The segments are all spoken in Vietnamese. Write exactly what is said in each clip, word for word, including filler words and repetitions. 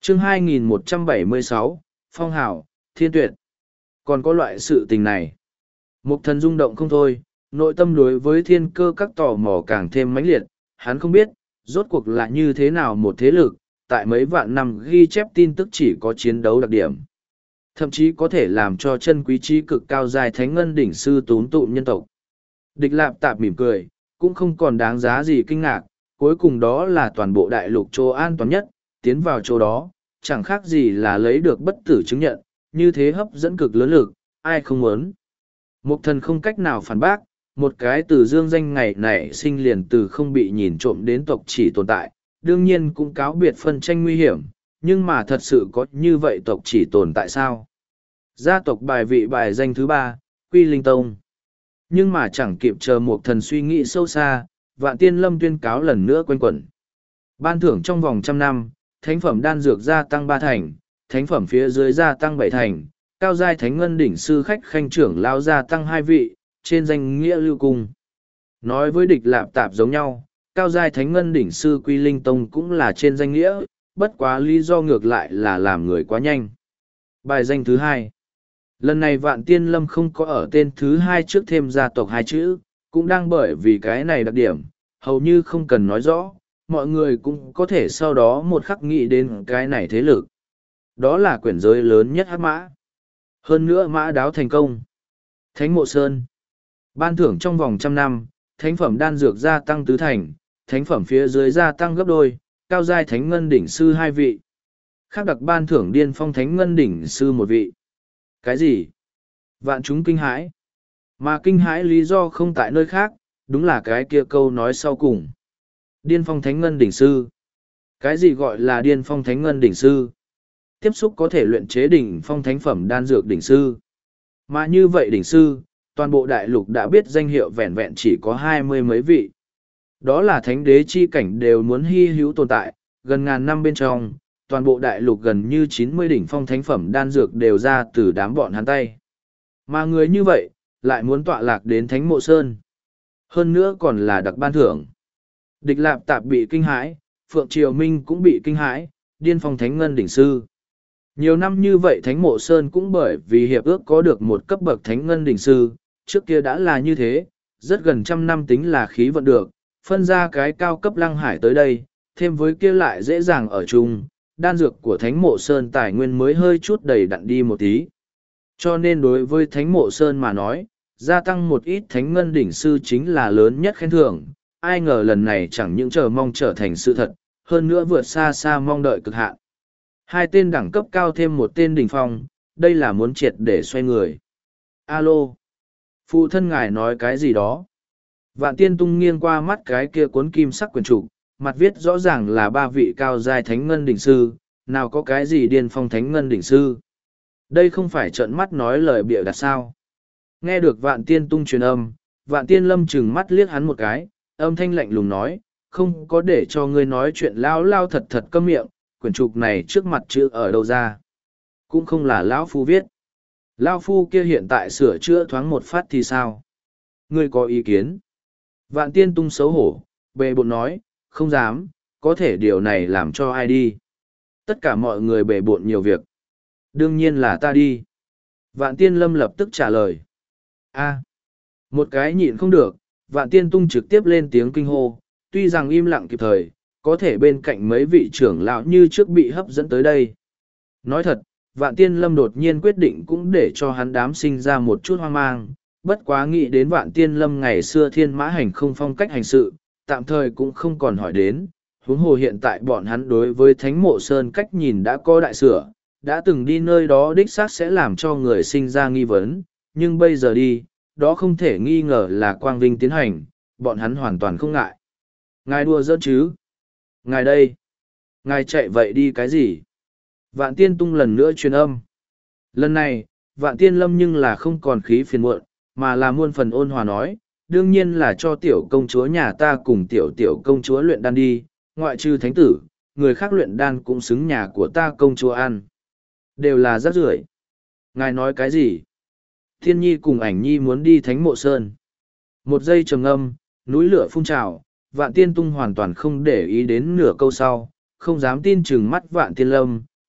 chương hai nghìn một trăm bảy mươi sáu, Phong Hảo, Thiên Tuyệt. Còn có loại sự tình này. Mục thần rung động không thôi, nội tâm đối với thiên cơ các tò mò càng thêm mãnh liệt, hắn không biết, rốt cuộc là như thế nào một thế lực, tại mấy vạn năm ghi chép tin tức chỉ có chiến đấu đặc điểm. Thậm chí có thể làm cho chân quý trí cực cao dài thánh ngân đỉnh sư tún tụm nhân tộc. Địch Lạp Tạp mỉm cười, cũng không còn đáng giá gì kinh ngạc, cuối cùng đó là toàn bộ đại lục chỗ an toàn nhất, tiến vào chỗ đó, chẳng khác gì là lấy được bất tử chứng nhận, như thế hấp dẫn cực lớn lực, ai không muốn. Mục thần không cách nào phản bác, một cái từ dương danh ngày này sinh liền từ không bị nhìn trộm đến tộc chỉ tồn tại, đương nhiên cũng cáo biệt phân tranh nguy hiểm, nhưng mà thật sự có như vậy tộc chỉ tồn tại sao? Gia tộc bài vị bài danh thứ ba, Quy Linh Tông. Nhưng mà chẳng kịp chờ một thần suy nghĩ sâu xa, Vạn Tiên Lâm tuyên cáo lần nữa quanh quẩn. Ban thưởng trong vòng trăm năm, thánh phẩm đan dược gia tăng ba thành, thánh phẩm phía dưới gia tăng bảy thành, cao giai thánh ngân đỉnh sư khách khanh trưởng lao gia tăng hai vị, trên danh nghĩa lưu cung. Nói với Địch Lạp Tạp giống nhau, cao giai thánh ngân đỉnh sư Quy Linh Tông cũng là trên danh nghĩa, bất quá lý do ngược lại là làm người quá nhanh. Bài danh thứ hai. Lần này Vạn Tiên Lâm không có ở tên thứ hai trước thêm gia tộc hai chữ, cũng đang bởi vì cái này đặc điểm, hầu như không cần nói rõ, mọi người cũng có thể sau đó một khắc nghĩ đến cái này thế lực. Đó là quyển giới lớn nhất hắc mã. Hơn nữa mã đáo thành công. Thánh Mộ Sơn. Ban thưởng trong vòng trăm năm, thánh phẩm đan dược gia tăng tứ thành, thánh phẩm phía dưới gia tăng gấp đôi, cao giai thánh ngân đỉnh sư hai vị. Khác đặc ban thưởng điên phong thánh ngân đỉnh sư một vị. Cái gì? Vạn chúng kinh hãi. Mà kinh hãi lý do không tại nơi khác, đúng là cái kia câu nói sau cùng. Điên phong thánh ngân đỉnh sư. Cái gì gọi là điên phong thánh ngân đỉnh sư? Tiếp xúc có thể luyện chế đỉnh phong thánh phẩm đan dược đỉnh sư. Mà như vậy đỉnh sư, toàn bộ đại lục đã biết danh hiệu vẹn vẹn chỉ có hai mươi mấy vị. Đó là thánh đế chi cảnh đều muốn hy hữu tồn tại, gần ngàn năm bên trong, toàn bộ đại lục gần như chín mươi đỉnh phong thánh phẩm đan dược đều ra từ đám bọn hắn tay. Mà người như vậy, lại muốn tọa lạc đến Thánh Mộ Sơn. Hơn nữa còn là đặc ban thưởng. Địch Lạp Tạp bị kinh hãi, Phượng Triều Minh cũng bị kinh hãi, điên phong thánh ngân đỉnh sư. Nhiều năm như vậy Thánh Mộ Sơn cũng bởi vì hiệp ước có được một cấp bậc thánh ngân đỉnh sư, trước kia đã là như thế, rất gần trăm năm tính là khí vận được, phân ra cái cao cấp lăng hải tới đây, thêm với kia lại dễ dàng ở chung, đan dược của Thánh Mộ Sơn tài nguyên mới hơi chút đầy đặn đi một tí. Cho nên đối với Thánh Mộ Sơn mà nói, gia tăng một ít thánh ngân đỉnh sư chính là lớn nhất khen thưởng, ai ngờ lần này chẳng những chờ mong trở thành sự thật, hơn nữa vượt xa xa mong đợi cực hạn. Hai tên đẳng cấp cao thêm một tên đỉnh phong, đây là muốn triệt để xoay người. Alo! Phụ thân ngài nói cái gì đó? Vạn Tiên Tung nghiêng qua mắt cái kia cuốn kim sắc quyển trục, mặt viết rõ ràng là ba vị cao giai thánh ngân đỉnh sư, nào có cái gì điên phong thánh ngân đỉnh sư. Đây không phải trợn mắt nói lời bịa đặt sao. Nghe được Vạn Tiên Tung truyền âm, Vạn Tiên Lâm chừng mắt liếc hắn một cái, âm thanh lạnh lùng nói, không có để cho ngươi nói chuyện lao lao thật thật câm miệng, quyển trục này trước mặt chữ ở đâu ra. Cũng không là lão phu viết. Lão phu kia hiện tại sửa chữa thoáng một phát thì sao? Ngươi có ý kiến? Vạn Tiên Tung xấu hổ, bệ bộn nói, không dám, có thể điều này làm cho ai đi. Tất cả mọi người bệ bộn nhiều việc. Đương nhiên là ta đi. Vạn Tiên Lâm lập tức trả lời. A, một cái nhịn không được, Vạn Tiên Tung trực tiếp lên tiếng kinh hô, tuy rằng im lặng kịp thời, có thể bên cạnh mấy vị trưởng lão như trước bị hấp dẫn tới đây. Nói thật, Vạn Tiên Lâm đột nhiên quyết định cũng để cho hắn đám sinh ra một chút hoang mang, bất quá nghĩ đến Vạn Tiên Lâm ngày xưa thiên mã hành không phong cách hành sự, tạm thời cũng không còn hỏi đến, huống hồ hiện tại bọn hắn đối với Thánh Mộ Sơn cách nhìn đã có đại sửa, đã từng đi nơi đó đích xác sẽ làm cho người sinh ra nghi vấn, nhưng bây giờ đi, đó không thể nghi ngờ là quang vinh tiến hành, bọn hắn hoàn toàn không ngại. Ngài đùa giỡn chứ? Ngài đây? Ngài chạy vậy đi cái gì? Vạn Tiên Tung lần nữa truyền âm. Lần này, Vạn Tiên Lâm nhưng là không còn khí phiền muộn, mà là muôn phần ôn hòa nói, đương nhiên là cho tiểu công chúa nhà ta cùng tiểu tiểu công chúa luyện đan đi, ngoại trừ thánh tử, người khác luyện đan cũng xứng nhà của ta công chúa ăn. Đều là rác rưởi. Ngài nói cái gì? Thiên Nhi cùng Ảnh Nhi muốn đi Thánh Mộ Sơn. Một giây trầm ngâm, núi lửa phun trào, Vạn Tiên Tung hoàn toàn không để ý đến nửa câu sau, không dám tin chừng mắt Vạn Tiên Lâm,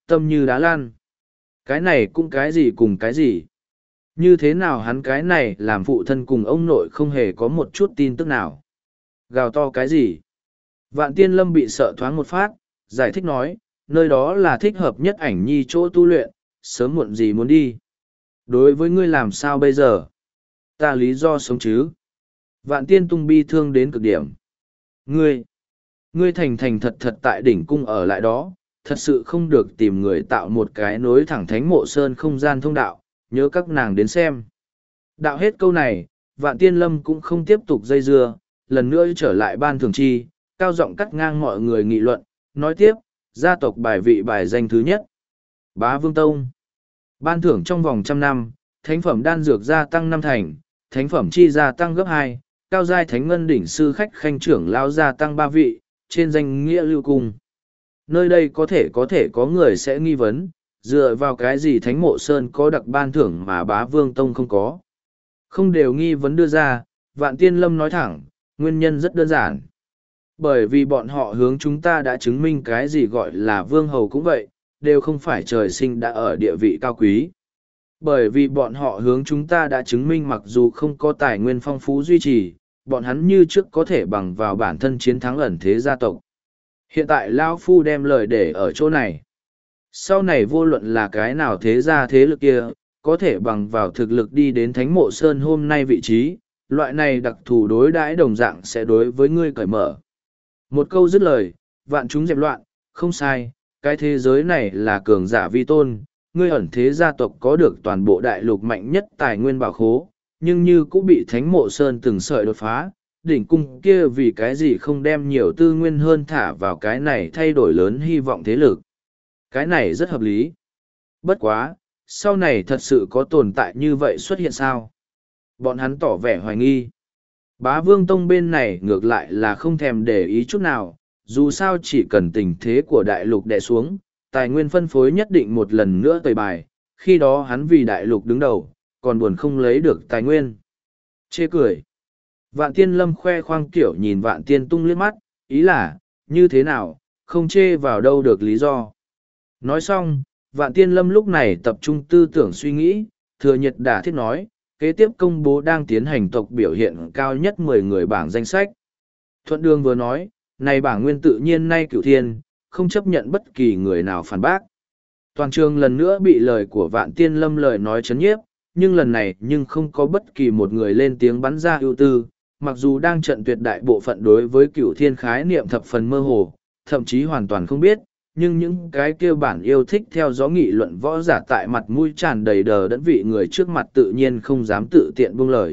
tâm như đá lan. Cái này cũng cái gì cùng cái gì. Như thế nào hắn cái này làm phụ thân cùng ông nội không hề có một chút tin tức nào. Gào to cái gì? Vạn Tiên Lâm bị sợ thoáng một phát, giải thích nói, nơi đó là thích hợp nhất ảnh nhi chỗ tu luyện, sớm muộn gì muốn đi. Đối với ngươi làm sao bây giờ? Ta lý do sống chứ? Vạn Tiên Tung bi thương đến cực điểm. Ngươi, ngươi thành thành thật thật tại đỉnh cung ở lại đó, thật sự không được tìm người tạo một cái nối thẳng thánh mộ sơn không gian thông đạo, nhớ các nàng đến xem. Đạo hết câu này, Vạn Tiên Lâm cũng không tiếp tục dây dưa, lần nữa trở lại ban thường chi, cao giọng cắt ngang mọi người nghị luận, nói tiếp, gia tộc bài vị bài danh thứ nhất. Bá Vương Tông. Ban thưởng trong vòng trăm năm, thánh phẩm đan dược gia tăng năm thành, thánh phẩm chi gia tăng gấp hai, cao giai thánh ngân đỉnh sư khách khanh trưởng lao gia tăng ba vị, trên danh nghĩa lưu cung. Nơi đây có thể có thể có người sẽ nghi vấn, dựa vào cái gì thánh mộ sơn có đặc ban thưởng mà Bá Vương Tông không có. Không đều nghi vấn đưa ra, Vạn Tiên Lâm nói thẳng, nguyên nhân rất đơn giản. Bởi vì bọn họ hướng chúng ta đã chứng minh cái gì gọi là vương hầu cũng vậy, đều không phải trời sinh đã ở địa vị cao quý. Bởi vì bọn họ hướng chúng ta đã chứng minh mặc dù không có tài nguyên phong phú duy trì, bọn hắn như trước có thể bằng vào bản thân chiến thắng ẩn thế gia tộc. Hiện tại Lao Phu đem lời để ở chỗ này. Sau này vô luận là cái nào thế gia thế lực kia, có thể bằng vào thực lực đi đến Thánh Mộ Sơn hôm nay vị trí, loại này đặc thù đối đãi đồng dạng sẽ đối với ngươi cởi mở. Một câu dứt lời, vạn chúng dẹp loạn, không sai, cái thế giới này là cường giả vi tôn, ngươi ẩn thế gia tộc có được toàn bộ đại lục mạnh nhất tài nguyên bảo khố, nhưng như cũng bị Thánh Mộ Sơn từng sợi đột phá, đỉnh cung kia vì cái gì không đem nhiều tư nguyên hơn thả vào cái này thay đổi lớn hy vọng thế lực. Cái này rất hợp lý. Bất quá, sau này thật sự có tồn tại như vậy xuất hiện sao? Bọn hắn tỏ vẻ hoài nghi. Bá Vương Tông bên này ngược lại là không thèm để ý chút nào, dù sao chỉ cần tình thế của đại lục đè xuống, tài nguyên phân phối nhất định một lần nữa tời bài, khi đó hắn vì đại lục đứng đầu, còn buồn không lấy được tài nguyên. Chê cười. Vạn Tiên Lâm khoe khoang kiểu nhìn Vạn Tiên Tung liếc mắt, ý là, như thế nào, không chê vào đâu được lý do. Nói xong, Vạn Tiên Lâm lúc này tập trung tư tưởng suy nghĩ, thừa nhiệt đả thiết nói, kế tiếp công bố đang tiến hành tộc biểu hiện cao nhất mười người bảng danh sách. Thuận Đường vừa nói, này bảng nguyên tự nhiên nay cửu thiên, không chấp nhận bất kỳ người nào phản bác. Toàn trường lần nữa bị lời của Vạn Tiên Lâm lời nói chấn nhiếp, nhưng lần này nhưng không có bất kỳ một người lên tiếng bắn ra ưu tư, mặc dù đang trận tuyệt đại bộ phận đối với cửu thiên khái niệm thập phần mơ hồ, thậm chí hoàn toàn không biết, nhưng những cái kêu bản yêu thích theo gió nghị luận võ giả tại mặt mũi tràn đầy đờ đẫn vị người trước mặt tự nhiên không dám tự tiện buông lời.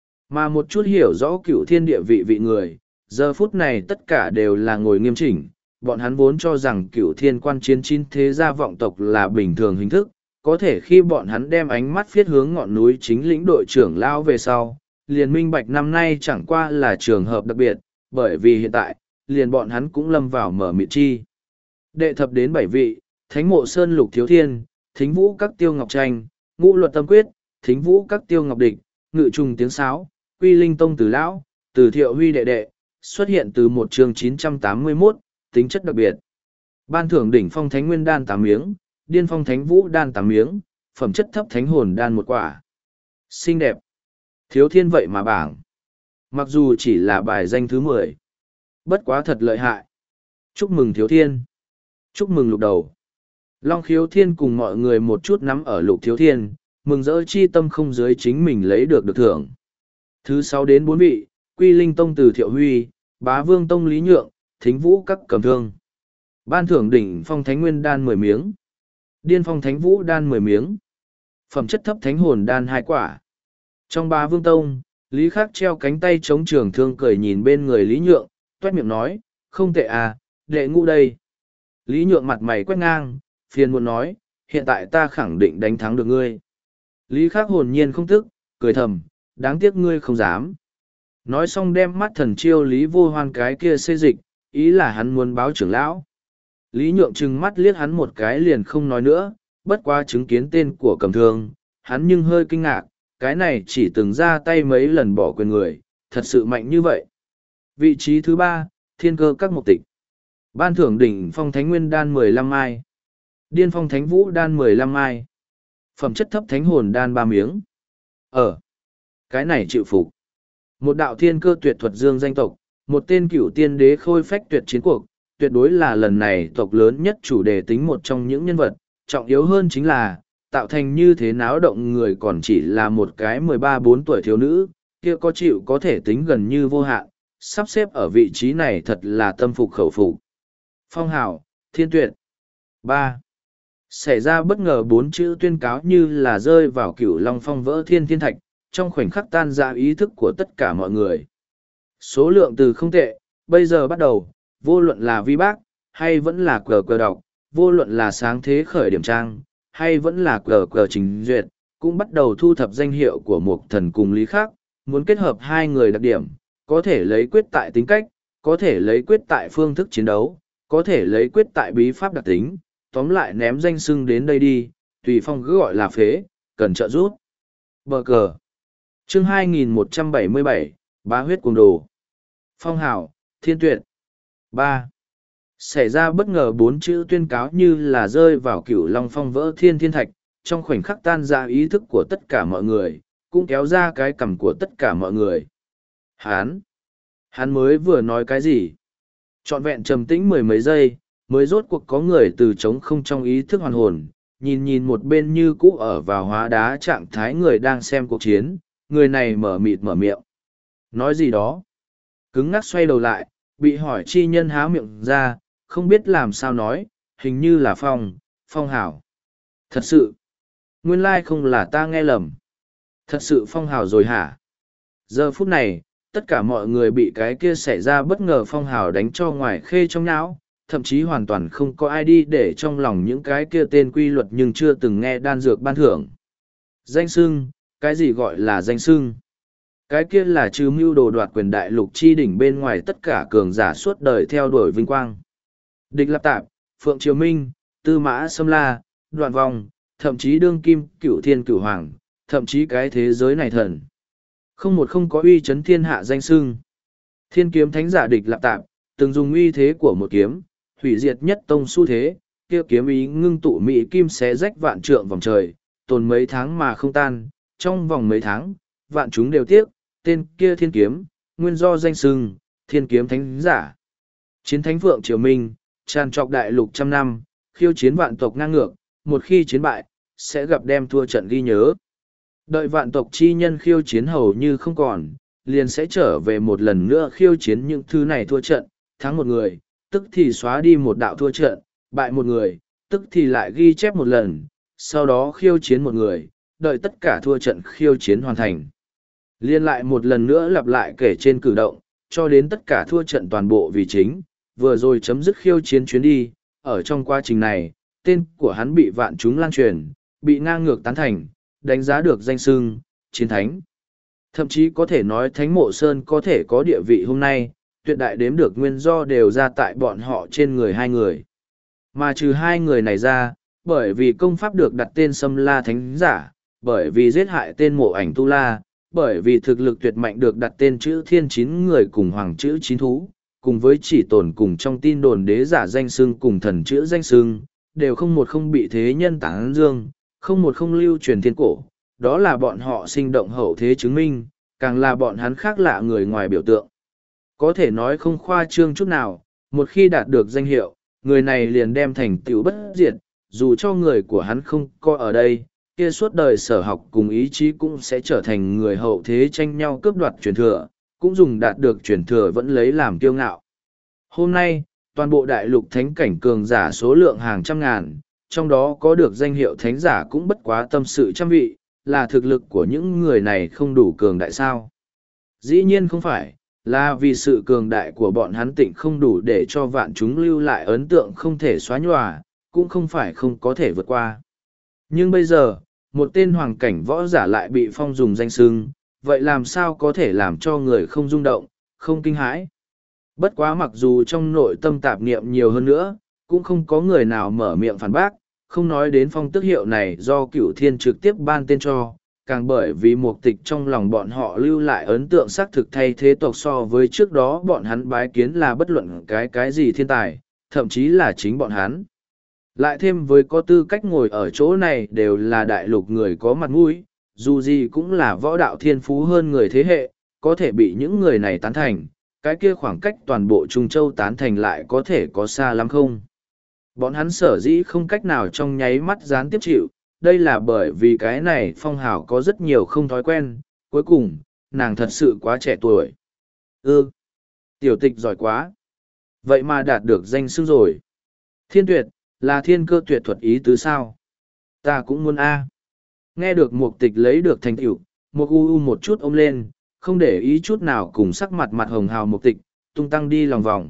Mà một chút hiểu rõ cửu thiên địa vị vị người, giờ phút này tất cả đều là ngồi nghiêm chỉnh, bọn hắn vốn cho rằng cửu thiên quan chiến chín thế gia vọng tộc là bình thường hình thức, có thể khi bọn hắn đem ánh mắt viết hướng ngọn núi chính lĩnh đội trưởng lao về sau, liền minh bạch năm nay chẳng qua là trường hợp đặc biệt, bởi vì hiện tại, liền bọn hắn cũng lâm vào mở mịt chi. Đệ thập đến bảy vị, Thánh Mộ Sơn Lục Thiếu Thiên, Thính Vũ Các Tiêu Ngọc Tranh, Ngũ Luật Tâm Quyết, Thính Vũ Các Tiêu Ngọc Địch, Ngự Trùng Tiếng Sáo, Quy Linh Tông Từ Lão, Từ Thiệu Huy Đệ Đệ, xuất hiện từ một chương chín trăm tám mươi mốt, tính chất đặc biệt. Ban thưởng đỉnh phong Thánh Nguyên Đan tám miếng, điên phong Thánh Vũ Đan tám miếng, phẩm chất thấp Thánh Hồn Đan một quả. Xinh đẹp. Thiếu Thiên vậy mà bảng. Mặc dù chỉ là bài danh thứ mười. Bất quá thật lợi hại. Chúc mừng Thiếu Thiên. Chúc mừng Lục Đầu. Long Khiếu Thiên cùng mọi người một chút nắm ở Lục Thiếu Thiên, mừng rỡ chi tâm không dưới chính mình lấy được được thưởng. Thứ sáu đến bốn vị, Quy Linh Tông Từ Thiệu Huy, Bá Vương Tông Lý Nhượng, Thính Vũ Các Cầm Thương. Ban thưởng đỉnh phong Thánh Nguyên Đan mười miếng. Điên phong Thánh Vũ Đan mười miếng. Phẩm chất thấp Thánh Hồn Đan hai quả. Trong Bá Vương Tông, Lý Khắc treo cánh tay chống trường thương cười nhìn bên người Lý Nhượng, toét miệng nói, không tệ à, đệ ngũ đây. Lý Nhượng mặt mày quét ngang, phiền muốn nói, hiện tại ta khẳng định đánh thắng được ngươi. Lý Khắc hồn nhiên không tức, cười thầm, đáng tiếc ngươi không dám. Nói xong đem mắt thần chiêu Lý Vô Hoan cái kia xê dịch, ý là hắn muốn báo trưởng lão. Lý Nhượng trừng mắt liếc hắn một cái liền không nói nữa, bất quá chứng kiến tên của Cầm Thương, hắn nhưng hơi kinh ngạc, cái này chỉ từng ra tay mấy lần bỏ quyền người, thật sự mạnh như vậy. Vị trí thứ ba, Thiên Cơ Các Mục Tịch. Ban thưởng đỉnh phong Thánh Nguyên Đan mười lăm mai. Điên phong thánh vũ đan mười lăm mai. Phẩm chất thấp thánh hồn đan ba miếng. Ờ, cái này chịu phục. Một đạo thiên cơ tuyệt thuật dương danh tộc, một tên cửu tiên đế khôi phách tuyệt chiến cuộc, tuyệt đối là lần này tộc lớn nhất chủ đề tính một trong những nhân vật, trọng yếu hơn chính là, tạo thành như thế náo động người còn chỉ là một cái mười ba bốn tuổi thiếu nữ, kia có chịu có thể tính gần như vô hạn, sắp xếp ở vị trí này thật là tâm phục khẩu phục. Phong hào, thiên tuyệt. ba. Xảy ra bất ngờ bốn chữ tuyên cáo như là rơi vào cửu long phong vỡ thiên thiên thạch, trong khoảnh khắc tan ra ý thức của tất cả mọi người. Số lượng từ không tệ, bây giờ bắt đầu, vô luận là vi bác, hay vẫn là cờ cờ đọc, vô luận là sáng thế khởi điểm trang, hay vẫn là cờ cờ trình duyệt, cũng bắt đầu thu thập danh hiệu của một thần cùng lý khác, muốn kết hợp hai người đặc điểm, có thể lấy quyết tại tính cách, có thể lấy quyết tại phương thức chiến đấu, có thể lấy quyết tại bí pháp đặc tính, tóm lại ném danh xưng đến đây đi, tùy phong cứ gọi là phế, cần trợ giúp. Bờ cờ. Chương hai nghìn một trăm bảy mươi bảy, Bá huyết cuồng đồ. Phong hào, thiên tuyệt. ba. Xảy ra bất ngờ bốn chữ tuyên cáo như là rơi vào cửu long phong vỡ thiên thiên thạch, trong khoảnh khắc tan ra ý thức của tất cả mọi người, cũng kéo ra cái cằm của tất cả mọi người. Hán! Hắn mới vừa nói cái gì? Trọn vẹn trầm tĩnh mười mấy giây, mới rốt cuộc có người từ trống không trong ý thức hoàn hồn, nhìn nhìn một bên như cũ ở vào hóa đá trạng thái người đang xem cuộc chiến, người này mở mịt mở miệng. Nói gì đó? Cứng ngắc xoay đầu lại, bị hỏi chi nhân há miệng ra, không biết làm sao nói, hình như là Phong, Phong hảo. Thật sự, nguyên lai không là ta nghe lầm. Thật sự Phong hảo rồi hả? Giờ phút này, tất cả mọi người bị cái kia xảy ra bất ngờ Phong hảo đánh cho ngoài khê trong não, thậm chí hoàn toàn không có ai đi để trong lòng những cái kia tên quy luật nhưng chưa từng nghe đan dược ban thưởng. Danh xưng, cái gì gọi là danh xưng? Cái kia là trừ mưu đồ đoạt quyền đại lục chi đỉnh bên ngoài tất cả cường giả suốt đời theo đuổi vinh quang. Địch Lạp Tạp, Phượng Triều Minh, Tư Mã Sâm La, Đoạn Vong, thậm chí đương kim cửu thiên cửu hoàng, thậm chí cái thế giới này thần. Không một không có uy chấn thiên hạ danh xưng. Thiên kiếm thánh giả Địch Lạp Tạp, từng dùng uy thế của một kiếm, hủy diệt nhất tông xu thế, kia kiếm ý ngưng tụ mỹ kim xé rách vạn trượng vòng trời, tồn mấy tháng mà không tan, trong vòng mấy tháng, vạn chúng đều tiếc, tên kia thiên kiếm, nguyên do danh sưng, thiên kiếm thánh giả. Chiến thánh Phượng Triều Minh, tràn trọc đại lục trăm năm, khiêu chiến vạn tộc ngang ngược, một khi chiến bại, sẽ gặp đem thua trận ghi nhớ. Đợi vạn tộc chi nhân khiêu chiến hầu như không còn, liền sẽ trở về một lần nữa khiêu chiến những thứ này thua trận, thắng một người, tức thì xóa đi một đạo thua trận, bại một người, tức thì lại ghi chép một lần, sau đó khiêu chiến một người, đợi tất cả thua trận khiêu chiến hoàn thành. Liên lại một lần nữa lặp lại kể trên cử động, cho đến tất cả thua trận toàn bộ vì chính, vừa rồi chấm dứt khiêu chiến chuyến đi, ở trong quá trình này, tên của hắn bị vạn chúng lan truyền, bị ngang ngược tán thành, đánh giá được danh xưng, chiến thánh. Thậm chí có thể nói Thánh Mộ Sơn có thể có địa vị hôm nay, tuyệt đại đếm được nguyên do đều ra tại bọn họ trên người hai người. Mà trừ hai người này ra, bởi vì công pháp được đặt tên Sâm La Thánh Giả, bởi vì giết hại tên Mộ Ảnh Tu La, bởi vì thực lực tuyệt mạnh được đặt tên chữ thiên chín người cùng hoàng chữ chín thú, cùng với chỉ tồn cùng trong tin đồn đế giả danh xưng cùng thần chữ danh xưng, đều không một không bị thế nhân tán dương, không một không lưu truyền thiên cổ. Đó là bọn họ sinh động hậu thế chứng minh, càng là bọn hắn khác lạ người ngoài biểu tượng. Có thể nói không khoa trương chút nào, một khi đạt được danh hiệu, người này liền đem thành tựu bất diệt, dù cho người của hắn không có ở đây, kia suốt đời sở học cùng ý chí cũng sẽ trở thành người hậu thế tranh nhau cướp đoạt truyền thừa, cũng dùng đạt được truyền thừa vẫn lấy làm kiêu ngạo. Hôm nay, toàn bộ đại lục thánh cảnh cường giả số lượng hàng trăm ngàn, trong đó có được danh hiệu thánh giả cũng bất quá tâm sự trăm vị, là thực lực của những người này không đủ cường đại sao. Dĩ nhiên không phải, là vì sự cường đại của bọn hắn tịnh không đủ để cho vạn chúng lưu lại ấn tượng không thể xóa nhòa, cũng không phải không có thể vượt qua. Nhưng bây giờ, một tên hoàng cảnh võ giả lại bị Phong dùng danh xưng, vậy làm sao có thể làm cho người không rung động, không kinh hãi? Bất quá mặc dù trong nội tâm tạp niệm nhiều hơn nữa, cũng không có người nào mở miệng phản bác, không nói đến Phong tước hiệu này do Cửu Thiên trực tiếp ban tên cho, càng bởi vì mục tịch trong lòng bọn họ lưu lại ấn tượng xác thực thay thế tộc so với trước đó bọn hắn bái kiến là bất luận cái cái gì thiên tài, thậm chí là chính bọn hắn. Lại thêm với có tư cách ngồi ở chỗ này đều là đại lục người có mặt mũi, dù gì cũng là võ đạo thiên phú hơn người thế hệ, có thể bị những người này tán thành, cái kia khoảng cách toàn bộ Trung Châu tán thành lại có thể có xa lắm không? Bọn hắn sở dĩ không cách nào trong nháy mắt gián tiếp chịu, đây là bởi vì cái này Phong Hào có rất nhiều không thói quen, cuối cùng, nàng thật sự quá trẻ tuổi. Ư, tiểu tịch giỏi quá. Vậy mà đạt được danh xưng rồi. Thiên tuyệt, là thiên cơ tuyệt thuật ý tứ sao? Ta cũng muốn A. Nghe được mục tịch lấy được thành tựu, một u u một chút ôm lên, không để ý chút nào cùng sắc mặt mặt hồng hào mục tịch, tung tăng đi lòng vòng.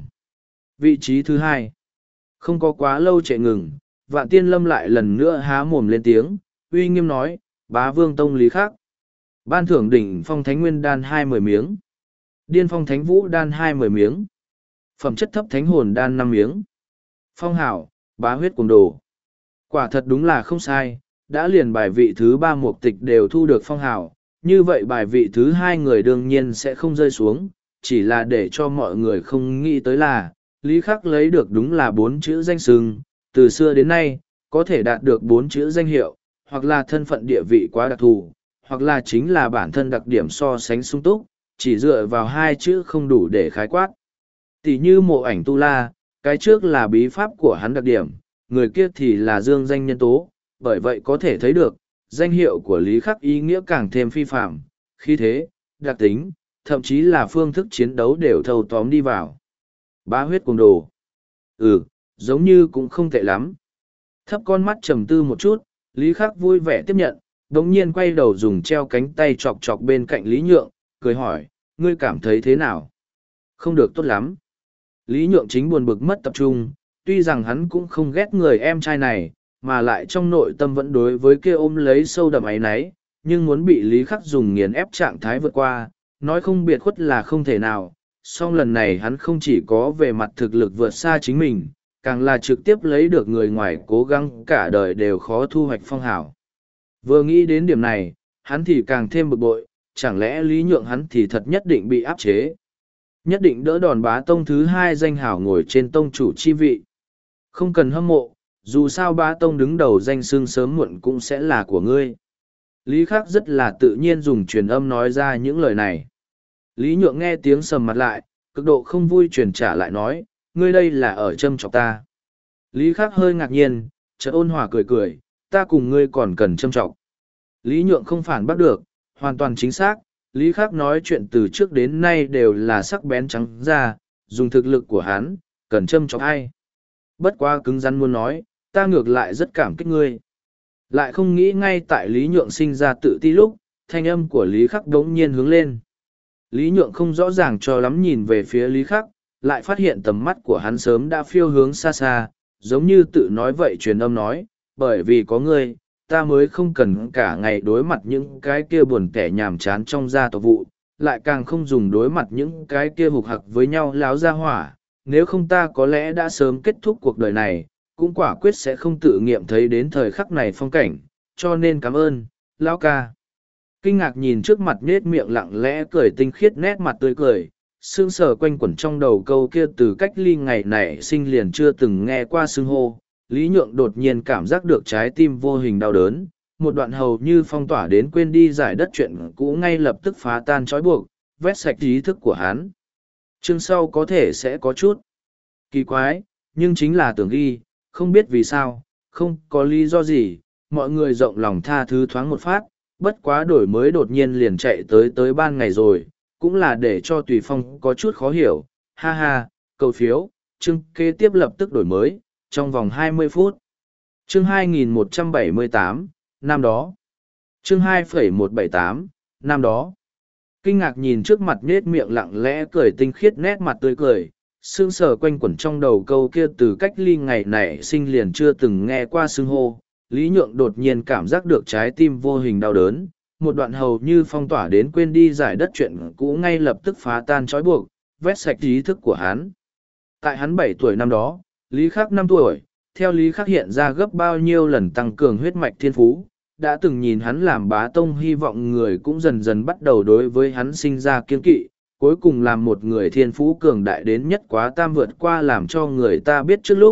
Vị trí thứ hai. Không có quá lâu trệ ngừng, Vạn Tiên Lâm lại lần nữa há mồm lên tiếng, uy nghiêm nói, bá vương tông lý khác. Ban thưởng đỉnh phong thánh nguyên đan hai mươi miếng. Điên phong thánh vũ đan hai mươi miếng. Phẩm chất thấp thánh hồn đan năm miếng. Phong hảo, bá huyết cùng đồ. Quả thật đúng là không sai, đã liền bài vị thứ ba mục tịch đều thu được phong hảo, như vậy bài vị thứ hai người đương nhiên sẽ không rơi xuống, chỉ là để cho mọi người không nghĩ tới là, Lý Khắc lấy được đúng là bốn chữ danh xưng, từ xưa đến nay, có thể đạt được bốn chữ danh hiệu, hoặc là thân phận địa vị quá đặc thù, hoặc là chính là bản thân đặc điểm so sánh sung túc, chỉ dựa vào hai chữ không đủ để khái quát. Tỷ như mộ ảnh tu la, cái trước là bí pháp của hắn đặc điểm, người kia thì là dương danh nhân tố, bởi vậy có thể thấy được, danh hiệu của Lý Khắc ý nghĩa càng thêm phi phạm, khí thế, đặc tính, thậm chí là phương thức chiến đấu đều thâu tóm đi vào. Bá huyết cùng đồ. Ừ, giống như cũng không tệ lắm. Thấp con mắt trầm tư một chút, Lý Khắc vui vẻ tiếp nhận, đống nhiên quay đầu dùng treo cánh tay chọc chọc bên cạnh Lý Nhượng, cười hỏi, ngươi cảm thấy thế nào? Không được tốt lắm. Lý Nhượng chính buồn bực mất tập trung, tuy rằng hắn cũng không ghét người em trai này, mà lại trong nội tâm vẫn đối với kia ôm lấy sâu đậm áy náy, nhưng muốn bị Lý Khắc dùng nghiền ép trạng thái vượt qua, nói không biệt khuất là không thể nào. Song lần này hắn không chỉ có về mặt thực lực vượt xa chính mình, càng là trực tiếp lấy được người ngoài cố gắng cả đời đều khó thu hoạch phong hảo. Vừa nghĩ đến điểm này, hắn thì càng thêm bực bội, chẳng lẽ Lý Nhượng hắn thì thật nhất định bị áp chế. Nhất định đỡ đòn bá tông thứ hai danh hảo ngồi trên tông chủ chi vị. Không cần hâm mộ, dù sao bá tông đứng đầu danh xưng sớm muộn cũng sẽ là của ngươi. Lý Khắc rất là tự nhiên dùng truyền âm nói ra những lời này. Lý Nhượng nghe tiếng sầm mặt lại, cực độ không vui truyền trả lại nói, ngươi đây là ở châm chọc ta. Lý Khắc hơi ngạc nhiên, chợt ôn hòa cười cười, ta cùng ngươi còn cần châm chọc. Lý Nhượng không phản bác được, hoàn toàn chính xác, Lý Khắc nói chuyện từ trước đến nay đều là sắc bén trắng ra, dùng thực lực của hắn, cần châm chọc ai. Bất quá cứng rắn muốn nói, ta ngược lại rất cảm kích ngươi. Lại không nghĩ ngay tại Lý Nhượng sinh ra tự ti lúc, thanh âm của Lý Khắc đống nhiên hướng lên. Lý Nhượng không rõ ràng cho lắm nhìn về phía Lý Khắc, lại phát hiện tầm mắt của hắn sớm đã phiêu hướng xa xa, giống như tự nói vậy truyền âm nói, bởi vì có ngươi, ta mới không cần cả ngày đối mặt những cái kia buồn kẻ nhàm chán trong gia tộc vụ, lại càng không dùng đối mặt những cái kia hục hặc với nhau láo ra hỏa, nếu không ta có lẽ đã sớm kết thúc cuộc đời này, cũng quả quyết sẽ không tự nghiệm thấy đến thời khắc này phong cảnh, cho nên cảm ơn, lão ca. Kinh ngạc nhìn trước mặt nết miệng lặng lẽ cười tinh khiết nét mặt tươi cười, sương sờ quanh quẩn trong đầu câu kia từ cách ly ngày này sinh liền chưa từng nghe qua xưng hô. Lý Nhượng đột nhiên cảm giác được trái tim vô hình đau đớn, một đoạn hầu như phong tỏa đến quên đi giải đất chuyện cũ ngay lập tức phá tan trói buộc, vét sạch ý thức của hắn. Chương sau có thể sẽ có chút kỳ quái, nhưng chính là tưởng ghi, không biết vì sao, không có lý do gì, mọi người rộng lòng tha thứ thoáng một phát, bất quá đổi mới đột nhiên liền chạy tới tới ban ngày rồi, cũng là để cho Tùy Phong có chút khó hiểu, ha ha, cầu phiếu, chương kế tiếp lập tức đổi mới, trong vòng hai mươi phút. Chương hai nghìn một trăm bảy mươi tám, năm đó. Chương hai nghìn một trăm bảy mươi tám, năm đó. Kinh ngạc nhìn trước mặt nết miệng lặng lẽ cười tinh khiết nét mặt tươi cười, sương sờ quanh quẩn trong đầu câu kia từ cách ly ngày này sinh liền chưa từng nghe qua xưng hô. Lý Nhượng đột nhiên cảm giác được trái tim vô hình đau đớn, một đoạn hầu như phong tỏa đến quên đi giải đất chuyện cũ ngay lập tức phá tan trói buộc, vét sạch ý thức của hắn. Tại hắn bảy tuổi năm đó, Lý Khắc năm tuổi, theo Lý Khắc hiện ra gấp bao nhiêu lần tăng cường huyết mạch thiên phú, đã từng nhìn hắn làm bá tông hy vọng người cũng dần dần bắt đầu đối với hắn sinh ra kiên kỵ, cuối cùng làm một người thiên phú cường đại đến nhất quá tam vượt qua làm cho người ta biết trước lúc,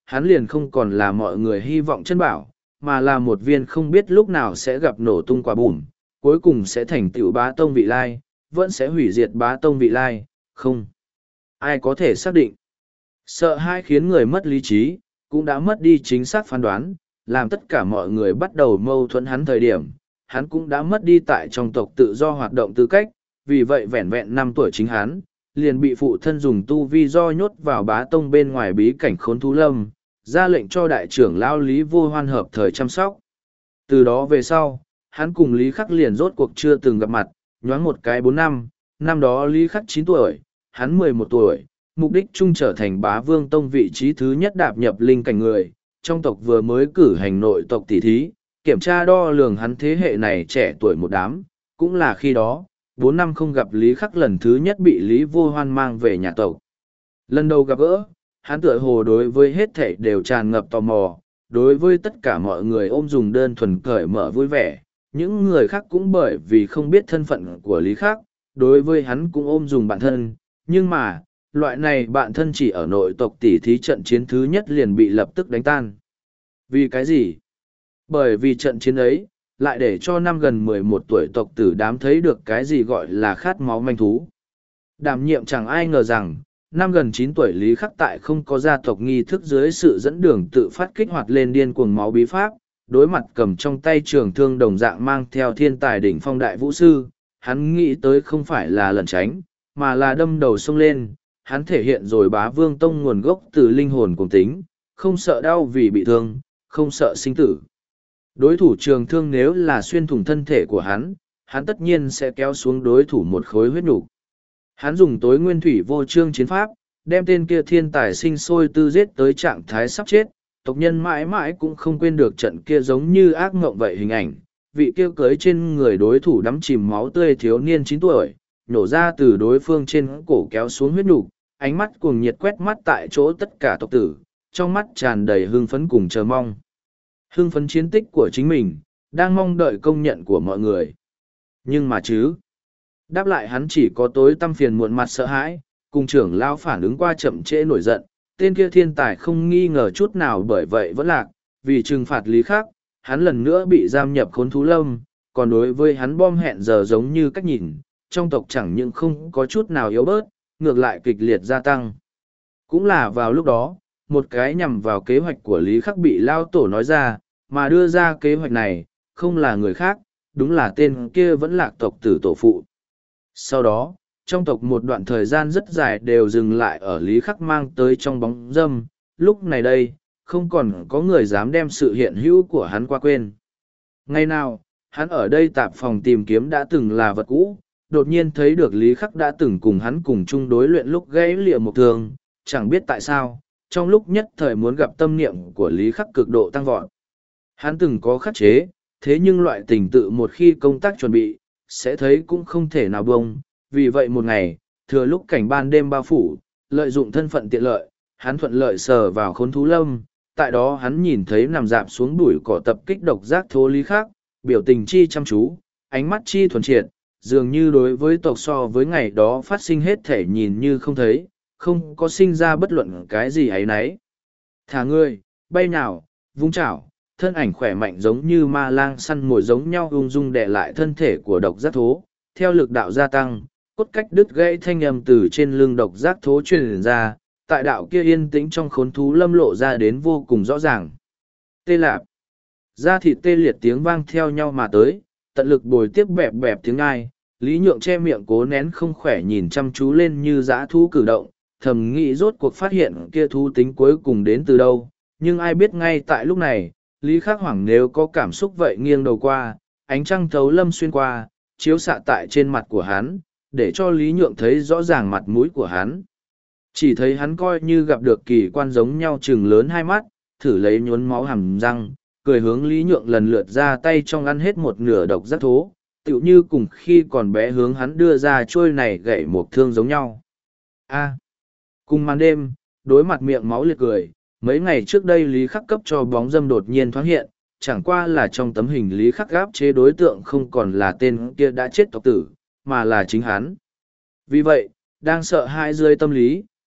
hắn liền không còn là mọi người hy vọng chân bảo, mà là một viên không biết lúc nào sẽ gặp nổ tung quả bùm, cuối cùng sẽ thành tựu bá tông vị lai, vẫn sẽ hủy diệt bá tông vị lai, không. Ai có thể xác định. Sợ hãi khiến người mất lý trí, cũng đã mất đi chính xác phán đoán, làm tất cả mọi người bắt đầu mâu thuẫn hắn thời điểm, hắn cũng đã mất đi tại trong tộc tự do hoạt động tư cách, vì vậy vẹn vẹn năm tuổi chính hắn, liền bị phụ thân dùng tu vi do nhốt vào bá tông bên ngoài bí cảnh khốn thú lâm, ra lệnh cho đại trưởng lão Lý Vô Hoan hợp thời chăm sóc. Từ đó về sau, hắn cùng Lý Khắc liền rốt cuộc chưa từng gặp mặt, nhoáng một cái bốn năm, năm đó Lý Khắc chín tuổi, hắn mười một tuổi, mục đích chung trở thành bá vương tông vị trí thứ nhất đạp nhập linh cảnh người, trong tộc vừa mới cử hành nội tộc tỷ thí, kiểm tra đo lường hắn thế hệ này trẻ tuổi một đám, cũng là khi đó, bốn năm không gặp Lý Khắc lần thứ nhất bị Lý Vô Hoan mang về nhà tộc. Lần đầu gặp gỡ, hắn tựa hồ đối với hết thảy đều tràn ngập tò mò, đối với tất cả mọi người ôm dùng đơn thuần cởi mở vui vẻ, những người khác cũng bởi vì không biết thân phận của Lý Khắc, đối với hắn cũng ôm dùng bạn thân, nhưng mà, loại này bạn thân chỉ ở nội tộc tỷ thí trận chiến thứ nhất liền bị lập tức đánh tan. Vì cái gì? Bởi vì trận chiến ấy, lại để cho năm gần mười một tuổi tộc tử đám thấy được cái gì gọi là khát máu manh thú. Đảm nhiệm chẳng ai ngờ rằng, năm gần chín tuổi Lý Khắc tại không có gia tộc nghi thức dưới sự dẫn đường tự phát kích hoạt lên điên cuồng máu bí pháp, đối mặt cầm trong tay trường thương đồng dạng mang theo thiên tài đỉnh phong đại vũ sư, hắn nghĩ tới không phải là lẩn tránh, mà là đâm đầu xông lên, hắn thể hiện rồi bá vương tông nguồn gốc từ linh hồn cùng tính, không sợ đau vì bị thương, không sợ sinh tử. Đối thủ trường thương nếu là xuyên thủng thân thể của hắn, hắn tất nhiên sẽ kéo xuống đối thủ một khối huyết nhục. Hắn dùng tối nguyên thủy vô trương chiến pháp, đem tên kia thiên tài sinh sôi tư giết tới trạng thái sắp chết, tộc nhân mãi mãi cũng không quên được trận kia giống như ác mộng vậy hình ảnh. Vị kia cưới trên người đối thủ đắm chìm máu tươi thiếu niên chín tuổi, nhổ ra từ đối phương trên cổ kéo xuống huyết nhục, ánh mắt cuồng nhiệt quét mắt tại chỗ tất cả tộc tử, trong mắt tràn đầy hưng phấn cùng chờ mong. Hưng phấn chiến tích của chính mình, đang mong đợi công nhận của mọi người. Nhưng mà chứ, đáp lại hắn chỉ có tối tăm phiền muộn mặt sợ hãi, cùng trưởng lao phản ứng qua chậm trễ nổi giận, tên kia thiên tài không nghi ngờ chút nào bởi vậy vẫn lạc, vì trừng phạt Lý Khắc, hắn lần nữa bị giam nhập khốn thú lâm, còn đối với hắn bom hẹn giờ giống như cách nhìn, trong tộc chẳng những không có chút nào yếu bớt, ngược lại kịch liệt gia tăng. Cũng là vào lúc đó, một cái nhằm vào kế hoạch của Lý Khắc bị lao tổ nói ra, mà đưa ra kế hoạch này, không là người khác, đúng là tên kia vẫn lạc tộc tử tổ phụ. Sau đó, trong tộc một đoạn thời gian rất dài đều dừng lại ở Lý Khắc mang tới trong bóng dâm, lúc này đây, không còn có người dám đem sự hiện hữu của hắn qua quên. Ngày nào, hắn ở đây tạp phòng tìm kiếm đã từng là vật cũ, đột nhiên thấy được Lý Khắc đã từng cùng hắn cùng chung đối luyện lúc gãy lịa một thường, chẳng biết tại sao, trong lúc nhất thời muốn gặp tâm niệm của Lý Khắc cực độ tăng vọt. Hắn từng có khắc chế, thế nhưng loại tình tự một khi công tác chuẩn bị, sẽ thấy cũng không thể nào bông. Vì vậy một ngày, thừa lúc cảnh ban đêm bao phủ, lợi dụng thân phận tiện lợi, hắn thuận lợi sờ vào khốn thú lâm. Tại đó hắn nhìn thấy nằm dạp xuống bụi cỏ tập kích độc giác thố Lý Khắc, biểu tình chi chăm chú, ánh mắt chi thuần triệt, dường như đối với tộc so với ngày đó phát sinh hết thể nhìn như không thấy, không có sinh ra bất luận cái gì ấy nấy. Thả người, bay nào, vung chảo, thân ảnh khỏe mạnh giống như ma lang săn mồi giống nhau ung dung đè lại thân thể của độc giác thố, theo lực đạo gia tăng, cốt cách đứt gãy thanh âm từ trên lưng độc giác thố truyền ra, tại đạo kia yên tĩnh trong khốn thú lâm lộ ra đến vô cùng rõ ràng. Tê lạp, da thịt tê liệt tiếng vang theo nhau mà tới, tận lực bồi tiếp bẹp bẹp tiếng ai, Lý Nhượng che miệng cố nén không khỏe nhìn chăm chú lên như dã thú cử động, thầm nghĩ rốt cuộc phát hiện kia thú tính cuối cùng đến từ đâu, nhưng ai biết ngay tại lúc này, Lý Khắc Hoảng nếu có cảm xúc vậy nghiêng đầu qua, ánh trăng thấu lâm xuyên qua, chiếu xạ tại trên mặt của hắn, để cho Lý Nhượng thấy rõ ràng mặt mũi của hắn. Chỉ thấy hắn coi như gặp được kỳ quan giống nhau trừng lớn hai mắt, thử lấy nhuốm máu hàm răng, cười hướng Lý Nhượng lần lượt ra tay trong ăn hết một nửa độc giác thố, tựu như cùng khi còn bé hướng hắn đưa ra trôi này gậy một thương giống nhau. A. Cùng màn đêm, đối mặt miệng máu liệt cười, mấy ngày trước đây Lý Khắc cấp cho bóng dâm đột nhiên thoáng hiện, chẳng qua là trong tấm hình Lý Khắc gáp chế đối tượng không còn là tên kia đã chết tộc tử, mà là chính hắn. Vì vậy, đang sợ hãi dưới tâm lý,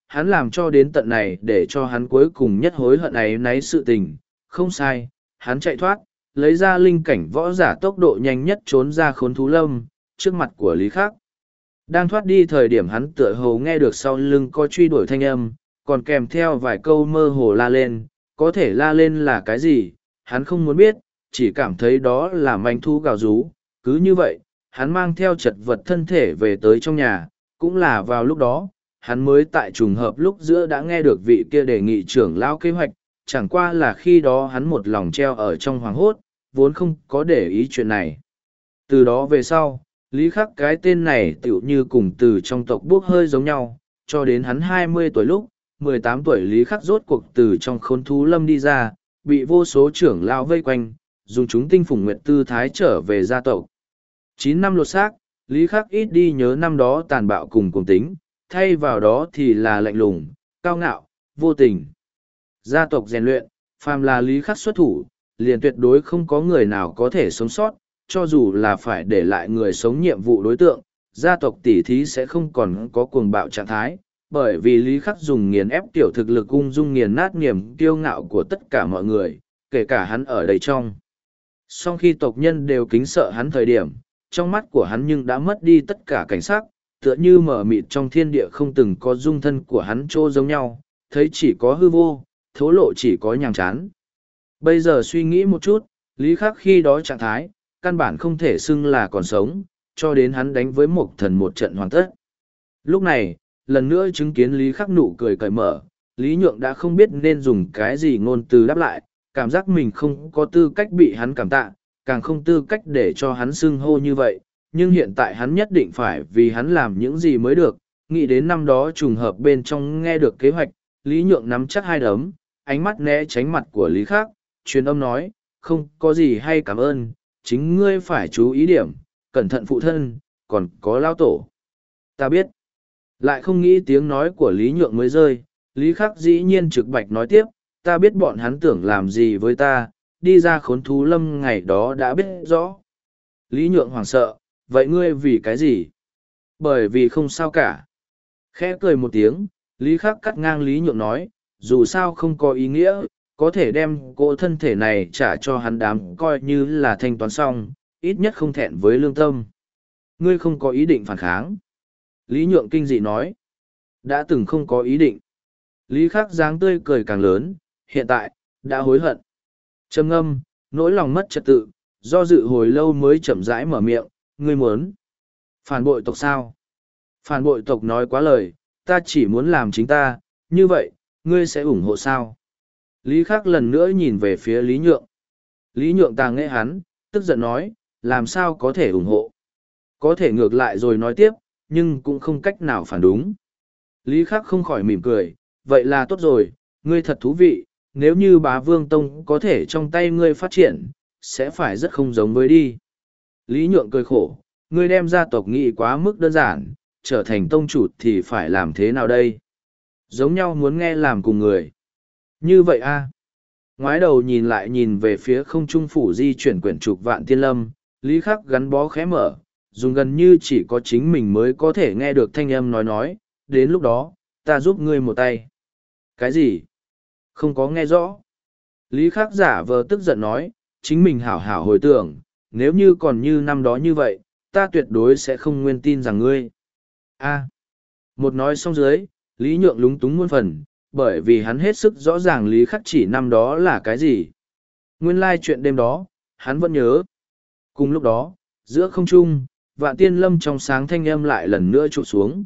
hắn làm cho đến tận này để cho hắn cuối cùng nhất hối hận ấy náy sự tình, không sai, hắn chạy thoát, lấy ra linh cảnh võ giả tốc độ nhanh nhất trốn ra khốn thú lâm, trước mặt của Lý Khắc. Đang thoát đi thời điểm hắn tựa hồ nghe được sau lưng có truy đuổi thanh âm, còn kèm theo vài câu mơ hồ la lên, có thể la lên là cái gì, hắn không muốn biết, chỉ cảm thấy đó là manh thu gào rú, cứ như vậy, hắn mang theo chật vật thân thể về tới trong nhà, cũng là vào lúc đó, hắn mới tại trùng hợp lúc giữa đã nghe được vị kia đề nghị trưởng lao kế hoạch, chẳng qua là khi đó hắn một lòng treo ở trong hoàng hốt, vốn không có để ý chuyện này. Từ đó về sau, Lý Khắc cái tên này tựu như cùng từ trong tộc bốc hơi giống nhau, cho đến hắn hai mươi tuổi lúc, mười tám tuổi Lý Khắc rốt cuộc từ trong khốn thú lâm đi ra, bị vô số trưởng lao vây quanh, dùng chúng tinh phùng nguyệt tư thái trở về gia tộc. Chín năm lột xác, Lý Khắc ít đi nhớ năm đó tàn bạo cùng cùng tính, thay vào đó thì là lạnh lùng, cao ngạo, vô tình. Gia tộc rèn luyện, phàm là Lý Khắc xuất thủ, liền tuyệt đối không có người nào có thể sống sót, cho dù là phải để lại người sống nhiệm vụ đối tượng, gia tộc tỷ thí sẽ không còn có cuồng bạo trạng thái, bởi vì Lý Khắc dùng nghiền ép tiểu thực lực ung dung nghiền nát niềm kiêu ngạo của tất cả mọi người, kể cả hắn ở đây trong. Sau khi tộc nhân đều kính sợ hắn thời điểm, trong mắt của hắn nhưng đã mất đi tất cả cảnh sắc, tựa như mở mịt trong thiên địa không từng có dung thân của hắn trô giống nhau, thấy chỉ có hư vô, thố lộ chỉ có nhàm chán. Bây giờ suy nghĩ một chút, Lý Khắc khi đó trạng thái, căn bản không thể xưng là còn sống, cho đến hắn đánh với một thần một trận hoàn tất. Lúc này, lần nữa chứng kiến Lý Khắc nụ cười cởi mở, Lý Nhượng đã không biết nên dùng cái gì ngôn từ đáp lại, cảm giác mình không có tư cách bị hắn cảm tạ, càng không tư cách để cho hắn xưng hô như vậy, nhưng hiện tại hắn nhất định phải vì hắn làm những gì mới được, nghĩ đến năm đó trùng hợp bên trong nghe được kế hoạch, Lý Nhượng nắm chắc hai đấm, ánh mắt né tránh mặt của Lý Khắc, truyền âm nói, không có gì hay cảm ơn, chính ngươi phải chú ý điểm, cẩn thận phụ thân, còn có lao tổ. Ta biết. Lại không nghĩ tiếng nói của Lý Nhượng mới rơi, Lý Khắc dĩ nhiên trực bạch nói tiếp, ta biết bọn hắn tưởng làm gì với ta, đi ra khốn thú lâm ngày đó đã biết rõ. Lý Nhượng hoảng sợ, vậy ngươi vì cái gì? Bởi vì không sao cả. Khẽ cười một tiếng, Lý Khắc cắt ngang Lý Nhượng nói, dù sao không có ý nghĩa, có thể đem cỗ thân thể này trả cho hắn đám coi như là thanh toán xong, ít nhất không thẹn với lương tâm. Ngươi không có ý định phản kháng. Lý Nhượng kinh dị nói, đã từng không có ý định. Lý Khắc dáng tươi cười càng lớn, hiện tại, đã hối hận. Trầm ngâm, nỗi lòng mất trật tự, do dự hồi lâu mới chậm rãi mở miệng, ngươi muốn phản bội tộc sao? Phản bội tộc nói quá lời, ta chỉ muốn làm chính ta, như vậy, ngươi sẽ ủng hộ sao? Lý Khắc lần nữa nhìn về phía Lý Nhượng. Lý Nhượng tàng nghe hắn, tức giận nói, làm sao có thể ủng hộ? Có thể ngược lại rồi nói tiếp, nhưng cũng không cách nào phản đúng. Lý Khắc không khỏi mỉm cười, vậy là tốt rồi, ngươi thật thú vị, nếu như bá vương tông có thể trong tay ngươi phát triển, sẽ phải rất không giống với đi. Lý Nhượng cười khổ, ngươi đem gia tộc nghị quá mức đơn giản, trở thành tông chủ thì phải làm thế nào đây? Giống nhau muốn nghe làm cùng người. Như vậy a à. Ngoái đầu nhìn lại nhìn về phía không trung phủ di chuyển quyển trục vạn tiên lâm, Lý Khắc gắn bó khẽ mở, dùng gần như chỉ có chính mình mới có thể nghe được thanh âm nói nói, đến lúc đó, ta giúp ngươi một tay. Cái gì? Không có nghe rõ. Lý Khắc giả vờ tức giận nói, chính mình hảo hảo hồi tưởng, nếu như còn như năm đó như vậy, ta tuyệt đối sẽ không nguyên tin rằng ngươi. A. Một nói xong dưới, Lý Nhượng lúng túng muôn phần, bởi vì hắn hết sức rõ ràng Lý Khắc chỉ năm đó là cái gì. Nguyên lai chuyện đêm đó, hắn vẫn nhớ. Cùng lúc đó, giữa không trung, vạn tiên lâm trong sáng thanh âm lại lần nữa trụ xuống.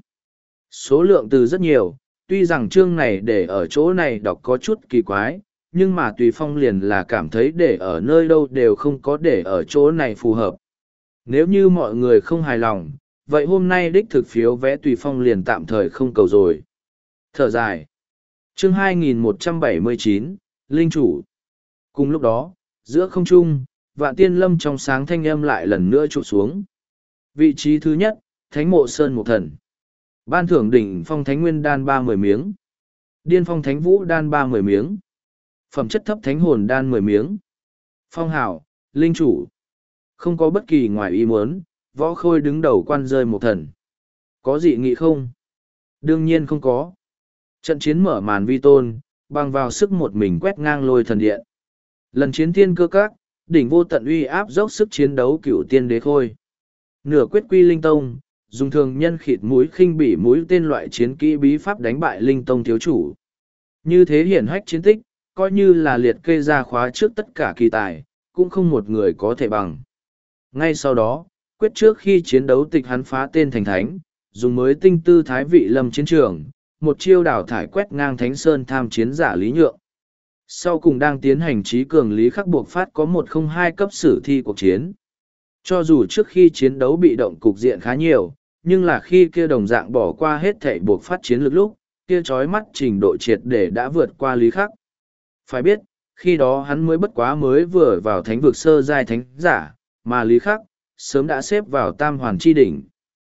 Số lượng từ rất nhiều, tuy rằng chương này để ở chỗ này đọc có chút kỳ quái, nhưng mà Tùy Phong liền là cảm thấy để ở nơi đâu đều không có để ở chỗ này phù hợp. Nếu như mọi người không hài lòng, vậy hôm nay đích thực phiếu vé Tùy Phong liền tạm thời không cầu rồi. Thở dài. Chương hai nghìn một trăm bảy mươi chín, Linh Chủ. Cùng lúc đó, giữa không trung, vạn tiên lâm trong sáng thanh âm lại lần nữa trụ xuống. Vị trí thứ nhất, Thánh Mộ Sơn Một Thần. Ban thưởng đỉnh phong thánh nguyên đan ba mươi miếng. Điên phong thánh vũ đan ba mươi miếng. Phẩm chất thấp thánh hồn đan mười miếng. Phong hảo, Linh Chủ. Không có bất kỳ ngoài ý muốn, võ khôi đứng đầu quan rơi một thần. Có dị nghị không? Đương nhiên không có. Trận chiến mở màn vi tôn, bằng vào sức một mình quét ngang lôi thần điện. Lần chiến thiên cơ các, đỉnh vô tận uy áp dốc sức chiến đấu cửu tiên đế khôi. Nửa quyết quy linh tông, dùng thường nhân khịt mũi khinh bỉ mũi tên loại chiến kỹ bí pháp đánh bại linh tông thiếu chủ. Như thế hiển hách chiến tích, coi như là liệt kê ra khóa trước tất cả kỳ tài, cũng không một người có thể bằng. Ngay sau đó, quyết trước khi chiến đấu tịch hắn phá tên thành thánh, dùng mới tinh tư thái vị lâm chiến trường, một chiêu đảo thải quét ngang thánh sơn tham chiến giả Lý Nhượng. Sau cùng đang tiến hành trí cường Lý Khắc buộc phát có một không hai cấp sử thi cuộc chiến. Cho dù trước khi chiến đấu bị động cục diện khá nhiều, nhưng là khi kia đồng dạng bỏ qua hết thảy buộc phát chiến lược lúc, kia trói mắt trình độ triệt để đã vượt qua Lý Khắc. Phải biết, khi đó hắn mới bất quá mới vừa vào thánh vực sơ giai thánh giả, mà Lý Khắc, sớm đã xếp vào tam hoàn chi đỉnh.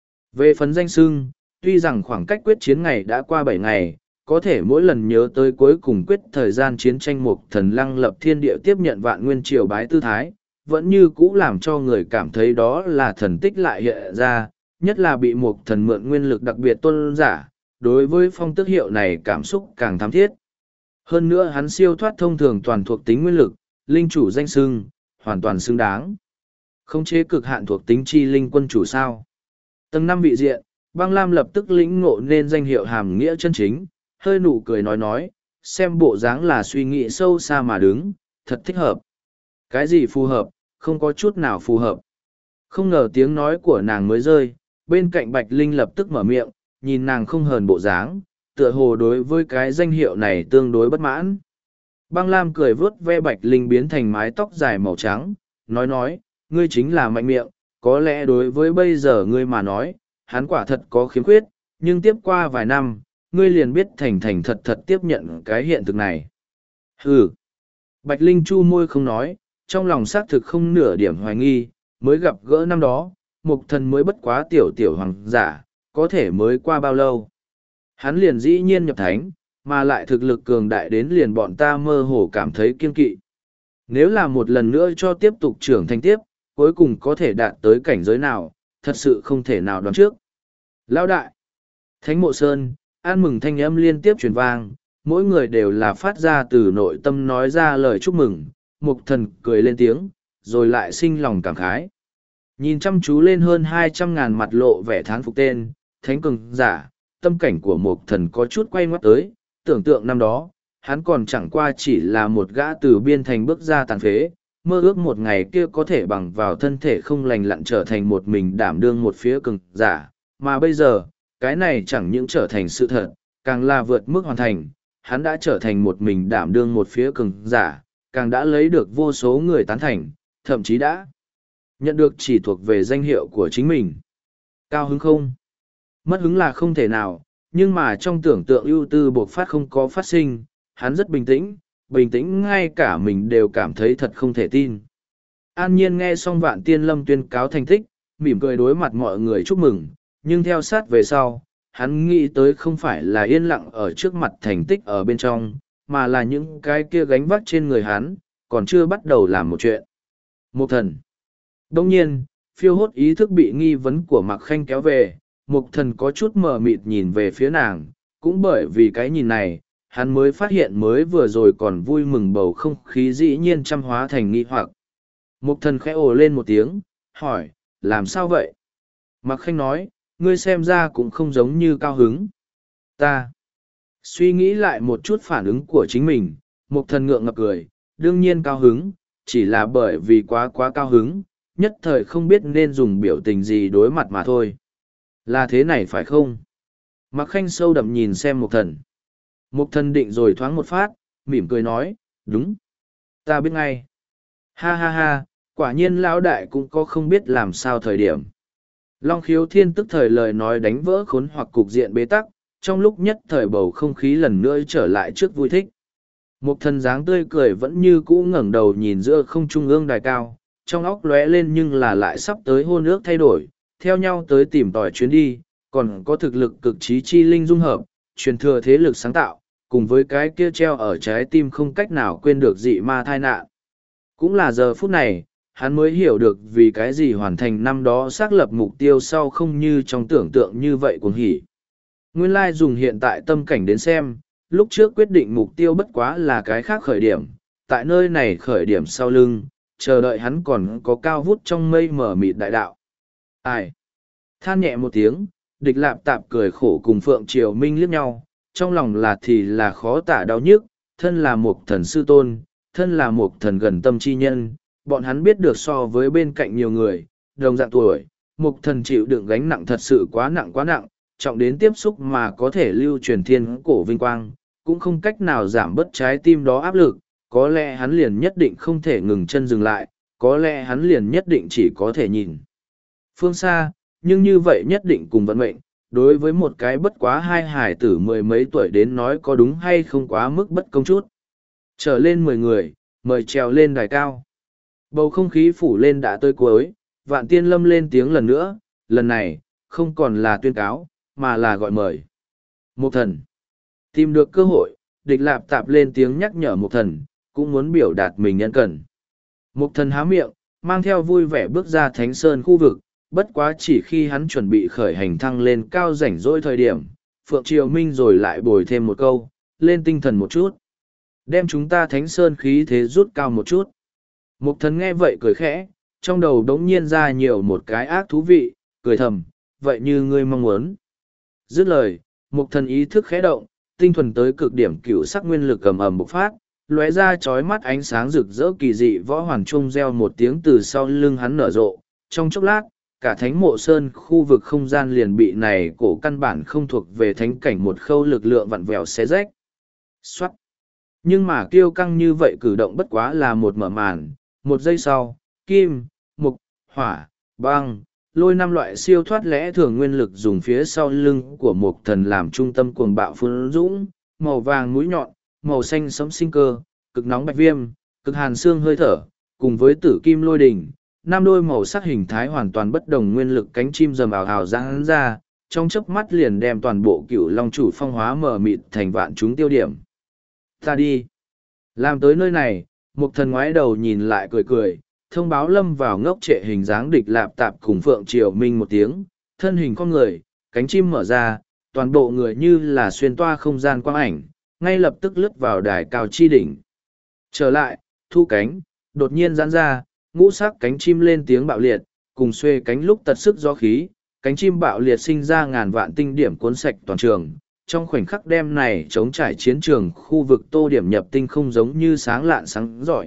Về phần danh xưng, tuy rằng khoảng cách quyết chiến ngày đã qua bảy ngày, có thể mỗi lần nhớ tới cuối cùng quyết thời gian chiến tranh mục thần lăng lập thiên địa tiếp nhận vạn nguyên triều bái tư thái, vẫn như cũ làm cho người cảm thấy đó là thần tích lại hiện ra, nhất là bị mục thần mượn nguyên lực đặc biệt tôn giả, đối với phong tước hiệu này cảm xúc càng thắm thiết. Hơn nữa hắn siêu thoát thông thường toàn thuộc tính nguyên lực, linh chủ danh xưng, hoàn toàn xứng đáng. Không chế cực hạn thuộc tính chi linh quân chủ sao. Tầng năm vị diện, băng lam lập tức lĩnh ngộ nên danh hiệu hàm nghĩa chân chính, hơi nụ cười nói nói, xem bộ dáng là suy nghĩ sâu xa mà đứng, thật thích hợp. Cái gì phù hợp, không có chút nào phù hợp. Không ngờ tiếng nói của nàng mới rơi, bên cạnh Bạch Linh lập tức mở miệng, nhìn nàng không hờn bộ dáng, tựa hồ đối với cái danh hiệu này tương đối bất mãn. Băng Lam cười vớt ve Bạch Linh biến thành mái tóc dài màu trắng, nói nói, ngươi chính là mạnh miệng, có lẽ đối với bây giờ ngươi mà nói, hắn quả thật có khiếm khuyết, nhưng tiếp qua vài năm, ngươi liền biết thành thành thật thật tiếp nhận cái hiện thực này. Hừ. Bạch Linh chu môi không nói, trong lòng xác thực không nửa điểm hoài nghi, mới gặp gỡ năm đó, mục thần mới bất quá tiểu tiểu hoàng giả, có thể mới qua bao lâu. Hắn liền dĩ nhiên nhập thánh, mà lại thực lực cường đại đến liền bọn ta mơ hồ cảm thấy kiên kỵ. Nếu là một lần nữa cho tiếp tục trưởng thành tiếp, cuối cùng có thể đạt tới cảnh giới nào, thật sự không thể nào đoán trước. Lão đại, Thánh Mộ Sơn, an mừng thanh âm liên tiếp truyền vang, mỗi người đều là phát ra từ nội tâm nói ra lời chúc mừng, mục thần cười lên tiếng, rồi lại sinh lòng cảm khái. Nhìn chăm chú lên hơn hai trăm ngàn mặt lộ vẻ thán phục tên, thánh cường giả, tâm cảnh của mục thần có chút quay ngoắt tới, tưởng tượng năm đó, hắn còn chẳng qua chỉ là một gã từ biên thành bước ra tàn phế, mơ ước một ngày kia có thể bằng vào thân thể không lành lặn trở thành một mình đảm đương một phía cường giả, mà bây giờ, cái này chẳng những trở thành sự thật, càng là vượt mức hoàn thành, hắn đã trở thành một mình đảm đương một phía cường giả, càng đã lấy được vô số người tán thành, thậm chí đã nhận được chỉ thuộc về danh hiệu của chính mình. Cao hứng không? Mất hứng là không thể nào, nhưng mà trong tưởng tượng ưu tư buộc phát không có phát sinh, hắn rất bình tĩnh, bình tĩnh ngay cả mình đều cảm thấy thật không thể tin. An nhiên nghe xong Vạn Tiên Lâm tuyên cáo thành tích, mỉm cười đối mặt mọi người chúc mừng, nhưng theo sát về sau, hắn nghĩ tới không phải là yên lặng ở trước mặt thành tích ở bên trong, mà là những cái kia gánh vác trên người hắn, còn chưa bắt đầu làm một chuyện. Một thần. Đông nhiên, phiêu hốt ý thức bị nghi vấn của Mạc Khanh kéo về, Mục thần có chút mờ mịt nhìn về phía nàng, cũng bởi vì cái nhìn này, hắn mới phát hiện mới vừa rồi còn vui mừng bầu không khí dĩ nhiên chăm hóa thành nghi hoặc. Mục thần khẽ ồ lên một tiếng, hỏi, làm sao vậy? Mạc Khanh nói, ngươi xem ra cũng không giống như cao hứng. Ta suy nghĩ lại một chút phản ứng của chính mình, Mục thần ngượng ngập cười, đương nhiên cao hứng, chỉ là bởi vì quá quá cao hứng, nhất thời không biết nên dùng biểu tình gì đối mặt mà thôi. Là thế này phải không? Mạc Khanh sâu đậm nhìn xem Mục thần. Mục thần định rồi thoáng một phát, mỉm cười nói, đúng. Ta biết ngay. Ha ha ha, quả nhiên lão đại cũng có không biết làm sao thời điểm. Long Khiếu Thiên tức thời lời nói đánh vỡ khốn hoặc cục diện bế tắc, trong lúc nhất thời bầu không khí lần nữa trở lại trước vui thích. Mục thần dáng tươi cười vẫn như cũ ngẩng đầu nhìn giữa không trung ương đài cao, trong óc lóe lên nhưng là lại sắp tới hôn ước thay đổi, theo nhau tới tìm tòi chuyến đi, còn có thực lực cực trí chi linh dung hợp, truyền thừa thế lực sáng tạo, cùng với cái kia treo ở trái tim không cách nào quên được dị ma thai nạn. Cũng là giờ phút này, hắn mới hiểu được vì cái gì hoàn thành năm đó xác lập mục tiêu sau không như trong tưởng tượng như vậy cuồng hỉ. Nguyên lai dùng hiện tại tâm cảnh đến xem, lúc trước quyết định mục tiêu bất quá là cái khác khởi điểm, tại nơi này khởi điểm sau lưng, chờ đợi hắn còn có cao vút trong mây mở mịt đại đạo. Ai? Than nhẹ một tiếng, địch lạp tạp cười khổ cùng Phượng Triều Minh liếc nhau, trong lòng là thì là khó tả đau nhức, thân là một thần sư tôn, thân là một thần gần tâm chi nhân, bọn hắn biết được so với bên cạnh nhiều người, đồng dạng tuổi, một thần chịu đựng gánh nặng thật sự quá nặng quá nặng, trọng đến tiếp xúc mà có thể lưu truyền thiên cổ vinh quang, cũng không cách nào giảm bớt trái tim đó áp lực, có lẽ hắn liền nhất định không thể ngừng chân dừng lại, có lẽ hắn liền nhất định chỉ có thể nhìn phương xa, nhưng như vậy nhất định cùng vận mệnh, đối với một cái bất quá hai hải tử mười mấy tuổi đến nói có đúng hay không quá mức bất công chút. Trở lên mười người, mời trèo lên đài cao. Bầu không khí phủ lên đã tới cuối, Vạn Tiên Lâm lên tiếng lần nữa, lần này, không còn là tuyên cáo, mà là gọi mời. Một thần. Tìm được cơ hội, địch lạp tạp lên tiếng nhắc nhở một thần, cũng muốn biểu đạt mình nhân cần. Một thần há miệng, mang theo vui vẻ bước ra Thánh Sơn khu vực, bất quá chỉ khi hắn chuẩn bị khởi hành thăng lên cao rảnh rỗi thời điểm, Phượng Triều Minh rồi lại bồi thêm một câu, lên tinh thần một chút. Đem chúng ta Thánh Sơn khí thế rút cao một chút. Mục thần nghe vậy cười khẽ, trong đầu đống nhiên ra nhiều một cái ác thú vị, cười thầm, vậy như ngươi mong muốn. Dứt lời, mục thần ý thức khẽ động, tinh thuần tới cực điểm cửu sắc nguyên lực cầm ầm bộc phát, lóe ra chói mắt ánh sáng rực rỡ kỳ dị võ hoàng trung reo một tiếng từ sau lưng hắn nở rộ. Trong chốc lát, cả thánh mộ sơn khu vực không gian liền bị này cổ căn bản không thuộc về thánh cảnh một khâu lực lượng vặn vẹo xé rách. Xoát! Nhưng mà kiêu căng như vậy cử động bất quá là một mở màn, một giây sau, kim, mục, hỏa, băng, lôi năm loại siêu thoát lẽ thường nguyên lực dùng phía sau lưng của một thần làm trung tâm cuồng bạo phun dũng, màu vàng mũi nhọn, màu xanh sẫm sinh cơ, cực nóng bạch viêm, cực hàn xương hơi thở, cùng với tử kim lôi đỉnh, năm đôi màu sắc hình thái hoàn toàn bất đồng nguyên lực cánh chim rầm ảo hào giãn ra, trong chớp mắt liền đem toàn bộ cựu long chủ phong hóa mở mịt thành vạn chúng tiêu điểm. Ta đi. Làm tới nơi này, một thần ngoái đầu nhìn lại cười cười, thông báo lâm vào ngốc trệ hình dáng địch lạp tạp cùng Phượng Triều Minh một tiếng, thân hình con người, cánh chim mở ra, toàn bộ người như là xuyên toa không gian quang ảnh, ngay lập tức lướt vào đài cao chi đỉnh. Trở lại, thu cánh, đột nhiên giãn ra, ngũ sắc cánh chim lên tiếng bạo liệt, cùng xuê cánh lúc tật sức gió khí, cánh chim bạo liệt sinh ra ngàn vạn tinh điểm cuốn sạch toàn trường. Trong khoảnh khắc đêm này chống trải chiến trường khu vực tô điểm nhập tinh không giống như sáng lạn sáng giỏi.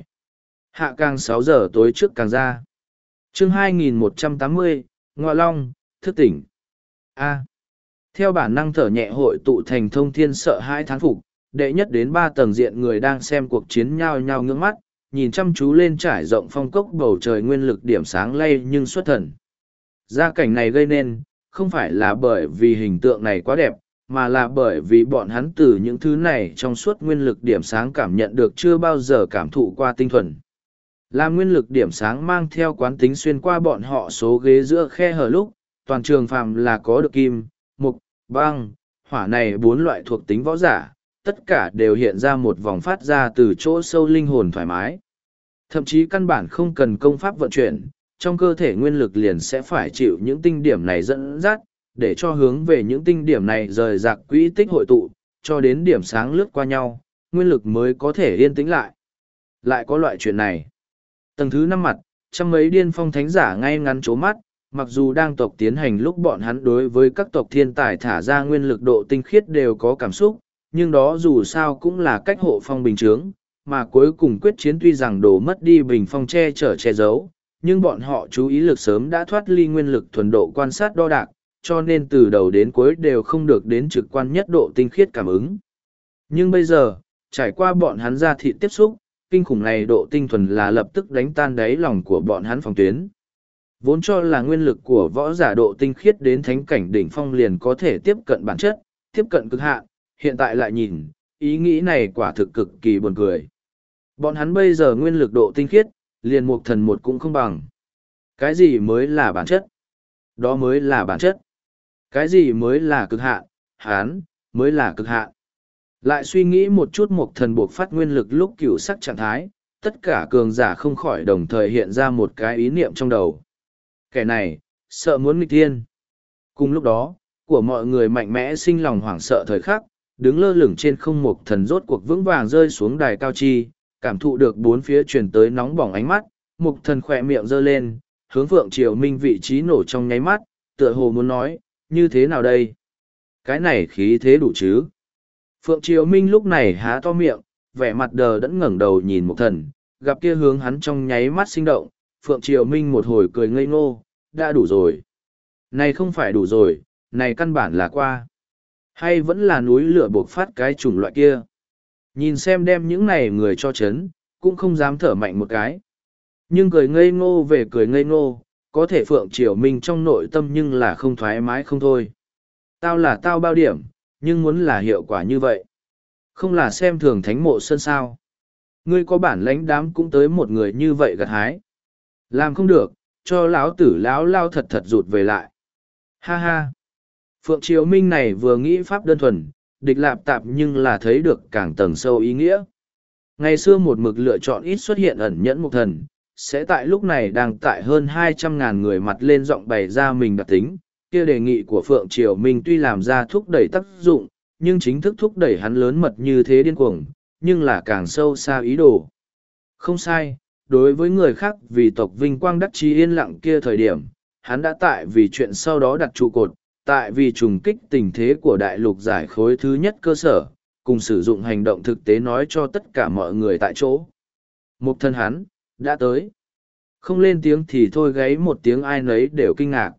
Hạ càng sáu giờ tối trước càng ra. Chương hai nghìn một trăm tám mươi, Ngoại Long, thức tỉnh. A. Theo bản năng thở nhẹ hội tụ thành thông thiên sợ hai thán phục, đệ nhất đến ba tầng diện người đang xem cuộc chiến nhao nhao ngưỡng mắt, nhìn chăm chú lên trải rộng phong cốc bầu trời nguyên lực điểm sáng lay nhưng xuất thần. Gia cảnh này gây nên, không phải là bởi vì hình tượng này quá đẹp, mà là bởi vì bọn hắn từ những thứ này trong suốt nguyên lực điểm sáng cảm nhận được chưa bao giờ cảm thụ qua tinh thuần. Là nguyên lực điểm sáng mang theo quán tính xuyên qua bọn họ số ghế giữa khe hở lúc, toàn trường phàm là có được kim, mục, băng, hỏa này bốn loại thuộc tính võ giả, tất cả đều hiện ra một vòng phát ra từ chỗ sâu linh hồn thoải mái. Thậm chí căn bản không cần công pháp vận chuyển, trong cơ thể nguyên lực liền sẽ phải chịu những tinh điểm này dẫn dắt, để cho hướng về những tinh điểm này rời rạc quỹ tích hội tụ, cho đến điểm sáng lướt qua nhau, nguyên lực mới có thể yên tĩnh lại. Lại có loại chuyện này. Tầng thứ năm mặt, trăm mấy điên phong thánh giả ngay ngắn chố mắt, mặc dù đang tộc tiến hành lúc bọn hắn đối với các tộc thiên tài thả ra nguyên lực độ tinh khiết đều có cảm xúc, nhưng đó dù sao cũng là cách hộ phong bình chướng, mà cuối cùng quyết chiến tuy rằng đổ mất đi bình phong che chở che giấu, nhưng bọn họ chú ý lực sớm đã thoát ly nguyên lực thuần độ quan sát đo đạc, cho nên từ đầu đến cuối đều không được đến trực quan nhất độ tinh khiết cảm ứng. Nhưng bây giờ, trải qua bọn hắn ra thị tiếp xúc, kinh khủng này độ tinh thuần là lập tức đánh tan đáy lòng của bọn hắn phòng tuyến. Vốn cho là nguyên lực của võ giả độ tinh khiết đến thánh cảnh đỉnh phong liền có thể tiếp cận bản chất, tiếp cận cực hạn, hiện tại lại nhìn, ý nghĩ này quả thực cực kỳ buồn cười. Bọn hắn bây giờ nguyên lực độ tinh khiết, liền một thần một cũng không bằng. Cái gì mới là bản chất? Đó mới là bản chất. Cái gì mới là cực hạn? Hán, mới là cực hạn. Lại suy nghĩ một chút một thần buộc phát nguyên lực lúc cửu sắc trạng thái, tất cả cường giả không khỏi đồng thời hiện ra một cái ý niệm trong đầu. Kẻ này, sợ muốn nghịch thiên. Cùng lúc đó, của mọi người mạnh mẽ sinh lòng hoảng sợ thời khắc, đứng lơ lửng trên không Mục Thần rốt cuộc vững vàng rơi xuống đài cao chi, cảm thụ được bốn phía truyền tới nóng bỏng ánh mắt, Mục Thần khỏe miệng giơ lên, hướng Phượng Triều Minh vị trí nổ trong nháy mắt, tựa hồ muốn nói, như thế nào đây? Cái này khí thế đủ chứ? Phượng Triều Minh lúc này há to miệng, vẻ mặt đờ đẫn ngẩng đầu nhìn Mục Thần, gặp kia hướng hắn trong nháy mắt sinh động, Phượng Triều Minh một hồi cười ngây ngô, đã đủ rồi. Này không phải đủ rồi, này căn bản là qua. Hay vẫn là núi lửa bộc phát cái chủng loại kia. Nhìn xem đem những này người cho chấn, cũng không dám thở mạnh một cái. Nhưng cười ngây ngô về cười ngây ngô, có thể Phượng Triều Minh trong nội tâm nhưng là không thoải mái không thôi. Tao là tao bao điểm, nhưng muốn là hiệu quả như vậy. Không là xem thường thánh mộ sơn sao. Ngươi có bản lãnh đám cũng tới một người như vậy gặt hái. Làm không được, cho lão tử lão lao thật thật rụt về lại. Ha ha. Phượng Triều Minh này vừa nghĩ pháp đơn thuần, địch lạp tạp nhưng là thấy được càng tầng sâu ý nghĩa. Ngày xưa một mực lựa chọn ít xuất hiện ẩn nhẫn Mục Thần, sẽ tại lúc này đang tại hơn hai trăm ngàn người mặt lên giọng bày ra mình đặc tính. Kia đề nghị của Phượng Triều Minh tuy làm ra thúc đẩy tác dụng, nhưng chính thức thúc đẩy hắn lớn mật như thế điên cuồng, nhưng là càng sâu xa ý đồ. Không sai, đối với người khác vì tộc vinh quang đắc chí yên lặng kia thời điểm, hắn đã tại vì chuyện sau đó đặt trụ cột, tại vì trùng kích tình thế của đại lục giải khối thứ nhất cơ sở, cùng sử dụng hành động thực tế nói cho tất cả mọi người tại chỗ. Mục Thần hắn, đã tới. Không lên tiếng thì thôi gáy một tiếng ai nấy đều kinh ngạc.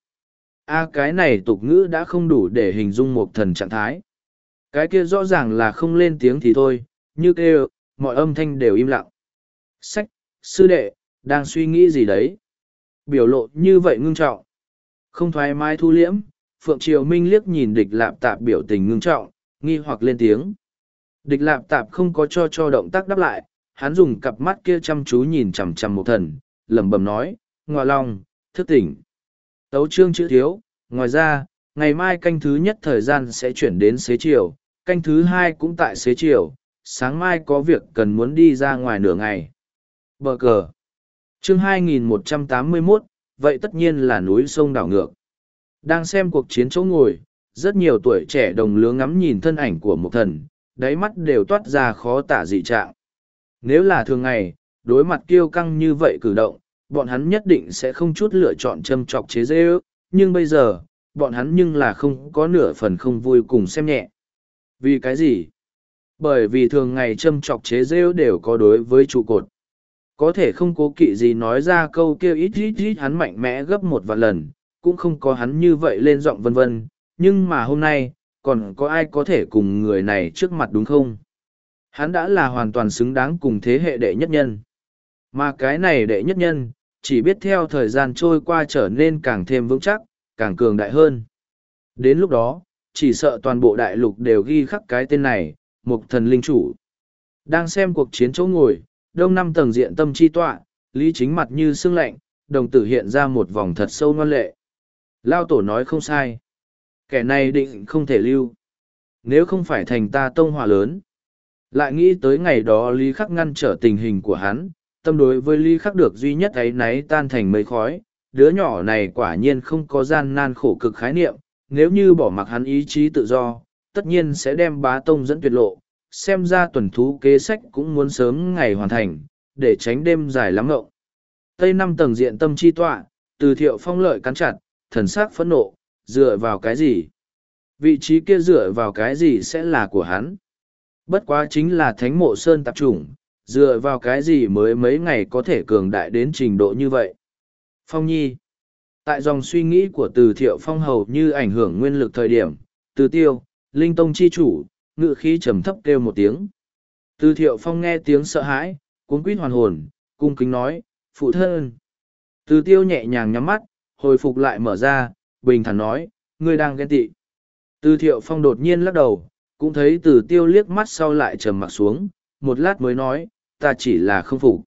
A cái này tục ngữ đã không đủ để hình dung Mục Thần trạng thái. Cái kia rõ ràng là không lên tiếng thì thôi, như kêu, mọi âm thanh đều im lặng. Sách, sư đệ, đang suy nghĩ gì đấy? Biểu lộ như vậy ngưng trọng. Không thoải mái thu liễm, Phượng Triều Minh liếc nhìn địch lạp tạp biểu tình ngưng trọng, nghi hoặc lên tiếng. Địch lạp tạp không có cho cho động tác đáp lại, hắn dùng cặp mắt kia chăm chú nhìn chằm chằm Mục Thần, lẩm bẩm nói, Ngọa Long, thức tỉnh. Tấu chương chữ thiếu, ngoài ra, ngày mai canh thứ nhất thời gian sẽ chuyển đến xế chiều, canh thứ hai cũng tại xế chiều, sáng mai có việc cần muốn đi ra ngoài nửa ngày. Bờ cờ. Chương hai nghìn một trăm tám mươi mốt, vậy tất nhiên là núi sông đảo ngược. Đang xem cuộc chiến chỗ ngồi, rất nhiều tuổi trẻ đồng lứa ngắm nhìn thân ảnh của Mục Thần, đáy mắt đều toát ra khó tả dị trạng. Nếu là thường ngày, đối mặt kiêu căng như vậy cử động, bọn hắn nhất định sẽ không chút lựa chọn châm chọc chế dễ ước, nhưng bây giờ, bọn hắn nhưng là không có nửa phần không vui cùng xem nhẹ. Vì cái gì? Bởi vì thường ngày châm chọc chế rêu đều có đối với trụ cột. Có thể không cố kỵ gì nói ra câu kia ít ít ít hắn mạnh mẽ gấp một vạn lần, cũng không có hắn như vậy lên giọng vân vân, nhưng mà hôm nay, còn có ai có thể cùng người này trước mặt đúng không? Hắn đã là hoàn toàn xứng đáng cùng thế hệ đệ nhất nhân. Mà cái này đệ nhất nhân, chỉ biết theo thời gian trôi qua trở nên càng thêm vững chắc, càng cường đại hơn. Đến lúc đó, chỉ sợ toàn bộ đại lục đều ghi khắc cái tên này, Mục Thần linh chủ. Đang xem cuộc chiến chỗ ngồi, đông năm tầng diện tâm chi tọa, Lý Chính mặt như sương lạnh, đồng tử hiện ra một vòng thật sâu ngoan lệ. Lao tổ nói không sai. Kẻ này định không thể lưu. Nếu không phải thành ta tông hỏa lớn. Lại nghĩ tới ngày đó Lý Khắc ngăn trở tình hình của hắn, tâm đối với Lý Khắc được duy nhất ấy náy tan thành mây khói. Đứa nhỏ này quả nhiên không có gian nan khổ cực khái niệm, nếu như bỏ mặc hắn ý chí tự do, tất nhiên sẽ đem bá tông dẫn tuyệt lộ, xem ra tuần thú kế sách cũng muốn sớm ngày hoàn thành, để tránh đêm dài lắm ngộng. Tây năm tầng diện tâm chi tọa, từ Thiệu Phong lợi cắn chặt, thần sắc phẫn nộ, dựa vào cái gì? Vị trí kia dựa vào cái gì sẽ là của hắn? Bất quá chính là thánh mộ sơn tạp chủng, dựa vào cái gì mới mấy ngày có thể cường đại đến trình độ như vậy? Phong Nhi. Tại dòng suy nghĩ của Từ Thiệu Phong hầu như ảnh hưởng nguyên lực thời điểm, Từ Tiêu, Linh Tông chi chủ, ngự khí trầm thấp kêu một tiếng. Từ Thiệu Phong nghe tiếng sợ hãi, cuống quýt hoàn hồn, cung kính nói, phụ thân. Từ Tiêu nhẹ nhàng nhắm mắt, hồi phục lại mở ra, bình thản nói, ngươi đang ghen tị. Từ Thiệu Phong đột nhiên lắc đầu, cũng thấy Từ Tiêu liếc mắt sau lại trầm mặc xuống, một lát mới nói, ta chỉ là không phục.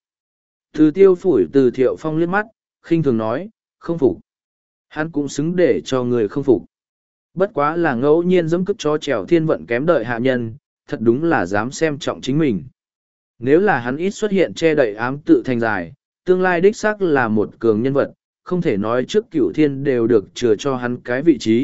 Từ Tiêu phủi Từ Thiệu Phong liếc mắt, khinh thường nói, không phục. Hắn cũng xứng để cho người không phục. Bất quá là ngẫu nhiên dẫm cất cho trèo thiên vận kém đợi hạ nhân, thật đúng là dám xem trọng chính mình. Nếu là hắn ít xuất hiện che đậy ám tự thành dài, tương lai đích xác là một cường nhân vật, không thể nói trước cửu thiên đều được chừa cho hắn cái vị trí,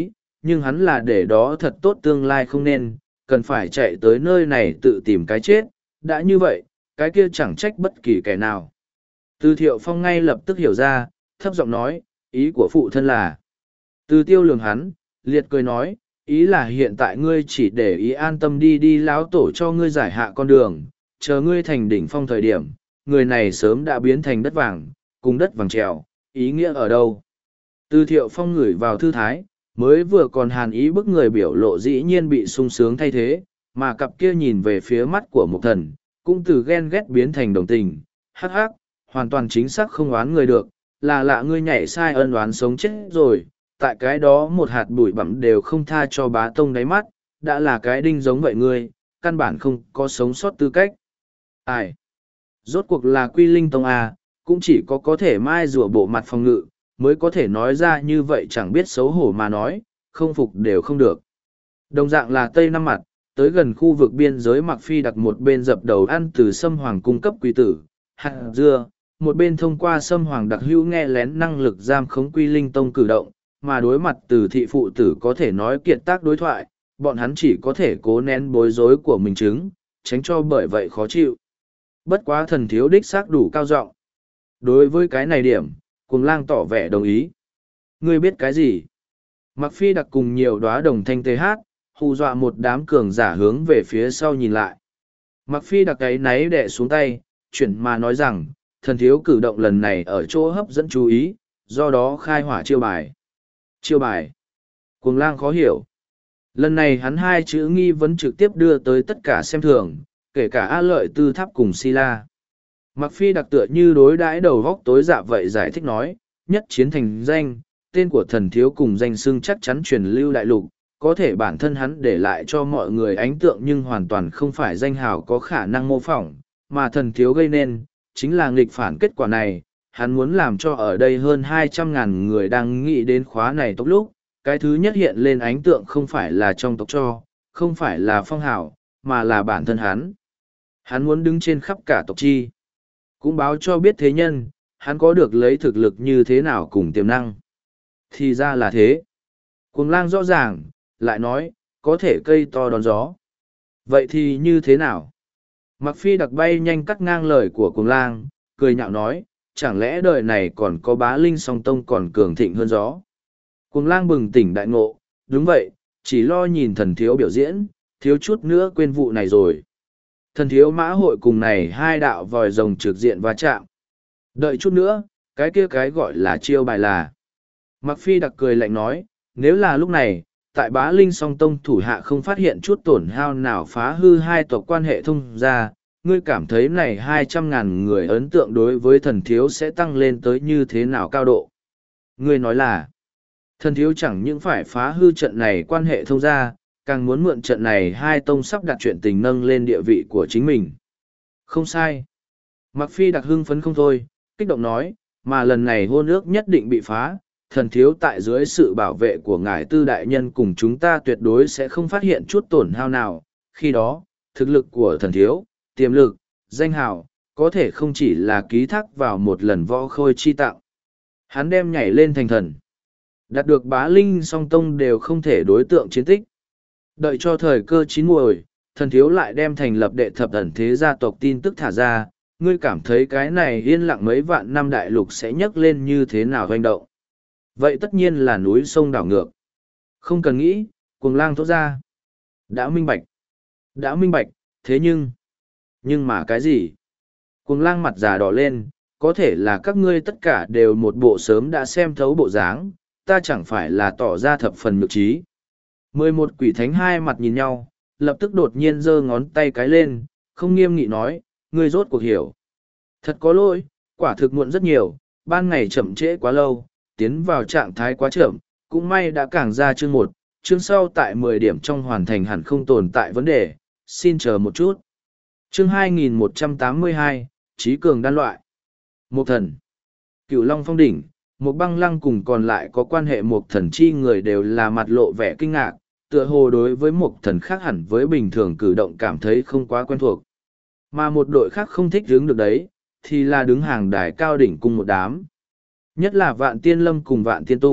nhưng hắn là để đó thật tốt tương lai không nên, cần phải chạy tới nơi này tự tìm cái chết, đã như vậy, cái kia chẳng trách bất kỳ kẻ nào. Từ Thiệu Phong ngay lập tức hiểu ra, thấp giọng nói, ý của phụ thân là. Từ Tiêu lường hắn, liệt cười nói, ý là hiện tại ngươi chỉ để ý an tâm đi đi lão tổ cho ngươi giải hạ con đường, chờ ngươi thành đỉnh phong thời điểm, người này sớm đã biến thành đất vàng, cùng đất vàng trèo, ý nghĩa ở đâu? Từ Thiệu Phong ngửi vào thư thái, mới vừa còn hàn ý bức người biểu lộ dĩ nhiên bị sung sướng thay thế, mà cặp kia nhìn về phía mắt của một thần, cũng từ ghen ghét biến thành đồng tình, hắc hắc, hoàn toàn chính xác không oán người được, là lạ ngươi nhảy sai ân oán sống chết rồi, tại cái đó một hạt bụi bặm đều không tha cho bá tông đáy mắt, đã là cái đinh giống vậy ngươi, căn bản không có sống sót tư cách. Ai? Rốt cuộc là Quy Linh Tông à, cũng chỉ có có thể mai rùa bộ mặt phòng ngự, mới có thể nói ra như vậy chẳng biết xấu hổ mà nói, không phục đều không được. Đồng dạng là Tây Năm Mặt, tới gần khu vực biên giới Mặc Phi đặt một bên dập đầu ăn từ Sâm Hoàng cung cấp quý tử, hạt dưa, một bên thông qua Sâm Hoàng đặc hữu nghe lén năng lực giam khống Quy Linh Tông cử động, mà đối mặt từ thị phụ tử có thể nói kiệt tác đối thoại, bọn hắn chỉ có thể cố nén bối rối của mình chứng, tránh cho bởi vậy khó chịu. Bất quá thần thiếu đích xác đủ cao giọng. Đối với cái này điểm, Cuồng Lang tỏ vẻ đồng ý. Ngươi biết cái gì? Mặc Phi đặc cùng nhiều đóa đồng thanh tê hát, hù dọa một đám cường giả hướng về phía sau nhìn lại. Mặc Phi đặc ấy náy đẻ xuống tay, chuyển mà nói rằng, thần thiếu cử động lần này ở chỗ hấp dẫn chú ý, do đó khai hỏa chiêu bài. Chiêu bài. Cuồng Lang khó hiểu. Lần này hắn hai chữ nghi vấn trực tiếp đưa tới tất cả xem thường, kể cả A Lợi Tư Tháp cùng Sila. Mặc Phi đặc tựa như đối đãi đầu góc tối dạ vậy giải thích nói, nhất chiến thành danh, tên của thần thiếu cùng danh xưng chắc chắn truyền lưu đại lục, có thể bản thân hắn để lại cho mọi người ấn tượng nhưng hoàn toàn không phải danh hào có khả năng mô phỏng, mà thần thiếu gây nên, chính là nghịch phản kết quả này. Hắn muốn làm cho ở đây hơn hai trăm ngàn người đang nghĩ đến khóa này tốc lúc, cái thứ nhất hiện lên ấn tượng không phải là trong tộc cho, không phải là phong hào, mà là bản thân hắn. Hắn muốn đứng trên khắp cả tộc chi. Cũng báo cho biết thế nhân, hắn có được lấy thực lực như thế nào cùng tiềm năng. Thì ra là thế. Cuồng Lang rõ ràng, lại nói, có thể cây to đón gió. Vậy thì như thế nào? Mặc Phi đặc bay nhanh cắt ngang lời của Cuồng Lang, cười nhạo nói, chẳng lẽ đời này còn có bá linh song tông còn cường thịnh hơn gió. Cuồng Lang bừng tỉnh đại ngộ, đúng vậy, chỉ lo nhìn thần thiếu biểu diễn, thiếu chút nữa quên vụ này rồi. Thần thiếu mã hội cùng này hai đạo vòi rồng trực diện va chạm. Đợi chút nữa, cái kia cái gọi là chiêu bài là. Mặc Phi đặc cười lạnh nói, nếu là lúc này, tại bá linh song tông thủ hạ không phát hiện chút tổn hao nào phá hư hai tộc quan hệ thông ra, ngươi cảm thấy này hai trăm ngàn người ấn tượng đối với thần thiếu sẽ tăng lên tới như thế nào cao độ. Ngươi nói là, thần thiếu chẳng những phải phá hư trận này quan hệ thông ra, càng muốn mượn trận này hai tông sắp đặt chuyện tình nâng lên địa vị của chính mình. Không sai. Mặc Phi đặc hưng phấn không thôi, kích động nói, mà lần này hôn ước nhất định bị phá, thần thiếu tại dưới sự bảo vệ của ngài tư đại nhân cùng chúng ta tuyệt đối sẽ không phát hiện chút tổn hao nào. Khi đó, thực lực của thần thiếu, tiềm lực, danh hào, có thể không chỉ là ký thác vào một lần võ khôi chi tạo. Hắn đem nhảy lên thành thần. Đạt được bá linh song tông đều không thể đối tượng chiến tích. Đợi cho thời cơ chín muồi, thần thiếu lại đem thành lập đệ thập ẩn thế gia tộc tin tức thả ra, ngươi cảm thấy cái này yên lặng mấy vạn năm đại lục sẽ nhấc lên như thế nào hoành động. Vậy tất nhiên là núi sông đảo ngược. Không cần nghĩ, Cuồng Lang thốt ra. Đã minh bạch. Đã minh bạch, thế nhưng... Nhưng mà cái gì? Cuồng Lang mặt già đỏ lên, có thể là các ngươi tất cả đều một bộ sớm đã xem thấu bộ dáng, ta chẳng phải là tỏ ra thập phần nhược trí. Mười một quỷ thánh hai mặt nhìn nhau, lập tức đột nhiên giơ ngón tay cái lên, không nghiêm nghị nói, ngươi rốt cuộc hiểu. Thật có lỗi, quả thực muộn rất nhiều, ban ngày chậm trễ quá lâu, tiến vào trạng thái quá chậm, cũng may đã càng ra chương một, chương sau tại mười điểm trong hoàn thành hẳn không tồn tại vấn đề, xin chờ một chút. Chương hai nghìn một trăm tám mươi hai, Trí cường đan loại. Một thần. Cửu Long Phong đỉnh, một băng lăng cùng còn lại có quan hệ một thần chi người đều là mặt lộ vẻ kinh ngạc, tựa hồ đối với một thần khác hẳn với bình thường cử động cảm thấy không quá quen thuộc. Mà một đội khác không thích đứng được đấy, thì là đứng hàng đài cao đỉnh cùng một đám. Nhất là Vạn Tiên Lâm cùng Vạn Tiên Tung,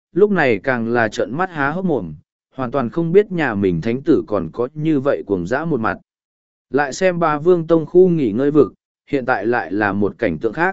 lúc này càng là trợn mắt há hốc mồm, hoàn toàn không biết nhà mình thánh tử còn có như vậy cuồng dã một mặt. Lại xem ba vương tông khu nghỉ ngơi vực, hiện tại lại là một cảnh tượng khác.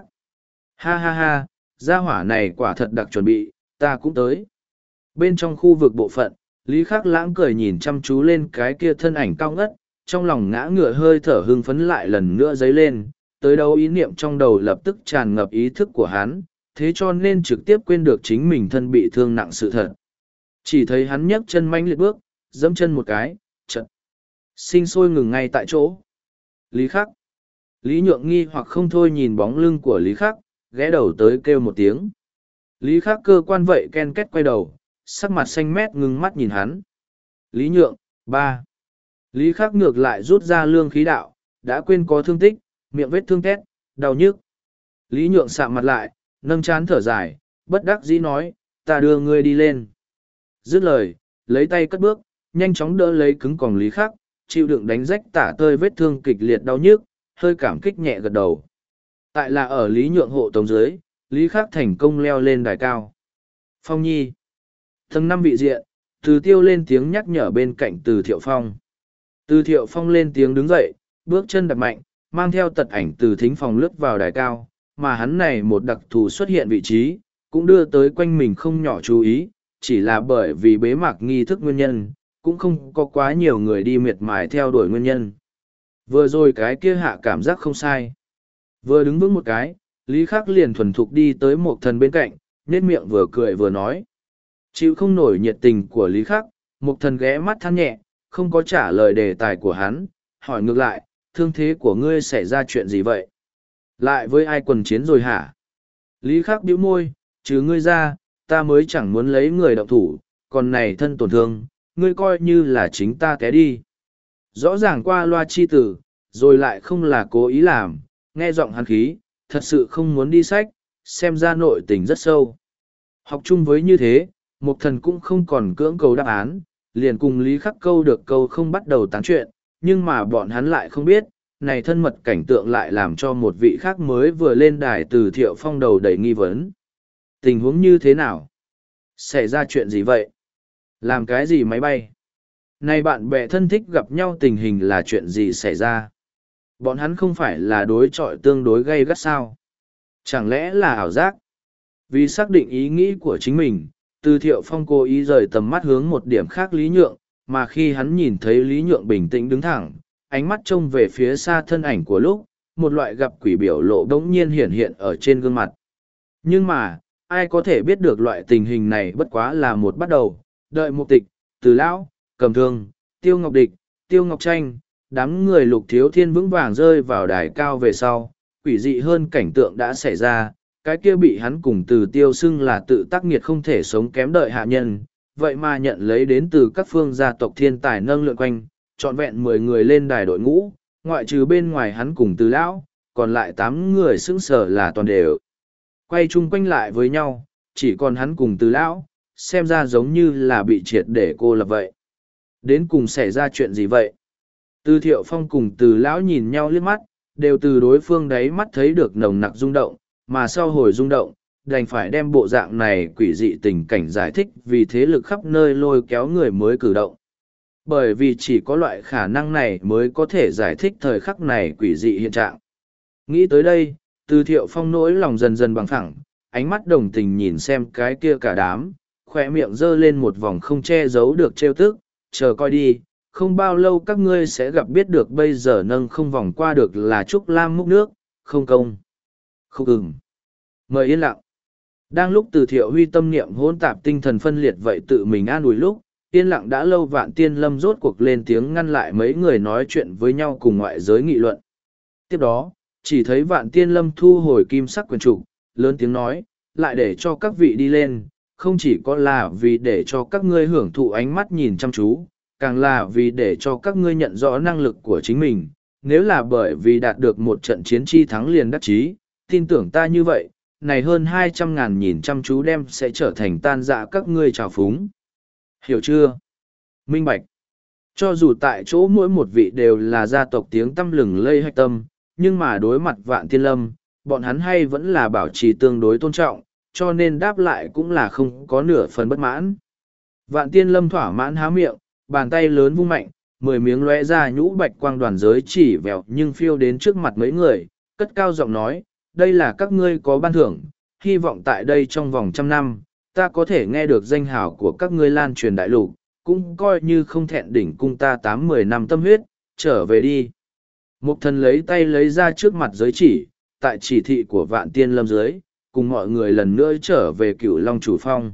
Ha ha ha, gia hỏa này quả thật đặc chuẩn bị, ta cũng tới. Bên trong khu vực bộ phận, Lý Khắc Lãng cười nhìn chăm chú lên cái kia thân ảnh cao ngất, trong lòng ngã ngựa hơi thở hưng phấn lại lần nữa dấy lên, tới đâu ý niệm trong đầu lập tức tràn ngập ý thức của hắn, thế cho nên trực tiếp quên được chính mình thân bị thương nặng sự thật. Chỉ thấy hắn nhấc chân manh liệt bước, dẫm chân một cái, chật. Sinh sôi ngừng ngay tại chỗ. Lý Khắc. Lý Nhượng nghi hoặc không thôi nhìn bóng lưng của Lý Khắc, ghé đầu tới kêu một tiếng. Lý Khắc cơ quan vậy ken két quay đầu, sắc mặt xanh mét ngưng mắt nhìn hắn. Lý Nhượng, ba. Lý Khắc ngược lại rút ra lương khí đạo, đã quên có thương tích, miệng vết thương tét, đau nhức. Lý Nhượng sạm mặt lại, nâng chán thở dài, bất đắc dĩ nói, ta đưa ngươi đi lên. Dứt lời, lấy tay cất bước, nhanh chóng đỡ lấy cứng còng Lý Khắc, chịu đựng đánh rách tả tơi vết thương kịch liệt đau nhức, hơi cảm kích nhẹ gật đầu. Tại là ở Lý Nhượng hộ tống dưới, Lý Khắc thành công leo lên đài cao. Phong Nhi. Tầng năm vị diện, Từ Tiêu lên tiếng nhắc nhở bên cạnh Từ Thiệu Phong. Từ Thiệu Phong lên tiếng đứng dậy, bước chân đập mạnh, mang theo tật ảnh từ thính phòng lướt vào đài cao, mà hắn này một đặc thù xuất hiện vị trí, cũng đưa tới quanh mình không nhỏ chú ý, chỉ là bởi vì bế mạc nghi thức nguyên nhân, cũng không có quá nhiều người đi miệt mài theo đuổi nguyên nhân. Vừa rồi cái kia hạ cảm giác không sai. Vừa đứng vững một cái, Lý Khắc liền thuần thục đi tới một thần bên cạnh, nét miệng vừa cười vừa nói. Chịu không nổi nhiệt tình của Lý Khắc, một thần ghé mắt than nhẹ, không có trả lời đề tài của hắn, hỏi ngược lại, thương thế của ngươi xảy ra chuyện gì vậy? Lại với ai quần chiến rồi hả? Lý Khắc bĩu môi, chứ ngươi ra, ta mới chẳng muốn lấy người động thủ, còn này thân tổn thương, ngươi coi như là chính ta té đi. Rõ ràng qua loa chi tử, rồi lại không là cố ý làm, nghe giọng hắn khí, thật sự không muốn đi sách, xem ra nội tình rất sâu. Học chung với như thế, Mục Thần cũng không còn cưỡng cầu đáp án, liền cùng Lý Khắc câu được câu không bắt đầu tán chuyện, nhưng mà bọn hắn lại không biết, này thân mật cảnh tượng lại làm cho một vị khác mới vừa lên đài Từ Thiệu Phong đầu đầy nghi vấn. Tình huống như thế nào? Xảy ra chuyện gì vậy? Làm cái gì máy bay? Này bạn bè thân thích gặp nhau tình hình là chuyện gì xảy ra? Bọn hắn không phải là đối chọi tương đối gay gắt sao? Chẳng lẽ là ảo giác? Vì xác định ý nghĩ của chính mình, Từ Thiệu Phong cố ý rời tầm mắt hướng một điểm khác Lý Nhượng, mà khi hắn nhìn thấy Lý Nhượng bình tĩnh đứng thẳng, ánh mắt trông về phía xa thân ảnh của lúc, một loại gặp quỷ biểu lộ đống nhiên hiện hiện ở trên gương mặt. Nhưng mà, ai có thể biết được loại tình hình này bất quá là một bắt đầu, đợi Mục Tịch, Từ Lão, Cầm Thương, Tiêu Ngọc Địch, Tiêu Ngọc Tranh, đám người Lục Thiếu Thiên vững vàng rơi vào đài cao về sau, quỷ dị hơn cảnh tượng đã xảy ra, cái kia bị hắn cùng Từ Tiêu xưng là tự tác nghiệt không thể sống kém đợi hạ nhân, vậy mà nhận lấy đến từ các phương gia tộc thiên tài nâng lượn quanh, trọn vẹn mười người lên đài đội ngũ, ngoại trừ bên ngoài hắn cùng Từ Lão, còn lại tám người xứng sở là toàn đều. Quay chung quanh lại với nhau, chỉ còn hắn cùng Từ Lão, xem ra giống như là bị triệt để cô lập vậy. Đến cùng xảy ra chuyện gì vậy? Từ Thiệu Phong cùng Từ Lão nhìn nhau liếc mắt, đều từ đối phương đáy mắt thấy được nồng nặc rung động, mà sau hồi rung động, đành phải đem bộ dạng này quỷ dị tình cảnh giải thích vì thế lực khắp nơi lôi kéo người mới cử động. Bởi vì chỉ có loại khả năng này mới có thể giải thích thời khắc này quỷ dị hiện trạng. Nghĩ tới đây, Từ Thiệu Phong nỗi lòng dần dần bằng phẳng, ánh mắt đồng tình nhìn xem cái kia cả đám, khỏe miệng giơ lên một vòng không che giấu được trêu tức, chờ coi đi, không bao lâu các ngươi sẽ gặp biết được bây giờ nâng không vòng qua được là Trúc Lam múc nước, không công. Không ừng. Mời yên lặng. Đang lúc Từ Thiệu Huy tâm niệm hỗn tạp tinh thần phân liệt vậy tự mình an ủi lúc, yên lặng đã lâu Vạn Tiên Lâm rốt cuộc lên tiếng ngăn lại mấy người nói chuyện với nhau cùng ngoại giới nghị luận. Tiếp đó, chỉ thấy Vạn Tiên Lâm thu hồi kim sắc quyền trục, lớn tiếng nói, lại để cho các vị đi lên, không chỉ có là vì để cho các ngươi hưởng thụ ánh mắt nhìn chăm chú, càng là vì để cho các ngươi nhận rõ năng lực của chính mình. Nếu là bởi vì đạt được một trận chiến chi thắng liền đắc chí, tin tưởng ta như vậy, này hơn hai trăm ngàn nhìn chăm chú đem sẽ trở thành tan dạ các ngươi trào phúng. Hiểu chưa? Minh bạch. Cho dù tại chỗ mỗi một vị đều là gia tộc tiếng tăm lừng lây hạch tâm, nhưng mà đối mặt Vạn Tiên Lâm, bọn hắn hay vẫn là bảo trì tương đối tôn trọng, cho nên đáp lại cũng là không có nửa phần bất mãn. Vạn Tiên Lâm thỏa mãn há miệng, bàn tay lớn vung mạnh, mười miếng lóe ra nhũ bạch quang đoàn giới chỉ vẹo nhưng phiêu đến trước mặt mấy người, cất cao giọng nói, đây là các ngươi có ban thưởng, hy vọng tại đây trong vòng trăm năm, ta có thể nghe được danh hào của các ngươi lan truyền đại lục, cũng coi như không thẹn đỉnh cung ta tám mười năm tâm huyết, trở về đi. Mục thần lấy tay lấy ra trước mặt giới chỉ, tại chỉ thị của Vạn Tiên Lâm dưới, cùng mọi người lần nữa trở về Cửu Long Chủ Phong.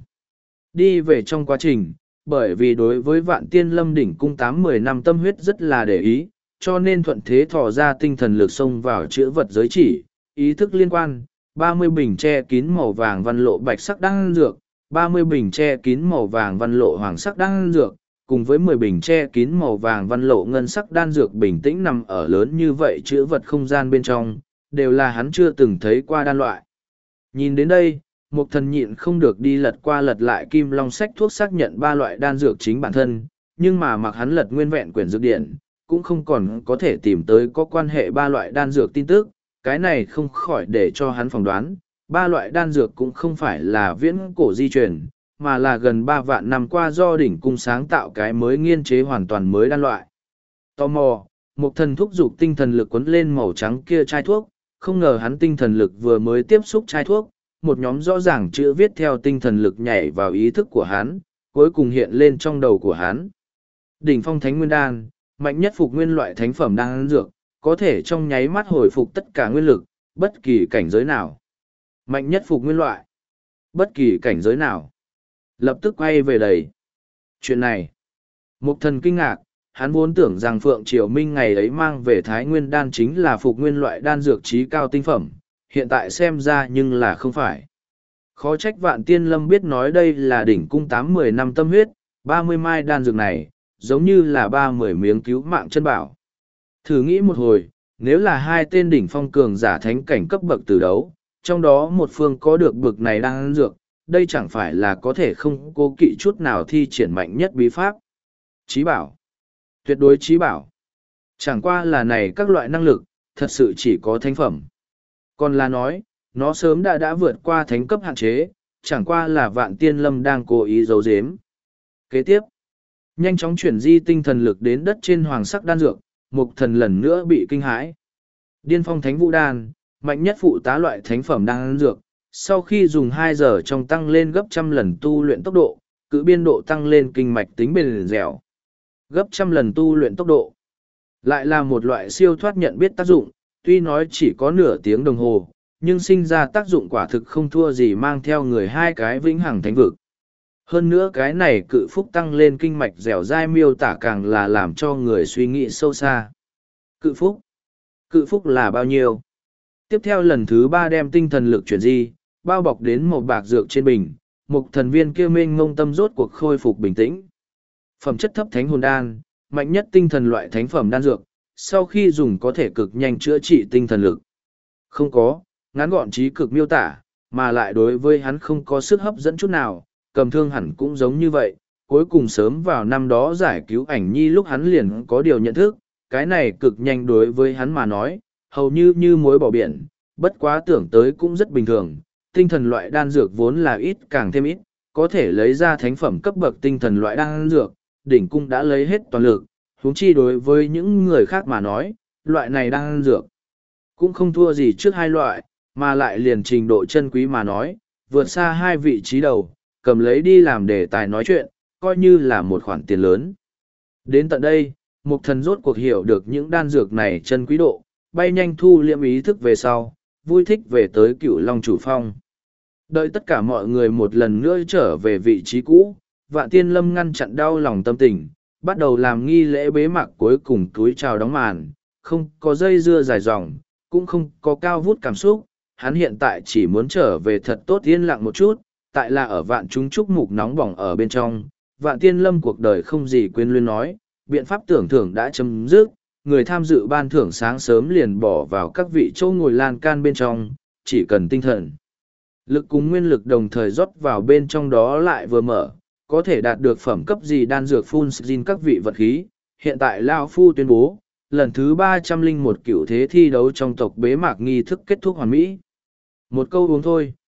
Đi về trong quá trình, bởi vì đối với Vạn Tiên Lâm đỉnh cung tám mười năm tâm huyết rất là để ý, cho nên thuận thế thò ra tinh thần lực xông vào chữa vật giới chỉ, ý thức liên quan, ba mươi bình che kín màu vàng văn lộ bạch sắc đan dược, ba mươi bình che kín màu vàng văn lộ hoàng sắc đan dược, cùng với mười bình che kín màu vàng văn lộ ngân sắc đan dược bình tĩnh nằm ở lớn như vậy chữa vật không gian bên trong, đều là hắn chưa từng thấy qua đan loại. Nhìn đến đây, Mục thần nhịn không được đi lật qua lật lại kim long sách thuốc xác nhận ba loại đan dược chính bản thân, nhưng mà mặc hắn lật nguyên vẹn quyển dược điển, cũng không còn có thể tìm tới có quan hệ ba loại đan dược tin tức, cái này không khỏi để cho hắn phỏng đoán, ba loại đan dược cũng không phải là viễn cổ di truyền, mà là gần ba vạn năm qua do đỉnh cung sáng tạo cái mới nghiên chế hoàn toàn mới đan loại. Tò mò, Mục thần thúc giục tinh thần lực quấn lên màu trắng kia chai thuốc, không ngờ hắn tinh thần lực vừa mới tiếp xúc chai thuốc, một nhóm rõ ràng chữ viết theo tinh thần lực nhảy vào ý thức của hắn, cuối cùng hiện lên trong đầu của hắn. Đỉnh phong thánh nguyên đan, mạnh nhất phục nguyên loại thánh phẩm đan dược, có thể trong nháy mắt hồi phục tất cả nguyên lực, bất kỳ cảnh giới nào. Mạnh nhất phục nguyên loại, bất kỳ cảnh giới nào. Lập tức quay về đầy. Chuyện này, Mục thần kinh ngạc, hắn vốn tưởng rằng Phượng Triều Minh ngày ấy mang về Thái Nguyên đan chính là phục nguyên loại đan dược trí cao tinh phẩm, hiện tại xem ra nhưng là không phải. Khó trách Vạn Tiên Lâm biết nói đây là đỉnh cung tám mười năm tâm huyết, ba mươi mai đan dược này, giống như là ba mươi miếng cứu mạng chân bảo. Thử nghĩ một hồi, nếu là hai tên đỉnh phong cường giả thánh cảnh cấp bậc từ đấu, trong đó một phương có được bực này đan dược, đây chẳng phải là có thể không cố kỵ chút nào thi triển mạnh nhất bí pháp. Chí bảo. Tuyệt đối chí bảo. Chẳng qua là này các loại năng lực, thật sự chỉ có thánh phẩm. Còn là nói, nó sớm đã đã vượt qua thánh cấp hạn chế, chẳng qua là Vạn Tiên Lâm đang cố ý giấu giếm. Kế tiếp, nhanh chóng chuyển di tinh thần lực đến đất trên hoàng sắc đan dược, Mục thần lần nữa bị kinh hãi. Điên phong thánh vũ đan, mạnh nhất phụ tá loại thánh phẩm đan dược, sau khi dùng hai giờ trong tăng lên gấp trăm lần tu luyện tốc độ, cự biên độ tăng lên kinh mạch tính bền dẻo. Gấp trăm lần tu luyện tốc độ. Lại là một loại siêu thoát nhận biết tác dụng, tuy nói chỉ có nửa tiếng đồng hồ, nhưng sinh ra tác dụng quả thực không thua gì mang theo người hai cái vĩnh hằng thánh vực. Hơn nữa cái này cự phúc tăng lên kinh mạch dẻo dai miêu tả càng là làm cho người suy nghĩ sâu xa. Cự phúc? Cự phúc là bao nhiêu? Tiếp theo lần thứ ba đem tinh thần lực chuyển di, bao bọc đến một bạc dược trên bình, một thần viên kia mênh ngông tâm rốt cuộc khôi phục bình tĩnh. Phẩm chất thấp thánh hồn đan, mạnh nhất tinh thần loại thánh phẩm đan dược, sau khi dùng có thể cực nhanh chữa trị tinh thần lực. Không có, ngắn gọn trí cực miêu tả, mà lại đối với hắn không có sức hấp dẫn chút nào, cầm thương hẳn cũng giống như vậy. Cuối cùng sớm vào năm đó giải cứu ảnh nhi lúc hắn liền có điều nhận thức, cái này cực nhanh đối với hắn mà nói, hầu như như muối bỏ biển, bất quá tưởng tới cũng rất bình thường. Tinh thần loại đan dược vốn là ít càng thêm ít, có thể lấy ra thánh phẩm cấp bậc tinh thần loại đan dược, đỉnh cung đã lấy hết toàn lực, huống chi đối với những người khác mà nói, loại này đan dược cũng không thua gì trước hai loại, mà lại liền trình độ chân quý mà nói, vượt xa hai vị trí đầu, cầm lấy đi làm đề tài nói chuyện, coi như là một khoản tiền lớn. Đến tận đây, Mục thần rốt cuộc hiểu được những đan dược này chân quý độ, bay nhanh thu liệm ý thức về sau, vui thích về tới Cửu Long Chủ Phong. Đợi tất cả mọi người một lần nữa trở về vị trí cũ, Vạn Tiên Lâm ngăn chặn đau lòng tâm tình, bắt đầu làm nghi lễ bế mạc cuối cùng túi chào đóng màn, không có dây dưa dài dòng, cũng không có cao vút cảm xúc, hắn hiện tại chỉ muốn trở về thật tốt yên lặng một chút, tại là ở vạn chúng chúc mục nóng bỏng ở bên trong, Vạn Tiên Lâm cuộc đời không gì quên luyên nói, biện pháp tưởng thưởng đã chấm dứt, người tham dự ban thưởng sáng sớm liền bỏ vào các vị chỗ ngồi lan can bên trong, chỉ cần tinh thần. Lực cùng nguyên lực đồng thời rót vào bên trong đó lại vừa mở, có thể đạt được phẩm cấp gì đan dược phun xin các vị vật khí. Hiện tại Lao Phu tuyên bố, lần thứ ba trăm linh một cựu thế thi đấu trong tộc bế mạc nghi thức kết thúc hoàn mỹ. Một câu uống thôi,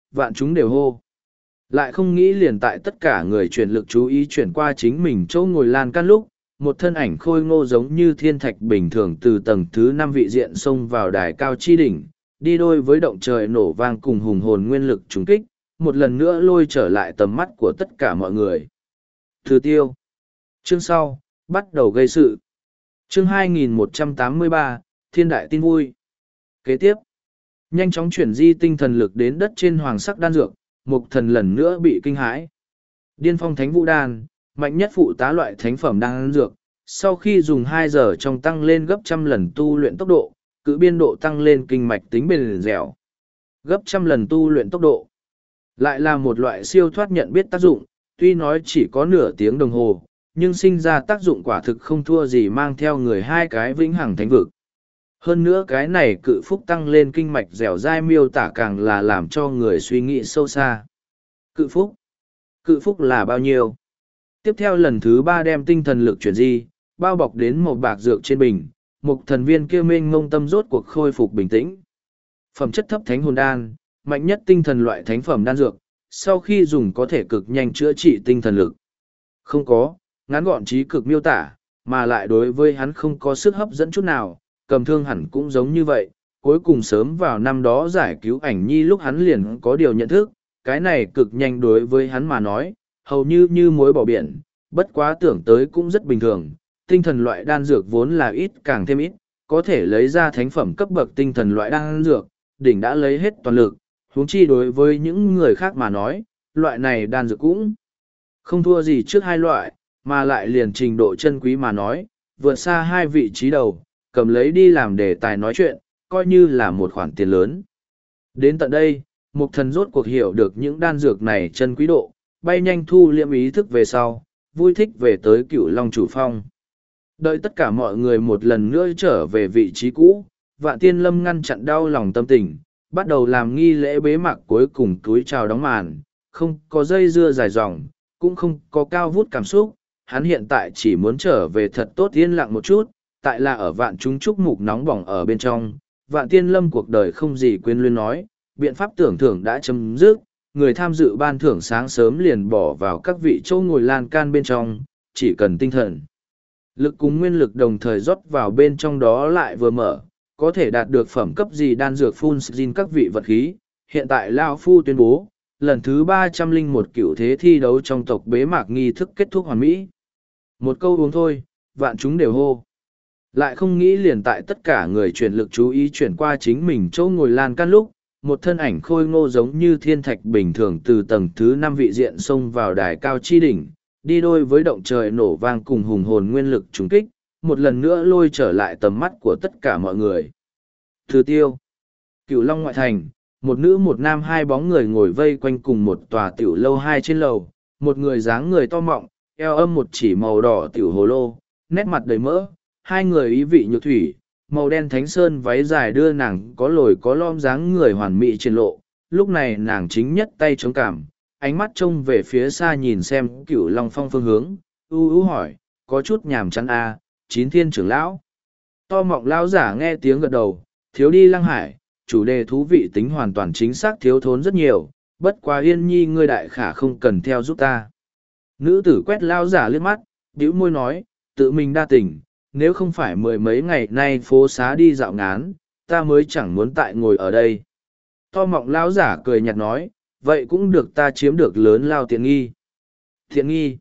vạn chúng đều hô. Lại không nghĩ liền tại tất cả người chuyển lực chú ý chuyển qua chính mình chỗ ngồi lan can lúc, một thân ảnh khôi ngô giống như thiên thạch bình thường từ tầng thứ năm vị diện xông vào đài cao chi đỉnh, đi đôi với động trời nổ vang cùng hùng hồn nguyên lực trùng kích, một lần nữa lôi trở lại tầm mắt của tất cả mọi người. Thứ tiêu. Chương sau, bắt đầu gây sự. Chương hai nghìn một trăm tám mươi ba, Thiên đại tin vui. Kế tiếp, nhanh chóng chuyển di tinh thần lực đến đất trên hoàng sắc đan dược, mục thần lần nữa bị kinh hãi. Điên phong thánh vũ đan, mạnh nhất phụ tá loại thánh phẩm đan dược, sau khi dùng hai giờ trong tăng lên gấp trăm lần tu luyện tốc độ, cự biên độ tăng lên kinh mạch tính bền dẻo. Gấp trăm lần tu luyện tốc độ. Lại là một loại siêu thoát nhận biết tác dụng, tuy nói chỉ có nửa tiếng đồng hồ, nhưng sinh ra tác dụng quả thực không thua gì mang theo người hai cái vĩnh hằng thánh vực. Hơn nữa cái này cự phúc tăng lên kinh mạch dẻo dai miêu tả càng là làm cho người suy nghĩ sâu xa. Cự phúc? Cự phúc là bao nhiêu? Tiếp theo lần thứ ba đem tinh thần lực chuyển di, bao bọc đến một bạc dược trên bình, một thần viên kia mênh ngông tâm rốt cuộc khôi phục bình tĩnh. Phẩm chất thấp thánh hồn đan, mạnh nhất tinh thần loại thánh phẩm đan dược, sau khi dùng có thể cực nhanh chữa trị tinh thần lực. Không có, ngắn gọn trí cực miêu tả, mà lại đối với hắn không có sức hấp dẫn chút nào, cầm thương hẳn cũng giống như vậy. Cuối cùng sớm vào năm đó giải cứu ảnh nhi lúc hắn liền có điều nhận thức, cái này cực nhanh đối với hắn mà nói, hầu như như muối bỏ biển, bất quá tưởng tới cũng rất bình thường. Tinh thần loại đan dược vốn là ít càng thêm ít, có thể lấy ra thánh phẩm cấp bậc tinh thần loại đan dược, đỉnh đã lấy hết toàn lực, huống chi đối với những người khác mà nói, loại này đan dược cũng không thua gì trước hai loại, mà lại liền trình độ chân quý mà nói, vượt xa hai vị trí đầu, cầm lấy đi làm đề tài nói chuyện, coi như là một khoản tiền lớn. Đến tận đây, Mục Thần rốt cuộc hiểu được những đan dược này chân quý độ, bay nhanh thu liệm ý thức về sau, vui thích về tới Cửu Long Chủ Phong. Đợi tất cả mọi người một lần nữa trở về vị trí cũ, Vạn Tiên Lâm ngăn chặn đau lòng tâm tình, bắt đầu làm nghi lễ bế mạc cuối cùng túi chào đóng màn, không có dây dưa dài dòng, cũng không có cao vút cảm xúc, hắn hiện tại chỉ muốn trở về thật tốt yên lặng một chút, tại là ở vạn chúng trúc mục nóng bỏng ở bên trong, Vạn Tiên Lâm cuộc đời không gì quên luyên nói, biện pháp tưởng thưởng đã chấm dứt, người tham dự ban thưởng sáng sớm liền bỏ vào các vị chỗ ngồi lan can bên trong, chỉ cần tinh thần lực cùng nguyên lực đồng thời rót vào bên trong đó lại vừa mở, có thể đạt được phẩm cấp gì đan dược phun xin các vị vật khí. Hiện tại Lao Phu tuyên bố, lần thứ ba trăm linh một cựu thế thi đấu trong tộc bế mạc nghi thức kết thúc hoàn mỹ. Một câu uống thôi, vạn chúng đều hô. Lại không nghĩ liền tại tất cả người chuyển lực chú ý chuyển qua chính mình chỗ ngồi lan can lúc, một thân ảnh khôi ngô giống như thiên thạch bình thường từ tầng thứ năm vị diện xông vào đài cao chi đỉnh, đi đôi với động trời nổ vang cùng hùng hồn nguyên lực trùng kích, một lần nữa lôi trở lại tầm mắt của tất cả mọi người. Thứ tiêu. Cửu Long ngoại thành, một nữ một nam hai bóng người ngồi vây quanh cùng một tòa tiểu lâu hai trên lầu, một người dáng người to mọng, eo âm một chỉ màu đỏ tiểu hồ lô, nét mặt đầy mỡ, hai người ý vị nhược thủy, màu đen thánh sơn váy dài đưa nàng có lồi có lõm dáng người hoàn mỹ trên lộ, lúc này nàng chính nhất tay chống cảm, ánh mắt trông về phía xa nhìn xem Cửu Long phong phương hướng, u u hỏi, có chút nhàm chán a, Chín Thiên trưởng lão. To mọng lão giả nghe tiếng gật đầu, thiếu đi Lăng Hải, chủ đề thú vị tính hoàn toàn chính xác thiếu thốn rất nhiều, bất quá Yên Nhi ngươi đại khả không cần theo giúp ta. Nữ tử quét lão giả liếc mắt, bĩu môi nói, tự mình đa tình, nếu không phải mười mấy ngày nay phố xá đi dạo ngán, ta mới chẳng muốn tại ngồi ở đây. To mọng lão giả cười nhạt nói, vậy cũng được ta chiếm được lớn lao tiện nghi. Thiện nghi.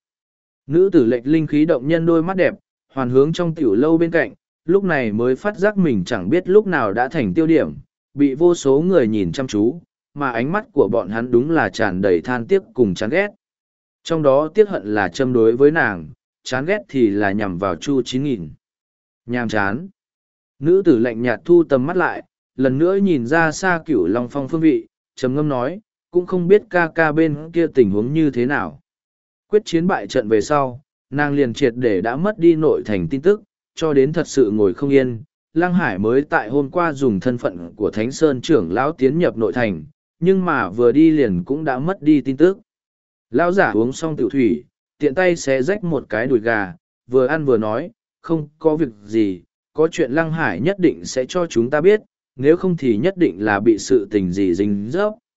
Nữ tử lệch linh khí động nhân đôi mắt đẹp, hoàn hướng trong tiểu lâu bên cạnh, lúc này mới phát giác mình chẳng biết lúc nào đã thành tiêu điểm, bị vô số người nhìn chăm chú, mà ánh mắt của bọn hắn đúng là tràn đầy than tiếc cùng chán ghét. Trong đó tiếc hận là châm đối với nàng, chán ghét thì là nhằm vào Chu chín nghìn. Nhàm chán. Nữ tử lạnh nhạt thu tầm mắt lại, lần nữa nhìn ra xa Cửu Long phong phương vị, trầm ngâm nói, cũng không biết ca ca bên kia tình huống như thế nào. Quyết chiến bại trận về sau, nàng liền triệt để đã mất đi nội thành tin tức, cho đến thật sự ngồi không yên. Lăng Hải mới tại hôm qua dùng thân phận của Thánh Sơn trưởng lão tiến nhập nội thành, nhưng mà vừa đi liền cũng đã mất đi tin tức. Lão giả uống xong tiểu thủy, tiện tay xé rách một cái đùi gà, vừa ăn vừa nói, không có việc gì, có chuyện Lăng Hải nhất định sẽ cho chúng ta biết, nếu không thì nhất định là bị sự tình gì dính dấp.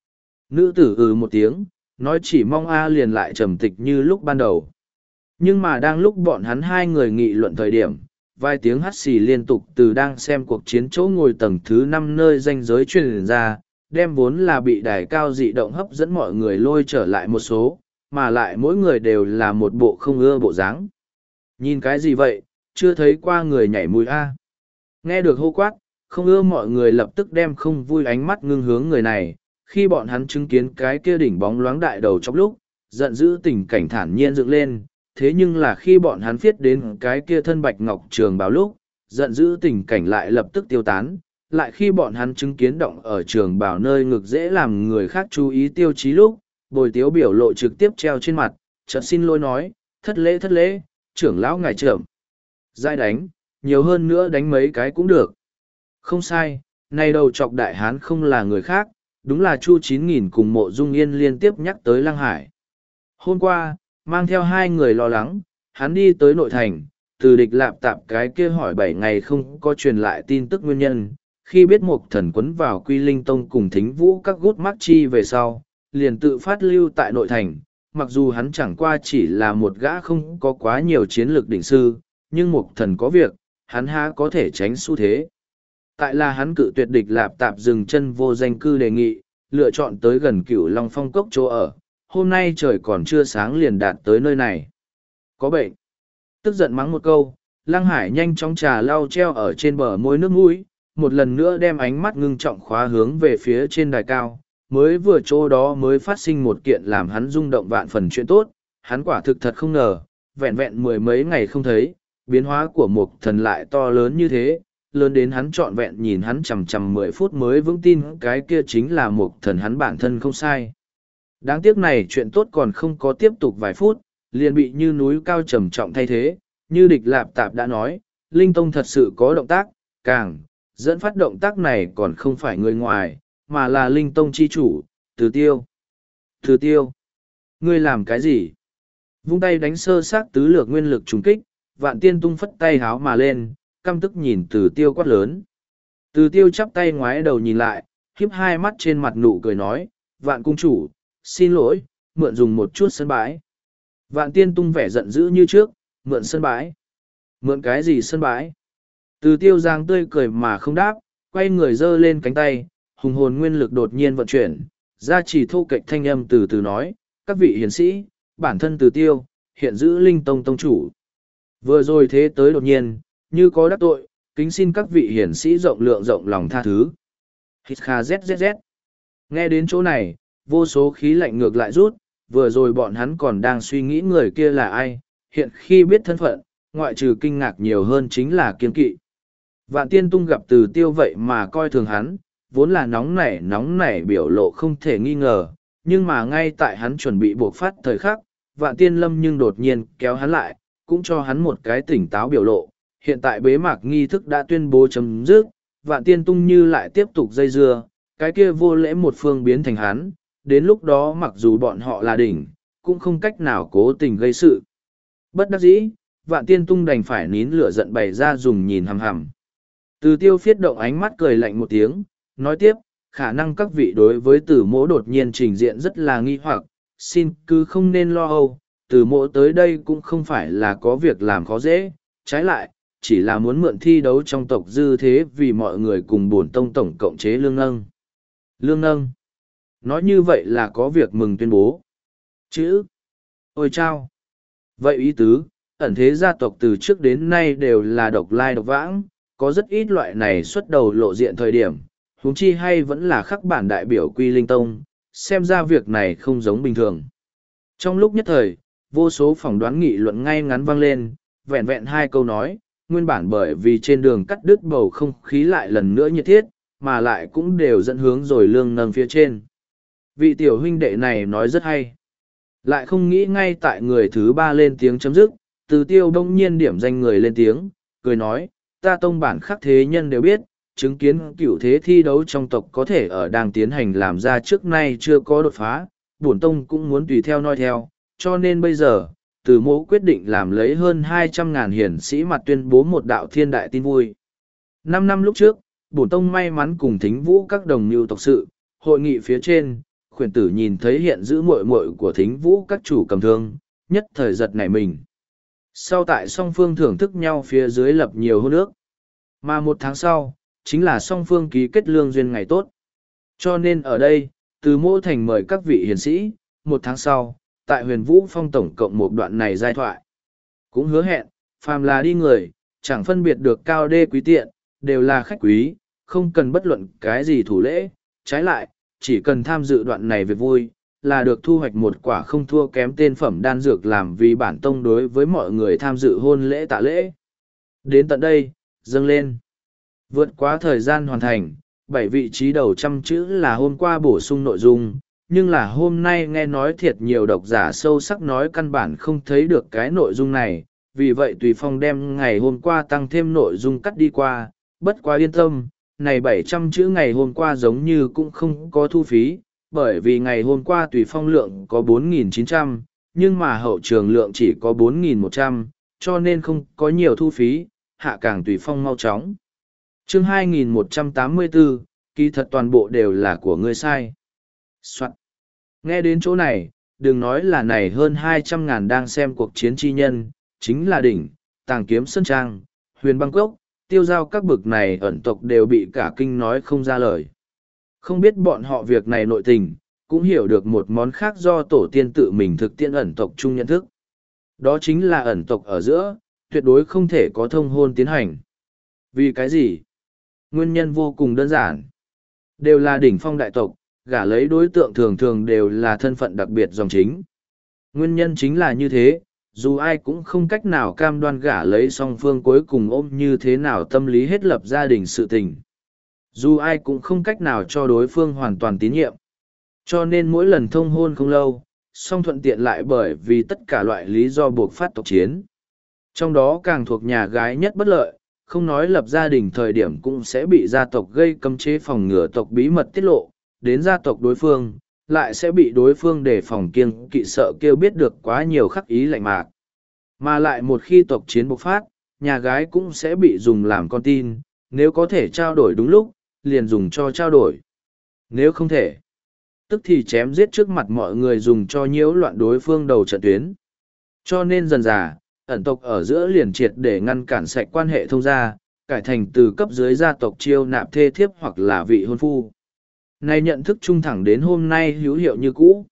Nữ tử ừ một tiếng, nói chỉ mong A liền lại trầm tịch như lúc ban đầu. Nhưng mà đang lúc bọn hắn hai người nghị luận thời điểm, vài tiếng hắt xì liên tục từ đang xem cuộc chiến chỗ ngồi tầng thứ năm nơi ranh giới truyền ra, đem vốn là bị đài cao dị động hấp dẫn mọi người lôi trở lại một số, mà lại mỗi người đều là một bộ không ưa bộ dáng. Nhìn cái gì vậy, chưa thấy qua người nhảy mùi A. Nghe được hô quát, không ưa mọi người lập tức đem không vui ánh mắt ngưng hướng người này, khi bọn hắn chứng kiến cái kia đỉnh bóng loáng đại đầu trong lúc, giận dữ tình cảnh thản nhiên dựng lên, thế nhưng là khi bọn hắn viết đến cái kia thân bạch ngọc trường bào lúc, giận dữ tình cảnh lại lập tức tiêu tán, lại khi bọn hắn chứng kiến động ở trường bào nơi ngực dễ làm người khác chú ý tiêu chí lúc, bồi tiếu biểu lộ trực tiếp treo trên mặt, chợt xin lỗi nói, thất lễ thất lễ, trưởng lão ngài trưởng. Giai đánh, nhiều hơn nữa đánh mấy cái cũng được. Không sai, nay đầu chọc đại hán không là người khác, đúng là Chu chín nghìn cùng Mộ Dung Yên liên tiếp nhắc tới Lăng Hải. Hôm qua, mang theo hai người lo lắng, hắn đi tới nội thành, từ địch lạp tạp cái kia hỏi bảy ngày không có truyền lại tin tức nguyên nhân. Khi biết một thần quấn vào Quy Linh Tông cùng thính vũ các gút mắc chi về sau, liền tự phát lưu tại nội thành, mặc dù hắn chẳng qua chỉ là một gã không có quá nhiều chiến lược đỉnh sư, nhưng một thần có việc, hắn há có thể tránh xu thế. Tại là hắn cự tuyệt địch lạp tạp dừng chân vô danh cư đề nghị, lựa chọn tới gần cửu Long Phong Cốc chỗ ở, hôm nay trời còn chưa sáng liền đạt tới nơi này. Có bệnh. Tức giận mắng một câu, Lăng Hải nhanh chóng trà lau treo ở trên bờ môi nước mũi, một lần nữa đem ánh mắt ngưng trọng khóa hướng về phía trên đài cao, mới vừa chỗ đó mới phát sinh một kiện làm hắn rung động vạn phần chuyện tốt, hắn quả thực thật không ngờ, vẹn vẹn mười mấy ngày không thấy, biến hóa của một thần lại to lớn như thế, lớn đến hắn trọn vẹn nhìn hắn chằm chằm mười phút mới vững tin cái kia chính là một thần hắn bản thân không sai. Đáng tiếc này chuyện tốt còn không có tiếp tục vài phút, liền bị như núi cao trầm trọng thay thế, như địch lạp tạp đã nói, Linh Tông thật sự có động tác, càng, dẫn phát động tác này còn không phải người ngoài, mà là Linh Tông chi chủ, Từ Tiêu. Từ Tiêu, ngươi làm cái gì? Vung tay đánh sơ sát tứ lược nguyên lực trùng kích, Vạn Tiên tung phất tay háo mà lên, căm tức nhìn Từ Tiêu quát lớn. Từ Tiêu chắp tay ngoái đầu nhìn lại, khiếp hai mắt trên mặt nụ cười nói, Vạn cung chủ, xin lỗi, mượn dùng một chút sân bãi. Vạn Tiên tung vẻ giận dữ như trước, mượn sân bãi. Mượn cái gì sân bãi? Từ Tiêu giang tươi cười mà không đáp, quay người giơ lên cánh tay, hùng hồn nguyên lực đột nhiên vận chuyển, ra chỉ thô kệch thanh âm từ từ nói, các vị hiền sĩ, bản thân Từ Tiêu, hiện giữ Linh Tông tông chủ. Vừa rồi thế tới đột nhiên, như có đắc tội, kính xin các vị hiển sĩ rộng lượng rộng lòng tha thứ. Hít kha zzz. Nghe đến chỗ này, vô số khí lạnh ngược lại rút, vừa rồi bọn hắn còn đang suy nghĩ người kia là ai, hiện khi biết thân phận, ngoại trừ kinh ngạc nhiều hơn chính là kiên kỵ. Vạn Tiên tung gặp Từ Tiêu vậy mà coi thường hắn, vốn là nóng nảy nóng nảy biểu lộ không thể nghi ngờ, nhưng mà ngay tại hắn chuẩn bị buộc phát thời khắc, Vạn Tiên lâm nhưng đột nhiên kéo hắn lại, cũng cho hắn một cái tỉnh táo biểu lộ. Hiện tại bế mạc nghi thức đã tuyên bố chấm dứt, Vạn Tiên tung như lại tiếp tục dây dưa, cái kia vô lễ một phương biến thành hắn, đến lúc đó mặc dù bọn họ là đỉnh, cũng không cách nào cố tình gây sự. Bất đắc dĩ, Vạn Tiên tung đành phải nín lửa giận bày ra dùng nhìn hằm hằm. Từ Tiêu phiết động ánh mắt cười lạnh một tiếng, nói tiếp, khả năng các vị đối với Tử Mỗ đột nhiên trình diện rất là nghi hoặc, xin cứ không nên lo âu, Tử Mỗ tới đây cũng không phải là có việc làm khó dễ, trái lại, chỉ là muốn mượn thi đấu trong tộc dư thế vì mọi người cùng bổn tông tổng cộng chế lương nâng. Lương nâng. Nói như vậy là có việc mừng tuyên bố. Chữ. Ôi chao. Vậy ý tứ, ẩn thế gia tộc từ trước đến nay đều là độc lai độc vãng, có rất ít loại này xuất đầu lộ diện thời điểm, huống chi hay vẫn là khắc bản đại biểu Quy Linh Tông, xem ra việc này không giống bình thường. Trong lúc nhất thời, vô số phỏng đoán nghị luận ngay ngắn vang lên, vẹn vẹn hai câu nói, nguyên bản bởi vì trên đường cắt đứt bầu không khí lại lần nữa nhiệt thiết, mà lại cũng đều dẫn hướng rồi lương nâng phía trên. Vị tiểu huynh đệ này nói rất hay. Lại không nghĩ ngay tại người thứ ba lên tiếng chấm dứt, Từ Tiêu đông nhiên điểm danh người lên tiếng, cười nói, ta tông bản khắc thế nhân đều biết, chứng kiến cựu thế thi đấu trong tộc có thể ở đang tiến hành làm ra trước nay chưa có đột phá, bổn tông cũng muốn tùy theo noi theo, cho nên bây giờ, Từ Mỗ quyết định làm lấy hơn hai trăm ngàn hiển sĩ mặt tuyên bố một đạo thiên đại tin vui. Năm năm lúc trước, bổn tông may mắn cùng thính vũ các đồng mưu tộc sự, hội nghị phía trên, khuyển tử nhìn thấy hiện giữ muội muội của thính vũ các chủ cầm thương, nhất thời giật nảy mình. Sau tại song phương thưởng thức nhau phía dưới lập nhiều hôn ước. Mà một tháng sau, chính là song phương ký kết lương duyên ngày tốt. Cho nên ở đây, từ Mỗ Thành mời các vị hiền sĩ, một tháng sau, tại huyền vũ phong tổng cộng một đoạn này giai thoại. Cũng hứa hẹn, phàm là đi người, chẳng phân biệt được cao đê quý tiện, đều là khách quý, không cần bất luận cái gì thủ lễ, trái lại, chỉ cần tham dự đoạn này việc vui, là được thu hoạch một quả không thua kém tên phẩm đan dược làm vì bản tông đối với mọi người tham dự hôn lễ tạ lễ. Đến tận đây, dâng lên. Vượt quá thời gian hoàn thành, bảy vị trí đầu trăm chữ là hôm qua bổ sung nội dung, nhưng là hôm nay nghe nói thiệt nhiều độc giả sâu sắc nói căn bản không thấy được cái nội dung này, vì vậy Tùy Phong đem ngày hôm qua tăng thêm nội dung cắt đi qua, bất quá yên tâm, này bảy trăm chữ ngày hôm qua giống như cũng không có thu phí, bởi vì ngày hôm qua Tùy Phong lượng có bốn nghìn chín trăm, nhưng mà hậu trường lượng chỉ có bốn nghìn một trăm, cho nên không có nhiều thu phí, hạ càng Tùy Phong mau chóng. Chương hai nghìn một trăm tám mươi bốn, kỳ thật toàn bộ đều là của ngươi sai. Soạn. Nghe đến chỗ này, đừng nói là này hơn hai trăm ngàn đang xem cuộc chiến chi nhân, chính là đỉnh, tàng kiếm sơn trang, huyền băng cốc, tiêu giao các bực này ẩn tộc đều bị cả kinh nói không ra lời. Không biết bọn họ việc này nội tình, cũng hiểu được một món khác do tổ tiên tự mình thực tiễn ẩn tộc chung nhận thức. Đó chính là ẩn tộc ở giữa, tuyệt đối không thể có thông hôn tiến hành. Vì cái gì? Nguyên nhân vô cùng đơn giản. Đều là đỉnh phong đại tộc, gả lấy đối tượng thường thường đều là thân phận đặc biệt dòng chính. Nguyên nhân chính là như thế, dù ai cũng không cách nào cam đoan gả lấy song phương cuối cùng ôm như thế nào tâm lý hết lập gia đình sự tình. Dù ai cũng không cách nào cho đối phương hoàn toàn tín nhiệm. Cho nên mỗi lần thông hôn không lâu, song thuận tiện lại bởi vì tất cả loại lý do buộc phát tộc chiến. Trong đó càng thuộc nhà gái nhất bất lợi, không nói lập gia đình thời điểm cũng sẽ bị gia tộc gây cấm chế phòng ngừa tộc bí mật tiết lộ, đến gia tộc đối phương, lại sẽ bị đối phương đề phòng kiêng kỵ sợ kêu biết được quá nhiều khắc ý lạnh mạc. Mà lại một khi tộc chiến bộc phát, nhà gái cũng sẽ bị dùng làm con tin, nếu có thể trao đổi đúng lúc, liền dùng cho trao đổi. Nếu không thể, tức thì chém giết trước mặt mọi người dùng cho nhiễu loạn đối phương đầu trận tuyến. Cho nên dần dà, ẩn tộc ở giữa liền triệt để ngăn cản sạch quan hệ thông gia, cải thành từ cấp dưới gia tộc chiêu nạp thê thiếp hoặc là vị hôn phu. Này nhận thức trung thẳng đến hôm nay hữu hiệu như cũ.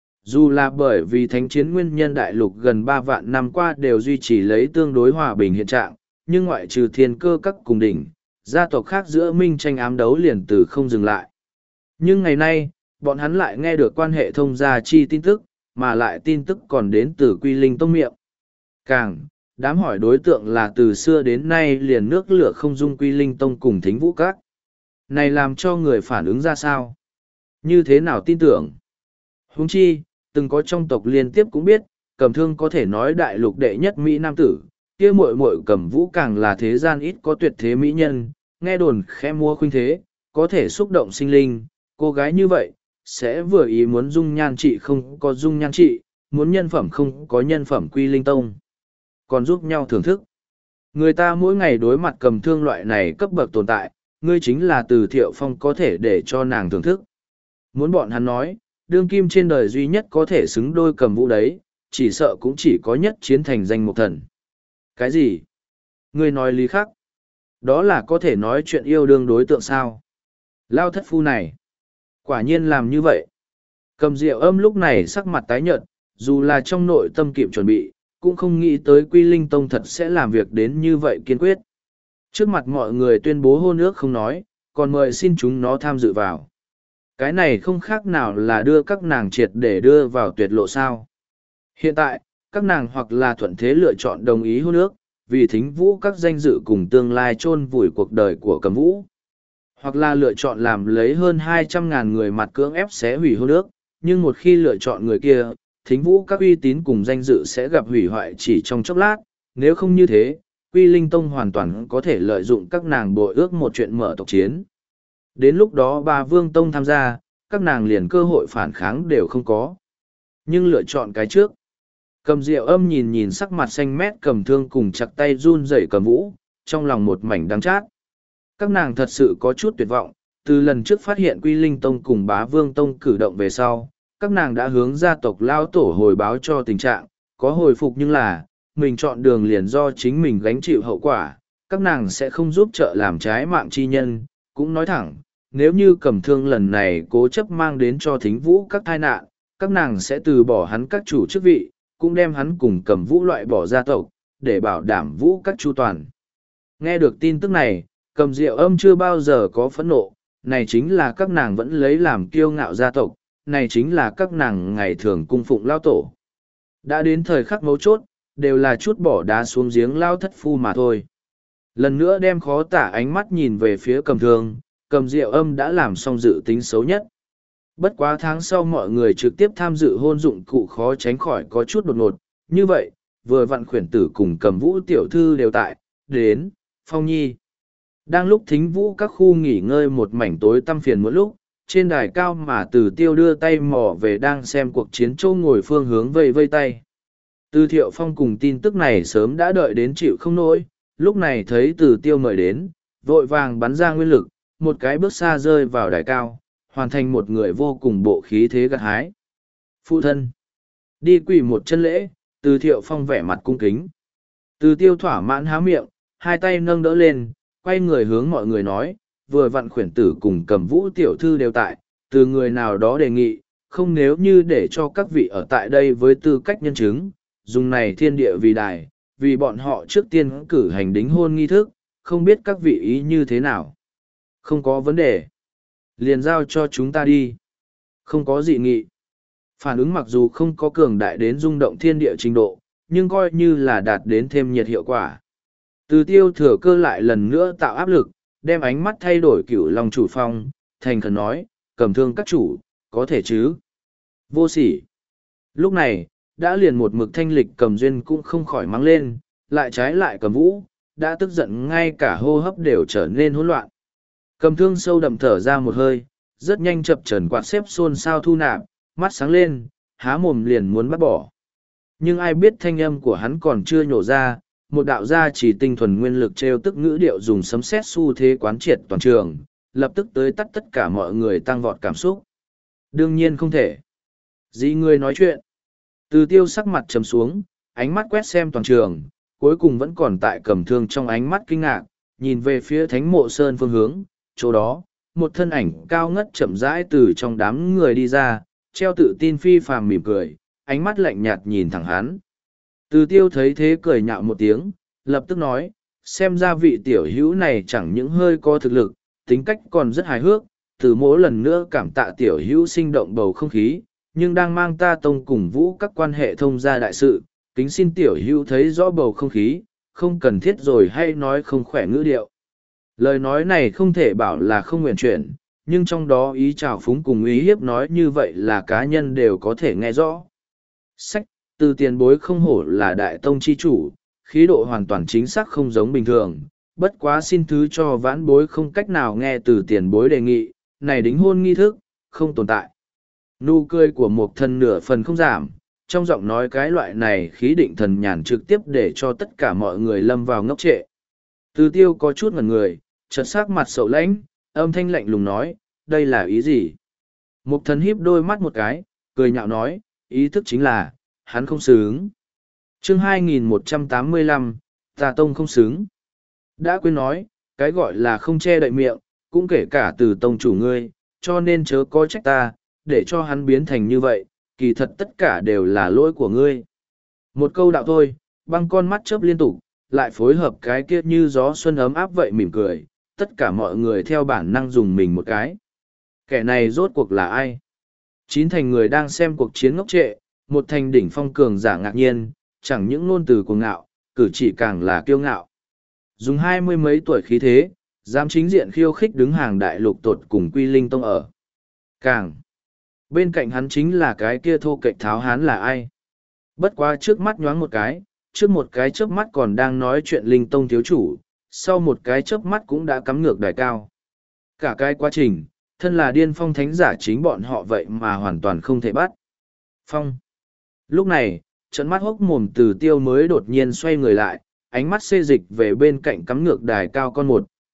Dù là bởi vì thánh chiến nguyên nhân đại lục gần ba vạn năm qua đều duy trì lấy tương đối hòa bình hiện trạng, nhưng ngoại trừ thiên cơ các cùng đỉnh, gia tộc khác giữa minh tranh ám đấu liền từ không dừng lại. Nhưng ngày nay, bọn hắn lại nghe được quan hệ thông gia chi tin tức, mà lại tin tức còn đến từ Quy Linh Tông miệng. Càng, đám hỏi đối tượng là từ xưa đến nay liền nước lửa không dung Quy Linh Tông cùng Thính Vũ Các. Này làm cho người phản ứng ra sao? Như thế nào tin tưởng? Huống chi, từng có trong tộc liên tiếp cũng biết, Cầm Thương có thể nói đại lục đệ nhất Mỹ Nam tử, kia muội muội Cầm Vũ càng là thế gian ít có tuyệt thế mỹ nhân, nghe đồn khẽ mua khuynh thế, có thể xúc động sinh linh, cô gái như vậy, sẽ vừa ý muốn dung nhan trị không có dung nhan trị, muốn nhân phẩm không có nhân phẩm Quy Linh Tông. Còn giúp nhau thưởng thức. Người ta mỗi ngày đối mặt Cầm Thương loại này cấp bậc tồn tại, ngươi chính là Từ Thiệu Phong có thể để cho nàng thưởng thức. Muốn bọn hắn nói, đương kim trên đời duy nhất có thể xứng đôi Cầm Vũ đấy, chỉ sợ cũng chỉ có nhất chiến thành danh một thần. Cái gì? Ngươi nói lý khắc. Đó là có thể nói chuyện yêu đương đối tượng sao? Lao thất phu này. Quả nhiên làm như vậy. Cầm Diệu Âm lúc này sắc mặt tái nhợt, dù là trong nội tâm kịp chuẩn bị, cũng không nghĩ tới Quy Linh Tông thật sẽ làm việc đến như vậy kiên quyết. Trước mặt mọi người tuyên bố hôn ước không nói, còn mời xin chúng nó tham dự vào. Cái này không khác nào là đưa các nàng triệt để đưa vào tuyệt lộ sao. Hiện tại, các nàng hoặc là thuận thế lựa chọn đồng ý hôn ước, vì Thính Vũ các danh dự cùng tương lai chôn vùi cuộc đời của Cầm Vũ. Hoặc là lựa chọn làm lấy hơn hai trăm ngàn người mặt cưỡng ép xé hủy hôn ước, nhưng một khi lựa chọn người kia, Thính Vũ các uy tín cùng danh dự sẽ gặp hủy hoại chỉ trong chốc lát, nếu không như thế, Quy Linh Tông hoàn toàn có thể lợi dụng các nàng bội ước một chuyện mở tộc chiến. Đến lúc đó ba Vương Tông tham gia, các nàng liền cơ hội phản kháng đều không có. Nhưng lựa chọn cái trước. Cầm Diệu Âm nhìn nhìn sắc mặt xanh mét Cầm Thương cùng chặt tay run rẩy Cầm Vũ, trong lòng một mảnh đắng chát. Các nàng thật sự có chút tuyệt vọng, Từ lần trước phát hiện Quy Linh Tông cùng Bá Vương Tông cử động về sau, các nàng đã hướng gia tộc Lao Tổ hồi báo cho tình trạng, có hồi phục nhưng là, mình chọn đường liền do chính mình gánh chịu hậu quả, các nàng sẽ không giúp trợ làm trái mạng chi nhân, cũng nói thẳng, nếu như cầm thương lần này cố chấp mang đến cho thính vũ các tai nạn, các nàng sẽ từ bỏ hắn các chủ chức vị, cũng đem hắn cùng cầm vũ loại bỏ gia tộc, để bảo đảm vũ các chu toàn. Nghe được tin tức này, cầm diệu âm chưa bao giờ có phẫn nộ, này chính là các nàng vẫn lấy làm kiêu ngạo gia tộc, này chính là các nàng ngày thường cung phụng lao tổ. Đã đến thời khắc mấu chốt, đều là chút bỏ đá xuống giếng lao thất phu mà thôi. Lần nữa đem khó tả ánh mắt nhìn về phía cầm thương, cầm diệu âm đã làm xong dự tính xấu nhất. Bất quá tháng sau mọi người trực tiếp tham dự hôn dụng cụ khó tránh khỏi có chút đột ngột, như vậy, vừa vặn khuyển tử cùng cầm vũ tiểu thư đều tại, đến, Phong Nhi. Đang lúc thính vũ các khu nghỉ ngơi một mảnh tối tăm phiền một lúc, trên đài cao mà Từ Tiêu đưa tay mò về đang xem cuộc chiến châu ngồi phương hướng vây vây tay. Từ Thiệu Phong cùng tin tức này sớm đã đợi đến chịu không nổi, lúc này thấy Từ Tiêu mời đến, vội vàng bắn ra nguyên lực, một cái bước xa rơi vào đài cao, hoàn thành một người vô cùng bộ khí thế gặt hái. Phụ thân. Đi quỳ một chân lễ, Từ Thiệu Phong vẻ mặt cung kính. Từ Tiêu thỏa mãn há miệng, hai tay nâng đỡ lên, quay người hướng mọi người nói, vừa vặn khuyển tử cùng cầm vũ tiểu thư đều tại, từ người nào đó đề nghị, không nếu như để cho các vị ở tại đây với tư cách nhân chứng, dùng này thiên địa vì đài, vì bọn họ trước tiên cử hành đính hôn nghi thức, không biết các vị ý như thế nào. Không có vấn đề. Liền giao cho chúng ta đi. Không có dị nghị. Phản ứng mặc dù không có cường đại đến rung động thiên địa trình độ, nhưng coi như là đạt đến thêm nhiệt hiệu quả. Từ Tiêu thừa cơ lại lần nữa tạo áp lực, đem ánh mắt thay đổi cửu long chủ phong, thành khẩn nói, cầm thương các chủ, có thể chứ. Vô sỉ. Lúc này, đã liền một mực thanh lịch cầm duyên cũng không khỏi mắng lên, lại trái lại cầm vũ, đã tức giận ngay cả hô hấp đều trở nên hỗn loạn. Cầm thương sâu đậm thở ra một hơi, rất nhanh chập trần quạt xếp xôn xao thu nạp, mắt sáng lên, há mồm liền muốn bắt bỏ. Nhưng ai biết thanh âm của hắn còn chưa nhổ ra, một đạo gia chỉ tinh thuần nguyên lực treo tức ngữ điệu dùng sấm sét xu thế quán triệt toàn trường, lập tức tới tắt tất cả mọi người tăng vọt cảm xúc. Đương nhiên không thể. Dĩ người nói chuyện. Từ Tiêu sắc mặt trầm xuống, ánh mắt quét xem toàn trường, cuối cùng vẫn còn tại cầm thương trong ánh mắt kinh ngạc, nhìn về phía thánh mộ sơn phương hướng, chỗ đó, một thân ảnh cao ngất chậm rãi từ trong đám người đi ra, treo tự tin phi phàm mỉm cười, ánh mắt lạnh nhạt nhìn thẳng hắn. Từ Tiêu thấy thế cười nhạo một tiếng, lập tức nói, xem ra vị tiểu hữu này chẳng những hơi có thực lực, tính cách còn rất hài hước, từ mỗi lần nữa cảm tạ tiểu hữu sinh động bầu không khí, nhưng đang mang ta tông cùng vũ các quan hệ thông gia đại sự, kính xin tiểu hữu thấy rõ bầu không khí, không cần thiết rồi hay nói không khỏe ngữ điệu. Lời nói này không thể bảo là không nguyện chuyển, nhưng trong đó ý trào phúng cùng ý hiếp nói như vậy là cá nhân đều có thể nghe rõ. Sách, từ tiền bối không hổ là đại tông chi chủ, khí độ hoàn toàn chính xác không giống bình thường, bất quá xin thứ cho vãn bối không cách nào nghe từ tiền bối đề nghị, này đính hôn nghi thức, không tồn tại. Nụ cười của một thần nửa phần không giảm, trong giọng nói cái loại này khí định thần nhàn trực tiếp để cho tất cả mọi người lâm vào ngốc trệ. Từ Tiêu có chút ngẩn người, chợt sắc mặt sầu lãnh, âm thanh lạnh lùng nói, đây là ý gì? Mục thần híp đôi mắt một cái, cười nhạo nói, ý thức chính là, hắn không xứng. Chương hai nghìn một trăm tám mươi lăm, Tà Tông không xứng. Đã quên nói, cái gọi là không che đậy miệng, cũng kể cả từ tông chủ ngươi, cho nên chớ có trách ta, để cho hắn biến thành như vậy, kỳ thật tất cả đều là lỗi của ngươi. Một câu đạo thôi, băng con mắt chớp liên tục, lại phối hợp cái kia như gió xuân ấm áp vậy mỉm cười, tất cả mọi người theo bản năng dùng mình một cái. Kẻ này rốt cuộc là ai? Chín thành người đang xem cuộc chiến ngốc trệ, một thành đỉnh phong cường giả ngạc nhiên, chẳng những ngôn từ cuồng ngạo, cử chỉ càng là kiêu ngạo. Dùng hai mươi mấy tuổi khí thế, dám chính diện khiêu khích đứng hàng đại lục tột cùng Quy Linh Tông ở. Càng bên cạnh hắn chính là cái kia thô kệch tháo hán là ai? Bất quá trước mắt nhoáng một cái, trước một cái chớp mắt còn đang nói chuyện Linh Tông thiếu chủ, sau một cái chớp mắt cũng đã cắm ngược đài cao. Cả cái quá trình, thân là điên phong thánh giả chính bọn họ vậy mà hoàn toàn không thể bắt. Phong. Lúc này, trận mắt hốc mồm Từ Tiêu mới đột nhiên xoay người lại, ánh mắt xê dịch về bên cạnh cắm ngược đài cao con một,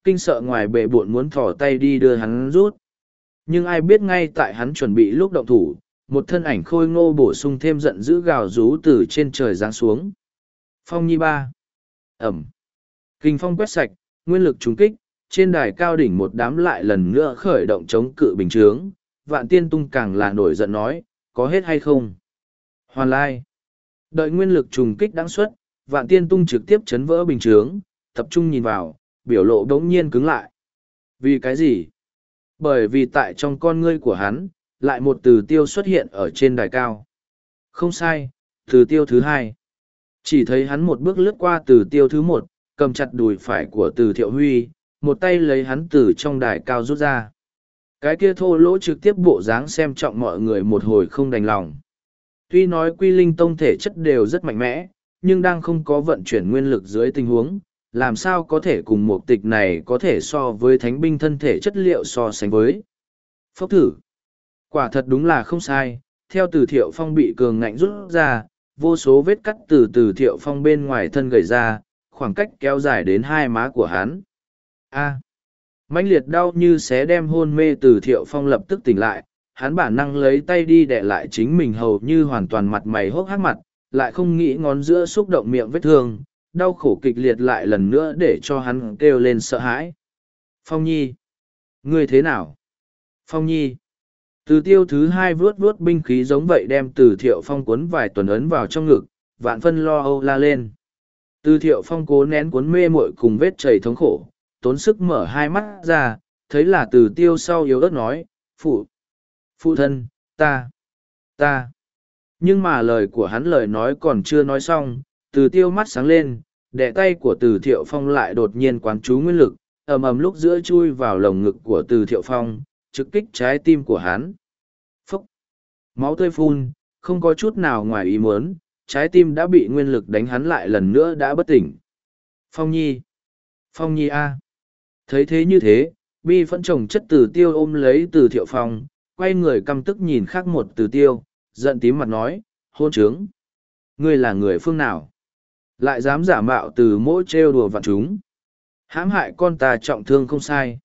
kinh sợ ngoài bệ bộn muốn thỏ tay đi đưa hắn rút. Nhưng ai biết ngay tại hắn chuẩn bị lúc động thủ, một thân ảnh khôi ngô bổ sung thêm giận dữ gào rú từ trên trời giáng xuống. Phong Nhi ba. Ẩm. Kinh phong quét sạch, nguyên lực trúng kích, trên đài cao đỉnh một đám lại lần nữa khởi động chống cự bình chướng. Vạn Tiên Tung càng là nổi giận nói, có hết hay không? Hoàn lai. Đợi nguyên lực trùng kích đáng xuất, Vạn Tiên Tung trực tiếp chấn vỡ bình chướng, tập trung nhìn vào, biểu lộ đống nhiên cứng lại. Vì cái gì? Bởi vì tại trong con ngươi của hắn, lại một từ tiêu xuất hiện ở trên đài cao. Không sai, từ tiêu thứ hai. Chỉ thấy hắn một bước lướt qua từ tiêu thứ một, cầm chặt đùi phải của từ thiệu huy, một tay lấy hắn từ trong đài cao rút ra. Cái kia thô lỗ trực tiếp bộ dáng xem trọng mọi người một hồi không đành lòng. Tuy nói quy linh tông thể chất đều rất mạnh mẽ, nhưng đang không có vận chuyển nguyên lực dưới tình huống, làm sao có thể cùng một tịch này có thể so với thánh binh thân thể chất liệu so sánh với. Phốc thử. Quả thật đúng là không sai, theo từ thiệu phong bị cường ngạnh rút ra, vô số vết cắt từ từ thiệu phong bên ngoài thân gầy ra, khoảng cách kéo dài đến hai má của hắn. A. Mãnh liệt đau như xé đem hôn mê từ thiệu phong lập tức tỉnh lại, hắn bản năng lấy tay đi đè lại chính mình hầu như hoàn toàn mặt mày hốc hác mặt, lại không nghĩ ngón giữa xúc động miệng vết thương, đau khổ kịch liệt lại lần nữa để cho hắn kêu lên sợ hãi. Phong Nhi! Ngươi thế nào? Phong Nhi! Từ tiêu thứ hai vuốt vuốt binh khí giống vậy đem từ thiệu phong cuốn vài tuần ấn vào trong ngực, vạn phân lo âu la lên. Từ thiệu phong cố nén cuốn mê muội cùng vết chảy thống khổ, tốn sức mở hai mắt ra, thấy là từ tiêu sau yếu ớt nói, phụ, phụ thân, ta, ta. Nhưng mà lời của hắn lời nói còn chưa nói xong, từ tiêu mắt sáng lên, đẻ tay của từ thiệu phong lại đột nhiên quán chú nguyên lực, ầm ầm lúc giữa chui vào lồng ngực của từ thiệu phong, trực kích trái tim của hắn. Phúc! Máu tươi phun, không có chút nào ngoài ý muốn, trái tim đã bị nguyên lực đánh hắn lại lần nữa đã bất tỉnh. Phong Nhi! Phong Nhi A! Thấy thế như thế, bi phẫn chồng chất từ tiêu ôm lấy từ thiệu phong, quay người căm tức nhìn khác một từ tiêu, giận tím mặt nói, hôn trướng. Ngươi là người phương nào? Lại dám giả mạo từ mỗi trêu đùa vạn chúng. Hãm hại con ta trọng thương không sai.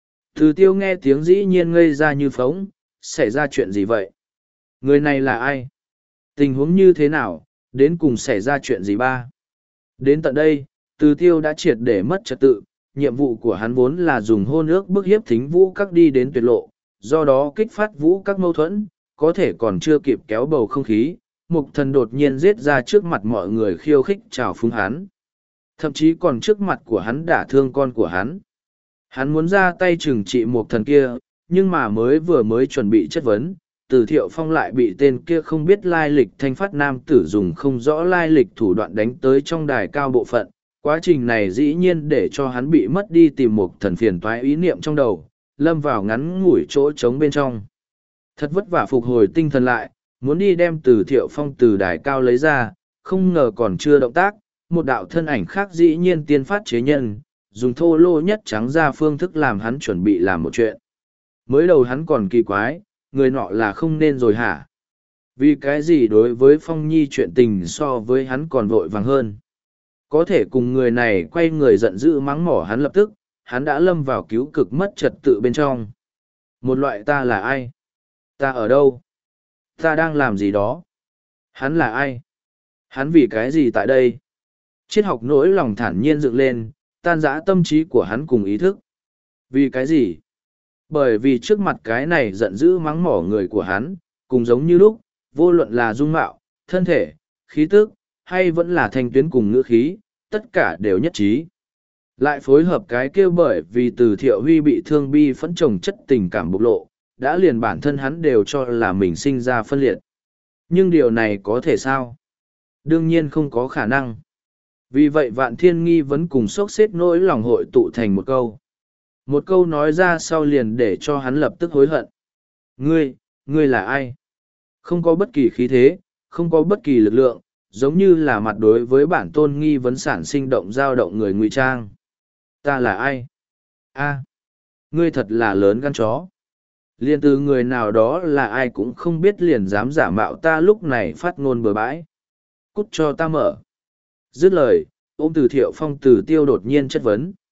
Từ tiêu nghe tiếng dĩ nhiên ngây ra như phóng, xảy ra chuyện gì vậy? Người này là ai? Tình huống như thế nào? Đến cùng xảy ra chuyện gì ba? Đến tận đây, từ tiêu đã triệt để mất trật tự, nhiệm vụ của hắn vốn là dùng hôn ước bức hiếp thính vũ các đi đến tuyệt lộ, do đó kích phát vũ các mâu thuẫn, có thể còn chưa kịp kéo bầu không khí, mục thần đột nhiên giết ra trước mặt mọi người khiêu khích chào phúng hắn. Thậm chí còn trước mặt của hắn đả thương con của hắn. Hắn muốn ra tay trừng trị mục thần kia, nhưng mà mới vừa mới chuẩn bị chất vấn, từ thiệu phong lại bị tên kia không biết lai lịch thanh phát nam tử dùng không rõ lai lịch thủ đoạn đánh tới trong đài cao bộ phận. Quá trình này dĩ nhiên để cho hắn bị mất đi tìm mục thần phiền toái ý niệm trong đầu, lâm vào ngắn ngủi chỗ trống bên trong. Thật vất vả phục hồi tinh thần lại, muốn đi đem từ thiệu phong từ đài cao lấy ra, không ngờ còn chưa động tác, một đạo thân ảnh khác dĩ nhiên tiên phát chế nhân, dùng thô lô nhất trắng ra phương thức làm hắn chuẩn bị làm một chuyện. Mới đầu hắn còn kỳ quái, người nọ là không nên rồi hả? Vì cái gì đối với Phong Nhi chuyện tình so với hắn còn vội vàng hơn? Có thể cùng người này quay người giận dữ mắng mỏ hắn lập tức, hắn đã lâm vào cứu cực mất trật tự bên trong. Một loại ta là ai? Ta ở đâu? Ta đang làm gì đó? Hắn là ai? Hắn vì cái gì tại đây? Triết học nỗi lòng thản nhiên dựng lên, tan rã tâm trí của hắn cùng ý thức. Vì cái gì? Bởi vì trước mặt cái này giận dữ mắng mỏ người của hắn, cùng giống như lúc, vô luận là dung mạo, thân thể, khí tức, hay vẫn là thanh tuyến cùng ngữ khí, tất cả đều nhất trí. Lại phối hợp cái kêu bởi vì từ thiệu huy bị thương bi phẫn chồng chất tình cảm bộc lộ, đã liền bản thân hắn đều cho là mình sinh ra phân liệt. Nhưng điều này có thể sao? Đương nhiên không có khả năng. Vì vậy vạn thiên nghi vẫn cùng sốc xếp nỗi lòng hội tụ thành một câu. Một câu nói ra sau liền để cho hắn lập tức hối hận. Ngươi, ngươi là ai? Không có bất kỳ khí thế, không có bất kỳ lực lượng, giống như là mặt đối với bản tôn nghi vấn sản sinh động dao động người ngụy trang. Ta là ai? A, ngươi thật là lớn gan chó. Liền từ người nào đó là ai cũng không biết liền dám giả mạo ta lúc này phát ngôn bừa bãi. Cút cho ta mở. Dứt lời, ôm từ thiệu phong từ tiêu đột nhiên chất vấn.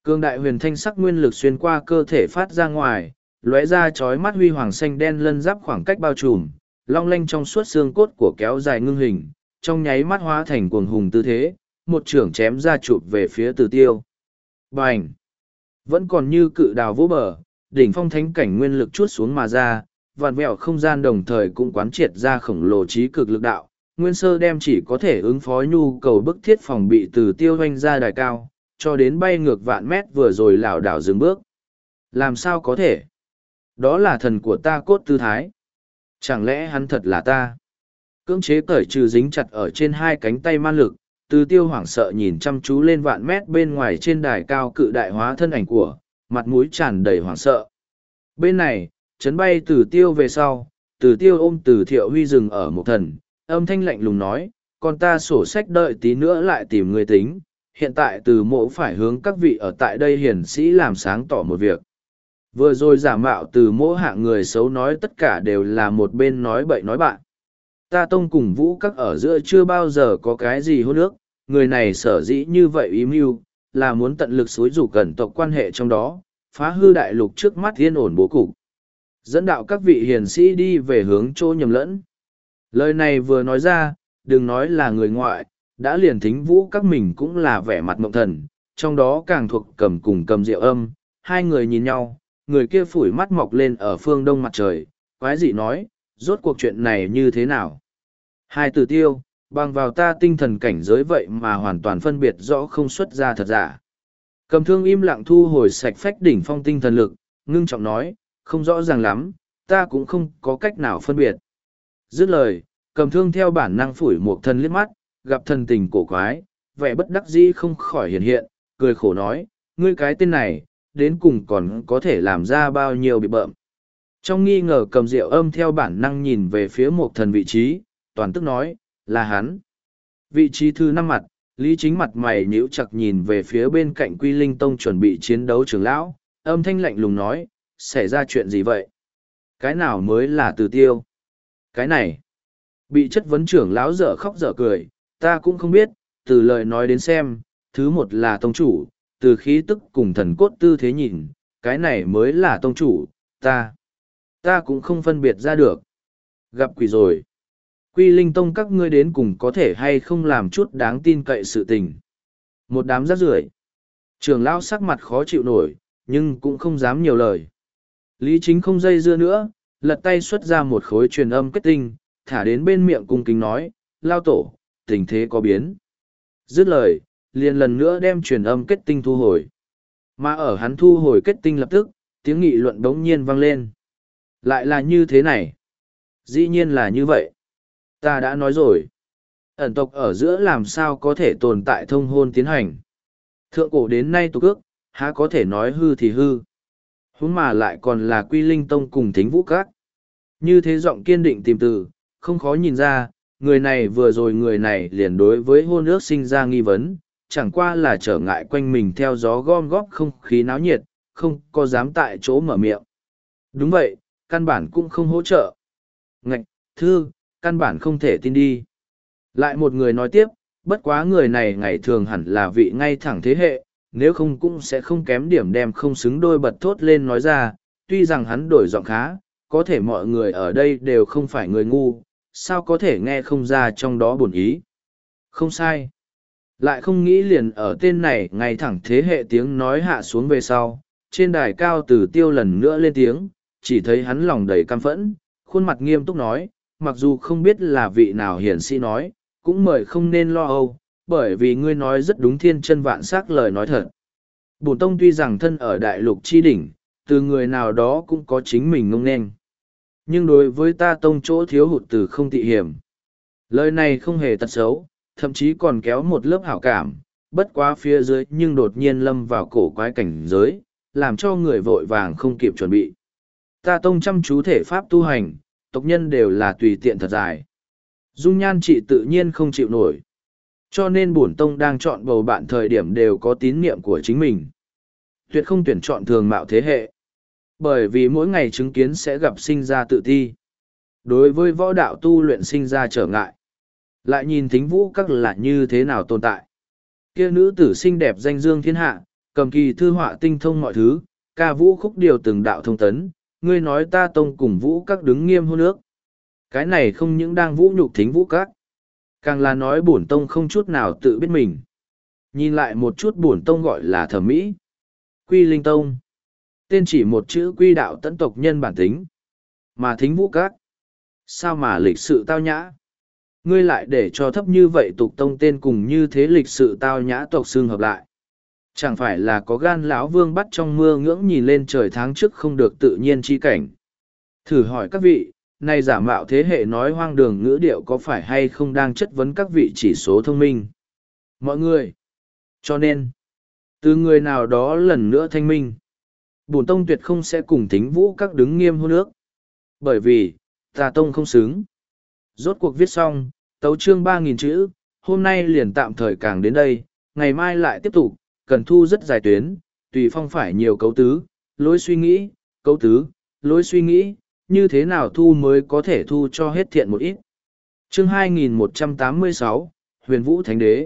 Cương đại huyền thanh sắc nguyên lực xuyên qua cơ thể phát ra ngoài, lóe ra chói mắt huy hoàng xanh đen lân giáp khoảng cách bao trùm, long lanh trong suốt xương cốt của kéo dài ngưng hình, trong nháy mắt hóa thành cuồng hùng tư thế, một trưởng chém ra chụp về phía Từ Tiêu. Bành! Vẫn còn như cự đào vỗ bờ, đỉnh phong thánh cảnh nguyên lực chuốt xuống mà ra, vạn vẹo không gian đồng thời cũng quán triệt ra khổng lồ trí cực lực đạo. Nguyên sơ đem chỉ có thể ứng phó nhu cầu bức thiết phòng bị Từ Tiêu hoanh ra đài cao, cho đến bay ngược vạn mét vừa rồi lảo đảo dừng bước. Làm sao có thể? Đó là thần của ta cốt tư thái. Chẳng lẽ hắn thật là ta? Cưỡng chế cởi trừ dính chặt ở trên hai cánh tay man lực, Từ Tiêu hoảng sợ nhìn chăm chú lên vạn mét bên ngoài trên đài cao cự đại hóa thân ảnh của, mặt mũi tràn đầy hoảng sợ. Bên này, chấn bay Từ Tiêu về sau, Từ Tiêu ôm Từ Thiệu Huy dừng ở một thần, âm thanh lạnh lùng nói, còn ta sổ sách đợi tí nữa lại tìm người tính, hiện tại Từ mộ phải hướng các vị ở tại đây hiển sĩ làm sáng tỏ một việc. Vừa rồi giả mạo Từ mộ hạng người xấu nói tất cả đều là một bên nói bậy nói bạn. Ta tông cùng vũ các ở giữa chưa bao giờ có cái gì hôn ước, người này sở dĩ như vậy ý mưu, là muốn tận lực xúi rủ cẩn tộc quan hệ trong đó, phá hư đại lục trước mắt yên ổn bố cục. Dẫn đạo các vị hiền sĩ đi về hướng chỗ nhầm lẫn. Lời này vừa nói ra, đừng nói là người ngoại, đã liền thính vũ các mình cũng là vẻ mặt mộng thần, trong đó càng thuộc cầm cùng cầm diệu âm, hai người nhìn nhau, người kia phủi mắt mọc lên ở phương đông mặt trời, quái dị nói, rốt cuộc chuyện này như thế nào? Hai Từ Tiêu, bằng vào ta tinh thần cảnh giới vậy mà hoàn toàn phân biệt rõ không xuất ra thật giả. Cầm thương im lặng thu hồi sạch phách đỉnh phong tinh thần lực, ngưng trọng nói, không rõ ràng lắm, ta cũng không có cách nào phân biệt. Dứt lời, cầm thương theo bản năng phủi một thần liếc mắt, gặp thần tình cổ quái, vẻ bất đắc dĩ không khỏi hiện hiện, cười khổ nói, ngươi cái tên này, đến cùng còn có thể làm ra bao nhiêu bị bợm. Trong nghi ngờ cầm diệu âm theo bản năng nhìn về phía một thần vị trí, toàn tức nói, là hắn. Vị trí thứ năm mặt, Lý Chính mặt mày nhíu chặt nhìn về phía bên cạnh Quy Linh Tông chuẩn bị chiến đấu trưởng lão, âm thanh lạnh lùng nói, xảy ra chuyện gì vậy? Cái nào mới là Từ Tiêu? Cái này, bị chất vấn trưởng lão dở khóc dở cười, ta cũng không biết, từ lời nói đến xem, thứ một là tông chủ, từ khí tức cùng thần cốt tư thế nhìn, cái này mới là tông chủ, ta, ta cũng không phân biệt ra được. Gặp quỷ rồi. Quy Linh Tông các ngươi đến cùng có thể hay không làm chút đáng tin cậy sự tình. Một đám rác rưởi. Trưởng lão sắc mặt khó chịu nổi, nhưng cũng không dám nhiều lời. Lý Chính không dây dưa nữa, lật tay xuất ra một khối truyền âm kết tinh, thả đến bên miệng cung kính nói, lao tổ, tình thế có biến. Dứt lời, liền lần nữa đem truyền âm kết tinh thu hồi. Mà ở hắn thu hồi kết tinh lập tức, tiếng nghị luận đống nhiên vang lên. Lại là như thế này. Dĩ nhiên là như vậy. Ta đã nói rồi. Ẩn tộc ở giữa làm sao có thể tồn tại thông hôn tiến hành. Thượng cổ đến nay tục ước, há có thể nói hư thì hư. Huống mà lại còn là Quy Linh Tông cùng Thính Vũ Các. Như thế giọng kiên định tìm từ, không khó nhìn ra, người này vừa rồi người này liền đối với hôn ước sinh ra nghi vấn, chẳng qua là trở ngại quanh mình theo gió gom góp không khí náo nhiệt, không có dám tại chỗ mở miệng. Đúng vậy, căn bản cũng không hỗ trợ. Ngạch, thư, căn bản không thể tin đi. Lại một người nói tiếp, bất quá người này ngày thường hẳn là vị ngay thẳng thế hệ, nếu không cũng sẽ không kém điểm đem không xứng đôi bật thốt lên nói ra, tuy rằng hắn đổi giọng khá, có thể mọi người ở đây đều không phải người ngu, sao có thể nghe không ra trong đó bổn ý. Không sai. Lại không nghĩ liền ở tên này ngay thẳng thế hệ tiếng nói hạ xuống về sau, trên đài cao Từ Tiêu lần nữa lên tiếng, chỉ thấy hắn lòng đầy căm phẫn, khuôn mặt nghiêm túc nói, mặc dù không biết là vị nào hiển sĩ nói, cũng mời không nên lo âu, bởi vì ngươi nói rất đúng thiên chân vạn sắc lời nói thật. Bổn tông tuy rằng thân ở đại lục chi đỉnh, từ người nào đó cũng có chính mình ngông nên. Nhưng đối với ta tông chỗ thiếu hụt từ không tị hiểm. Lời này không hề tật xấu, thậm chí còn kéo một lớp hảo cảm, bất quá phía dưới nhưng đột nhiên lâm vào cổ quái cảnh giới, làm cho người vội vàng không kịp chuẩn bị. Ta tông chăm chú thể pháp tu hành, tộc nhân đều là tùy tiện thật dài. Dung nhan trị tự nhiên không chịu nổi. Cho nên bổn tông đang chọn bầu bạn thời điểm đều có tín niệm của chính mình. Tuyệt không tuyển chọn thường mạo thế hệ. Bởi vì mỗi ngày chứng kiến sẽ gặp sinh ra tự ti. Đối với võ đạo tu luyện sinh ra trở ngại. Lại nhìn Thính Vũ Các là như thế nào tồn tại. Kia nữ tử xinh đẹp danh dương thiên hạ, Cầm kỳ thư họa tinh thông mọi thứ, ca vũ khúc điều từng đạo thông tấn, ngươi nói ta tông cùng vũ các đứng nghiêm hôn ước. Cái này không những đang vũ nhục thính vũ các, càng là nói bổn tông không chút nào tự biết mình. Nhìn lại một chút bổn tông gọi là thẩm mỹ. Quy Linh Tông. Tên chỉ một chữ quy đạo tận tộc nhân bản tính. Mà thính vũ các. Sao mà lịch sự tao nhã? Ngươi lại để cho thấp như vậy tục tông tên cùng như thế lịch sự tao nhã tộc xương hợp lại. Chẳng phải là có gan lão vương bắt trong mưa ngưỡng nhìn lên trời tháng trước không được tự nhiên chi cảnh. Thử hỏi các vị, này giả mạo thế hệ nói hoang đường ngữ điệu có phải hay không đang chất vấn các vị chỉ số thông minh? Mọi người. Cho nên, từ người nào đó lần nữa thanh minh, bổn tông tuyệt không sẽ cùng thính vũ các đứng nghiêm hôn ước. Bởi vì, tà tông không xứng. Rốt cuộc viết xong, tấu chương ba nghìn chữ, hôm nay liền tạm thời càng đến đây, ngày mai lại tiếp tục, cần thu rất dài tuyến, tùy phong phải nhiều cấu tứ, lối suy nghĩ, cấu tứ, lối suy nghĩ, như thế nào thu mới có thể thu cho hết thiện một ít. Chương hai nghìn một trăm tám mươi sáu, Huyền Vũ Thánh Đế.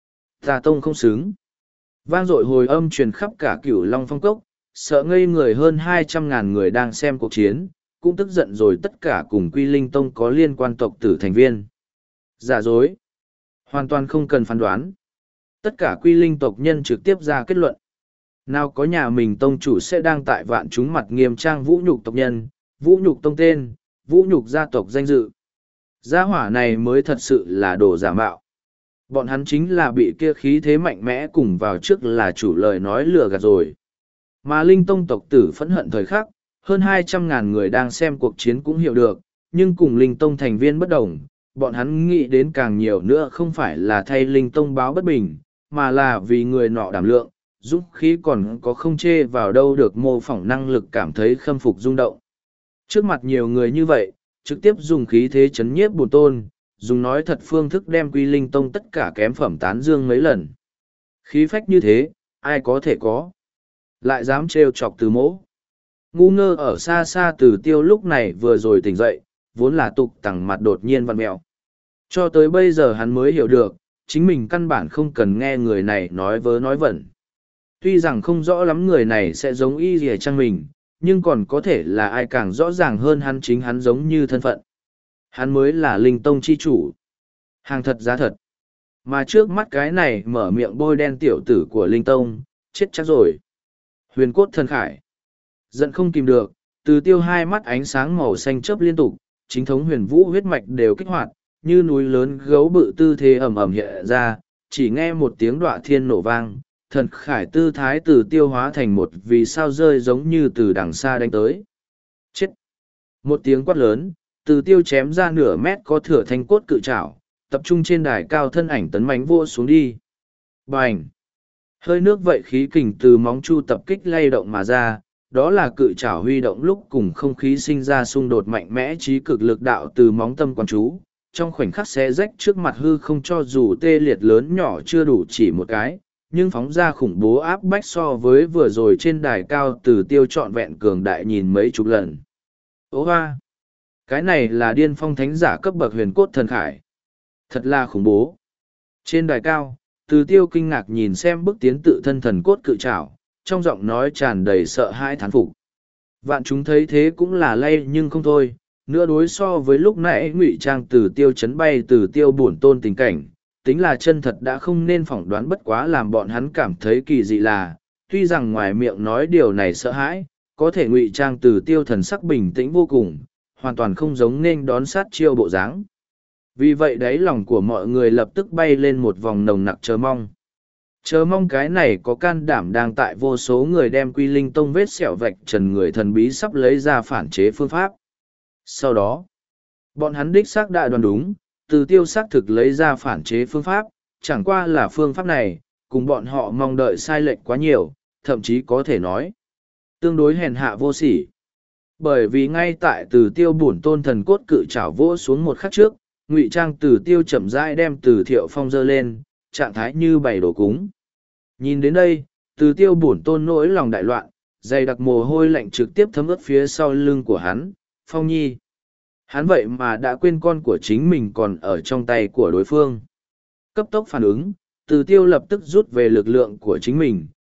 Tà tông không xứng. Vang dội hồi âm truyền khắp cả Cửu Long Phong Cốc, sợ ngây người hơn hai trăm ngàn người đang xem cuộc chiến, cũng tức giận rồi tất cả cùng Quy Linh Tông có liên quan tộc tử thành viên. Giả dối. Hoàn toàn không cần phán đoán. Tất cả Quy Linh tộc nhân trực tiếp ra kết luận. Nào có nhà mình tông chủ sẽ đang tại vạn chúng mặt nghiêm trang vũ nhục tộc nhân, vũ nhục tông tên, vũ nhục gia tộc danh dự. Gia hỏa này mới thật sự là đồ giả mạo. Bọn hắn chính là bị kia khí thế mạnh mẽ cùng vào trước là chủ lời nói lừa gạt rồi. Mà Linh Tông tộc tử phẫn hận thời khắc, hơn hai trăm ngàn người đang xem cuộc chiến cũng hiểu được, nhưng cùng Linh Tông thành viên bất đồng, bọn hắn nghĩ đến càng nhiều nữa không phải là thay Linh Tông báo bất bình, mà là vì người nọ đảm lượng, dũng khí còn có không chê vào đâu được mô phỏng năng lực cảm thấy khâm phục rung động. Trước mặt nhiều người như vậy, trực tiếp dùng khí thế chấn nhiếp bổn tôn, dùng nói thật phương thức đem Quy Linh Tông tất cả kém phẩm tán dương mấy lần. Khí phách như thế, ai có thể có. Lại dám trêu chọc từ mỗ. Ngu ngơ ở xa xa từ tiêu lúc này vừa rồi tỉnh dậy, vốn là tục tằng mặt đột nhiên vặn mẹo. Cho tới bây giờ hắn mới hiểu được, chính mình căn bản không cần nghe người này nói vớ nói vẩn. Tuy rằng không rõ lắm người này sẽ giống y gì chăng mình, nhưng còn có thể là ai càng rõ ràng hơn hắn chính hắn giống như thân phận. Hắn mới là Linh Tông chi chủ. Hàng thật giá thật. Mà trước mắt cái này mở miệng bôi đen tiểu tử của Linh Tông, chết chắc rồi. Huyền cốt thần khải. Giận không kìm được, từ tiêu hai mắt ánh sáng màu xanh chớp liên tục, chính thống huyền vũ huyết mạch đều kích hoạt, như núi lớn gấu bự tư thế ẩm ẩm hiện ra, chỉ nghe một tiếng đọa thiên nổ vang, thần khải tư thái từ tiêu hóa thành một vì sao rơi giống như từ đằng xa đánh tới. Chết! Một tiếng quát lớn, từ tiêu chém ra nửa mét có thửa thanh cốt cự trảo, tập trung trên đài cao thân ảnh tấn mánh vô xuống đi. Bành! Hơi nước vậy khí kình từ móng chu tập kích lay động mà ra, đó là cự trảo huy động lúc cùng không khí sinh ra xung đột mạnh mẽ trí cực lực đạo từ móng tâm quán chú, trong khoảnh khắc xé rách trước mặt hư không cho dù tê liệt lớn nhỏ chưa đủ chỉ một cái, nhưng phóng ra khủng bố áp bách so với vừa rồi trên đài cao từ tiêu trọn vẹn cường đại nhìn mấy chục lần. Ô hoa! Cái này là điên phong thánh giả cấp bậc huyền cốt thần khải. Thật là khủng bố. Trên đài cao, từ tiêu kinh ngạc nhìn xem bước tiến tự thân thần cốt cự trảo, trong giọng nói tràn đầy sợ hãi thán phục. Vạn chúng thấy thế cũng là lay nhưng không thôi, nữa đối so với lúc nãy ngụy trang từ tiêu chấn bay từ tiêu bổn tôn tình cảnh, tính là chân thật đã không nên phỏng đoán bất quá làm bọn hắn cảm thấy kỳ dị là, tuy rằng ngoài miệng nói điều này sợ hãi, có thể ngụy trang từ tiêu thần sắc bình tĩnh vô cùng, hoàn toàn không giống nên đón sát chiêu bộ dáng. Vì vậy đáy lòng của mọi người lập tức bay lên một vòng nồng nặc chờ mong. Chờ mong cái này có can đảm đang tại vô số người đem Quy Linh Tông vết sẹo vạch trần người thần bí sắp lấy ra phản chế phương pháp. Sau đó, bọn hắn đích xác đã đoán đúng, từ tiêu xác thực lấy ra phản chế phương pháp, chẳng qua là phương pháp này, cùng bọn họ mong đợi sai lệch quá nhiều, thậm chí có thể nói, tương đối hèn hạ vô sỉ. Bởi vì ngay tại từ tiêu bổn tôn thần cốt cự trảo vỗ xuống một khắc trước, ngụy trang từ tiêu chậm rãi đem từ thiệu phong dơ lên, trạng thái như bày đổ cúng. Nhìn đến đây, từ tiêu bổn tôn nỗi lòng đại loạn, dày đặc mồ hôi lạnh trực tiếp thấm ướt phía sau lưng của hắn, Phong Nhi. Hắn vậy mà đã quên con của chính mình còn ở trong tay của đối phương. Cấp tốc phản ứng, từ tiêu lập tức rút về lực lượng của chính mình,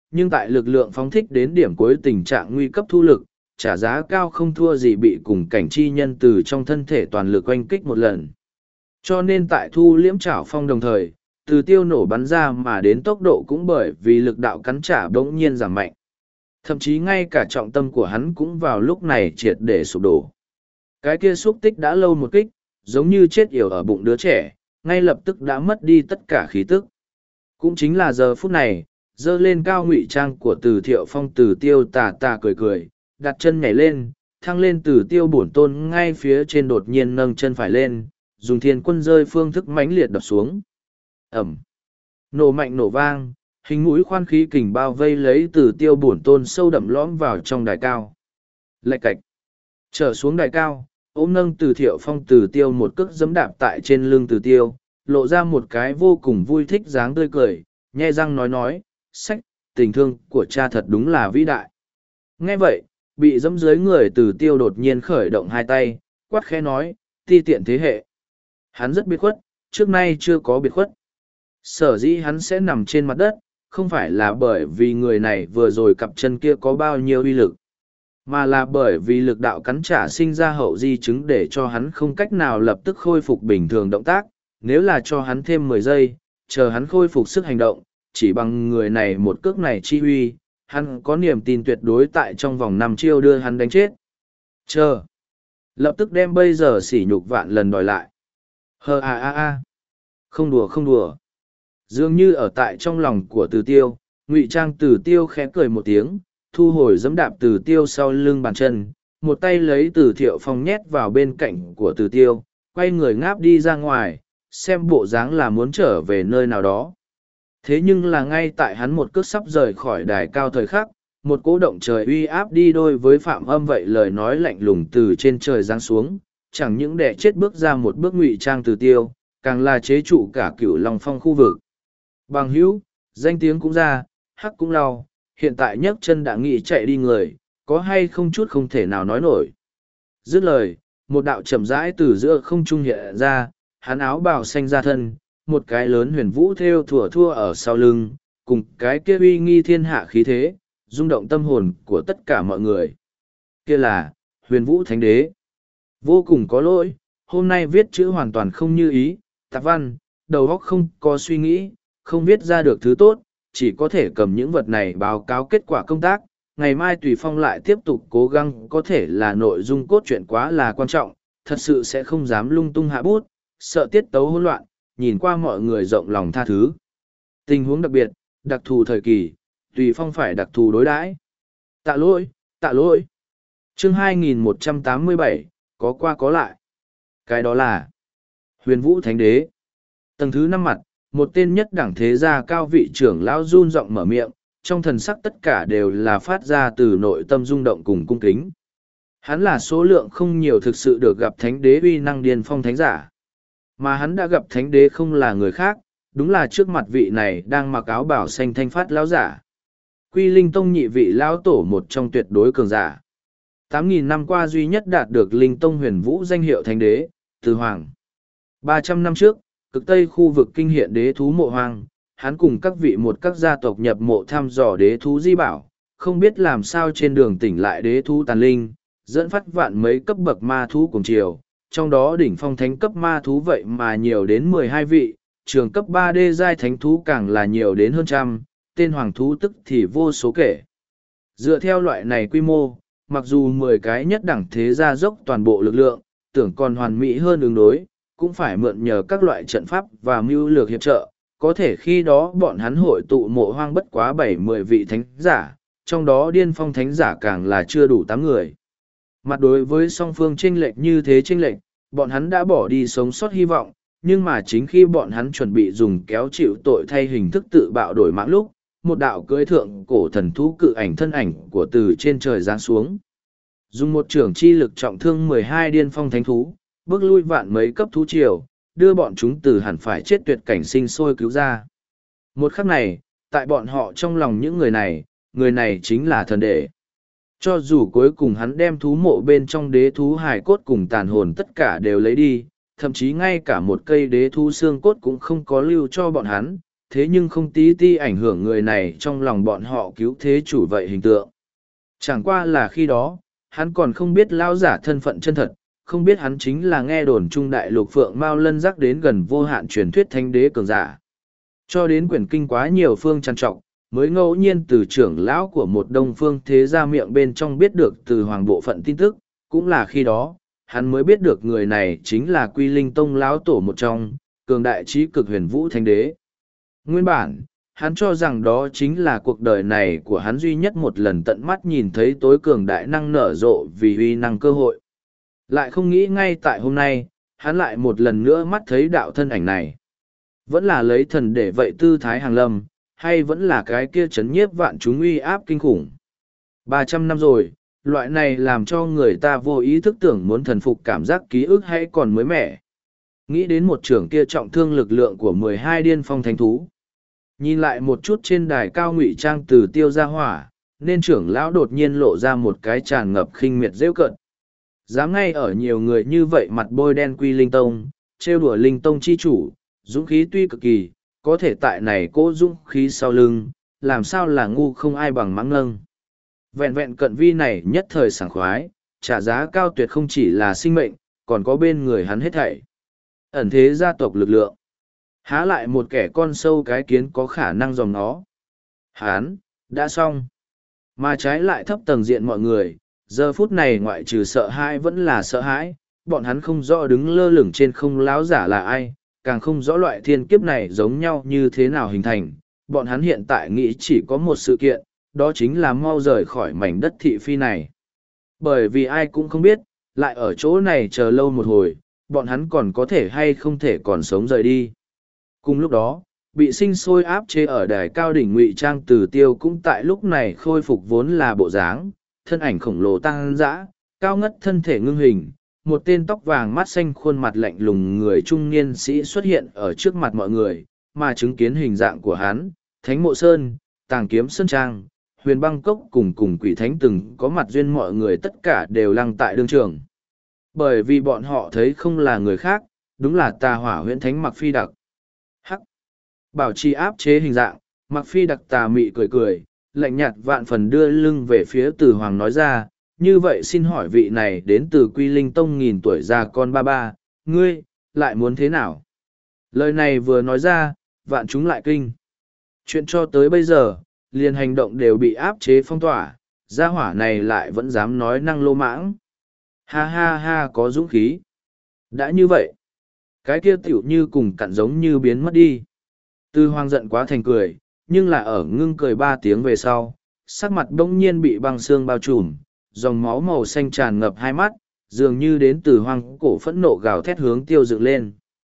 nhưng tại lực lượng phóng thích đến điểm cuối tình trạng nguy cấp thu lực, trả giá cao không thua gì bị cùng cảnh chi nhân từ trong thân thể toàn lực oanh kích một lần. Cho nên tại thu liễm trảo phong đồng thời, từ tiêu nổ bắn ra mà đến tốc độ cũng bởi vì lực đạo cắn trả bỗng nhiên giảm mạnh. Thậm chí ngay cả trọng tâm của hắn cũng vào lúc này triệt để sụp đổ. Cái kia xúc tích đã lâu một kích, giống như chết yểu ở bụng đứa trẻ, ngay lập tức đã mất đi tất cả khí tức. Cũng chính là giờ phút này, dơ lên cao ngụy trang của từ thiệu phong từ tiêu tà tà cười cười, đặt chân nhảy lên, thăng lên từ tiêu bổn tôn ngay phía trên đột nhiên nâng chân phải lên, dùng thiên quân rơi phương thức mãnh liệt đập xuống. Ẩm. Nổ mạnh nổ vang, hình mũi khoan khí kình bao vây lấy từ tiêu bổn tôn sâu đậm lõm vào trong đài cao. Lạch cạch. Trở xuống đài cao, ôm nâng từ thiệu phong từ tiêu một cước giẫm đạp tại trên lưng từ tiêu, lộ ra một cái vô cùng vui thích dáng tươi cười, nhe răng nói nói, sách, tình thương của cha thật đúng là vĩ đại. Nghe vậy, bị dẫm dưới người từ tiêu đột nhiên khởi động hai tay, quát khẽ nói, ti tiện thế hệ. Hắn rất biệt khuất, trước nay chưa có biệt khuất. Sở dĩ hắn sẽ nằm trên mặt đất, không phải là bởi vì người này vừa rồi cặp chân kia có bao nhiêu uy lực, mà là bởi vì lực đạo cắn trả sinh ra hậu di chứng để cho hắn không cách nào lập tức khôi phục bình thường động tác. Nếu là cho hắn thêm mười giây, chờ hắn khôi phục sức hành động, chỉ bằng người này một cước này chi uy, hắn có niềm tin tuyệt đối tại trong vòng năm chiêu đưa hắn đánh chết. Chờ. Lập tức đem bây giờ sỉ nhục vạn lần đòi lại. Hờ à à à. Không đùa không đùa. Dường như ở tại trong lòng của Từ Tiêu, ngụy trang Từ Tiêu khẽ cười một tiếng, thu hồi giẫm đạp Từ Tiêu sau lưng bàn chân, một tay lấy Từ Thiệu Phong nhét vào bên cạnh của Từ Tiêu, quay người ngáp đi ra ngoài, xem bộ dáng là muốn trở về nơi nào đó. Thế nhưng là ngay tại hắn một cước sắp rời khỏi đài cao thời khắc, một cỗ động trời uy áp đi đôi với Phạm Âm vậy lời nói lạnh lùng từ trên trời giáng xuống, chẳng những đẻ chết bước ra một bước ngụy trang Từ Tiêu, càng là chế trụ cả Cửu Long Phong khu vực. Bằng hữu, danh tiếng cũng ra, hắc cũng lau, hiện tại nhấc chân đã nghĩ chạy đi người, có hay không chút không thể nào nói nổi. Dứt lời, một đạo chậm rãi từ giữa không trung hiện ra, hắn áo bào xanh ra thân, một cái lớn huyền vũ theo thủa thua ở sau lưng, cùng cái kia uy nghi thiên hạ khí thế, rung động tâm hồn của tất cả mọi người. Kia là, huyền vũ thánh đế. Vô cùng có lỗi, hôm nay viết chữ hoàn toàn không như ý, tạp văn, đầu óc không có suy nghĩ, không viết ra được thứ tốt, chỉ có thể cầm những vật này báo cáo kết quả công tác. Ngày mai Tùy Phong lại tiếp tục cố gắng, có thể là nội dung cốt truyện quá là quan trọng, thật sự sẽ không dám lung tung hạ bút, sợ tiết tấu hỗn loạn, nhìn qua mọi người rộng lòng tha thứ. Tình huống đặc biệt, đặc thù thời kỳ, Tùy Phong phải đặc thù đối đãi. Tạ lỗi, tạ lỗi. Chương hai nghìn một trăm tám mươi bảy, có qua có lại. Cái đó là Huyền Vũ Thánh Đế. Tầng thứ năm mặt, một tên nhất đẳng thế gia cao vị trưởng lão run giọng mở miệng, trong thần sắc tất cả đều là phát ra từ nội tâm rung động cùng cung kính. Hắn là số lượng không nhiều thực sự được gặp thánh đế uy năng điên phong thánh giả. Mà hắn đã gặp thánh đế không là người khác, đúng là trước mặt vị này đang mặc áo bảo xanh thanh phát lão giả. Quy Linh Tông nhị vị lão tổ một trong tuyệt đối cường giả. tám nghìn năm qua duy nhất đạt được Linh Tông huyền vũ danh hiệu thánh đế, Từ Hoàng. ba trăm năm trước, cực tây khu vực kinh hiện đế thú mộ hoang, hắn cùng các vị một các gia tộc nhập mộ thăm dò đế thú di bảo, không biết làm sao trên đường tỉnh lại đế thú tàn linh, dẫn phát vạn mấy cấp bậc ma thú cùng chiều, trong đó đỉnh phong thánh cấp ma thú vậy mà nhiều đến mười hai vị, trường cấp ba D giai thánh thú càng là nhiều đến hơn trăm, tên hoàng thú tức thì vô số kể. Dựa theo loại này quy mô, mặc dù mười cái nhất đẳng thế gia dốc toàn bộ lực lượng, tưởng còn hoàn mỹ hơn ứng đối, cũng phải mượn nhờ các loại trận pháp và mưu lược hiệp trợ, có thể khi đó bọn hắn hội tụ mộ hoang bất quá bảy mười vị thánh giả, trong đó điên phong thánh giả càng là chưa đủ tám người. Mặt đối với song phương chênh lệch như thế chênh lệch, bọn hắn đã bỏ đi sống sót hy vọng, nhưng mà chính khi bọn hắn chuẩn bị dùng kéo chịu tội thay hình thức tự bạo đổi mạng lúc, một đạo cưỡi thượng cổ thần thú cự ảnh thân ảnh của từ trên trời giáng xuống. Dùng một trưởng chi lực trọng thương mười hai điên phong thánh thú, bước lui vạn mấy cấp thú triều, đưa bọn chúng từ hẳn phải chết tuyệt cảnh sinh sôi cứu ra. Một khắc này, tại bọn họ trong lòng những người này, người này chính là thần đệ. Cho dù cuối cùng hắn đem thú mộ bên trong đế thú hài cốt cùng tàn hồn tất cả đều lấy đi, thậm chí ngay cả một cây đế thú xương cốt cũng không có lưu cho bọn hắn, thế nhưng không tí ti ảnh hưởng người này trong lòng bọn họ cứu thế chủ vậy hình tượng. Chẳng qua là khi đó, hắn còn không biết lão giả thân phận chân thật, không biết hắn chính là nghe đồn trung đại lục phượng mao lân giác đến gần vô hạn truyền thuyết thánh đế cường giả. Cho đến quyển kinh quá nhiều phương trằn trọc, mới ngẫu nhiên từ trưởng lão của một đông phương thế gia miệng bên trong biết được từ hoàng bộ phận tin tức, cũng là khi đó, hắn mới biết được người này chính là Quy Linh Tông lão tổ một trong, cường đại trí cực huyền vũ thánh đế. Nguyên bản, hắn cho rằng đó chính là cuộc đời này của hắn duy nhất một lần tận mắt nhìn thấy tối cường đại năng nở rộ vì uy năng cơ hội. Lại không nghĩ ngay tại hôm nay, hắn lại một lần nữa mắt thấy đạo thân ảnh này. Vẫn là lấy thần để vậy tư thái hàng lâm, hay vẫn là cái kia chấn nhiếp vạn chúng uy áp kinh khủng. Ba trăm năm rồi, loại này làm cho người ta vô ý thức tưởng muốn thần phục cảm giác ký ức hay còn mới mẻ. Nghĩ đến một trưởng kia trọng thương lực lượng của mười hai điên phong thánh thú. Nhìn lại một chút trên đài cao ngụy trang từ tiêu ra hỏa, nên trưởng lão đột nhiên lộ ra một cái tràn ngập khinh miệt rêu cận. Dám ngay ở nhiều người như vậy mặt bôi đen Quy Linh Tông, trêu đùa Linh Tông chi chủ, dũng khí tuy cực kỳ, có thể tại này cố dũng khí sau lưng, làm sao là ngu không ai bằng mắng ngâng. Vẹn vẹn cận vi này nhất thời sảng khoái, trả giá cao tuyệt không chỉ là sinh mệnh, còn có bên người hắn hết thảy. Ẩn thế gia tộc lực lượng. Há lại một kẻ con sâu cái kiến có khả năng dòng nó. Hán, đã xong. Mà trái lại thấp tầng diện mọi người, giờ phút này ngoại trừ sợ hãi vẫn là sợ hãi, bọn hắn không rõ đứng lơ lửng trên không láo giả là ai, càng không rõ loại thiên kiếp này giống nhau như thế nào hình thành. Bọn hắn hiện tại nghĩ chỉ có một sự kiện, đó chính là mau rời khỏi mảnh đất thị phi này. Bởi vì ai cũng không biết, lại ở chỗ này chờ lâu một hồi, bọn hắn còn có thể hay không thể còn sống rời đi. Cùng lúc đó, bị sinh sôi áp chế ở đài cao đỉnh ngụy trang từ tiêu cũng tại lúc này khôi phục vốn là bộ dáng, thân ảnh khổng lồ tăng dã, cao ngất thân thể ngưng hình, một tên tóc vàng mắt xanh khuôn mặt lạnh lùng người trung niên sĩ xuất hiện ở trước mặt mọi người, mà chứng kiến hình dạng của hắn, Thánh Mộ Sơn, Tàng Kiếm Sơn Trang, Huyền Băng Cốc cùng cùng quỷ thánh từng có mặt duyên mọi người tất cả đều lăng tại đương trường. Bởi vì bọn họ thấy không là người khác, đúng là tà hỏa huyễn thánh Mặc Phi Đặc. Hắc! Bảo trì áp chế hình dạng, Mặc Phi Đặc tà mị cười cười, lạnh nhạt vạn phần đưa lưng về phía Từ Hoàng nói ra, như vậy xin hỏi vị này đến từ Quy Linh Tông nghìn tuổi già con ba ba, ngươi, lại muốn thế nào? Lời này vừa nói ra, vạn chúng lại kinh. Chuyện cho tới bây giờ, liền hành động đều bị áp chế phong tỏa, gia hỏa này lại vẫn dám nói năng lô mãng. Ha ha ha có dũng khí. Đã như vậy, cái kia tiểu như cùng cặn giống như biến mất đi. Từ Hoàng giận quá thành cười, nhưng là ở ngưng cười ba tiếng về sau, sắc mặt bỗng nhiên bị băng xương bao trùm, dòng máu màu xanh tràn ngập hai mắt, dường như đến từ Hoàng cổ phẫn nộ gào thét hướng tiêu dựng lên.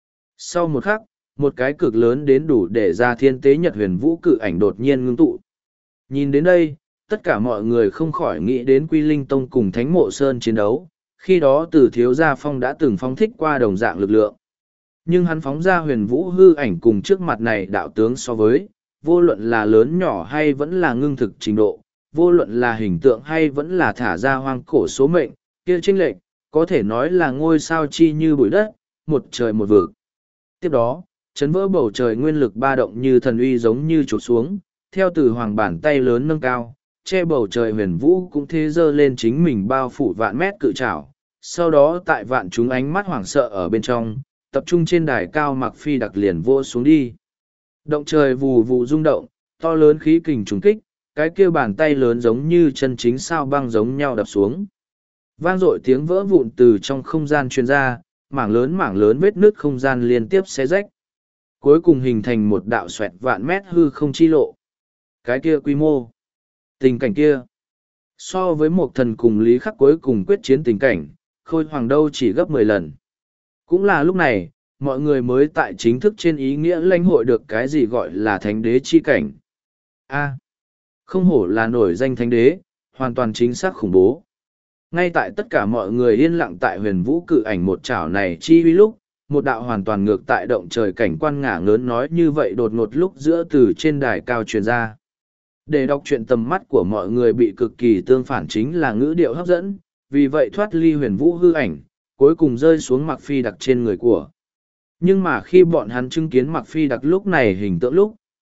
Sau một khắc, một cái cực lớn đến đủ để ra thiên tế nhật huyền vũ cự ảnh đột nhiên ngưng tụ. Nhìn đến đây, tất cả mọi người không khỏi nghĩ đến Quy Linh Tông cùng Thánh Mộ Sơn chiến đấu, khi đó từ thiếu gia phong đã từng phóng thích qua đồng dạng lực lượng. Nhưng hắn phóng ra huyền vũ hư ảnh cùng trước mặt này đạo tướng so với, vô luận là lớn nhỏ hay vẫn là ngưng thực trình độ, vô luận là hình tượng hay vẫn là thả ra hoang cổ số mệnh, kia chênh lệch, có thể nói là ngôi sao chi như bụi đất, một trời một vực. Tiếp đó, chấn vỡ bầu trời nguyên lực ba động như thần uy giống như trục xuống, theo từ hoàng bàn tay lớn nâng cao, che bầu trời huyền vũ cũng thế dơ lên chính mình bao phủ vạn mét cự trảo. Sau đó tại vạn chúng ánh mắt hoảng sợ ở bên trong, tập trung trên đài cao Mặc Phi Đặc liền vô xuống đi. Động trời vù vù rung động, to lớn khí kình trùng kích, cái kia bàn tay lớn giống như chân chính sao băng giống nhau đập xuống. Vang dội tiếng vỡ vụn từ trong không gian truyền ra, mảng lớn mảng lớn vết nứt không gian liên tiếp xé rách. Cuối cùng hình thành một đạo xoẹt vạn mét hư không chi lộ. Cái kia quy mô. Tình cảnh kia. So với một thần cùng Lý Khắc cuối cùng quyết chiến tình cảnh, Khôi Hoàng đâu chỉ gấp mười lần. Cũng là lúc này, mọi người mới tại chính thức trên ý nghĩa lãnh hội được cái gì gọi là thánh đế chi cảnh. A. Không hổ là nổi danh thánh đế, hoàn toàn chính xác khủng bố. Ngay tại tất cả mọi người yên lặng tại huyền vũ cự ảnh một chảo này chi uy lúc, một đạo hoàn toàn ngược tại động trời cảnh quan ngả ngớn nói như vậy đột ngột lúc giữa từ trên đài cao truyền ra. Để đọc chuyện tầm mắt của mọi người bị cực kỳ tương phản chính là ngữ điệu hấp dẫn, vì vậy thoát ly huyền vũ hư ảnh, cuối cùng rơi xuống Mặc Phi Đặc trên người của. Nhưng mà khi bọn hắn chứng kiến Mặc Phi Đặc lúc này hình tượng lúc,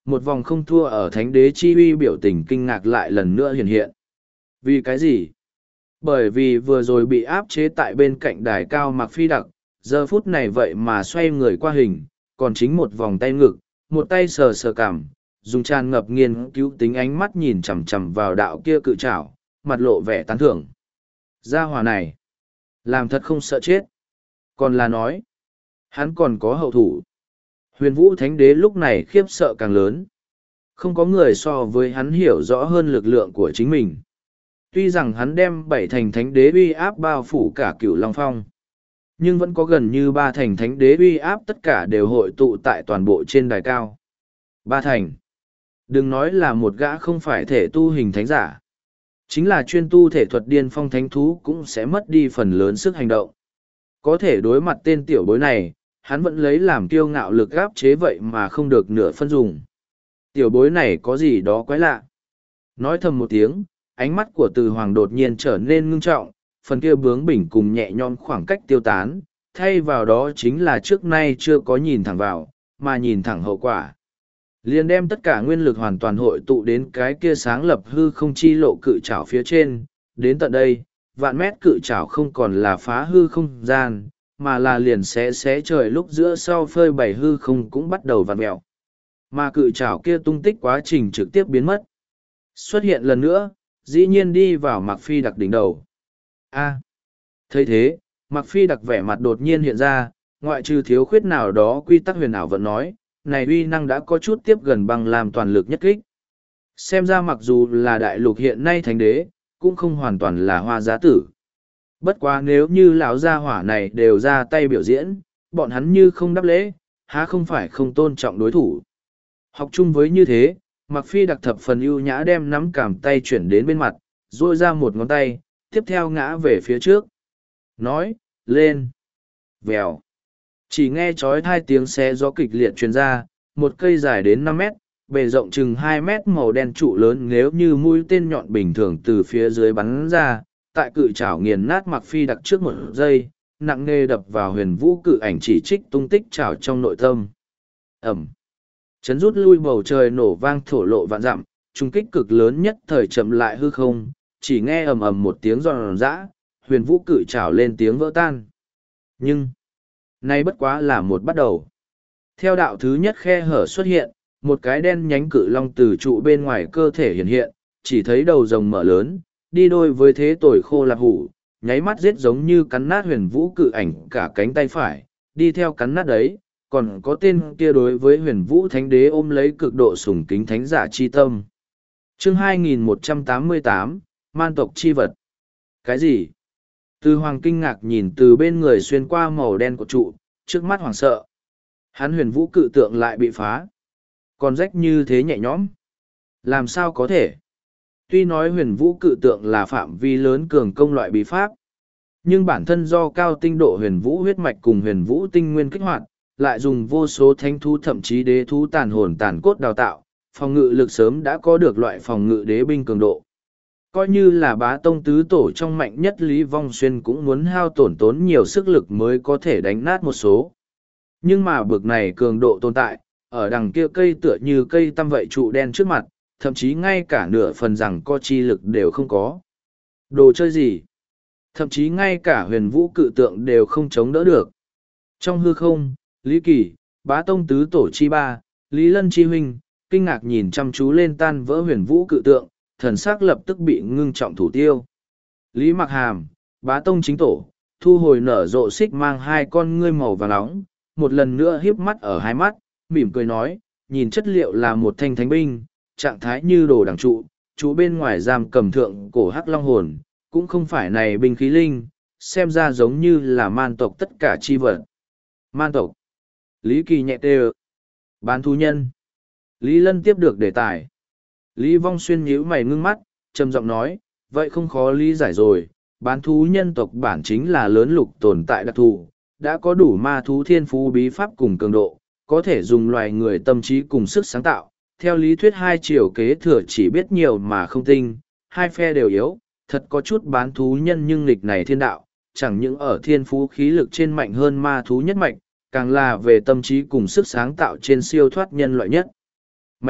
một vòng không thua ở thánh đế chi uy biểu tình kinh ngạc lại lần nữa hiện hiện. Vì cái gì? Bởi vì vừa rồi bị áp chế tại bên cạnh đài cao Mạc Phi Đặc, giờ phút này vậy mà xoay người qua hình, còn chính một vòng tay ngực, một tay sờ sờ cảm, dùng tràn ngập nghiên cứu tính ánh mắt nhìn chằm chằm vào đạo kia cự trảo, mặt lộ vẻ tán thưởng. Gia hỏa này, làm thật không sợ chết. Còn là nói, hắn còn có hậu thủ. Huyền Vũ Thánh Đế lúc này khiếp sợ càng lớn. Không có người so với hắn hiểu rõ hơn lực lượng của chính mình. Tuy rằng hắn đem bảy thành Thánh Đế uy áp bao phủ cả Cửu Long Phong, nhưng vẫn có gần như ba thành Thánh Đế uy áp tất cả đều hội tụ tại toàn bộ trên đài cao. Ba thành. Đừng nói là một gã không phải thể tu hình thánh giả. Chính là chuyên tu thể thuật điên phong thánh thú cũng sẽ mất đi phần lớn sức hành động. Có thể đối mặt tên tiểu bối này, hắn vẫn lấy làm kiêu ngạo lực gáp chế vậy mà không được nửa phân dùng. Tiểu bối này có gì đó quái lạ. Nói thầm một tiếng, ánh mắt của Từ Hoàng đột nhiên trở nên ngưng trọng, phần kia bướng bỉnh cùng nhẹ nhõm khoảng cách tiêu tán, thay vào đó chính là trước nay chưa có nhìn thẳng vào, mà nhìn thẳng hậu quả. Liền đem tất cả nguyên lực hoàn toàn hội tụ đến cái kia sáng lập hư không chi lộ cự trảo phía trên, đến tận đây, vạn mét cự trảo không còn là phá hư không gian, mà là liền xé xé trời lúc giữa sau phơi bày hư không cũng bắt đầu vặn mẹo. Mà cự trảo kia tung tích quá trình trực tiếp biến mất. Xuất hiện lần nữa, dĩ nhiên đi vào Mạc Phi Đặc đỉnh đầu. A. Thấy thế, Mạc Phi Đặc vẻ mặt đột nhiên hiện ra, ngoại trừ thiếu khuyết nào đó quy tắc huyền ảo vẫn nói, này uy năng đã có chút tiếp gần bằng làm toàn lực nhất kích. Xem ra mặc dù là đại lục hiện nay thánh đế, cũng không hoàn toàn là hoa giá tử. Bất quá nếu như lão gia hỏa này đều ra tay biểu diễn, bọn hắn như không đáp lễ, há không phải không tôn trọng đối thủ. Học chung với như thế, Mạc Phi Đặc thập phần ưu nhã đem nắm cảm tay chuyển đến bên mặt, duỗi ra một ngón tay, tiếp theo ngã về phía trước. Nói, lên. Vèo. Chỉ nghe chói hai tiếng xé gió kịch liệt truyền ra, một cây dài đến năm mét, bề rộng chừng hai mét màu đen trụ lớn nếu như mũi tên nhọn bình thường từ phía dưới bắn ra, tại cự chảo nghiền nát Mạc Phi Đặc trước một giây, nặng nề đập vào huyền vũ cự ảnh chỉ trích tung tích chảo trong nội tâm. Ẩm. Chấn rút lui bầu trời nổ vang thổ lộ vạn dặm, trung kích cực lớn nhất thời chậm lại hư không, chỉ nghe ầm ầm một tiếng giòn giã, huyền vũ cự chảo lên tiếng vỡ tan. Nhưng, nay bất quá là một bắt đầu. Theo đạo thứ nhất khe hở xuất hiện, một cái đen nhánh cự long từ trụ bên ngoài cơ thể hiện hiện, chỉ thấy đầu rồng mở lớn, đi đôi với thế tồi khô lạc hủ, nháy mắt giết giống như cắn nát huyền vũ cự ảnh cả cánh tay phải, đi theo cắn nát đấy, còn có tên kia đối với huyền vũ thánh đế ôm lấy cực độ sùng kính thánh giả chi tâm. Chương hai nghìn một trăm tám mươi tám, Man tộc chi vật. Cái gì? Từ Hoàng kinh ngạc nhìn từ bên người xuyên qua màu đen của trụ, trước mắt hoảng sợ. Hắn huyền vũ cự tượng lại bị phá. Còn rách như thế nhẹ nhõm. Làm sao có thể? Tuy nói huyền vũ cự tượng là phạm vi lớn cường công loại bí pháp, nhưng bản thân do cao tinh độ huyền vũ huyết mạch cùng huyền vũ tinh nguyên kích hoạt, lại dùng vô số thánh thú thậm chí đế thú tàn hồn tàn cốt đào tạo, phòng ngự lực sớm đã có được loại phòng ngự đế binh cường độ. Coi như là bá tông tứ tổ trong mạnh nhất Lý Vong Xuyên cũng muốn hao tổn tốn nhiều sức lực mới có thể đánh nát một số. Nhưng mà bực này cường độ tồn tại, ở đằng kia cây tựa như cây tăm vậy trụ đen trước mặt, thậm chí ngay cả nửa phần rằng co chi lực đều không có. Đồ chơi gì? Thậm chí ngay cả huyền vũ cự tượng đều không chống đỡ được. Trong hư không, Lý Kỳ, bá tông tứ tổ chi ba, Lý Lân chi huynh, kinh ngạc nhìn chăm chú lên tan vỡ huyền vũ cự tượng, thần sắc lập tức bị ngưng trọng thủ tiêu. Lý Mặc Hàm, bá tông chính tổ, thu hồi nở rộ xích mang hai con ngươi màu vàng nóng, một lần nữa hiếp mắt ở hai mắt, mỉm cười nói, nhìn chất liệu là một thanh thánh binh, trạng thái như đồ đằng trụ, chú bên ngoài giam cầm thượng cổ hắc long hồn, cũng không phải này binh khí linh, xem ra giống như là man tộc tất cả chi vật. Man tộc. Lý Kỳ nhẹ tê bán thú nhân. Lý Lân tiếp được đề tài. Lý Vong Xuyên nhíu mày ngưng mắt, trầm giọng nói, vậy không khó lý giải rồi, bán thú nhân tộc bản chính là lớn lục tồn tại đặc thù, đã có đủ ma thú thiên phú bí pháp cùng cường độ, có thể dùng loài người tâm trí cùng sức sáng tạo. Theo lý thuyết hai chiều kế thừa chỉ biết nhiều mà không tinh, hai phe đều yếu, thật có chút bán thú nhân nhưng nghịch này thiên đạo, chẳng những ở thiên phú khí lực trên mạnh hơn ma thú nhất mạch, càng là về tâm trí cùng sức sáng tạo trên siêu thoát nhân loại nhất mạch.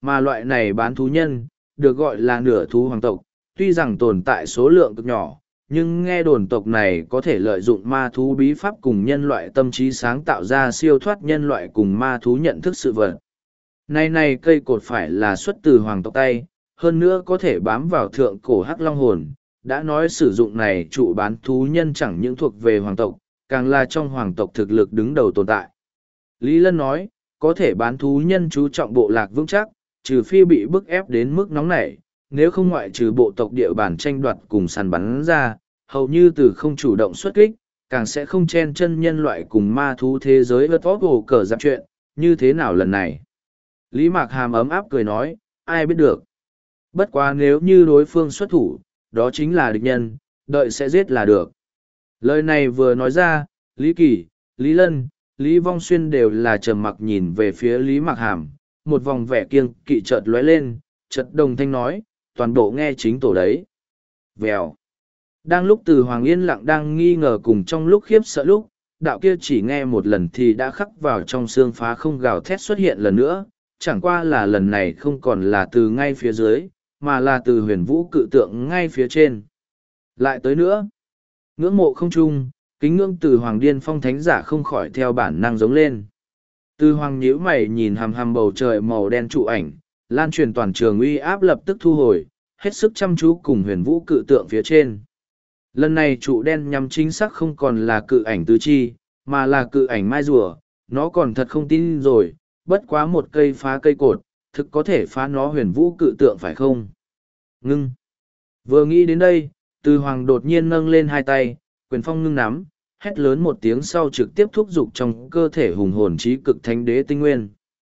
Mà loại này bán thú nhân, được gọi là nửa thú hoàng tộc, tuy rằng tồn tại số lượng cực nhỏ, nhưng nghe đồn tộc này có thể lợi dụng ma thú bí pháp cùng nhân loại tâm trí sáng tạo ra siêu thoát nhân loại cùng ma thú nhận thức sự vật. Này này cây cột phải là xuất từ hoàng tộc tay, hơn nữa có thể bám vào thượng cổ hắc long hồn. Đã nói sử dụng này trụ bán thú nhân chẳng những thuộc về hoàng tộc, càng là trong hoàng tộc thực lực đứng đầu tồn tại. Lý Lân nói, có thể bán thú nhân chú trọng bộ lạc vững chắc, trừ phi bị bức ép đến mức nóng nảy, nếu không ngoại trừ bộ tộc địa bàn tranh đoạt cùng săn bắn ra, hầu như từ không chủ động xuất kích, càng sẽ không chen chân nhân loại cùng ma thú thế giới vượt vót hồ cờ giặc chuyện, như thế nào lần này. Lý Mạc Hàm ấm áp cười nói, ai biết được. Bất quá nếu như đối phương xuất thủ, đó chính là địch nhân, đợi sẽ giết là được. Lời này vừa nói ra, Lý Kỳ, Lý Lân, Lý Vong Xuyên đều là trầm mặc nhìn về phía Lý Mạc Hàm, một vòng vẻ kiêng kỵ chợt lóe lên, chợt đồng thanh nói, toàn bộ nghe chính tổ đấy. Vèo. Đang lúc từ Hoàng Yên lặng đang nghi ngờ cùng trong lúc khiếp sợ lúc, đạo kia chỉ nghe một lần thì đã khắc vào trong xương phá không gào thét xuất hiện lần nữa, chẳng qua là lần này không còn là từ ngay phía dưới, mà là từ huyền vũ cự tượng ngay phía trên. Lại tới nữa, ngưỡng mộ không trung, kính ngưỡng từ Hoàng Điên Phong thánh giả không khỏi theo bản năng giống lên. Từ Hoàng nhíu mày nhìn hằm hằm bầu trời màu đen trụ ảnh, lan truyền toàn trường uy áp lập tức thu hồi, hết sức chăm chú cùng huyền vũ cự tượng phía trên. Lần này trụ đen nhằm chính xác không còn là cự ảnh tứ chi, mà là cự ảnh mai rùa, nó còn thật không tin rồi, bất quá một cây phá cây cột, thực có thể phá nó huyền vũ cự tượng phải không? Ngưng. Vừa nghĩ đến đây, Từ Hoàng đột nhiên nâng lên hai tay, quyền phong ngưng nắm, hét lớn một tiếng sau trực tiếp thúc giục trong cơ thể hùng hồn trí cực thánh đế tinh nguyên.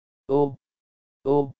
Ô, ô,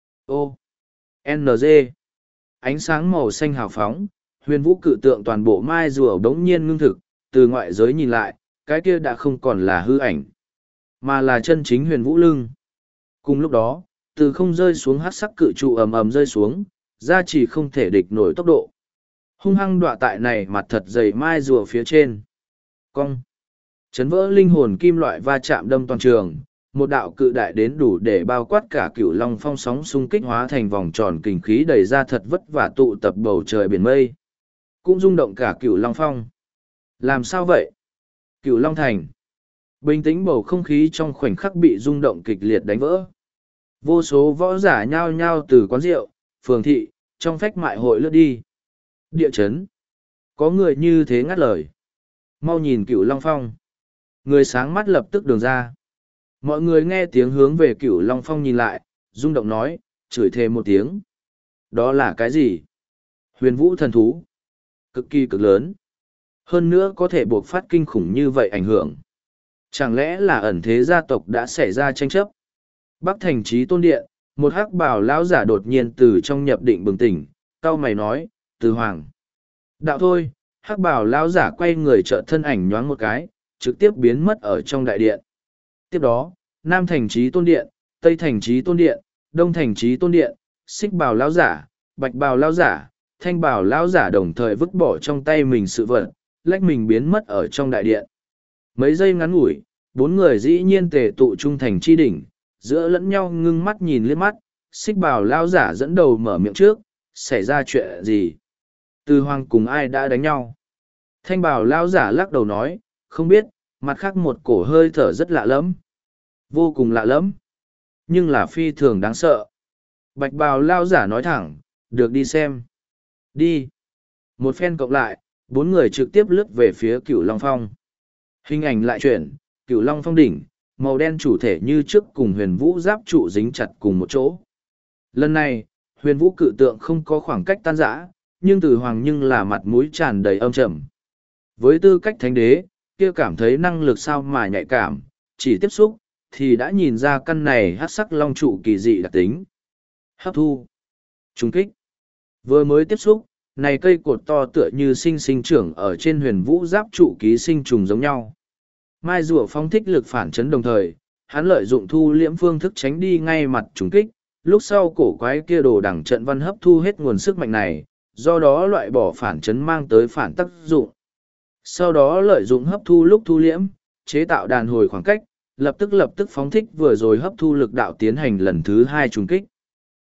ô, en giê. Ánh sáng màu xanh hào phóng, huyền vũ cự tượng toàn bộ mai rùa đống nhiên ngưng thực, từ ngoại giới nhìn lại, cái kia đã không còn là hư ảnh, mà là chân chính huyền vũ lưng. Cùng lúc đó, từ không rơi xuống hát sắc cự trụ ầm ầm rơi xuống, ra chỉ không thể địch nổi tốc độ. Hung hăng đọa tại này mặt thật dày mai rùa phía trên. Cong. Chấn vỡ linh hồn kim loại va chạm đâm toàn trường, một đạo cự đại đến đủ để bao quát cả cửu long phong sóng xung kích hóa thành vòng tròn kình khí đầy ra thật vất vả tụ tập bầu trời biển mây. Cũng rung động cả cửu long phong. Làm sao vậy? Cửu long thành. Bình tĩnh bầu không khí trong khoảnh khắc bị rung động kịch liệt đánh vỡ. Vô số võ giả nhao nhao từ quán rượu, phường thị, trong phách mại hội lướt đi. Địa chấn. Có người như thế ngắt lời. Mau nhìn cửu long phong. Người sáng mắt lập tức đường ra. Mọi người nghe tiếng hướng về cửu long phong nhìn lại, rung động nói, chửi thề một tiếng. Đó là cái gì? Huyền vũ thần thú. Cực kỳ cực lớn. Hơn nữa có thể buộc phát kinh khủng như vậy ảnh hưởng. Chẳng lẽ là ẩn thế gia tộc đã xảy ra tranh chấp? Bắc thành trí tôn điện, một hắc bảo lão giả đột nhiên từ trong nhập định bừng tỉnh, cau mày nói, Từ Hoàng. Đạo thôi, hắc bảo lão giả quay người trợ thân ảnh nhoáng một cái, trực tiếp biến mất ở trong đại điện. Tiếp đó, Nam thành trí tôn điện, Tây thành trí tôn điện, Đông thành trí tôn điện, xích bảo lão giả, bạch bảo lão giả, thanh bảo lão giả đồng thời vứt bỏ trong tay mình sự vật, lách mình biến mất ở trong đại điện. Mấy giây ngắn ngủi, bốn người dĩ nhiên tề tụ trung thành chi đỉnh, giữa lẫn nhau ngưng mắt nhìn liếc mắt, xích bảo lão giả dẫn đầu mở miệng trước, xảy ra chuyện gì? Từ Hoàng cùng ai đã đánh nhau? Thanh bảo lão giả lắc đầu nói, không biết, mặt khác một cổ hơi thở rất lạ lẫm. Vô cùng lạ lẫm, nhưng là phi thường đáng sợ. Bạch bào lão giả nói thẳng, được đi xem. Đi. Một phen cộng lại, bốn người trực tiếp lướt về phía cửu long phong. Hình ảnh lại chuyển, cửu long phong đỉnh, màu đen chủ thể như trước cùng huyền vũ giáp trụ dính chặt cùng một chỗ. Lần này, huyền vũ cự tượng không có khoảng cách tan rã, nhưng Từ Hoàng nhưng là mặt mũi tràn đầy âm trầm. Với tư cách thánh đế, kia cảm thấy năng lực sao mà nhạy cảm, chỉ tiếp xúc, thì đã nhìn ra căn này hát sắc long trụ kỳ dị đặc tính. Hấp thu. Trung kích. Vừa mới tiếp xúc, này cây cột to tựa như sinh sinh trưởng ở trên huyền vũ giáp trụ ký sinh trùng giống nhau. Mai rùa phong thích lực phản chấn đồng thời, hắn lợi dụng thu liễm phương thức tránh đi ngay mặt trùng kích, lúc sau cổ quái kia đồ đẳng trận văn hấp thu hết nguồn sức mạnh này, do đó loại bỏ phản chấn mang tới phản tác dụng. Sau đó lợi dụng hấp thu lúc thu liễm, chế tạo đàn hồi khoảng cách, lập tức lập tức phóng thích vừa rồi hấp thu lực đạo tiến hành lần thứ hai trùng kích.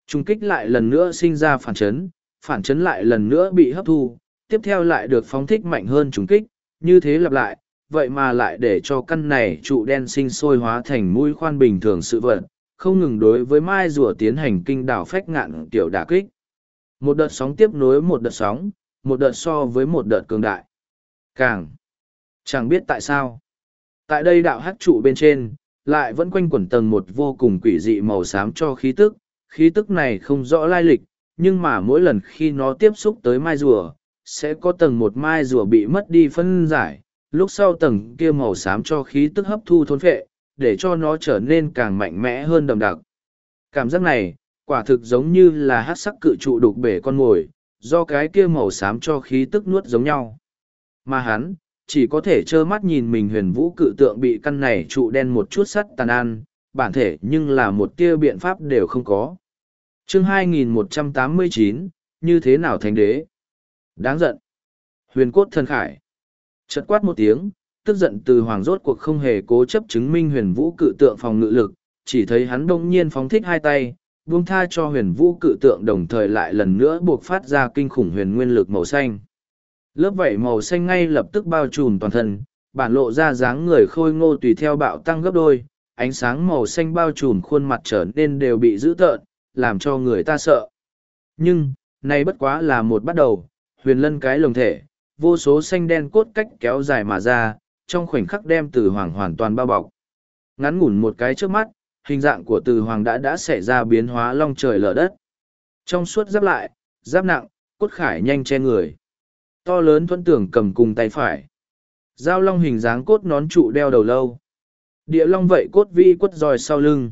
Trung kích lại lần nữa sinh ra phản chấn, phản chấn lại lần nữa bị hấp thu, tiếp theo lại được phóng thích mạnh hơn trùng kích, như thế lặp lại, vậy mà lại để cho căn này trụ đen sinh sôi hóa thành mũi khoan bình thường sự vật, không ngừng đối với mai rùa tiến hành kinh đảo phách ngạn tiểu đả kích. Một đợt sóng tiếp nối một đợt sóng, một đợt so với một đợt cường đại. Càng chẳng biết tại sao. Tại đây đạo hắc trụ bên trên, lại vẫn quanh quẩn tầng một vô cùng quỷ dị màu xám cho khí tức, khí tức này không rõ lai lịch, nhưng mà mỗi lần khi nó tiếp xúc tới mai rùa, sẽ có tầng một mai rùa bị mất đi phân giải, lúc sau tầng kia màu xám cho khí tức hấp thu thôn phệ, để cho nó trở nên càng mạnh mẽ hơn đậm đặc. Cảm giác này, quả thực giống như là hắc sắc cự trụ đục bể con mồi, do cái kia màu xám cho khí tức nuốt giống nhau. Mà hắn, chỉ có thể trơ mắt nhìn mình huyền vũ cự tượng bị căn này trụ đen một chút sắt tàn ăn, bản thể nhưng là một tia biện pháp đều không có. Chương hai nghìn một trăm tám mươi chín, như thế nào thánh đế? Đáng giận. Huyền cốt thần khải. Chợt quát một tiếng, tức giận từ hoàng rốt cuộc không hề cố chấp chứng minh huyền vũ cự tượng phòng ngự lực, chỉ thấy hắn đông nhiên phóng thích hai tay, buông tha cho huyền vũ cự tượng đồng thời lại lần nữa buộc phát ra kinh khủng huyền nguyên lực màu xanh. Lớp vảy màu xanh ngay lập tức bao trùm toàn thân, bản lộ ra dáng người khôi ngô tùy theo bạo tăng gấp đôi, ánh sáng màu xanh bao trùm khuôn mặt trở nên đều bị dữ tợn, làm cho người ta sợ. Nhưng, này bất quá là một bắt đầu, huyền lân cái lồng thể, vô số xanh đen cốt cách kéo dài mà ra, trong khoảnh khắc đem từ hoàng hoàn toàn bao bọc. Ngắn ngủn một cái trước mắt, hình dạng của từ hoàng đã đã xảy ra biến hóa long trời lở đất. Trong suốt giáp lại, giáp nặng, cốt khải nhanh che người. To lớn thuẫn tưởng cầm cùng tay phải. Giao long hình dáng cốt nón trụ đeo đầu lâu. Địa long vậy cốt vi quất roi sau lưng.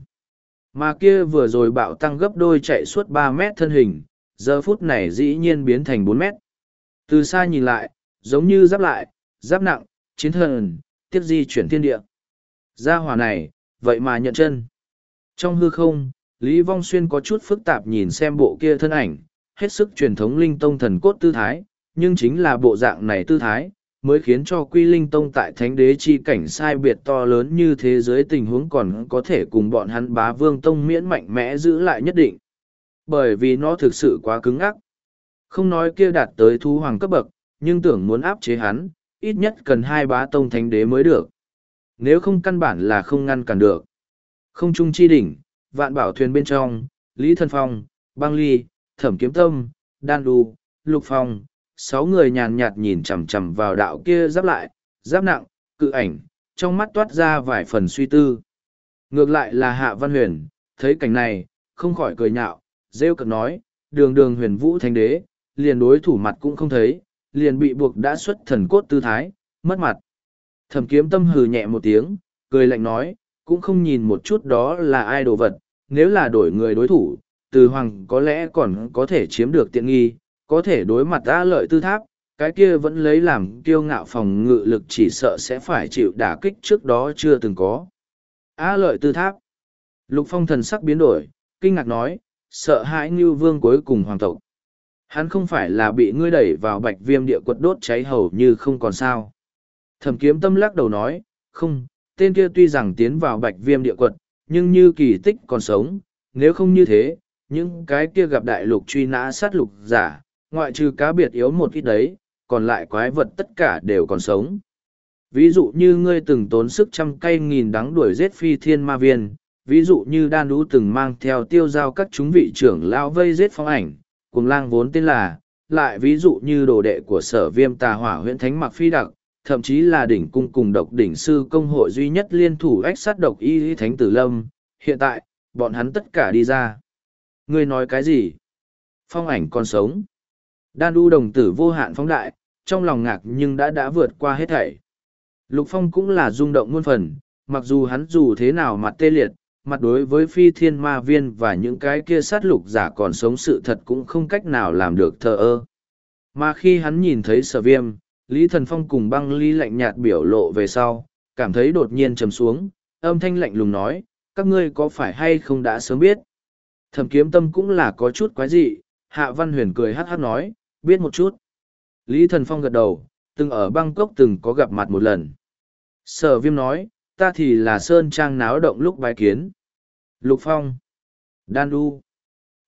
Mà kia vừa rồi bạo tăng gấp đôi chạy suốt ba mét thân hình, giờ phút này dĩ nhiên biến thành bốn mét. Từ xa nhìn lại, giống như giáp lại, giáp nặng, chiến thần, tiếp di chuyển thiên địa. Gia hỏa này, vậy mà nhận chân. Trong hư không, Lý Vong Xuyên có chút phức tạp nhìn xem bộ kia thân ảnh, hết sức truyền thống linh tông thần cốt tư thái, nhưng chính là bộ dạng này tư thái, mới khiến cho Quy Linh Tông tại thánh đế chi cảnh sai biệt to lớn như thế giới tình huống còn có thể cùng bọn hắn bá vương tông miễn mạnh mẽ giữ lại nhất định. Bởi vì nó thực sự quá cứng ắc. Không nói kia đạt tới thú hoàng cấp bậc, nhưng tưởng muốn áp chế hắn, ít nhất cần hai bá tông thánh đế mới được. Nếu không căn bản là không ngăn cản được. Không trung chi đỉnh, vạn bảo thuyền bên trong, Lý Thần Phong, Băng Ly, Thẩm Kiếm Tâm, Đan Đu, Lục Phong, sáu người nhàn nhạt nhìn chằm chằm vào đạo kia giáp lại, giáp nặng, cự ảnh, trong mắt toát ra vài phần suy tư. Ngược lại là Hạ Văn Huyền, thấy cảnh này, không khỏi cười nhạo, rêu cực nói, đường đường huyền vũ thánh đế, liền đối thủ mặt cũng không thấy, liền bị buộc đã xuất thần cốt tư thái, mất mặt. Thẩm Kiếm Tâm hừ nhẹ một tiếng, cười lạnh nói, cũng không nhìn một chút đó là ai đồ vật, nếu là đổi người đối thủ, từ hoàng có lẽ còn có thể chiếm được tiện nghi, có thể đối mặt A Lợi Tư Tháp, cái kia vẫn lấy làm kiêu ngạo phòng ngự lực chỉ sợ sẽ phải chịu đả kích trước đó chưa từng có. A Lợi Tư Tháp. Lục Phong thần sắc biến đổi, kinh ngạc nói, sợ hãi Ngưu Vương cuối cùng hoàng tộc. Hắn không phải là bị ngươi đẩy vào bạch viêm địa quật đốt cháy hầu như không còn sao. Thẩm Kiếm Tâm lắc đầu nói, không, tên kia tuy rằng tiến vào bạch viêm địa quật, nhưng như kỳ tích còn sống, nếu không như thế, những cái kia gặp đại lục truy nã sát lục giả, ngoại trừ cá biệt yếu một ít đấy, còn lại quái vật tất cả đều còn sống. Ví dụ như ngươi từng tốn sức trăm cây nghìn đắng đuổi giết phi thiên ma viên, ví dụ như đan đũ từng mang theo tiêu giao các chúng vị trưởng lao vây giết phong ảnh, cùng lang vốn tên là, lại ví dụ như đồ đệ của sở viêm tà hỏa huyện thánh mặc phi đặc, thậm chí là đỉnh cung cùng độc đỉnh sư công hội duy nhất liên thủ ách sát độc y thánh tử lâm, hiện tại, bọn hắn tất cả đi ra. Ngươi nói cái gì? Phong ảnh còn sống. Đan đu đồng tử vô hạn phóng đại, trong lòng ngạc nhưng đã đã vượt qua hết thảy. Lục Phong cũng là rung động muôn phần, mặc dù hắn dù thế nào mặt tê liệt, mặt đối với phi thiên ma viên và những cái kia sát lục giả còn sống sự thật cũng không cách nào làm được thờ ơ. Mà khi hắn nhìn thấy sở viêm, Lý Thần Phong cùng Băng Ly lạnh nhạt biểu lộ về sau, cảm thấy đột nhiên trầm xuống, âm thanh lạnh lùng nói, các ngươi có phải hay không đã sớm biết. Thẩm Kiếm Tâm cũng là có chút quái dị, Hạ Văn Huyền cười hát hát nói, biết một chút. Lý Thần Phong gật đầu, từng ở Bangkok từng có gặp mặt một lần. Sở viêm nói, ta thì là Sơn Trang náo động lúc bái kiến. Lục Phong, Đan Đu,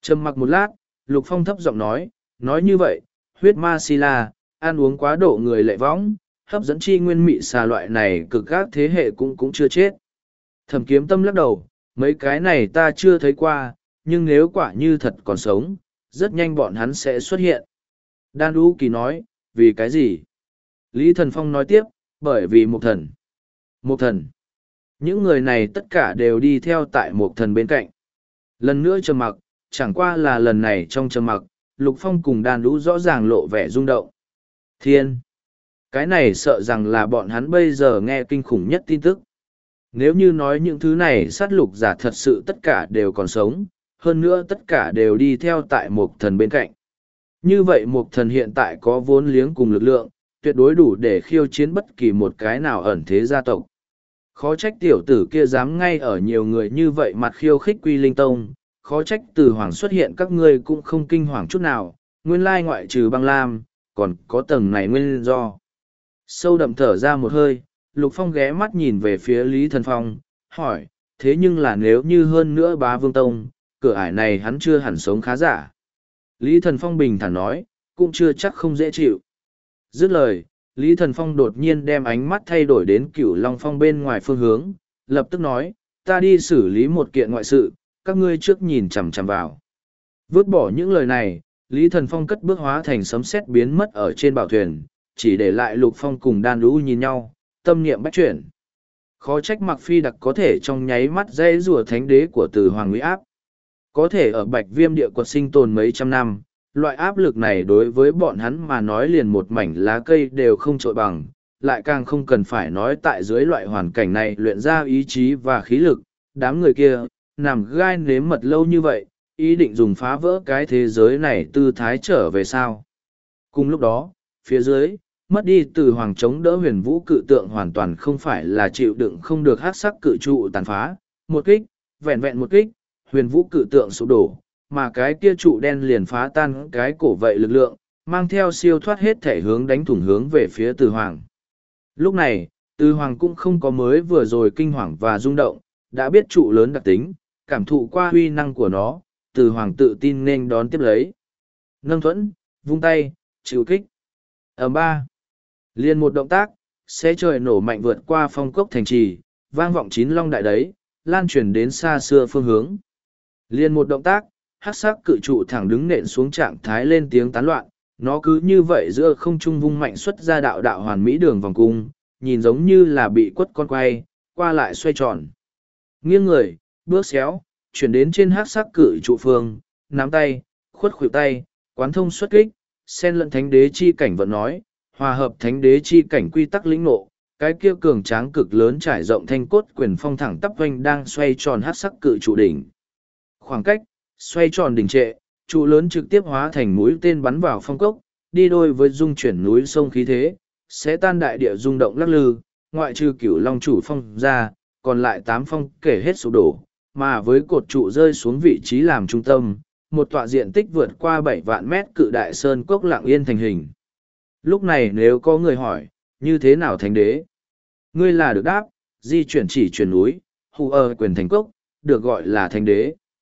Trầm mặc một lát, Lục Phong thấp giọng nói, nói như vậy, huyết ma si la, ăn uống quá độ người lệ võng, hấp dẫn chi nguyên mị xà loại này cực các thế hệ cũng cũng chưa chết. Thẩm Kiếm Tâm lắc đầu, mấy cái này ta chưa thấy qua, nhưng nếu quả như thật còn sống, rất nhanh bọn hắn sẽ xuất hiện. Đan U Kỳ nói, vì cái gì? Lý Thần Phong nói tiếp, bởi vì một thần. Một thần. Những người này tất cả đều đi theo tại một thần bên cạnh. Lần nữa trầm mặc, chẳng qua là lần này trong trầm mặc, Lục Phong cùng Đan Đũ rõ ràng lộ vẻ rung động. Thiên! Cái này sợ rằng là bọn hắn bây giờ nghe kinh khủng nhất tin tức. Nếu như nói những thứ này sát lục giả thật sự tất cả đều còn sống, hơn nữa tất cả đều đi theo tại một thần bên cạnh. Như vậy một thần hiện tại có vốn liếng cùng lực lượng, tuyệt đối đủ để khiêu chiến bất kỳ một cái nào ẩn thế gia tộc. Khó trách tiểu tử kia dám ngay ở nhiều người như vậy mặt khiêu khích Quy Linh Tông, khó trách từ hoàng xuất hiện các ngươi cũng không kinh hoàng chút nào, nguyên lai ngoại trừ băng lam, còn có tầng này nguyên do. Sâu đậm thở ra một hơi, Lục Phong ghé mắt nhìn về phía Lý Thần Phong, hỏi, thế nhưng là nếu như hơn nữa bá vương tông, cửa ải này hắn chưa hẳn sống khá giả. Lý Thần Phong bình thản nói, cũng chưa chắc không dễ chịu. Dứt lời, Lý Thần Phong đột nhiên đem ánh mắt thay đổi đến Cửu Long Phong bên ngoài phương hướng, lập tức nói, ta đi xử lý một kiện ngoại sự, các ngươi trước nhìn chằm chằm vào. Vứt bỏ những lời này, Lý Thần Phong cất bước hóa thành sấm sét biến mất ở trên bảo thuyền, chỉ để lại Lục Phong cùng Đan Đũ nhìn nhau, tâm niệm bách chuyển. Khó trách Mặc Phi Đặc có thể trong nháy mắt dây rùa thánh đế của Từ Hoàng Nguy áp. Có thể ở Bạch Viêm địa quật sinh tồn mấy trăm năm, loại áp lực này đối với bọn hắn mà nói liền một mảnh lá cây đều không trội bằng, lại càng không cần phải nói tại dưới loại hoàn cảnh này luyện ra ý chí và khí lực. Đám người kia, nằm gai nếm mật lâu như vậy, ý định dùng phá vỡ cái thế giới này tư thái trở về sao. Cùng lúc đó, phía dưới, mất đi từ hoàng chống đỡ huyền vũ cự tượng hoàn toàn không phải là chịu đựng không được hát sắc cự trụ tàn phá, một kích, vẹn vẹn một kích, huyền vũ cự tượng sụp đổ, mà cái kia trụ đen liền phá tan cái cổ vậy lực lượng, mang theo siêu thoát hết thể hướng đánh thủng hướng về phía từ hoàng. Lúc này, từ hoàng cũng không có mới vừa rồi kinh hoàng và rung động, đã biết trụ lớn đặc tính, cảm thụ qua huy năng của nó, từ hoàng tự tin nên đón tiếp lấy. Nâng thuẫn, vung tay, chịu kích. Ở ba, liền một động tác, sẽ trời nổ mạnh vượt qua phong cốc thành trì, vang vọng chín long đại đấy, lan truyền đến xa xưa phương hướng. Liền một động tác, hắc sắc cự trụ thẳng đứng nện xuống trạng thái lên tiếng tán loạn, nó cứ như vậy giữa không trung vung mạnh xuất ra đạo đạo hoàn mỹ đường vòng cung, nhìn giống như là bị quất con quay, qua lại xoay tròn. Nghiêng người, bước xéo, chuyển đến trên hắc sắc cự trụ phương, nắm tay, khuất khuỷu tay, quán thông xuất kích, xen lẫn thánh đế chi cảnh vẫn nói, hòa hợp thánh đế chi cảnh quy tắc lĩnh ngộ, cái kia cường tráng cực lớn trải rộng thanh cốt quyền phong thẳng tắp vanh đang xoay tròn hắc sắc cự trụ đỉnh. Khoảng cách, xoay tròn đỉnh trệ, trụ lớn trực tiếp hóa thành mũi tên bắn vào phong cốc, đi đôi với dung chuyển núi sông khí thế, sẽ tan đại địa rung động lắc lư, ngoại trừ cửu long chủ phong ra, còn lại tám phong kể hết sụp đổ, mà với cột trụ rơi xuống vị trí làm trung tâm, một tọa diện tích vượt qua bảy vạn mét cự đại sơn cốc lặng yên thành hình. Lúc này nếu có người hỏi, như thế nào thánh đế? Ngươi là được đáp, di chuyển chỉ chuyển núi, hù ở quyền thành cốc, được gọi là thánh đế.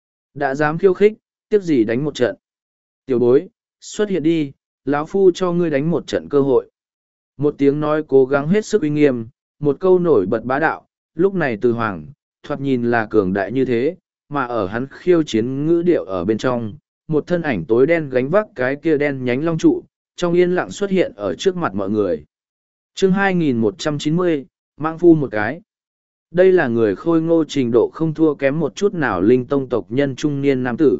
Đã dám khiêu khích, tiếc gì đánh một trận. Tiểu bối, xuất hiện đi, lão phu cho ngươi đánh một trận cơ hội. Một tiếng nói cố gắng hết sức uy nghiêm, một câu nổi bật bá đạo, lúc này từ hoàng, thoạt nhìn là cường đại như thế, mà ở hắn khiêu chiến ngữ điệu ở bên trong, một thân ảnh tối đen gánh vác cái kia đen nhánh long trụ, trong yên lặng xuất hiện ở trước mặt mọi người. Chương hai nghìn một trăm chín mươi, mang phu một cái. Đây là người khôi ngô trình độ không thua kém một chút nào linh tông tộc nhân trung niên nam tử.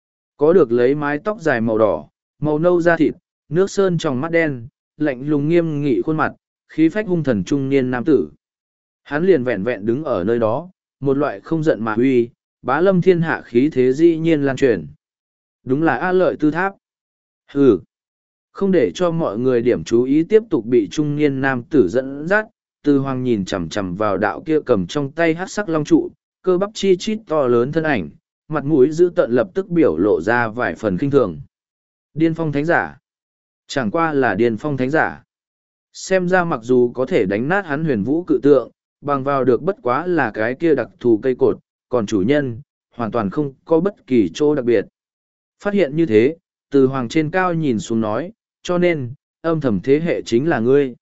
Có được lấy mái tóc dài màu đỏ, màu nâu da thịt, nước sơn trong mắt đen, lạnh lùng nghiêm nghị khuôn mặt, khí phách hung thần trung niên nam tử. Hắn liền vẹn vẹn đứng ở nơi đó, một loại không giận mà huy, bá lâm thiên hạ khí thế dĩ nhiên lan truyền. Đúng là A Lợi Tư Tháp. Hừ. Không để cho mọi người điểm chú ý tiếp tục bị trung niên nam tử dẫn dắt, Từ Hoàng nhìn chằm chằm vào đạo kia cầm trong tay hắc sắc long trụ, cơ bắp chi chít to lớn thân ảnh, mặt mũi dữ tợn lập tức biểu lộ ra vài phần kinh thường. Điên phong thánh giả. Chẳng qua là điên phong thánh giả. Xem ra mặc dù có thể đánh nát hắn huyền vũ cự tượng, bằng vào được bất quá là cái kia đặc thù cây cột, còn chủ nhân, hoàn toàn không có bất kỳ chỗ đặc biệt. Phát hiện như thế, từ hoàng trên cao nhìn xuống nói, cho nên, âm thầm thế hệ chính là ngươi.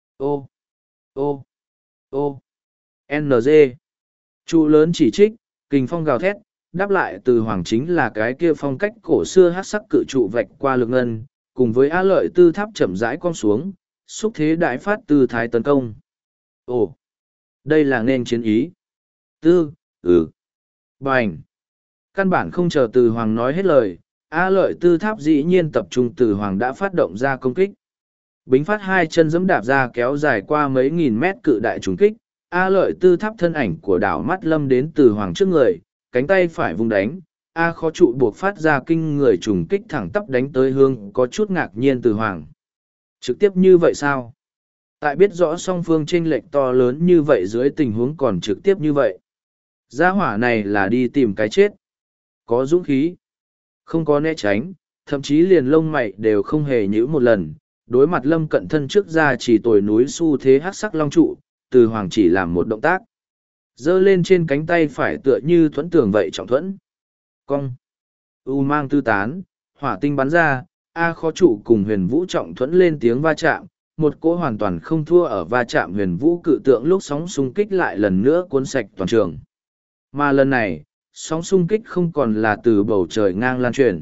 Ô, ô, ô, en giê. Trụ lớn chỉ trích, kình phong gào thét, đáp lại từ hoàng chính là cái kia phong cách cổ xưa hát sắc cự trụ vạch qua lực ngân, cùng với á lợi tư tháp chậm rãi cong xuống, xúc thế đại phát tư thái tấn công. Ồ, đây là nên chiến ý. Tư, ừ, bành. Căn bản không chờ từ hoàng nói hết lời, á lợi tư tháp dĩ nhiên tập trung từ hoàng đã phát động ra công kích. Bính phát hai chân giẫm đạp ra kéo dài qua mấy nghìn mét cự đại trùng kích, A lợi tư tháp thân ảnh của đảo mắt lâm đến từ hoàng trước người, cánh tay phải vung đánh, A khó trụ buộc phát ra kinh người trùng kích thẳng tắp đánh tới hương có chút ngạc nhiên từ hoàng. Trực tiếp như vậy sao? Tại biết rõ song phương chênh lệch to lớn như vậy dưới tình huống còn trực tiếp như vậy. Gia hỏa này là đi tìm cái chết. Có dũng khí. Không có né tránh, thậm chí liền lông mày đều không hề nhữ một lần. Đối mặt lâm cận thân trước ra chỉ tồi núi xu thế hát sắc long trụ, từ hoàng chỉ làm một động tác. Giơ lên trên cánh tay phải tựa như thuẫn tường vậy trọng thuẫn. Cong. U mang tư tán, hỏa tinh bắn ra, A khó trụ cùng huyền vũ trọng thuẫn lên tiếng va chạm. Một cỗ hoàn toàn không thua ở va chạm huyền vũ cự tượng lúc sóng xung kích lại lần nữa cuốn sạch toàn trường. Mà lần này, sóng xung kích không còn là từ bầu trời ngang lan truyền,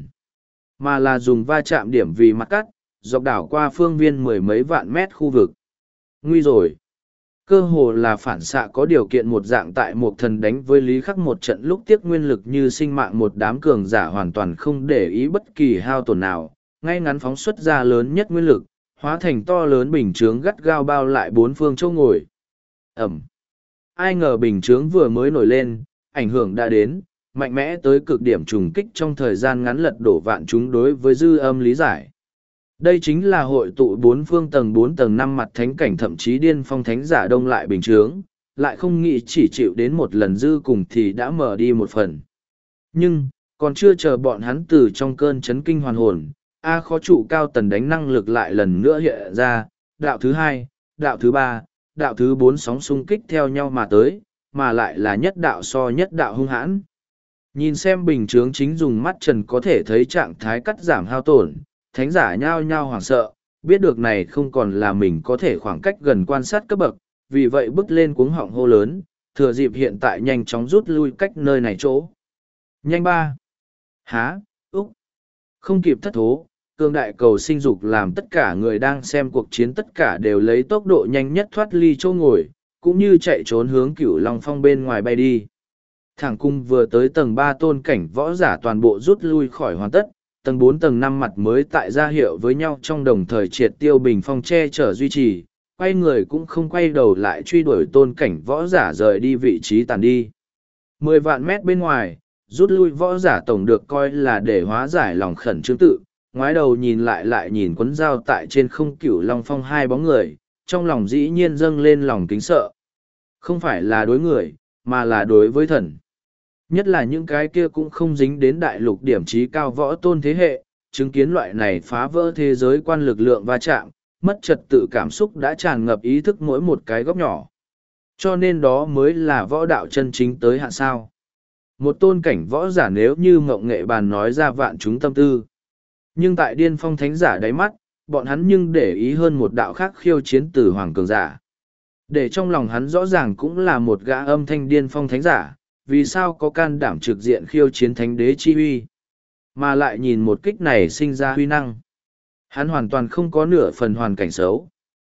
mà là dùng va chạm điểm vì mặt cắt, dọc đảo qua phương viên mười mấy vạn mét khu vực. Nguy rồi. Cơ hồ là phản xạ có điều kiện một dạng tại một thần đánh với Lý Khắc một trận lúc tiếc nguyên lực như sinh mạng một đám cường giả hoàn toàn không để ý bất kỳ hao tổn nào, ngay ngắn phóng xuất ra lớn nhất nguyên lực, hóa thành to lớn bình chướng gắt gao bao lại bốn phương châu ngồi. Ẩm. Ai ngờ bình chướng vừa mới nổi lên, ảnh hưởng đã đến, mạnh mẽ tới cực điểm trùng kích trong thời gian ngắn lật đổ vạn chúng đối với dư âm lý giải. Đây chính là hội tụ bốn phương tầng bốn tầng năm mặt thánh cảnh thậm chí điên phong thánh giả đông lại bình chướng, lại không nghĩ chỉ chịu đến một lần dư cùng thì đã mở đi một phần. Nhưng, còn chưa chờ bọn hắn từ trong cơn chấn kinh hoàn hồn, A khó trụ cao tần đánh năng lực lại lần nữa hiện ra, đạo thứ hai, đạo thứ ba, đạo thứ bốn sóng xung kích theo nhau mà tới, mà lại là nhất đạo so nhất đạo hung hãn. Nhìn xem bình chướng chính dùng mắt trần có thể thấy trạng thái cắt giảm hao tổn, thánh giả nhao nhao hoảng sợ, biết được này không còn là mình có thể khoảng cách gần quan sát cấp bậc, vì vậy bước lên cuống họng hô lớn, thừa dịp hiện tại nhanh chóng rút lui cách nơi này chỗ. Nhanh ba. Há, Úc. Không kịp thất thố, cương đại cầu sinh dục làm tất cả người đang xem cuộc chiến tất cả đều lấy tốc độ nhanh nhất thoát ly chỗ ngồi, cũng như chạy trốn hướng cửu long phong bên ngoài bay đi. Thẳng cung vừa tới tầng ba tôn cảnh võ giả toàn bộ rút lui khỏi hoàn tất, tầng bốn tầng năm mặt mới tại ra hiệu với nhau trong đồng thời triệt tiêu bình phong che chở duy trì, quay người cũng không quay đầu lại truy đuổi tôn cảnh võ giả rời đi vị trí tàn đi. Mười vạn mét bên ngoài, rút lui võ giả tổng được coi là để hóa giải lòng khẩn trương tự, ngoái đầu nhìn lại lại nhìn quấn dao tại trên không cửu long phong hai bóng người, trong lòng dĩ nhiên dâng lên lòng kính sợ. Không phải là đối người, mà là đối với thần. Nhất là những cái kia cũng không dính đến đại lục điểm trí cao võ tôn thế hệ, chứng kiến loại này phá vỡ thế giới quan lực lượng va chạm, mất trật tự cảm xúc đã tràn ngập ý thức mỗi một cái góc nhỏ. Cho nên đó mới là võ đạo chân chính tới hạn sao. Một tôn cảnh võ giả nếu như ngộng nghệ bàn nói ra vạn chúng tâm tư. Nhưng tại điên phong thánh giả đáy mắt, bọn hắn nhưng để ý hơn một đạo khác khiêu chiến từ hoàng cường giả. Để trong lòng hắn rõ ràng cũng là một gã âm thanh điên phong thánh giả, vì sao có can đảm trực diện khiêu chiến thánh đế chi uy, mà lại nhìn một kích này sinh ra huy năng. Hắn hoàn toàn không có nửa phần hoàn cảnh xấu.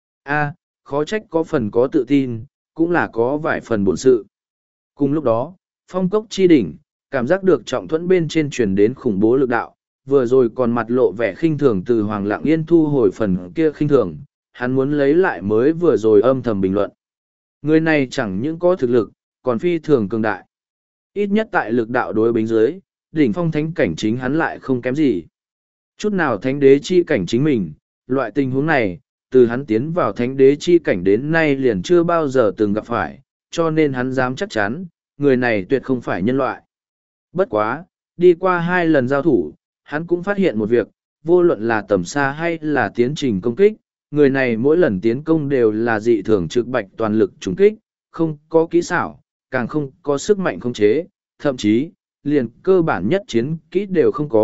A, khó trách có phần có tự tin, cũng là có vài phần bổn sự. Cùng lúc đó, phong cốc chi đỉnh, cảm giác được trọng thuẫn bên trên truyền đến khủng bố lực đạo, vừa rồi còn mặt lộ vẻ khinh thường từ Hoàng Lặng Yên thu hồi phần kia khinh thường, hắn muốn lấy lại mới vừa rồi âm thầm bình luận. Người này chẳng những có thực lực, còn phi thường cường đại. Ít nhất tại lực đạo đối bính dưới, đỉnh phong thánh cảnh chính hắn lại không kém gì. Chút nào thánh đế chi cảnh chính mình, loại tình huống này, từ hắn tiến vào thánh đế chi cảnh đến nay liền chưa bao giờ từng gặp phải, cho nên hắn dám chắc chắn, người này tuyệt không phải nhân loại. Bất quá, đi qua hai lần giao thủ, hắn cũng phát hiện một việc, vô luận là tầm xa hay là tiến trình công kích, người này mỗi lần tiến công đều là dị thường trực bạch toàn lực trúng kích, không có kỹ xảo, càng không có sức mạnh khống chế, thậm chí, liền cơ bản nhất chiến kỹ đều không có,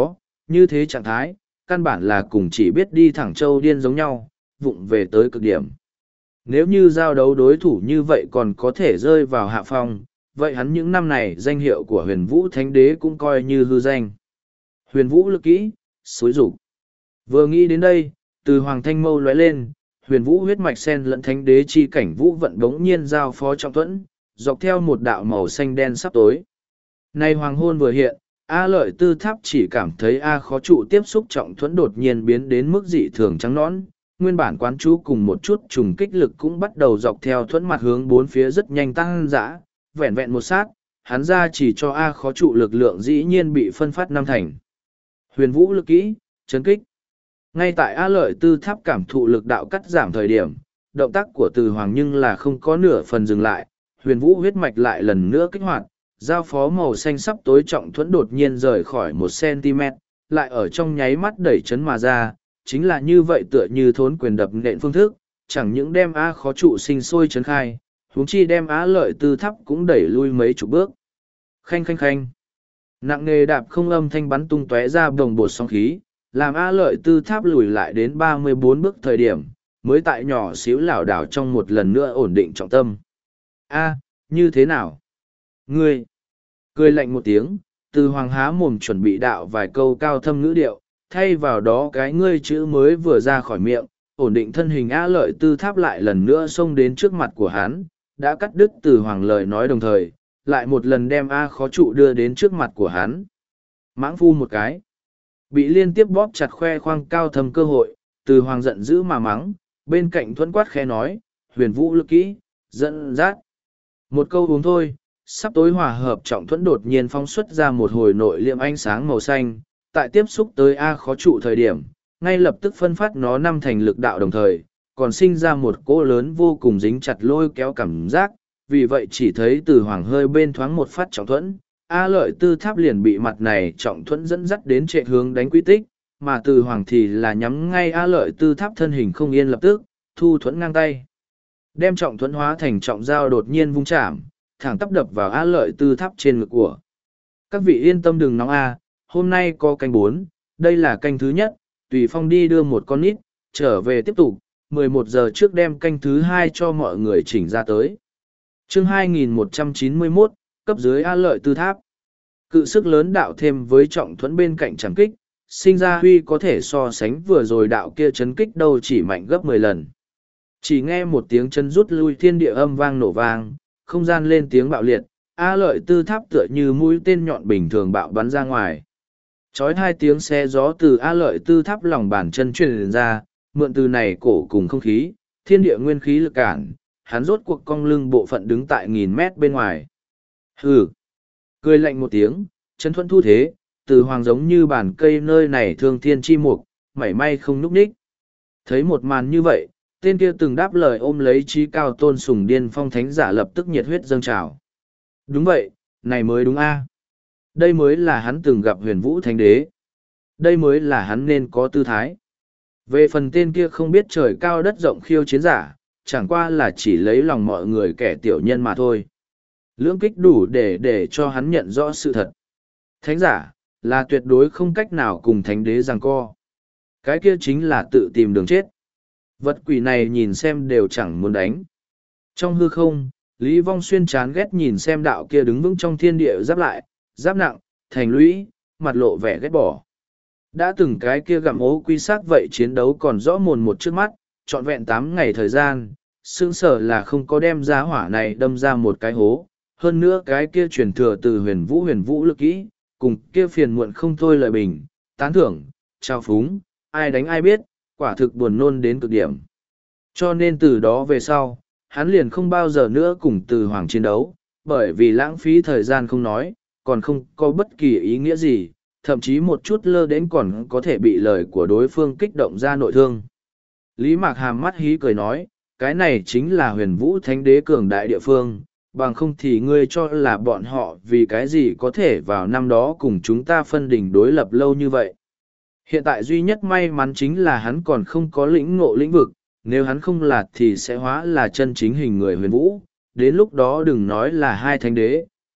như thế trạng thái, căn bản là cùng chỉ biết đi thẳng châu điên giống nhau, vụng về tới cực điểm. Nếu như giao đấu đối thủ như vậy còn có thể rơi vào hạ phong, vậy hắn những năm này danh hiệu của huyền vũ thánh đế cũng coi như hư danh. Huyền vũ lực kỹ, xối rục. Vừa nghĩ đến đây, từ hoàng thanh mâu lóe lên, huyền vũ huyết mạch sen lẫn thánh đế chi cảnh vũ vận bỗng nhiên giao phó trọng thuẫn, dọc theo một đạo màu xanh đen sắp tối. Nay hoàng hôn vừa hiện, A lợi tư tháp chỉ cảm thấy A khó trụ tiếp xúc trọng thuẫn đột nhiên biến đến mức dị thường trắng nõn, nguyên bản quán chú cùng một chút trùng kích lực cũng bắt đầu dọc theo thuẫn mặt hướng bốn phía rất nhanh tăng dã, vẹn vẹn một sát, hắn ra chỉ cho A khó trụ lực lượng dĩ nhiên bị phân phát năm thành. Huyền vũ lực kỹ, chấn kích. Ngay tại A lợi tư tháp cảm thụ lực đạo cắt giảm thời điểm, động tác của từ hoàng nhưng là không có nửa phần dừng lại, huyền vũ huyết mạch lại lần nữa kích hoạt, giao phó màu xanh sắp tối trọng thuẫn đột nhiên rời khỏi một cm, lại ở trong nháy mắt đẩy chấn mà ra, chính là như vậy tựa như thốn quyền đập nện phương thức, chẳng những đem A khó trụ sinh sôi chấn khai, huống chi đem Á lợi tư tháp cũng đẩy lui mấy chục bước. Khanh khanh khanh. Nặng nề đạp không âm thanh bắn tung tóe ra bồng bột sóng khí, làm A lợi tư tháp lùi lại đến ba mươi bốn bước thời điểm, mới tại nhỏ xíu lảo đảo trong một lần nữa ổn định trọng tâm. A, như thế nào? Ngươi! Cười lạnh một tiếng, từ hoàng há mồm chuẩn bị đạo vài câu cao thâm ngữ điệu, thay vào đó cái ngươi chữ mới vừa ra khỏi miệng, ổn định thân hình A lợi tư tháp lại lần nữa xông đến trước mặt của hắn, đã cắt đứt từ hoàng lời nói đồng thời, lại một lần đem A khó trụ đưa đến trước mặt của hắn. Mãng phu một cái. Bị liên tiếp bóp chặt khoe khoang cao thâm cơ hội, từ hoàng giận dữ mà mắng, bên cạnh thuẫn quát khẽ nói, huyền vũ lực kỹ, dẫn dắt. Một câu uống thôi, sắp tối hòa hợp trọng thuẫn đột nhiên phóng xuất ra một hồi nội liệm ánh sáng màu xanh, tại tiếp xúc tới A khó trụ thời điểm, ngay lập tức phân phát nó năm thành lực đạo đồng thời, còn sinh ra một cỗ lớn vô cùng dính chặt lôi kéo cảm giác, vì vậy chỉ thấy từ hoàng hơi bên thoáng một phát trọng thuẫn, A lợi tư tháp liền bị mặt này trọng thuẫn dẫn dắt đến trệ hướng đánh quy tích, mà từ hoàng thì là nhắm ngay A lợi tư tháp thân hình không yên lập tức, thu thuẫn ngang tay. Đem trọng thuẫn hóa thành trọng dao đột nhiên vung chạm, thẳng tắp đập vào A lợi tư tháp trên ngực của. Các vị yên tâm đừng nóng A, hôm nay có canh bốn, đây là canh thứ nhất, tùy phong đi đưa một con nít, trở về tiếp tục, mười một giờ trước đem canh thứ hai cho mọi người chỉnh ra tới. Chương hai nghìn một trăm chín mươi mốt, cấp dưới A lợi tư tháp. Cự sức lớn đạo thêm với trọng thuẫn bên cạnh chẳng kích, sinh ra huy có thể so sánh vừa rồi đạo kia chấn kích đâu chỉ mạnh gấp mười lần. Chỉ nghe một tiếng chân rút lui thiên địa âm vang nổ vang, không gian lên tiếng bạo liệt, A lợi tư tháp tựa như mũi tên nhọn bình thường bạo bắn ra ngoài. Chói hai tiếng xe gió từ A lợi tư tháp lòng bàn chân truyền ra, mượn từ này cổ cùng không khí, thiên địa nguyên khí lực cản, hắn rốt cuộc cong lưng bộ phận đứng tại nghìn mét bên ngoài. Hừ! Cười lạnh một tiếng, chân thuẫn thu thế, từ hoàng giống như bàn cây nơi này thương thiên chi mục, mảy may không núp ních. Thấy một màn như vậy, tên kia từng đáp lời ôm lấy trí cao tôn sùng điên phong thánh giả lập tức nhiệt huyết dâng trào. Đúng vậy, này mới đúng a. Đây mới là hắn từng gặp huyền vũ thánh đế. Đây mới là hắn nên có tư thái. Về phần tên kia không biết trời cao đất rộng khiêu chiến giả, chẳng qua là chỉ lấy lòng mọi người kẻ tiểu nhân mà thôi. Lưỡng kích đủ để để cho hắn nhận rõ sự thật. Thánh giả, là tuyệt đối không cách nào cùng thánh đế giằng co. Cái kia chính là tự tìm đường chết. Vật quỷ này nhìn xem đều chẳng muốn đánh. Trong hư không, Lý Vong Xuyên chán ghét nhìn xem đạo kia đứng vững trong thiên địa giáp lại, giáp nặng, thành lũy, mặt lộ vẻ ghét bỏ. Đã từng cái kia gặm ố quy xác vậy chiến đấu còn rõ mồn một trước mắt, trọn vẹn tám ngày thời gian, sương sở là không có đem giá hỏa này đâm ra một cái hố. Hơn nữa cái kia truyền thừa từ huyền vũ huyền vũ lực kỹ, cùng kia phiền muộn không thôi lời bình, tán thưởng, trao phúng, ai đánh ai biết, quả thực buồn nôn đến cực điểm. Cho nên từ đó về sau, hắn liền không bao giờ nữa cùng từ hoàng chiến đấu, bởi vì lãng phí thời gian không nói, còn không có bất kỳ ý nghĩa gì, thậm chí một chút lơ đến còn có thể bị lời của đối phương kích động ra nội thương. Lý Mạc Hàm mắt hí cười nói, cái này chính là huyền vũ thánh đế cường đại địa phương, bằng không thì ngươi cho là bọn họ vì cái gì có thể vào năm đó cùng chúng ta phân đỉnh đối lập lâu như vậy. Hiện tại duy nhất may mắn chính là hắn còn không có lĩnh ngộ lĩnh vực, nếu hắn không là thì sẽ hóa là chân chính hình người huyền vũ, đến lúc đó đừng nói là hai thánh đế,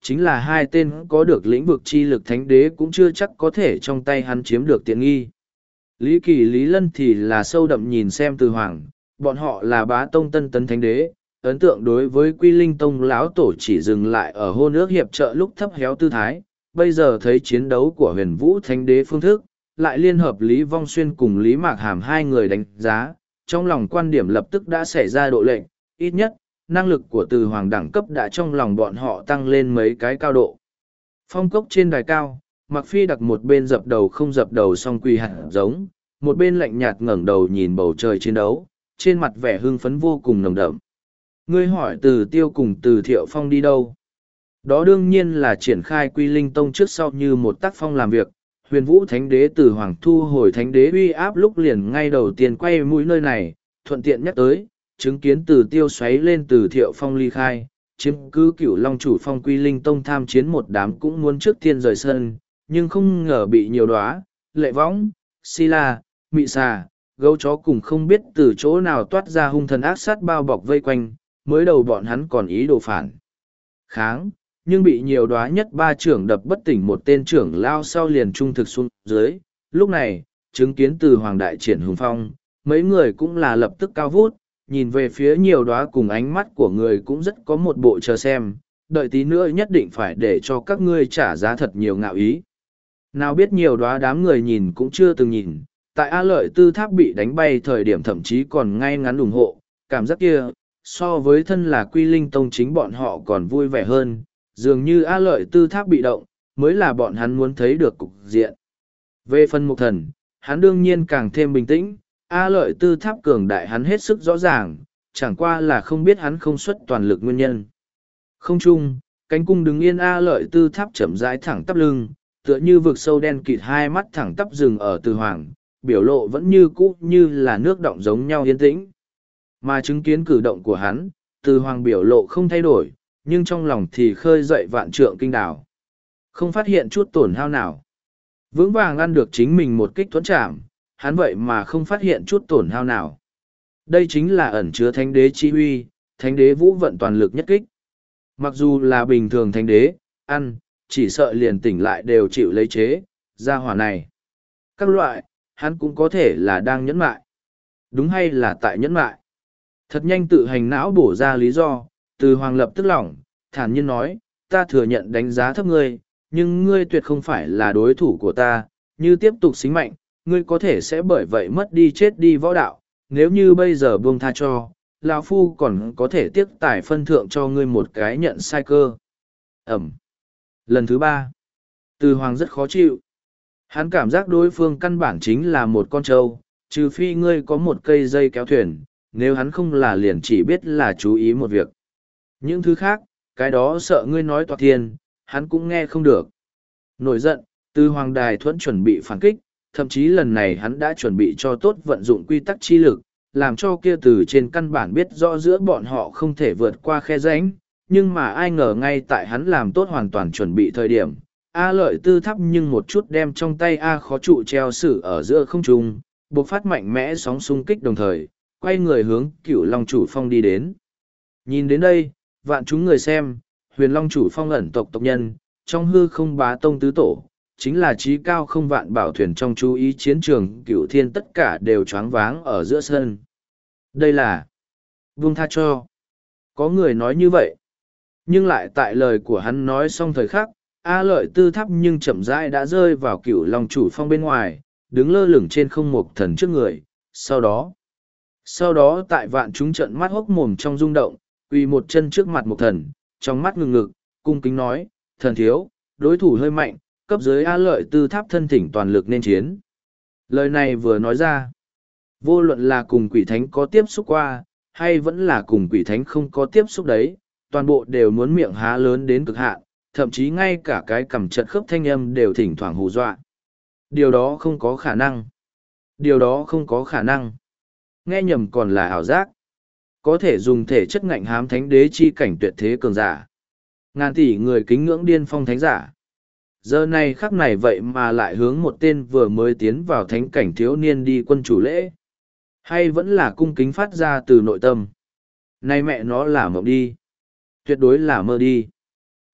chính là hai tên có được lĩnh vực chi lực thánh đế cũng chưa chắc có thể trong tay hắn chiếm được tiện nghi. Lý Kỳ Lý Lân thì là sâu đậm nhìn xem Từ Hoàng, bọn họ là bá tông tân tấn thánh đế, ấn tượng đối với Quy Linh Tông lão tổ chỉ dừng lại ở hôn ước hiệp trợ lúc thấp héo tư thái, bây giờ thấy chiến đấu của huyền vũ thánh đế phương thức, lại liên hợp Lý Vong Xuyên cùng Lý Mạc Hàm hai người đánh giá, trong lòng quan điểm lập tức đã xảy ra độ lệnh, ít nhất, năng lực của Từ Hoàng đẳng cấp đã trong lòng bọn họ tăng lên mấy cái cao độ. Phong cốc trên đài cao, Mạc Phi đặt một bên dập đầu không dập đầu song quỳ hạt giống, một bên lạnh nhạt ngẩng đầu nhìn bầu trời chiến đấu, trên mặt vẻ hưng phấn vô cùng nồng đậm. Ngươi hỏi Từ Tiêu cùng Từ Thiệu Phong đi đâu? Đó đương nhiên là triển khai Quy Linh Tông trước sau như một tác phong làm việc. Huyền Vũ Thánh Đế Từ Hoàng thu hồi Thánh Đế uy áp lúc liền ngay đầu tiên quay mũi nơi này, thuận tiện nhắc tới, chứng kiến Từ Tiêu xoáy lên Từ Thiệu Phong ly khai, chiếm cứ Cửu Long chủ phong Quy Linh Tông tham chiến một đám cũng muốn trước tiên rời sân, nhưng không ngờ bị nhiều đóa, Lệ Võng, Si La, Mị Xà, Gấu Chó cùng không biết từ chỗ nào toát ra hung thần ác sát bao bọc vây quanh, mới đầu bọn hắn còn ý đồ phản kháng, nhưng bị nhiều đóa nhất ba trưởng đập bất tỉnh một tên trưởng lao sau liền trung thực xuống dưới. Lúc này, chứng kiến Từ Hoàng đại triển hùng phong, mấy người cũng là lập tức cao vút, nhìn về phía nhiều đóa cùng ánh mắt của người cũng rất có một bộ chờ xem, đợi tí nữa nhất định phải để cho các ngươi trả giá thật nhiều ngạo ý. Nào biết nhiều đóa đám người nhìn cũng chưa từng nhìn, tại A Lợi Tư Tháp bị đánh bay thời điểm thậm chí còn ngay ngắn ủng hộ, cảm giác kia, so với thân là Quy Linh Tông chính bọn họ còn vui vẻ hơn, dường như A Lợi Tư Tháp bị động, mới là bọn hắn muốn thấy được cục diện. Về phần Mục Thần, hắn đương nhiên càng thêm bình tĩnh, A Lợi Tư Tháp cường đại hắn hết sức rõ ràng, chẳng qua là không biết hắn không xuất toàn lực nguyên nhân. Không chung, cánh cung đứng yên A Lợi Tư Tháp chậm rãi thẳng tắp lưng, tựa như vực sâu đen kịt hai mắt thẳng tắp rừng ở Từ Hoàng, biểu lộ vẫn như cũ như là nước động giống nhau yên tĩnh. Mà chứng kiến cử động của hắn, Từ Hoàng biểu lộ không thay đổi, nhưng trong lòng thì khơi dậy vạn trượng kinh đảo. Không phát hiện chút tổn hao nào. Vững vàng ăn được chính mình một kích thuẫn chạm, hắn vậy mà không phát hiện chút tổn hao nào. Đây chính là ẩn chứa thánh đế chi huy, thánh đế vũ vận toàn lực nhất kích. Mặc dù là bình thường thánh đế, ăn, chỉ sợ liền tỉnh lại đều chịu lấy chế, ra hỏa này. Các loại, hắn cũng có thể là đang nhẫn mại. Đúng hay là tại nhẫn mại? Thật nhanh tự hành não bổ ra lý do, Từ Hoàng lập tức lỏng, thản nhiên nói, ta thừa nhận đánh giá thấp ngươi, nhưng ngươi tuyệt không phải là đối thủ của ta, như tiếp tục xính mạnh, ngươi có thể sẽ bởi vậy mất đi chết đi võ đạo, nếu như bây giờ buông tha cho, lão phu còn có thể tiếc tài phân thượng cho ngươi một cái nhận sai cơ. Ẩm. Lần thứ ba, Từ Hoàng rất khó chịu. Hắn cảm giác đối phương căn bản chính là một con trâu, trừ phi ngươi có một cây dây kéo thuyền, nếu hắn không là liền chỉ biết là chú ý một việc. Những thứ khác, cái đó sợ ngươi nói toạc thiên, hắn cũng nghe không được. Nổi giận, Từ Hoàng đài thuẫn chuẩn bị phản kích, thậm chí lần này hắn đã chuẩn bị cho tốt vận dụng quy tắc chi lực, làm cho kia từ trên căn bản biết rõ giữa bọn họ không thể vượt qua khe rãnh, nhưng mà ai ngờ ngay tại hắn làm tốt hoàn toàn chuẩn bị thời điểm, A Lợi Tư Tháp nhưng một chút đem trong tay A khó trụ treo sử ở giữa không trung, bộc phát mạnh mẽ sóng xung kích đồng thời, quay người hướng Cửu Long chủ phong đi đến. Nhìn đến đây, vạn chúng người xem, Huyền Long chủ phong ẩn tộc tộc nhân, trong hư không bá tông tứ tổ, chính là trí cao không vạn bảo thuyền trong chú ý chiến trường Cửu Thiên tất cả đều choáng váng ở giữa sân. Đây là buông tha cho. Có người nói như vậy. Nhưng lại tại lời của hắn nói xong thời khắc, A Lợi Tư Tháp nhưng chậm rãi đã rơi vào Cửu Long chủ phong bên ngoài, đứng lơ lửng trên không Mục Thần trước người. Sau đó, sau đó tại vạn chúng trận mắt hốc mồm trong rung động, quỳ một chân trước mặt Mục Thần, trong mắt ngừng ngực, cung kính nói, thần thiếu, đối thủ hơi mạnh, cấp dưới A Lợi Tư Tháp thân thỉnh toàn lực nên chiến. Lời này vừa nói ra, vô luận là cùng quỷ thánh có tiếp xúc qua, hay vẫn là cùng quỷ thánh không có tiếp xúc đấy, toàn bộ đều muốn miệng há lớn đến cực hạn, thậm chí ngay cả cái cầm chật khớp thanh âm đều thỉnh thoảng hù dọa. Điều đó không có khả năng. Điều đó không có khả năng. Nghe nhầm còn là ảo giác. Có thể dùng thể chất ngạnh hám thánh đế chi cảnh tuyệt thế cường giả. Ngàn tỷ người kính ngưỡng điên phong thánh giả. Giờ này khắc này vậy mà lại hướng một tên vừa mới tiến vào thánh cảnh thiếu niên đi quân chủ lễ. Hay vẫn là cung kính phát ra từ nội tâm. Này mẹ nó là mộng đi. Tuyệt đối là mơ đi.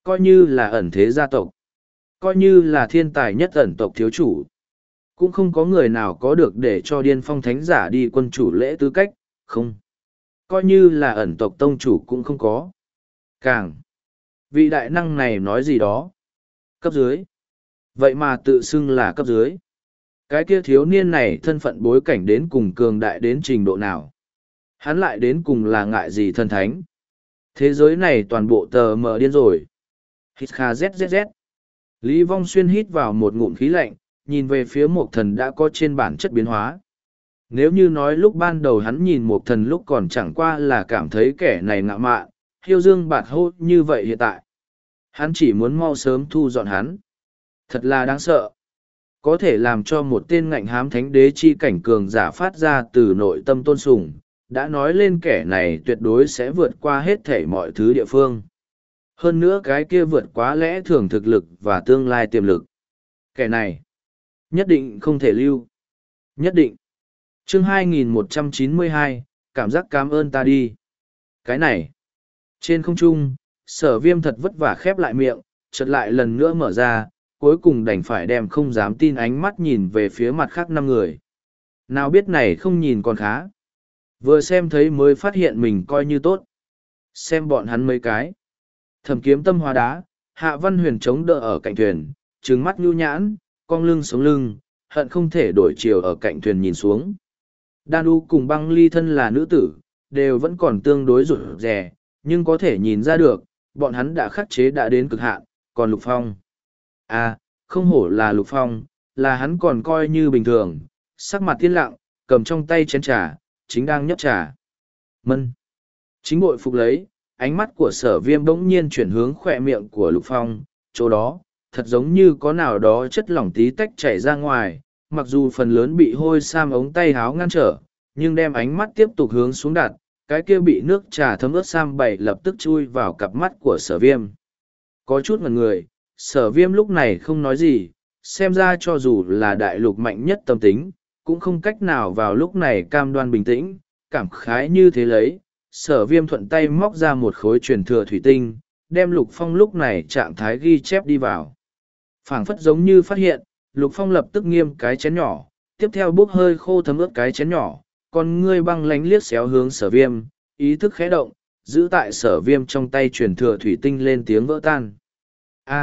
coi như là ẩn thế gia tộc, coi như là thiên tài nhất ẩn tộc thiếu chủ. Cũng không có người nào có được để cho điên phong thánh giả đi quân chủ lễ tư cách, không. Coi như là ẩn tộc tông chủ cũng không có. Càng, vị đại năng này nói gì đó. Cấp dưới. Vậy mà tự xưng là cấp dưới. Cái kia thiếu niên này thân phận bối cảnh đến cùng cường đại đến trình độ nào. Hắn lại đến cùng là ngại gì thần thánh. Thế giới này toàn bộ tờ mờ điên rồi. Hít kha zzz. Lý Vong Xuyên hít vào một ngụm khí lạnh, nhìn về phía Mộc Thần đã có trên bản chất biến hóa. Nếu như nói lúc ban đầu hắn nhìn Mộc Thần lúc còn chẳng qua là cảm thấy kẻ này ngạo mạn, hiêu dương bạt hô như vậy hiện tại. Hắn chỉ muốn mau sớm thu dọn hắn. Thật là đáng sợ. Có thể làm cho một tên ngạnh hám thánh đế chi cảnh cường giả phát ra từ nội tâm tôn sùng, đã nói lên kẻ này tuyệt đối sẽ vượt qua hết thể mọi thứ địa phương. Hơn nữa cái kia vượt quá lẽ thường thực lực và tương lai tiềm lực. Kẻ này, nhất định không thể lưu. Nhất định. Chương hai nghìn một trăm chín mươi hai, cảm giác cảm ơn ta đi. Cái này. Trên không trung, Sở Viêm thật vất vả khép lại miệng, chợt lại lần nữa mở ra, cuối cùng đành phải đem không dám tin ánh mắt nhìn về phía mặt khác năm người. Nào biết này không nhìn còn khá. Vừa xem thấy mới phát hiện mình coi như tốt. Xem bọn hắn mấy cái. Thẩm Kiếm Tâm hóa đá, Hạ Văn Huyền chống đỡ ở cạnh thuyền, trừng mắt nhu nhãn, cong lưng sống lưng, hận không thể đổi chiều ở cạnh thuyền nhìn xuống. Đan U cùng Băng Ly thân là nữ tử, đều vẫn còn tương đối rụt rè, nhưng có thể nhìn ra được, bọn hắn đã khắc chế đã đến cực hạn, còn Lục Phong. À, không hổ là Lục Phong, là hắn còn coi như bình thường, sắc mặt tiên lặng, cầm trong tay chén trà, chính đang nhấp trà. Mân. Chính bội phục lấy, ánh mắt của Sở Viêm bỗng nhiên chuyển hướng khỏe miệng của Lục Phong, chỗ đó, thật giống như có nào đó chất lỏng tí tách chảy ra ngoài, mặc dù phần lớn bị hôi sam ống tay háo ngăn trở, nhưng đem ánh mắt tiếp tục hướng xuống đặt, cái kia bị nước trà thấm ướt sam bảy lập tức chui vào cặp mắt của Sở Viêm. Có chút ngần người, Sở Viêm lúc này không nói gì, xem ra cho dù là đại lục mạnh nhất tâm tính, cũng không cách nào vào lúc này cam đoan bình tĩnh, cảm khái như thế lấy. Sở Viêm thuận tay móc ra một khối truyền thừa thủy tinh, đem Lục Phong lúc này trạng thái ghi chép đi vào. Phảng phất giống như phát hiện, Lục Phong lập tức nghiêm cái chén nhỏ, tiếp theo bốc hơi khô thấm ướt cái chén nhỏ, còn ngươi băng lánh liếc xéo hướng Sở Viêm, ý thức khẽ động, giữ tại Sở Viêm trong tay truyền thừa thủy tinh lên tiếng vỡ tan. A.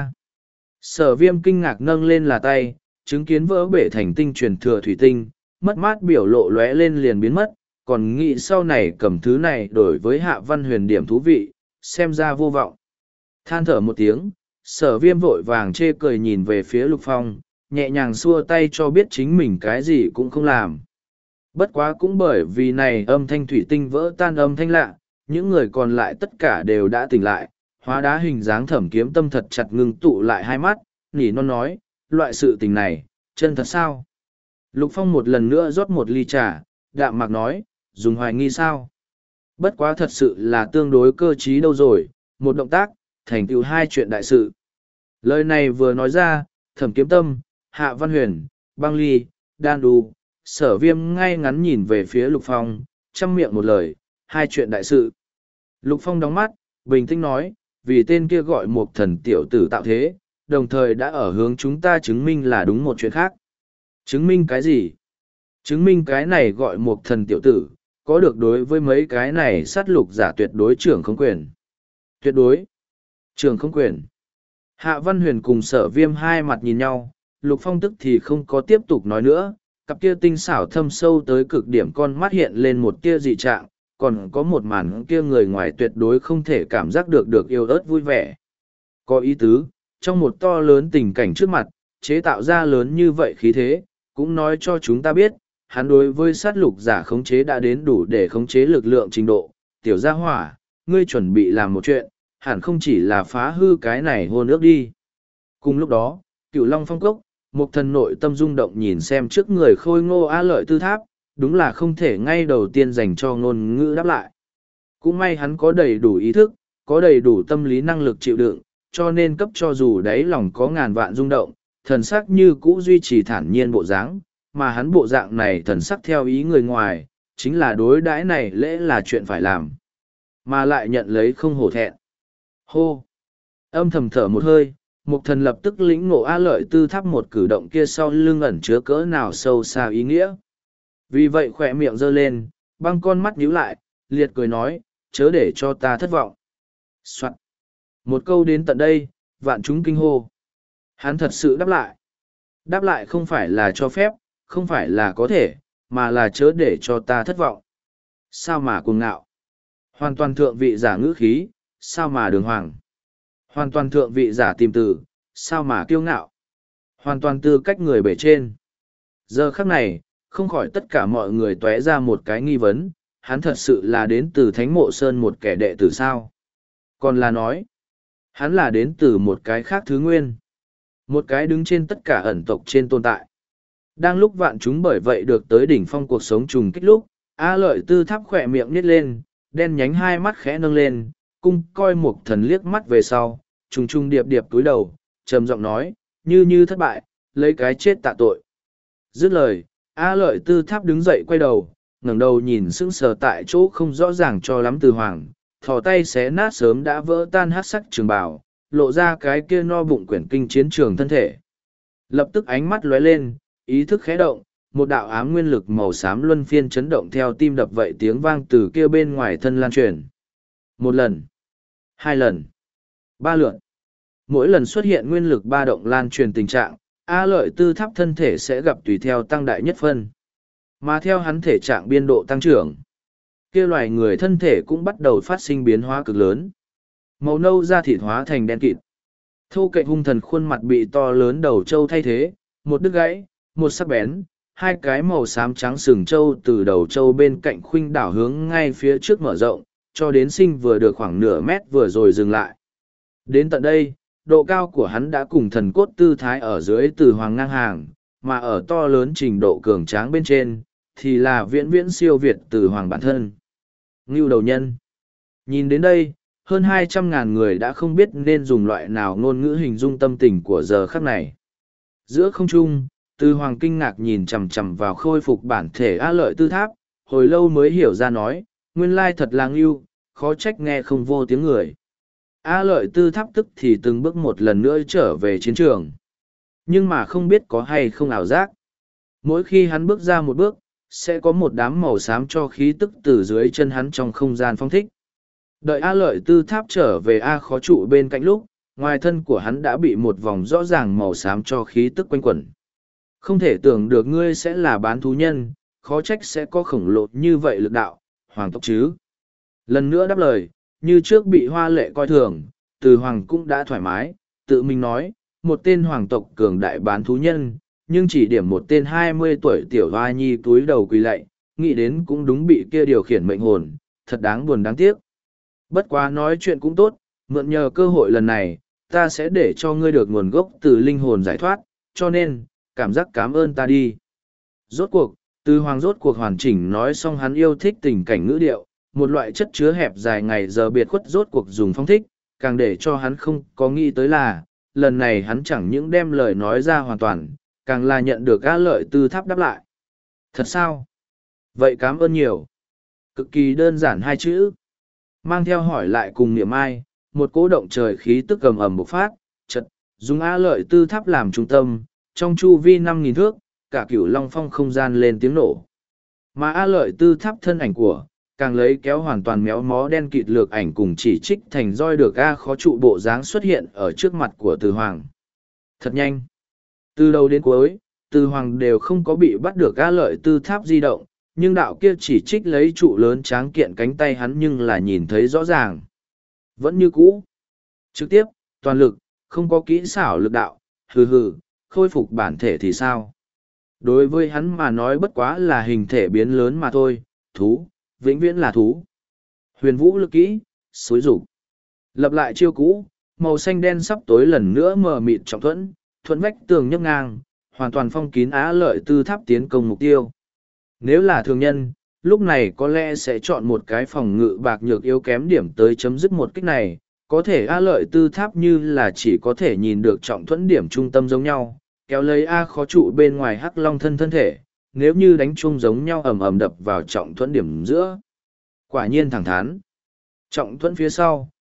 Sở Viêm kinh ngạc nâng lên là tay, chứng kiến vỡ bể thành tinh truyền thừa thủy tinh, mất mát biểu lộ lóe lên liền biến mất, còn nghĩ sau này cầm thứ này đổi với Hạ Văn Huyền điểm thú vị, xem ra vô vọng. Than thở một tiếng, Sở Viêm vội vàng chê cười nhìn về phía Lục Phong, nhẹ nhàng xua tay cho biết chính mình cái gì cũng không làm. Bất quá cũng bởi vì này âm thanh thủy tinh vỡ tan âm thanh lạ, những người còn lại tất cả đều đã tỉnh lại, hóa đá hình dáng Thẩm Kiếm Tâm thật chặt ngưng tụ lại hai mắt, nỉ non nói, loại sự tình này, chân thật sao? Lục Phong một lần nữa rót một ly trà, đạm mạc nói, dùng hoài nghi sao? Bất quá thật sự là tương đối cơ trí đâu rồi, một động tác, thành tựu hai chuyện đại sự. Lời này vừa nói ra, Thẩm Kiếm Tâm, Hạ Văn Huyền, Băng Ly, Đan Đu, Sở Viêm ngay ngắn nhìn về phía Lục Phong, chăm miệng một lời, hai chuyện đại sự. Lục Phong đóng mắt, bình tĩnh nói, vì tên kia gọi một thần tiểu tử tạo thế, đồng thời đã ở hướng chúng ta chứng minh là đúng một chuyện khác. Chứng minh cái gì? Chứng minh cái này gọi một thần tiểu tử, có được đối với mấy cái này sát lục giả tuyệt đối trưởng không quyền. Tuyệt đối trưởng không quyền. Hạ Văn Huyền cùng Sở Viêm hai mặt nhìn nhau, Lục Phong tức thì không có tiếp tục nói nữa, cặp kia tinh xảo thâm sâu tới cực điểm con mắt hiện lên một tia dị trạng, còn có một màn kia người ngoài tuyệt đối không thể cảm giác được được yêu ớt vui vẻ. Có ý tứ, trong một to lớn tình cảnh trước mặt, chế tạo ra lớn như vậy khí thế, cũng nói cho chúng ta biết, hắn đối với sát lục giả khống chế đã đến đủ để khống chế lực lượng trình độ. Tiểu gia hỏa, ngươi chuẩn bị làm một chuyện, hẳn không chỉ là phá hư cái này hôn ước đi. Cùng lúc đó, Cửu Long Phong Cốc, một thần nội tâm rung động nhìn xem trước người khôi ngô á lợi tư tháp, đúng là không thể ngay đầu tiên dành cho ngôn ngữ đáp lại. Cũng may hắn có đầy đủ ý thức, có đầy đủ tâm lý năng lực chịu đựng, cho nên cấp cho dù đáy lòng có ngàn vạn rung động, thần sắc như cũ duy trì thản nhiên bộ dáng, mà hắn bộ dạng này thần sắc theo ý người ngoài, chính là đối đãi này lễ là chuyện phải làm, mà lại nhận lấy không hổ thẹn. Hô! Âm thầm thở một hơi, Mục Thần lập tức lĩnh ngộ A Lợi Tư Tháp một cử động kia sau lưng ẩn chứa cỡ nào sâu xa ý nghĩa. Vì vậy khỏe miệng giơ lên, băng con mắt nhíu lại, liệt cười nói, chớ để cho ta thất vọng. Soạn. Một câu đến tận đây, vạn chúng kinh hô. Hắn thật sự đáp lại. Đáp lại không phải là cho phép, không phải là có thể, mà là chớ để cho ta thất vọng. Sao mà cuồng ngạo? Hoàn toàn thượng vị giả ngữ khí, sao mà đường hoàng? Hoàn toàn thượng vị giả tìm từ, sao mà kiêu ngạo? Hoàn toàn tư cách người bề trên. Giờ khắc này, không khỏi tất cả mọi người tóe ra một cái nghi vấn, hắn thật sự là đến từ Thánh Mộ Sơn một kẻ đệ tử sao? Còn là nói, hắn là đến từ một cái khác thứ nguyên. Một cái đứng trên tất cả ẩn tộc trên tồn tại. Đang lúc vạn chúng bởi vậy được tới đỉnh phong cuộc sống trùng kích lúc, A Lợi Tư Tháp khỏe miệng nhếch lên, đen nhánh hai mắt khẽ nâng lên, cung coi Mục Thần liếc mắt về sau, trùng trùng điệp điệp túi đầu, trầm giọng nói, như như thất bại, lấy cái chết tạ tội. Dứt lời, A Lợi Tư Tháp đứng dậy quay đầu, ngẩng đầu nhìn sững sờ tại chỗ không rõ ràng cho lắm Từ Hoàng, thò tay xé nát sớm đã vỡ tan hát sắc trường bào, lộ ra cái kia no bụng quyển kinh chiến trường thân thể. Lập tức ánh mắt lóe lên, ý thức khẽ động, một đạo ám nguyên lực màu xám luân phiên chấn động theo tim đập vậy tiếng vang từ kia bên ngoài thân lan truyền. Một lần, hai lần, ba lượt. Mỗi lần xuất hiện nguyên lực ba động lan truyền tình trạng, A Lợi Tư Tháp thân thể sẽ gặp tùy theo tăng đại nhất phân. Mà theo hắn thể trạng biên độ tăng trưởng, kia loài người thân thể cũng bắt đầu phát sinh biến hóa cực lớn. Màu nâu da thịt hóa thành đen kịt. Thô kệch hung thần khuôn mặt bị to lớn đầu trâu thay thế, một đứt gãy, một sắc bén, hai cái màu xám trắng sừng trâu từ đầu trâu bên cạnh khuynh đảo hướng ngay phía trước mở rộng, cho đến sinh vừa được khoảng nửa mét vừa rồi dừng lại. Đến tận đây, độ cao của hắn đã cùng thần cốt tư thái ở dưới Từ Hoàng ngang hàng, mà ở to lớn trình độ cường tráng bên trên, thì là viễn viễn siêu việt Từ Hoàng bản thân. Ngưu đầu nhân. Nhìn đến đây, hơn hai trăm ngàn người đã không biết nên dùng loại nào ngôn ngữ hình dung tâm tình của giờ khắc này. Giữa không trung, Từ Hoàng kinh ngạc nhìn chằm chằm vào khôi phục bản thể A Lợi Tư Tháp, hồi lâu mới hiểu ra nói, nguyên lai thật là ngưu, khó trách nghe không vô tiếng người. A Lợi Tư Tháp tức thì từng bước một lần nữa trở về chiến trường. Nhưng mà không biết có hay không ảo giác. Mỗi khi hắn bước ra một bước, sẽ có một đám màu xám cho khí tức từ dưới chân hắn trong không gian phong thích. Đợi A Lợi Tư Tháp trở về A Khó Trụ bên cạnh lúc, ngoài thân của hắn đã bị một vòng rõ ràng màu xám cho khí tức quanh quẩn. Không thể tưởng được ngươi sẽ là bán thú nhân, khó trách sẽ có khổng lồ như vậy lực đạo, hoàng tộc chứ. Lần nữa đáp lời, như trước bị Hoa Lệ coi thường, Từ Hoàng cũng đã thoải mái, tự mình nói, một tên hoàng tộc cường đại bán thú nhân, nhưng chỉ điểm một tên hai mươi tuổi tiểu hoa nhi túi đầu quỳ lạy, nghĩ đến cũng đúng bị kia điều khiển mệnh hồn, thật đáng buồn đáng tiếc. Bất quá nói chuyện cũng tốt, mượn nhờ cơ hội lần này, ta sẽ để cho ngươi được nguồn gốc từ linh hồn giải thoát, cho nên, cảm giác cảm ơn ta đi. Rốt cuộc, Từ Hoàng rốt cuộc hoàn chỉnh nói xong hắn yêu thích tình cảnh ngữ điệu, một loại chất chứa hẹp dài ngày giờ biệt khuất rốt cuộc dùng phong thích, càng để cho hắn không có nghĩ tới là, lần này hắn chẳng những đem lời nói ra hoàn toàn, càng là nhận được A Lợi Tư Tháp đáp lại. Thật sao? Vậy cảm ơn nhiều. Cực kỳ đơn giản hai chữ. Mang theo hỏi lại cùng niệm ai, một cỗ động trời khí tức cầm ẩm bộc phát, chật, dùng A Lợi Tư Tháp làm trung tâm, trong chu vi năm nghìn thước, cả cửu long phong không gian lên tiếng nổ. Mà A Lợi Tư Tháp thân ảnh của, càng lấy kéo hoàn toàn méo mó đen kịt lược ảnh cùng chỉ trích thành roi được A Khó Trụ bộ dáng xuất hiện ở trước mặt của Từ Hoàng. Thật nhanh. Từ đầu đến cuối, Từ Hoàng đều không có bị bắt được A Lợi Tư Tháp di động, nhưng đạo kia chỉ trích lấy trụ lớn tráng kiện cánh tay hắn nhưng là nhìn thấy rõ ràng. Vẫn như cũ. Trực tiếp, toàn lực, không có kỹ xảo lực đạo, hừ hừ, khôi phục bản thể thì sao? Đối với hắn mà nói bất quá là hình thể biến lớn mà thôi, thú, vĩnh viễn là thú. Huyền vũ lực kỹ, xối rục. Lập lại chiêu cũ, màu xanh đen sắp tối lần nữa mờ mịt trọng thuẫn, thuẫn vách tường nhấc ngang, hoàn toàn phong kín Á Lợi Tư Tháp tiến công mục tiêu. Nếu là thường nhân, lúc này có lẽ sẽ chọn một cái phòng ngự bạc nhược yếu kém điểm tới chấm dứt một kích này, có thể A Lợi Tư Tháp như là chỉ có thể nhìn được trọng thuẫn điểm trung tâm giống nhau, kéo lấy A Khó Trụ bên ngoài hắc long thân thân thể, nếu như đánh chung giống nhau ầm ầm đập vào trọng thuẫn điểm giữa. Quả nhiên thẳng thắn. Trọng thuẫn phía sau,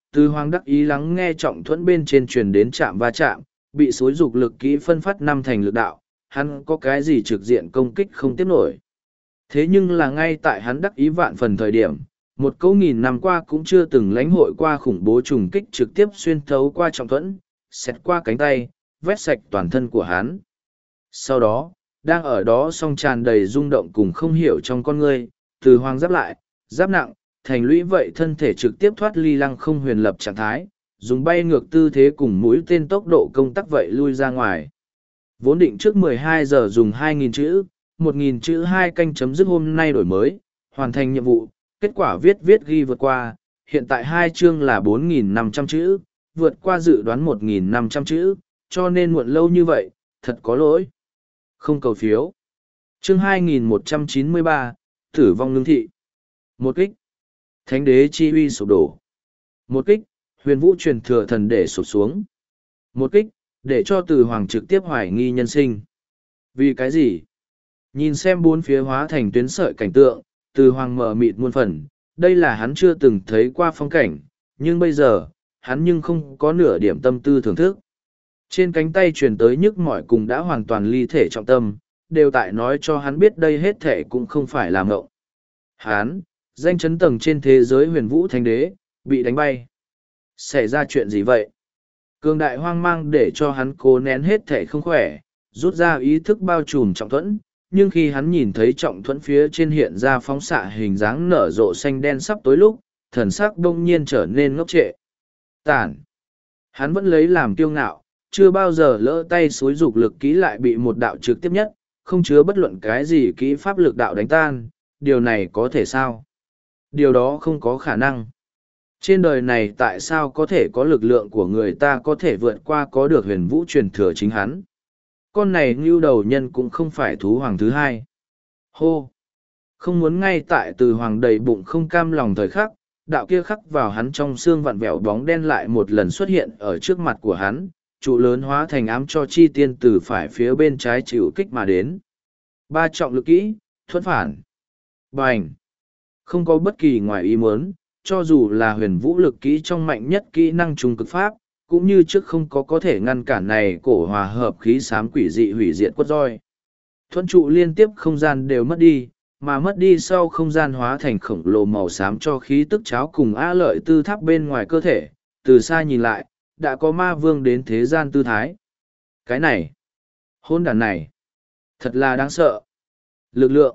Từ Hoàng đắc ý lắng nghe Trọng Thuẫn bên trên truyền đến chạm va chạm, bị xối dục lực kỹ phân phát năm thành lực đạo, hắn có cái gì trực diện công kích không tiếp nổi. Thế nhưng là ngay tại hắn đắc ý vạn phần thời điểm, một câu nghìn năm qua cũng chưa từng lãnh hội qua khủng bố trùng kích trực tiếp xuyên thấu qua Trọng Thuẫn, xẹt qua cánh tay, vét sạch toàn thân của hắn. Sau đó, đang ở đó song tràn đầy rung động cùng không hiểu trong con người, Từ Hoàng giáp lại, giáp nặng, thành lũy vậy thân thể trực tiếp thoát ly lăng không huyền lập trạng thái, dùng bay ngược tư thế cùng mũi tên tốc độ công tắc vậy lui ra ngoài. Vốn định trước mười hai giờ dùng hai nghìn chữ, một nghìn chữ hai canh chấm dứt hôm nay đổi mới, hoàn thành nhiệm vụ, kết quả viết viết ghi vượt qua, hiện tại hai chương là bốn nghìn năm trăm chữ, vượt qua dự đoán một nghìn năm trăm chữ, cho nên muộn lâu như vậy, thật có lỗi. Không cầu phiếu. Chương hai nghìn một trăm chín mươi ba, Tử vong ngưng thị. Một kích. Thánh đế chi uy sụp đổ. Một kích, huyền vũ truyền thừa thần để sụp xuống. Một kích, để cho Từ Hoàng trực tiếp hoài nghi nhân sinh. Vì cái gì? Nhìn xem bốn phía hóa thành tuyến sợi cảnh tượng, Từ Hoàng mở mịt muôn phần, đây là hắn chưa từng thấy qua phong cảnh, nhưng bây giờ, hắn nhưng không có nửa điểm tâm tư thưởng thức. Trên cánh tay truyền tới nhức mỏi cùng đã hoàn toàn ly thể trọng tâm, đều tại nói cho hắn biết đây hết thể cũng không phải là ngộng. Hắn, danh chấn tầng trên thế giới huyền vũ thánh đế, bị đánh bay. Xảy ra chuyện gì vậy? Cường đại hoang mang để cho hắn cố nén hết thể không khỏe, rút ra ý thức bao trùm Trọng Thuẫn, nhưng khi hắn nhìn thấy Trọng Thuẫn phía trên hiện ra phóng xạ hình dáng nở rộ xanh đen sắp tối lúc, thần sắc đông nhiên trở nên ngốc trệ. Tản. Hắn vẫn lấy làm kiêu ngạo, chưa bao giờ lỡ tay xối dục lực kỹ lại bị một đạo trực tiếp nhất, không chứa bất luận cái gì kỹ pháp lực đạo đánh tan, điều này có thể sao? Điều đó không có khả năng. Trên đời này tại sao có thể có lực lượng của người ta có thể vượt qua có được huyền vũ truyền thừa chính hắn? Con này ngưu đầu nhân cũng không phải thú hoàng thứ hai. Hô! Không muốn ngay tại Từ Hoàng đầy bụng không cam lòng thời khắc, đạo kia khắc vào hắn trong xương vặn vẹo bóng đen lại một lần xuất hiện ở trước mặt của hắn, trụ lớn hóa thành ám cho chi tiên từ phải phía bên trái chịu kích mà đến. Ba trọng lực kỹ, thuẫn phản. Bành! Không có bất kỳ ngoài ý muốn, cho dù là huyền vũ lực kỹ trong mạnh nhất kỹ năng trung cực pháp, cũng như trước không có có thể ngăn cản này cổ hòa hợp khí xám quỷ dị hủy diệt quất roi. Thuẫn trụ liên tiếp không gian đều mất đi, mà mất đi sau không gian hóa thành khổng lồ màu xám cho khí tức cháo cùng á lợi tư tháp bên ngoài cơ thể, từ xa nhìn lại, đã có ma vương đến thế gian tư thái. Cái này, hôn đàn này, thật là đáng sợ. Lực lượng,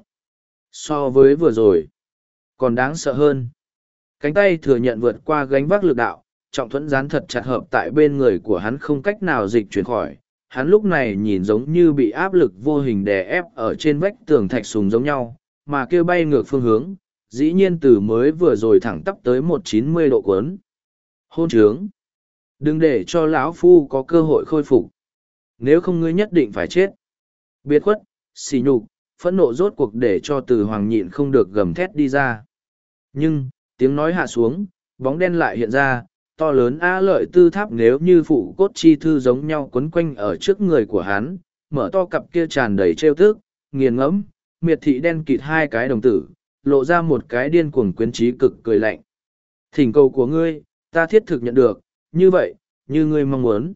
so với vừa rồi, còn đáng sợ hơn. Cánh tay thừa nhận vượt qua gánh vác lực đạo, Trọng Thuẫn dán thật chặt hợp tại bên người của hắn không cách nào dịch chuyển khỏi. Hắn lúc này nhìn giống như bị áp lực vô hình đè ép ở trên vách tường thạch sùng giống nhau, mà kêu bay ngược phương hướng, dĩ nhiên từ mới vừa rồi thẳng tắp tới một trăm chín mươi độ cuốn. Hôn trướng! Đừng để cho lão phu có cơ hội khôi phục. Nếu không ngươi nhất định phải chết. Biệt khuất, xỉ nhục, phẫn nộ rốt cuộc để cho Từ Hoàng nhịn không được gầm thét đi ra. Nhưng, tiếng nói hạ xuống, bóng đen lại hiện ra, to lớn á lợi tư tháp nếu như phụ cốt chi thư giống nhau quấn quanh ở trước người của hắn, mở to cặp kia tràn đầy trêu tức, nghiền ngẫm, miệt thị đen kịt hai cái đồng tử, lộ ra một cái điên cuồng quyến trí cực cười lạnh. Thỉnh cầu của ngươi, ta thiết thực nhận được, như vậy, như ngươi mong muốn.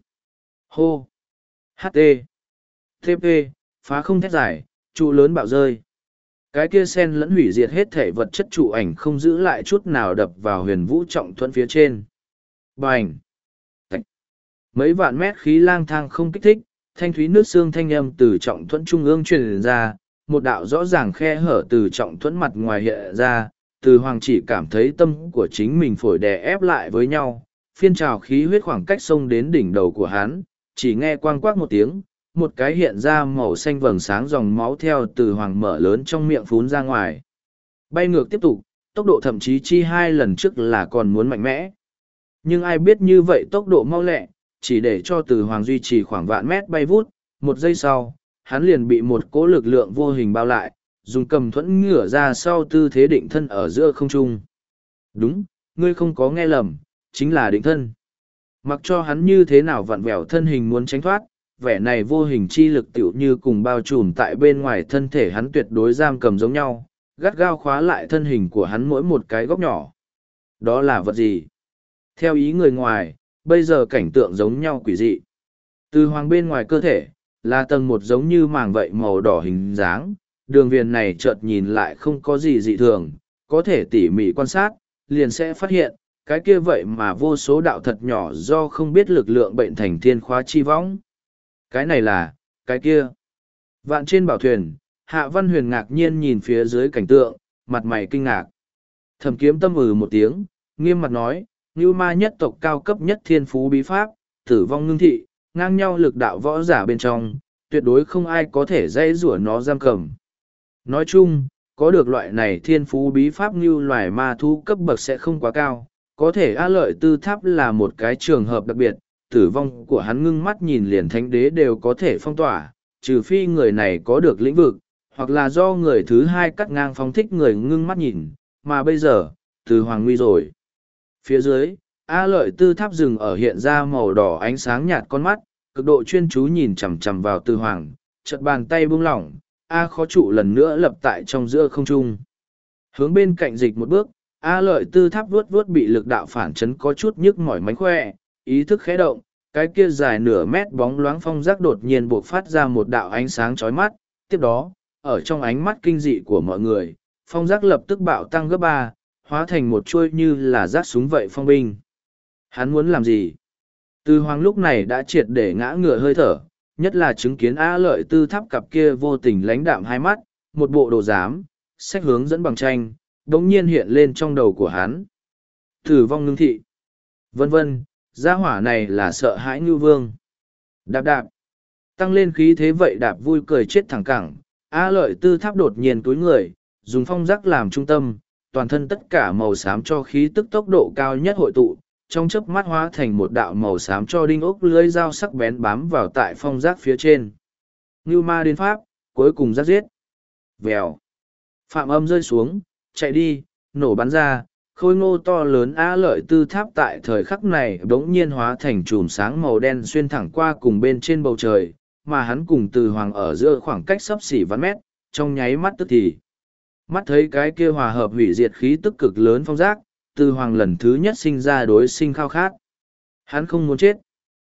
Hô! hát tê! tê pê, phá không thét giải, trụ lớn bạo rơi. Cái kia sen lẫn hủy diệt hết thể vật chất trụ ảnh không giữ lại chút nào đập vào huyền vũ Trọng Thuẫn phía trên. Bành! Thạch. Mấy vạn mét khí lang thang không kích thích, thanh thúy nước xương thanh âm từ Trọng Thuẫn trung ương truyền ra, một đạo rõ ràng khe hở từ Trọng Thuẫn mặt ngoài hiện ra, Từ Hoàng chỉ cảm thấy tâm của chính mình phổi đè ép lại với nhau, phiên trào khí huyết khoảng cách sông đến đỉnh đầu của hắn, chỉ nghe quang quác một tiếng, một cái hiện ra màu xanh vầng sáng dòng máu theo Từ Hoàng mở lớn trong miệng phún ra ngoài. Bay ngược tiếp tục, tốc độ thậm chí chi hai lần trước là còn muốn mạnh mẽ. Nhưng ai biết như vậy tốc độ mau lẹ, chỉ để cho Từ Hoàng duy trì khoảng vạn mét bay vút, một giây sau, hắn liền bị một cỗ lực lượng vô hình bao lại, dùng cầm thuẫn ngửa ra sau tư thế định thân ở giữa không trung. Đúng, ngươi không có nghe lầm, chính là định thân. Mặc cho hắn như thế nào vặn vẹo thân hình muốn tránh thoát, vẻ này vô hình chi lực tựu như cùng bao trùm tại bên ngoài thân thể hắn tuyệt đối giam cầm giống nhau, gắt gao khóa lại thân hình của hắn mỗi một cái góc nhỏ. Đó là vật gì? Theo ý người ngoài, bây giờ cảnh tượng giống nhau quỷ dị. Từ hoàng bên ngoài cơ thể, là tầng một giống như màng vậy màu đỏ hình dáng, đường viền này chợt nhìn lại không có gì dị thường, có thể tỉ mỉ quan sát, liền sẽ phát hiện, cái kia vậy mà vô số đạo thật nhỏ do không biết lực lượng bệnh thành thiên khóa chi võng. Cái này là, cái kia. Vạn trên bảo thuyền, Hạ Văn Huyền ngạc nhiên nhìn phía dưới cảnh tượng, mặt mày kinh ngạc. Thẩm Kiếm Tâm ừ một tiếng, nghiêm mặt nói, Ngưu Ma nhất tộc cao cấp nhất thiên phú bí pháp, tử vong ngưng thị, ngang nhau lực đạo võ giả bên trong, tuyệt đối không ai có thể dây rủa nó giam cầm. Nói chung, có được loại này thiên phú bí pháp như loài ma thú cấp bậc sẽ không quá cao, có thể A Lợi Tư Tháp là một cái trường hợp đặc biệt, tử vong của hắn ngưng mắt nhìn liền thánh đế đều có thể phong tỏa, trừ phi người này có được lĩnh vực, hoặc là do người thứ hai cắt ngang phóng thích người ngưng mắt nhìn, mà bây giờ, từ hoàng nguy rồi. Phía dưới, A Lợi Tư Tháp rừng ở hiện ra màu đỏ ánh sáng nhạt con mắt, cực độ chuyên chú nhìn chằm chằm vào từ hoàng, chợt bàn tay buông lỏng, A khó trụ lần nữa lập tại trong giữa không trung. Hướng bên cạnh dịch một bước, A Lợi Tư Tháp vuốt vuốt bị lực đạo phản chấn có chút nhức mỏi mánh khỏe, ý thức khẽ động, cái kia dài nửa mét bóng loáng phong giác đột nhiên buộc phát ra một đạo ánh sáng chói mắt, tiếp đó, ở trong ánh mắt kinh dị của mọi người, phong giác lập tức bạo tăng gấp ba, hóa thành một chuôi như là rác súng vậy phong binh. Hắn muốn làm gì? Từ hoàng lúc này đã triệt để ngã ngửa hơi thở, nhất là chứng kiến A Lợi Tư Tháp cặp kia vô tình lánh đạm hai mắt, một bộ đồ giám, sách hướng dẫn bằng tranh, đống nhiên hiện lên trong đầu của hắn. Tử vong ngưng thị. Vân vân, gia hỏa này là sợ hãi như vương. Đạp đạp. Tăng lên khí thế vậy đạp vui cười chết thẳng cẳng. A Lợi Tư Tháp đột nhiên túi người, dùng phong giác làm trung tâm, toàn thân tất cả màu xám cho khí tức tốc độ cao nhất hội tụ, trong chớp mắt hóa thành một đạo màu xám cho đinh ốc lưới dao sắc bén bám vào tại phong giác phía trên. Ngưu ma đến pháp, cuối cùng giác giết. Vèo. Phạm âm rơi xuống, chạy đi, nổ bắn ra, khôi ngô to lớn A Lợi Tư Tháp tại thời khắc này bỗng nhiên hóa thành chùm sáng màu đen xuyên thẳng qua cùng bên trên bầu trời, mà hắn cùng từ hoàng ở giữa khoảng cách sấp xỉ vạn mét, trong nháy mắt tức thì. Mắt thấy cái kia hòa hợp hủy diệt khí tức cực lớn phong giác, từ hoàng lần thứ nhất sinh ra đối sinh khao khát. Hắn không muốn chết.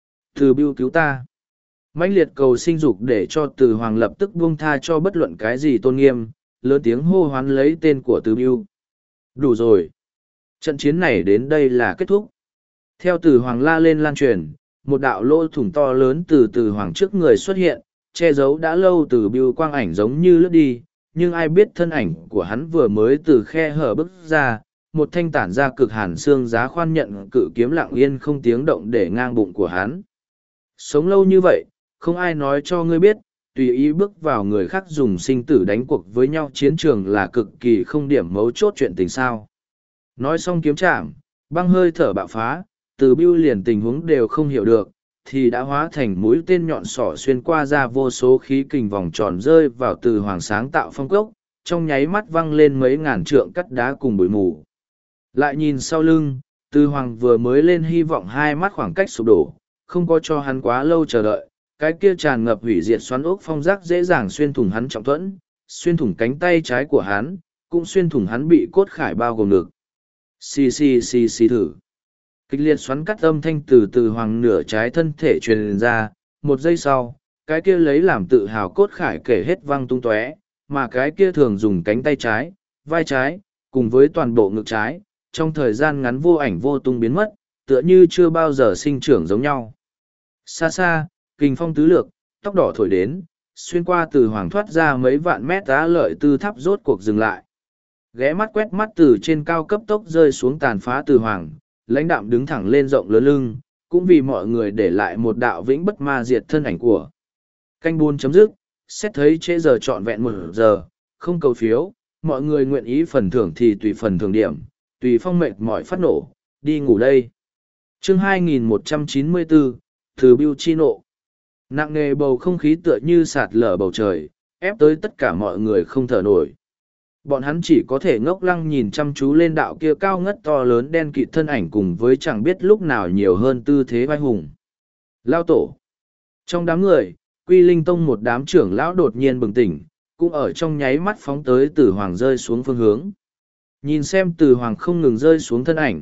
Từ Bưu cứu ta. Mãnh liệt cầu sinh dục để cho từ hoàng lập tức buông tha cho bất luận cái gì tôn nghiêm, lớn tiếng hô hoán lấy tên của từ Bưu. Đủ rồi. Trận chiến này đến đây là kết thúc. Theo từ hoàng la lên lan truyền, một đạo lỗ thủng to lớn từ từ hoàng trước người xuất hiện, che giấu đã lâu từ Bưu quang ảnh giống như lướt đi, nhưng ai biết thân ảnh của hắn vừa mới từ khe hở bước ra, một thanh tản ra cực hàn xương giá khoan nhận cự kiếm lặng yên không tiếng động để ngang bụng của hắn. Sống lâu như vậy, không ai nói cho ngươi biết, tùy ý bước vào người khác dùng sinh tử đánh cuộc với nhau chiến trường là cực kỳ không điểm mấu chốt chuyện tình sao. Nói xong kiếm chạm, băng hơi thở bạo phá, từ Bưu liền tình huống đều không hiểu được, thì đã hóa thành mũi tên nhọn sỏ xuyên qua ra vô số khí kình vòng tròn rơi vào từ hoàng sáng tạo phong cốc, trong nháy mắt văng lên mấy ngàn trượng cắt đá cùng bụi mù. Lại nhìn sau lưng, từ hoàng vừa mới lên hy vọng hai mắt khoảng cách sụp đổ, không có cho hắn quá lâu chờ đợi, cái kia tràn ngập hủy diệt xoắn ốc phong giác dễ dàng xuyên thủng hắn trọng thuẫn, xuyên thủng cánh tay trái của hắn, cũng xuyên thủng hắn bị cốt khải bao gồm ngực. Xì xì xì xì thử. Kịch liệt xoắn cắt âm thanh từ từ hoàng nửa trái thân thể truyền ra, một giây sau, cái kia lấy làm tự hào cốt khải kể hết văng tung tóe, mà cái kia thường dùng cánh tay trái, vai trái, cùng với toàn bộ ngực trái, trong thời gian ngắn vô ảnh vô tung biến mất, tựa như chưa bao giờ sinh trưởng giống nhau. Xa xa, kình phong tứ lược, tóc đỏ thổi đến, xuyên qua từ hoàng thoát ra mấy vạn mét Á Lợi Tư Tháp rốt cuộc dừng lại. Ghé mắt quét mắt từ trên cao cấp tốc rơi xuống tàn phá từ hoàng, lãnh đạm đứng thẳng lên rộng lớn lưng, cũng vì mọi người để lại một đạo vĩnh bất ma diệt thân ảnh của. Canh buôn chấm dứt, xét thấy trễ giờ trọn vẹn một giờ, không cầu phiếu, mọi người nguyện ý phần thưởng thì tùy phần thưởng điểm, tùy phong mệt mỏi phát nổ, đi ngủ đây. Chương hai nghìn một trăm chín mươi bốn, Từ Bưu chi nộ. Nặng nề bầu không khí tựa như sạt lở bầu trời, ép tới tất cả mọi người không thở nổi. Bọn hắn chỉ có thể ngốc lăng nhìn chăm chú lên đạo kia cao ngất to lớn đen kịt thân ảnh cùng với chẳng biết lúc nào nhiều hơn tư thế vai hùng. Lao tổ. Trong đám người, Quy Linh Tông một đám trưởng lão đột nhiên bừng tỉnh, cũng ở trong nháy mắt phóng tới Tử Hoàng rơi xuống phương hướng. Nhìn xem Tử Hoàng không ngừng rơi xuống thân ảnh,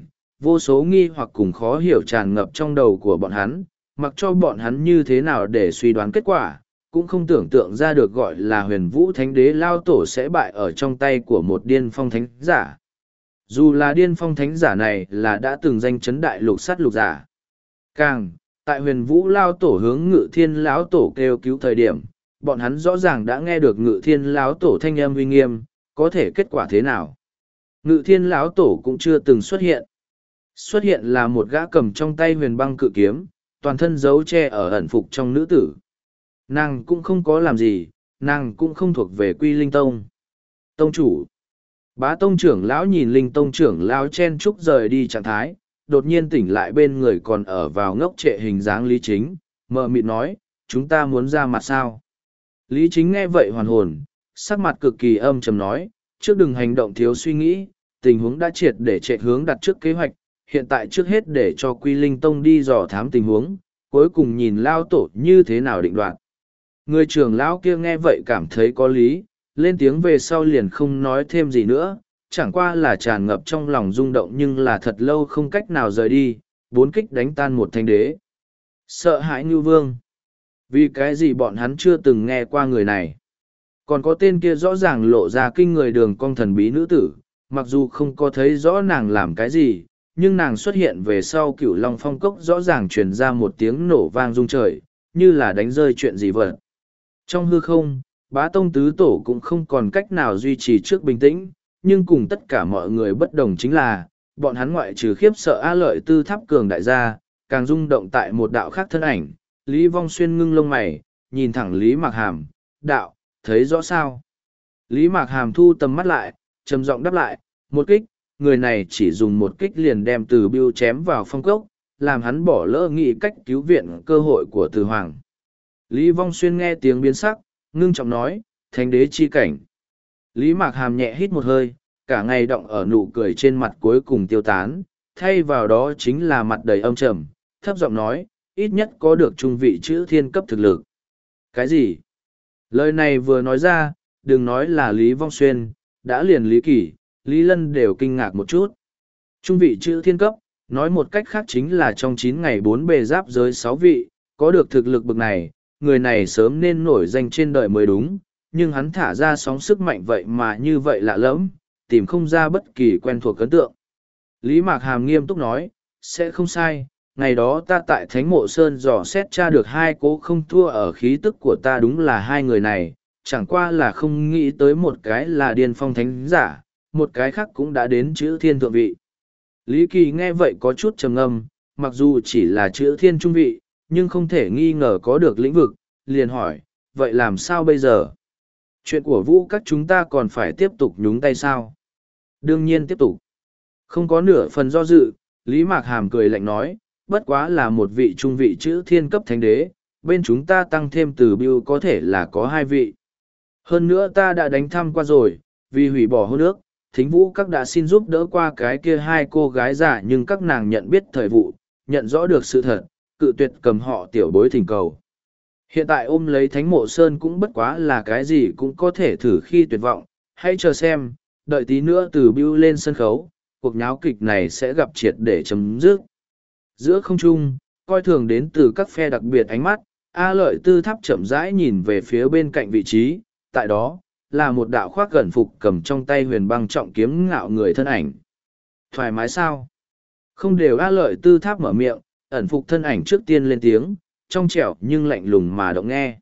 Vô số nghi hoặc cùng khó hiểu tràn ngập trong đầu của bọn hắn, mặc cho bọn hắn như thế nào để suy đoán kết quả, cũng không tưởng tượng ra được gọi là huyền vũ thánh đế lao tổ sẽ bại ở trong tay của một điên phong thánh giả. Dù là điên phong thánh giả này là đã từng danh chấn đại lục sát lục giả. Càng, tại huyền vũ lao tổ hướng ngự thiên lão tổ kêu cứu thời điểm, bọn hắn rõ ràng đã nghe được ngự thiên lão tổ thanh âm uy nghiêm, có thể kết quả thế nào. Ngự thiên lão tổ cũng chưa từng xuất hiện. Xuất hiện là một gã cầm trong tay huyền băng cự kiếm, toàn thân giấu che ở ẩn phục trong nữ tử. Nàng cũng không có làm gì, nàng cũng không thuộc về Quy Linh Tông. Tông chủ. Bá tông trưởng lão nhìn Linh Tông trưởng lão chen chúc rời đi trạng thái, đột nhiên tỉnh lại bên người còn ở vào ngốc trệ hình dáng Lý Chính, mờ mịt nói, chúng ta muốn ra mặt sao? Lý Chính nghe vậy hoàn hồn, sắc mặt cực kỳ âm trầm nói, trước đừng hành động thiếu suy nghĩ, tình huống đã triệt để trệ hướng đặt trước kế hoạch, hiện tại trước hết để cho Quy Linh Tông đi dò thám tình huống, cuối cùng nhìn lao tổ như thế nào định đoạt. Người trưởng lão kia nghe vậy cảm thấy có lý, lên tiếng về sau liền không nói thêm gì nữa, chẳng qua là tràn ngập trong lòng rung động nhưng là thật lâu không cách nào rời đi, bốn kích đánh tan một thanh đế. Sợ hãi Ngưu Vương. Vì cái gì bọn hắn chưa từng nghe qua người này. Còn có tên kia rõ ràng lộ ra kinh người đường cong thần bí nữ tử, mặc dù không có thấy rõ nàng làm cái gì, nhưng nàng xuất hiện về sau cửu long phong cốc rõ ràng truyền ra một tiếng nổ vang rung trời, như là đánh rơi chuyện gì vậy. Trong hư không, bá tông tứ tổ cũng không còn cách nào duy trì trước bình tĩnh, nhưng cùng tất cả mọi người bất đồng chính là, bọn hắn ngoại trừ khiếp sợ A Lợi Tư tháp cường đại gia, càng rung động tại một đạo khác thân ảnh. Lý Vong Xuyên ngưng lông mày, nhìn thẳng Lý Mạc Hàm, đạo, thấy rõ sao? Lý Mạc Hàm thu tầm mắt lại, trầm giọng đáp lại, một kích, người này chỉ dùng một kích liền đem Từ Biêu chém vào phong cốc, làm hắn bỏ lỡ nghĩ cách cứu viện cơ hội của Từ Hoàng. Lý Vong Xuyên nghe tiếng biến sắc, ngưng trọng nói, thánh đế chi cảnh. Lý Mạc Hàm nhẹ hít một hơi, cả ngày động ở nụ cười trên mặt cuối cùng tiêu tán, thay vào đó chính là mặt đầy âm trầm, thấp giọng nói, ít nhất có được trung vị chữ thiên cấp thực lực. Cái gì? Lời này vừa nói ra, đừng nói là Lý Vong Xuyên, đã liền Lý Kỳ, Lý Lân đều kinh ngạc một chút. Trung vị chữ thiên cấp, nói một cách khác chính là trong chín ngày bốn bề giáp giới sáu vị, có được thực lực bực này, người này sớm nên nổi danh trên đời mới đúng, nhưng hắn thả ra sóng sức mạnh vậy mà như vậy lạ lẫm, tìm không ra bất kỳ quen thuộc ấn tượng. Lý Mạc Hàm nghiêm túc nói, sẽ không sai, ngày đó ta tại Thánh Mộ Sơn dò xét tra được hai cố không thua ở khí tức của ta đúng là hai người này, chẳng qua là không nghĩ tới một cái là điên phong thánh giả, một cái khác cũng đã đến chữ thiên thượng vị. Lý Kỳ nghe vậy có chút trầm ngâm, mặc dù chỉ là chữ thiên trung vị, nhưng không thể nghi ngờ có được lĩnh vực, liền hỏi, vậy làm sao bây giờ? Chuyện của Vũ các chúng ta còn phải tiếp tục nhúng tay sao? Đương nhiên tiếp tục. Không có nửa phần do dự, Lý Mạc Hàm cười lạnh nói, bất quá là một vị trung vị chữ thiên cấp thánh đế, bên chúng ta tăng thêm từ Biêu có thể là có hai vị. Hơn nữa ta đã đánh thăm qua rồi, vì hủy bỏ hôn ước, Thính Vũ các đã xin giúp đỡ qua cái kia hai cô gái giả nhưng các nàng nhận biết thời vụ, nhận rõ được sự thật, cự tuyệt cầm họ tiểu bối thỉnh cầu. Hiện tại ôm lấy Thánh Mộ Sơn cũng bất quá là cái gì cũng có thể thử khi tuyệt vọng, hãy chờ xem, đợi tí nữa từ Biêu lên sân khấu, cuộc nháo kịch này sẽ gặp triệt để chấm dứt. Giữa không trung, coi thường đến từ các phe đặc biệt ánh mắt, A Lợi Tư tháp chậm rãi nhìn về phía bên cạnh vị trí, tại đó, là một đạo khoác gần phục cầm trong tay huyền băng trọng kiếm ngạo người thân ảnh. Thoải mái sao? Không đều A Lợi Tư tháp mở miệng, ẩn phục thân ảnh trước tiên lên tiếng, trong trẻo nhưng lạnh lùng mà động nghe.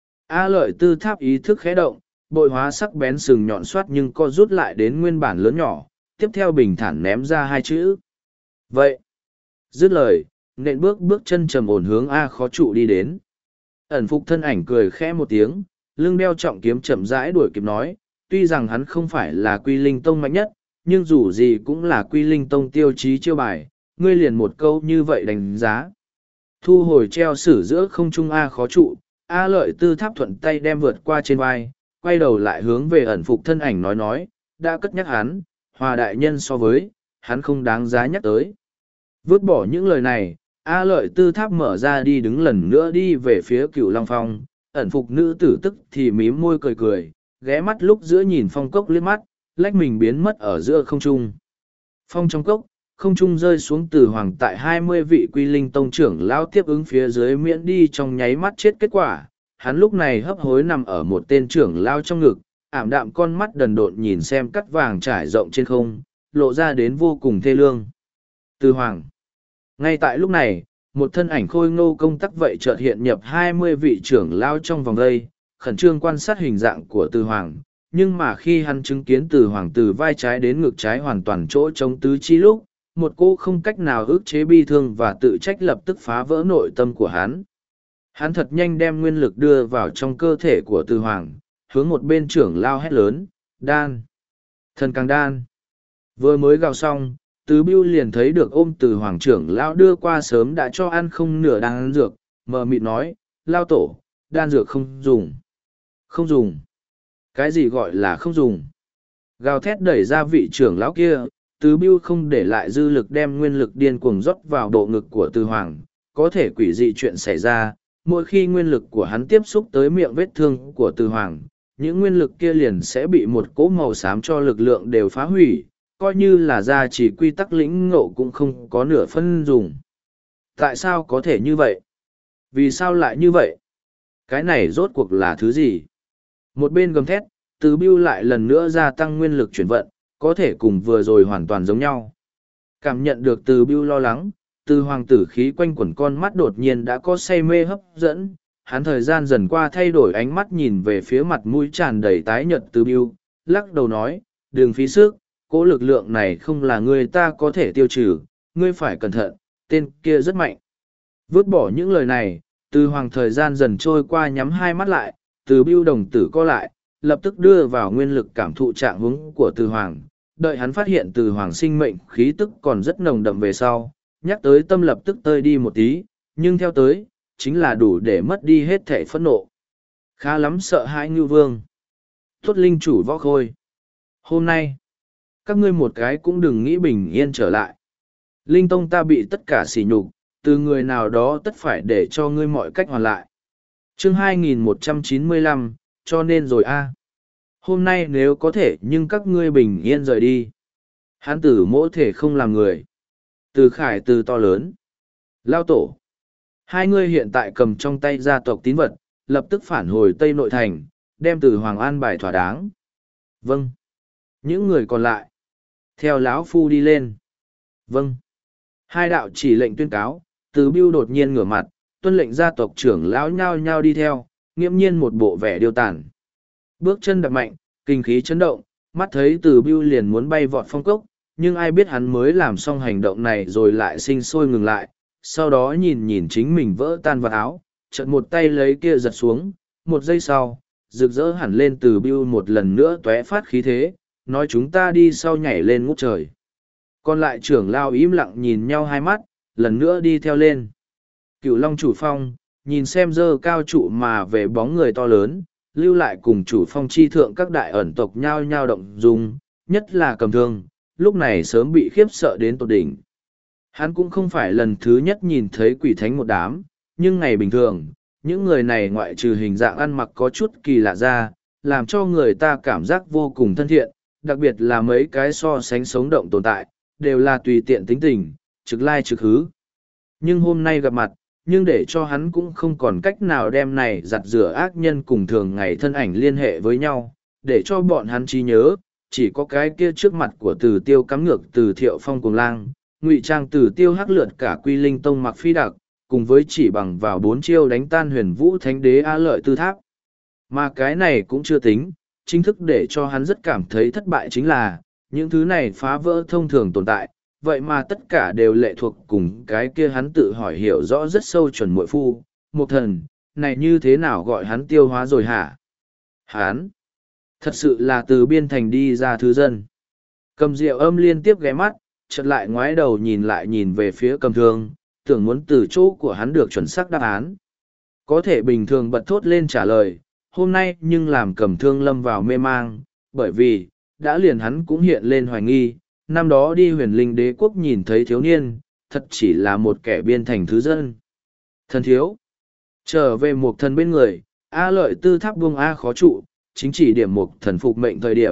A Lợi Tư tháp ý thức khẽ động, bội hóa sắc bén sừng nhọn xoát nhưng co rút lại đến nguyên bản lớn nhỏ, tiếp theo bình thản ném ra hai chữ. Vậy, dứt lời, nện bước bước chân trầm ổn hướng A khó trụ đi đến. Ẩn phục thân ảnh cười khẽ một tiếng, lưng đeo trọng kiếm chậm rãi đuổi kịp nói, tuy rằng hắn không phải là Quy Linh Tông mạnh nhất, nhưng dù gì cũng là Quy Linh Tông tiêu chí chiêu bài, ngươi liền một câu như vậy đánh giá. Thu hồi treo sử giữa không trung A khó trụ, A Lợi Tư tháp thuận tay đem vượt qua trên vai, quay đầu lại hướng về ẩn phục thân ảnh nói nói, đã cất nhắc hắn, Hòa đại nhân so với, hắn không đáng giá nhắc tới. Vứt bỏ những lời này, A Lợi Tư tháp mở ra đi đứng lần nữa đi về phía Cửu Long Phong, ẩn phục nữ tử tức thì mím môi cười cười, ghé mắt lúc giữa nhìn phong cốc liếc mắt, lách mình biến mất ở giữa không trung. Phong trong cốc, không trung rơi xuống từ hoàng tại hai mươi vị quy linh tông trưởng lao tiếp ứng phía dưới miễn đi trong nháy mắt chết kết quả. Hắn lúc này hấp hối nằm ở một tên trưởng lao trong ngực, ảm đạm con mắt đần độn nhìn xem cắt vàng trải rộng trên không, lộ ra đến vô cùng thê lương. Từ hoàng. Ngay tại lúc này, một thân ảnh khôi ngô công tắc vậy chợt hiện nhập hai mươi vị trưởng lao trong vòng đây, khẩn trương quan sát hình dạng của từ hoàng. Nhưng mà khi hắn chứng kiến từ hoàng từ vai trái đến ngực trái hoàn toàn chỗ trống tứ chi lúc, một cô không cách nào ức chế bi thương và tự trách lập tức phá vỡ nội tâm của hắn. Hắn thật nhanh đem nguyên lực đưa vào trong cơ thể của từ hoàng, hướng một bên trưởng lao hét lớn, đan, thần càng đan. Vừa mới gào xong, từ bưu liền thấy được ôm từ hoàng trưởng lao đưa qua sớm đã cho ăn không nửa đan dược, mờ mịt nói, lao tổ, đan dược không dùng. Không dùng. Cái gì gọi là không dùng? Gào thét đẩy ra vị trưởng lão kia, từ bưu không để lại dư lực đem nguyên lực điên cuồng rót vào bộ ngực của từ hoàng, có thể quỷ dị chuyện xảy ra, mỗi khi nguyên lực của hắn tiếp xúc tới miệng vết thương của từ hoàng, những nguyên lực kia liền sẽ bị một cỗ màu xám cho lực lượng đều phá hủy, coi như là gia chỉ quy tắc lĩnh ngộ cũng không có nửa phân dùng. Tại sao có thể như vậy? Vì sao lại như vậy? Cái này rốt cuộc là thứ gì? Một bên gầm thét, từ bưu lại lần nữa gia tăng nguyên lực chuyển vận, có thể cùng vừa rồi hoàn toàn giống nhau. Cảm nhận được từ bưu lo lắng, từ hoàng tử khí quanh quẩn con mắt đột nhiên đã có say mê hấp dẫn, hắn thời gian dần qua thay đổi ánh mắt nhìn về phía mặt mũi tràn đầy tái nhợt từ bưu, lắc đầu nói, đừng phí sức, cỗ lực lượng này không là người ta có thể tiêu trừ, ngươi phải cẩn thận, tên kia rất mạnh. Vứt bỏ những lời này, từ hoàng thời gian dần trôi qua nhắm hai mắt lại, từ bưu đồng tử co lại, lập tức đưa vào nguyên lực cảm thụ trạng huống của từ hoàng. Đợi hắn phát hiện từ hoàng sinh mệnh khí tức còn rất nồng đậm về sau, nhắc tới tâm lập tức tơi đi một tí, nhưng theo tới, chính là đủ để mất đi hết thể phẫn nộ. Khá lắm sợ hãi ngưu vương. Tốt linh chủ võ khôi. Hôm nay, các ngươi một cái cũng đừng nghĩ bình yên trở lại. Linh tông ta bị tất cả sỉ nhục, từ người nào đó tất phải để cho ngươi mọi cách hoàn lại. Chương hai nghìn một trăm chín mươi lăm, cho nên rồi a. Hôm nay nếu có thể nhưng các ngươi bình yên rời đi. Hán tử mỗ thể không làm người. Từ khải từ to lớn. Lao tổ. Hai ngươi hiện tại cầm trong tay gia tộc tín vật, lập tức phản hồi Tây Nội Thành, đem từ Hoàng An bài thỏa đáng. Vâng. Những người còn lại. Theo lão phu đi lên. Vâng. Hai đạo chỉ lệnh tuyên cáo, từ Bưu đột nhiên ngửa mặt, tuân lệnh gia tộc trưởng lão nhao nhao đi theo, nghiễm nhiên một bộ vẻ điêu tàn. Bước chân đập mạnh, kinh khí chấn động, mắt thấy từ Bưu liền muốn bay vọt phong cốc, nhưng ai biết hắn mới làm xong hành động này rồi lại sinh sôi ngừng lại, sau đó nhìn nhìn chính mình vỡ tan vào áo, chợt một tay lấy kia giật xuống, một giây sau, rực rỡ hẳn lên từ Bưu một lần nữa tóe phát khí thế, nói chúng ta đi sau nhảy lên ngút trời. Còn lại trưởng lao im lặng nhìn nhau hai mắt, lần nữa đi theo lên. Cựu Long chủ phong, nhìn xem dơ cao trụ mà về bóng người to lớn, lưu lại cùng chủ phong chi thượng các đại ẩn tộc nhao nhao động dung, nhất là Cầm Thương, lúc này sớm bị khiếp sợ đến tột đỉnh. Hắn cũng không phải lần thứ nhất nhìn thấy quỷ thánh một đám, nhưng ngày bình thường, những người này ngoại trừ hình dạng ăn mặc có chút kỳ lạ ra, làm cho người ta cảm giác vô cùng thân thiện, đặc biệt là mấy cái so sánh sống động tồn tại, đều là tùy tiện tính tình, trực lai trực hứ. Nhưng hôm nay gặp mặt, nhưng để cho hắn cũng không còn cách nào đem này giặt rửa ác nhân cùng thường ngày thân ảnh liên hệ với nhau, để cho bọn hắn trí nhớ, chỉ có cái kia trước mặt của Từ Tiêu cắm ngược Từ Thiệu Phong Cuồng Lang, ngụy trang Từ Tiêu hắc lượt cả Quy Linh Tông Mặc Phi Đặc, cùng với chỉ bằng vào bốn chiêu đánh tan Huyền Vũ Thánh Đế A Lợi Tư Tháp. Mà cái này cũng chưa tính, chính thức để cho hắn rất cảm thấy thất bại chính là, những thứ này phá vỡ thông thường tồn tại, vậy mà tất cả đều lệ thuộc cùng cái kia hắn tự hỏi hiểu rõ rất sâu chuẩn muội phu, một thần, này như thế nào gọi hắn tiêu hóa rồi hả? Hắn, thật sự là từ biên thành đi ra thứ dân. Cầm Diệu Âm liên tiếp ghé mắt, chợt lại ngoái đầu nhìn lại nhìn về phía Cầm Thương, tưởng muốn từ chỗ của hắn được chuẩn xác đáp án. Có thể bình thường bật thốt lên trả lời, hôm nay nhưng làm Cầm Thương lâm vào mê mang, bởi vì, đã liền hắn cũng hiện lên hoài nghi, năm đó đi huyền linh đế quốc nhìn thấy thiếu niên, thật chỉ là một kẻ biên thành thứ dân. Thần thiếu, trở về một thần bên người, A Lợi Tư Tháp buông A khó trụ, chính chỉ điểm một thần phục mệnh thời điểm,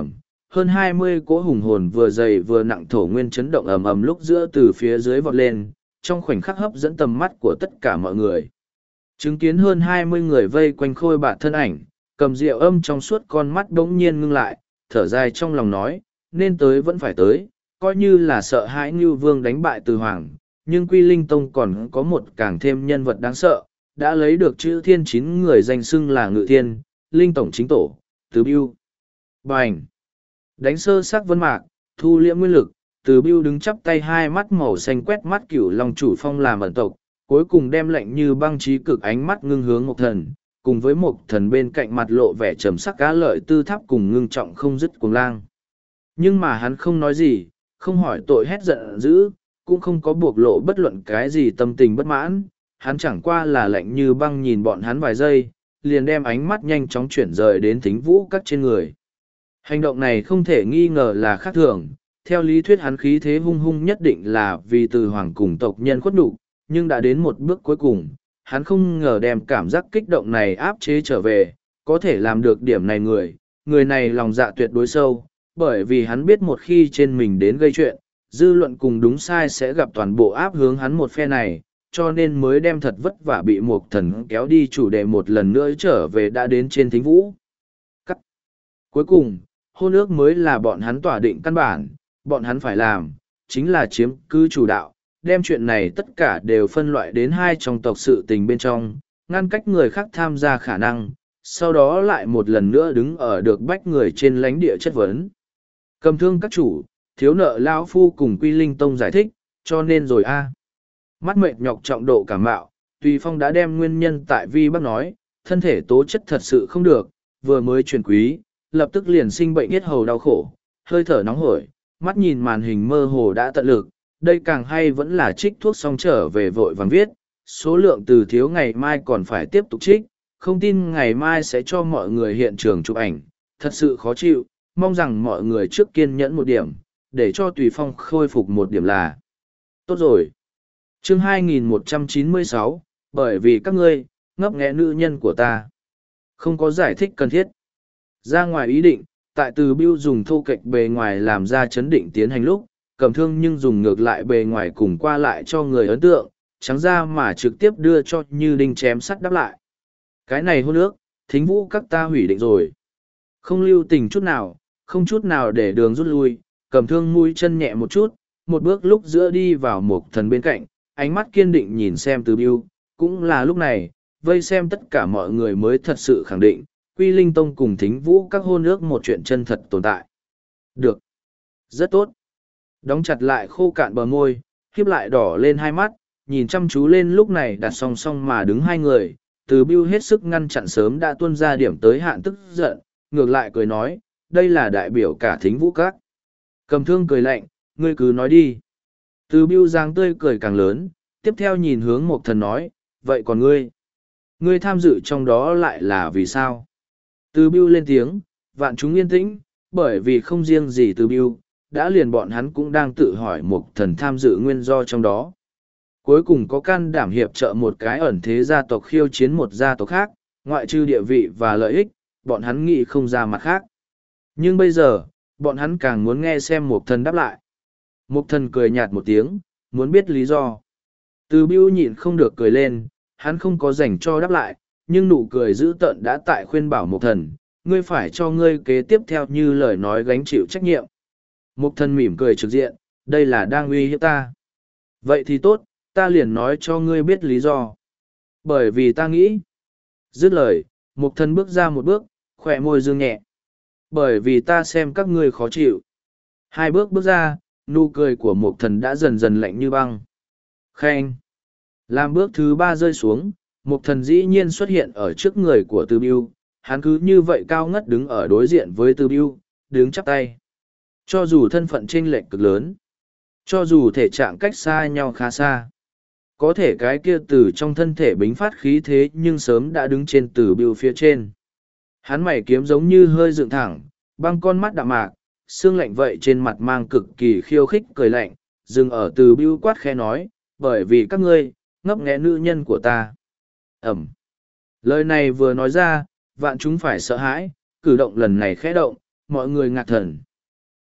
hơn hai mươi cỗ hùng hồn vừa dày vừa nặng thổ nguyên chấn động ầm ầm lúc giữa từ phía dưới vọt lên, trong khoảnh khắc hấp dẫn tầm mắt của tất cả mọi người. Chứng kiến hơn hai mươi người vây quanh Khôi Bạt thân ảnh, cầm rượu âm trong suốt con mắt đống nhiên ngưng lại, thở dài trong lòng nói, nên tới vẫn phải tới, coi như là sợ hãi Ngưu Vương đánh bại Từ Hoàng, nhưng Quy Linh Tông còn có một càng thêm nhân vật đáng sợ, đã lấy được chữ thiên chín người danh xưng là Ngự Thiên, Linh Tổng Chính Tổ, Từ Biêu. Bành! Đánh sơ sắc vân mạc, thu liễm nguyên lực, Từ Biêu đứng chắp tay hai mắt màu xanh quét mắt Cửu Long chủ phong làm ẩn tộc, cuối cùng đem lạnh như băng trí cực ánh mắt ngưng hướng Mộc Thần, cùng với Mộc Thần bên cạnh mặt lộ vẻ trầm sắc cá lợi tư tháp cùng ngưng trọng không dứt cuồng lang. Nhưng mà hắn không nói gì, không hỏi tội hét giận dữ, cũng không có buộc lộ bất luận cái gì tâm tình bất mãn, hắn chẳng qua là lạnh như băng nhìn bọn hắn vài giây, liền đem ánh mắt nhanh chóng chuyển rời đến Thính Vũ Các trên người. Hành động này không thể nghi ngờ là khác thường, theo lý thuyết hắn khí thế hung hung nhất định là vì Từ Hoàng cùng tộc nhân khuất nhục, nhưng đã đến một bước cuối cùng, hắn không ngờ đem cảm giác kích động này áp chế trở về, có thể làm được điểm này người, người này lòng dạ tuyệt đối sâu, bởi vì hắn biết một khi trên mình đến gây chuyện, dư luận cùng đúng sai sẽ gặp toàn bộ áp hướng hắn một phe này, cho nên mới đem thật vất vả bị Mộc Thần kéo đi chủ đề một lần nữa trở về đã đến trên Thính Vũ. Cắt. Cuối cùng, hôn ước mới là bọn hắn tỏa định căn bản, bọn hắn phải làm, chính là chiếm cứ chủ đạo, đem chuyện này tất cả đều phân loại đến hai trong tộc sự tình bên trong, ngăn cách người khác tham gia khả năng, sau đó lại một lần nữa đứng ở được bách người trên lãnh địa chất vấn. Cầm thương các chủ, thiếu nợ lão phu cùng Quy Linh Tông giải thích, cho nên rồi a. Mắt mệt nhọc trọng độ cảm mạo, Tùy Phong đã đem nguyên nhân tại Vi Bắc nói, thân thể tố chất thật sự không được, vừa mới chuyển quý, lập tức liền sinh bệnh yết hầu đau khổ, hơi thở nóng hổi, mắt nhìn màn hình mơ hồ đã tận lực, đây càng hay vẫn là trích thuốc xong trở về vội vàng viết, số lượng từ thiếu ngày mai còn phải tiếp tục trích, không tin ngày mai sẽ cho mọi người hiện trường chụp ảnh, thật sự khó chịu, mong rằng mọi người trước kiên nhẫn một điểm, để cho Tùy Phong khôi phục một điểm là tốt rồi. Chương hai nghìn một trăm chín mươi sáu, bởi vì các ngươi, ngấp nghé nữ nhân của ta. Không có giải thích cần thiết. Ra ngoài ý định, tại Từ Biêu dùng thô kệch bề ngoài làm ra chấn định tiến hành lúc, Cầm Thương nhưng dùng ngược lại bề ngoài cùng qua lại cho người ấn tượng, trắng ra mà trực tiếp đưa cho Như Đinh chém sắt đáp lại. Cái này hôn ước, Thính Vũ các ta hủy định rồi. Không lưu tình chút nào, không chút nào để đường rút lui, Cầm Thương mũi chân nhẹ một chút, một bước lúc giữa đi vào Mộc Thần bên cạnh, ánh mắt kiên định nhìn xem Từ Biêu, cũng là lúc này, vây xem tất cả mọi người mới thật sự khẳng định, Quy Linh Tông cùng Thính Vũ các hôn ước một chuyện chân thật tồn tại. Được. Rất tốt. Đóng chặt lại khô cạn bờ môi, khiếp lại đỏ lên hai mắt, nhìn chăm chú lên lúc này đặt song song mà đứng hai người, Từ Biêu hết sức ngăn chặn sớm đã tuôn ra điểm tới hạn tức giận, ngược lại cười nói, đây là đại biểu cả Thính Vũ các. Cầm Thương cười lạnh, ngươi cứ nói đi. Từ Biêu giang tươi cười càng lớn, tiếp theo nhìn hướng Mộc Thần nói, vậy còn ngươi? Ngươi tham dự trong đó lại là vì sao? Từ Biêu lên tiếng, vạn chúng yên tĩnh, bởi vì không riêng gì Từ Biêu, đã liền bọn hắn cũng đang tự hỏi Mộc Thần tham dự nguyên do trong đó. Cuối cùng có can đảm hiệp trợ một cái ẩn thế gia tộc khiêu chiến một gia tộc khác, ngoại trừ địa vị và lợi ích, bọn hắn nghĩ không ra mặt khác. Nhưng bây giờ, bọn hắn càng muốn nghe xem Mộc Thần đáp lại. Mộc Thần cười nhạt một tiếng, muốn biết lý do. Từ Biêu nhịn không được cười lên, hắn không có dành cho đáp lại, nhưng nụ cười dữ tợn đã tại khuyên bảo Mộc Thần, ngươi phải cho ngươi kế tiếp theo như lời nói gánh chịu trách nhiệm. Mộc Thần mỉm cười trực diện, đây là đang uy hiếp ta. Vậy thì tốt, ta liền nói cho ngươi biết lý do. Bởi vì ta nghĩ. Dứt lời, Mộc Thần bước ra một bước, khỏe môi dương nhẹ. Bởi vì ta xem các ngươi khó chịu. Hai bước bước ra, nụ cười của Mộc Thần đã dần dần lạnh như băng. Khen. Làm bước thứ ba rơi xuống, Mộc Thần dĩ nhiên xuất hiện ở trước người của Từ Biêu, hắn cứ như vậy cao ngất đứng ở đối diện với Từ Biêu, đứng chắp tay. Cho dù thân phận chênh lệch cực lớn, cho dù thể trạng cách xa nhau khá xa, có thể cái kia từ trong thân thể bính phát khí thế nhưng sớm đã đứng trên Từ Biêu phía trên. Hắn mày kiếm giống như hơi dựng thẳng, băng con mắt đạm mạc, xương lạnh vậy trên mặt mang cực kỳ khiêu khích cười lạnh, dừng ở Từ Biêu quát khẽ nói, bởi vì các ngươi, ngấp nghé nữ nhân của ta. Ẩm. Lời này vừa nói ra, vạn chúng phải sợ hãi, cử động lần này khẽ động, mọi người ngạc thần.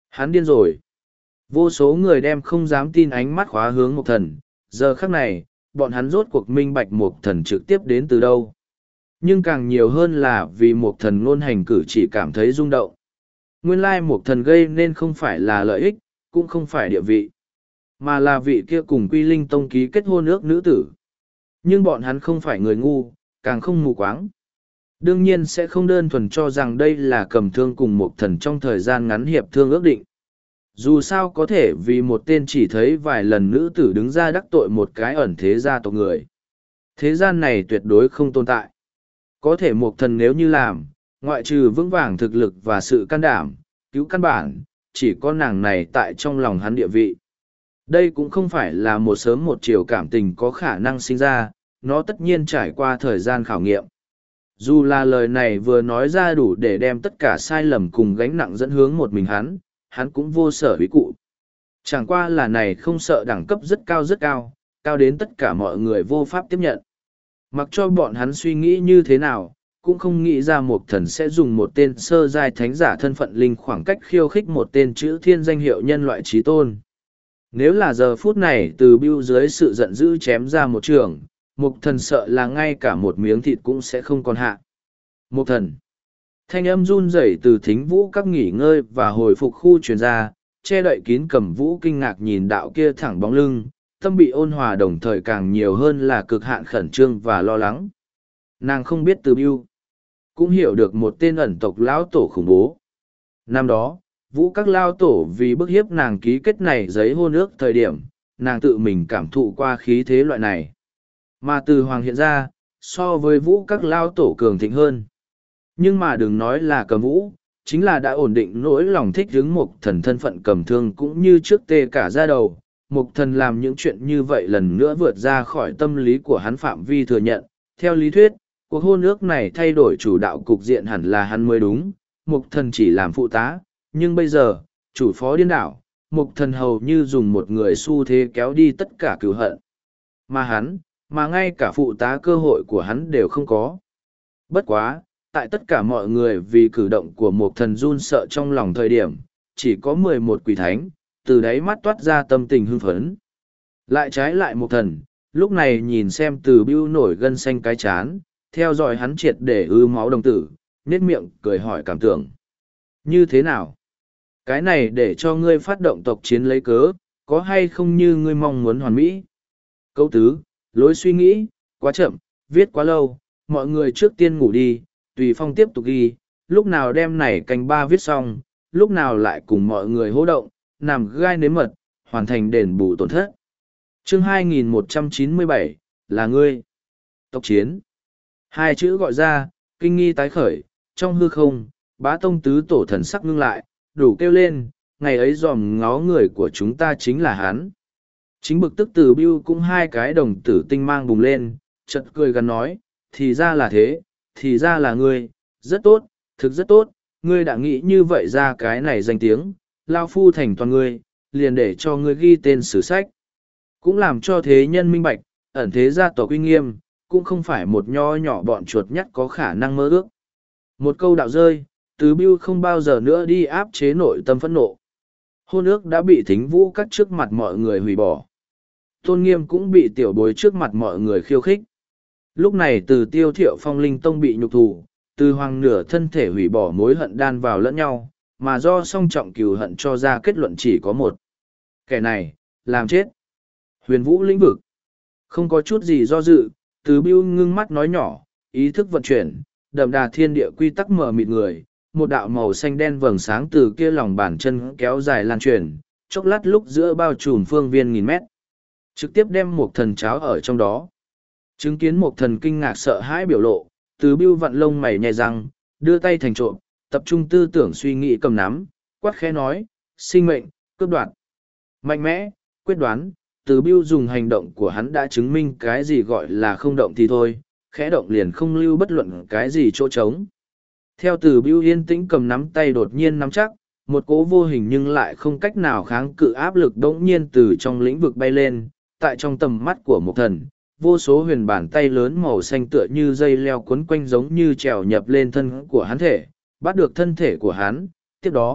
Hắn điên rồi. Vô số người đem không dám tin ánh mắt khóa hướng Mộc Thần, giờ khắc này, bọn hắn rốt cuộc minh bạch Mộc Thần trực tiếp đến từ đâu. Nhưng càng nhiều hơn là vì Mộc Thần ngôn hành cử chỉ cảm thấy rung động. Nguyên lai Mộc Thần gây nên không phải là lợi ích, cũng không phải địa vị, mà là vị kia cùng Quy Linh Tông ký kết hôn ước nữ tử. Nhưng bọn hắn không phải người ngu, càng không mù quáng. Đương nhiên sẽ không đơn thuần cho rằng đây là cầm thương cùng Mộc Thần trong thời gian ngắn hiệp thương ước định. Dù sao có thể vì một tên chỉ thấy vài lần nữ tử đứng ra đắc tội một cái ẩn thế gia tộc người. Thế gian này tuyệt đối không tồn tại. Có thể Mộc Thần nếu như làm, ngoại trừ vững vàng thực lực và sự can đảm, cứu căn bản, chỉ có nàng này tại trong lòng hắn địa vị. Đây cũng không phải là một sớm một chiều cảm tình có khả năng sinh ra, nó tất nhiên trải qua thời gian khảo nghiệm. Dù là lời này vừa nói ra đủ để đem tất cả sai lầm cùng gánh nặng dẫn hướng một mình hắn, hắn cũng vô sở hữu cụ. Chẳng qua là này không sợ đẳng cấp rất cao rất cao, cao đến tất cả mọi người vô pháp tiếp nhận. Mặc cho bọn hắn suy nghĩ như thế nào, cũng không nghĩ ra một thần sẽ dùng một tên sơ giai thánh giả thân phận linh khoảng cách khiêu khích một tên chữ thiên danh hiệu nhân loại trí tôn. Nếu là giờ phút này từ bưu dưới sự giận dữ chém ra một trường, Mục thần sợ là ngay cả một miếng thịt cũng sẽ không còn hạ. Mục thần. Thanh âm run rẩy từ thính vũ các nghỉ ngơi và hồi phục khu truyền ra, che đậy kín Cầm Vũ kinh ngạc nhìn đạo kia thẳng bóng lưng, tâm bị ôn hòa đồng thời càng nhiều hơn là cực hạn khẩn trương và lo lắng. Nàng không biết từ bưu, cũng hiểu được một tên ẩn tộc lão tổ khủng bố. Năm đó, Vũ các lao tổ vì bức hiếp nàng ký kết này giấy hôn ước thời điểm, nàng tự mình cảm thụ qua khí thế loại này. Mà từ hoàng hiện ra, so với Vũ các lao tổ cường thịnh hơn. Nhưng mà đừng nói là Cầm Vũ, chính là đã ổn định nỗi lòng thích hứng Mục thần thân phận cầm thương cũng như trước tê cả ra đầu. Mục thần làm những chuyện như vậy lần nữa vượt ra khỏi tâm lý của hắn phạm vi thừa nhận. Theo lý thuyết, cuộc hôn ước này thay đổi chủ đạo cục diện hẳn là hắn mới đúng. Mục thần chỉ làm phụ tá, nhưng bây giờ, chủ phó điên đảo, Mục thần hầu như dùng một người xu thế kéo đi tất cả cửu hận. Mà hắn, mà ngay cả phụ tá cơ hội của hắn đều không có. Bất quá, tại tất cả mọi người vì cử động của Mục thần run sợ trong lòng thời điểm, chỉ có mười một quỷ thánh, từ đáy mắt toát ra tâm tình hưng phấn. Lại trái lại Mục thần, lúc này nhìn xem từ bưu nổi gân xanh cái chán, theo dõi hắn triệt để ư máu đồng tử, nết miệng cười hỏi cảm tưởng. Như thế nào? Cái này để cho ngươi phát động tộc chiến lấy cớ, có hay không như ngươi mong muốn hoàn mỹ? Câu tứ, lối suy nghĩ, quá chậm, viết quá lâu, mọi người trước tiên ngủ đi, tùy phong tiếp tục ghi, lúc nào đem này canh ba viết xong, lúc nào lại cùng mọi người hô động, nằm gai nếm mật, hoàn thành đền bù tổn thất. Chương hai nghìn một trăm chín mươi bảy, là ngươi. Tộc chiến. Hai chữ gọi ra, kinh nghi tái khởi, trong hư không, bá tông tứ tổ thần sắc ngưng lại, đủ kêu lên, ngày ấy dòm ngó người của chúng ta chính là hắn. Chính bực tức từ bưu cũng hai cái đồng tử tinh mang bùng lên, chợt cười gần nói, thì ra là thế, thì ra là ngươi, rất tốt, thực rất tốt, ngươi đã nghĩ như vậy ra cái này danh tiếng, lao phu thành toàn ngươi, liền để cho ngươi ghi tên sử sách. Cũng làm cho thế nhân minh bạch, ẩn thế gia tộc uy nghiêm, cũng không phải một nho nhỏ bọn chuột nhắt có khả năng mơ ước. Một câu đạo rơi, Từ Bưu không bao giờ nữa đi áp chế nội tâm phẫn nộ. Hôn ước đã bị thính vũ cắt trước mặt mọi người hủy bỏ. Tôn nghiêm cũng bị tiểu bối trước mặt mọi người khiêu khích. Lúc này từ Tiêu Thiệu Phong Linh Tông bị nhục thù, từ hoàng nửa thân thể hủy bỏ mối hận đan vào lẫn nhau, mà do song trọng cừu hận cho ra kết luận chỉ có một. Kẻ này, làm chết. Huyền vũ lĩnh vực. Không có chút gì do dự, Từ Bưu ngưng mắt nói nhỏ, ý thức vận chuyển, đậm đà thiên địa quy tắc mở mịt người, một đạo màu xanh đen vầng sáng từ kia lòng bàn chân kéo dài lan truyền, chốc lát lúc giữa bao trùm phương viên nghìn mét. Trực tiếp đem một thần cháo ở trong đó. Chứng kiến một thần kinh ngạc sợ hãi biểu lộ, Từ Bưu vặn lông mày nhẹ răng, đưa tay thành trộm, tập trung tư tưởng suy nghĩ cầm nắm, quát khẽ nói, sinh mệnh, cướp đoạt. Mạnh mẽ, quyết đoán, Từ Bưu dùng hành động của hắn đã chứng minh cái gì gọi là không động thì thôi, khẽ động liền không lưu bất luận cái gì chỗ trống. Theo Từ Bưu yên tĩnh cầm nắm tay đột nhiên nắm chắc, một cỗ vô hình nhưng lại không cách nào kháng cự áp lực đống nhiên từ trong lĩnh vực bay lên, tại trong tầm mắt của một thần, vô số huyền bàn tay lớn màu xanh tựa như dây leo quấn quanh giống như trèo nhập lên thân của hắn thể, bắt được thân thể của hắn, tiếp đó,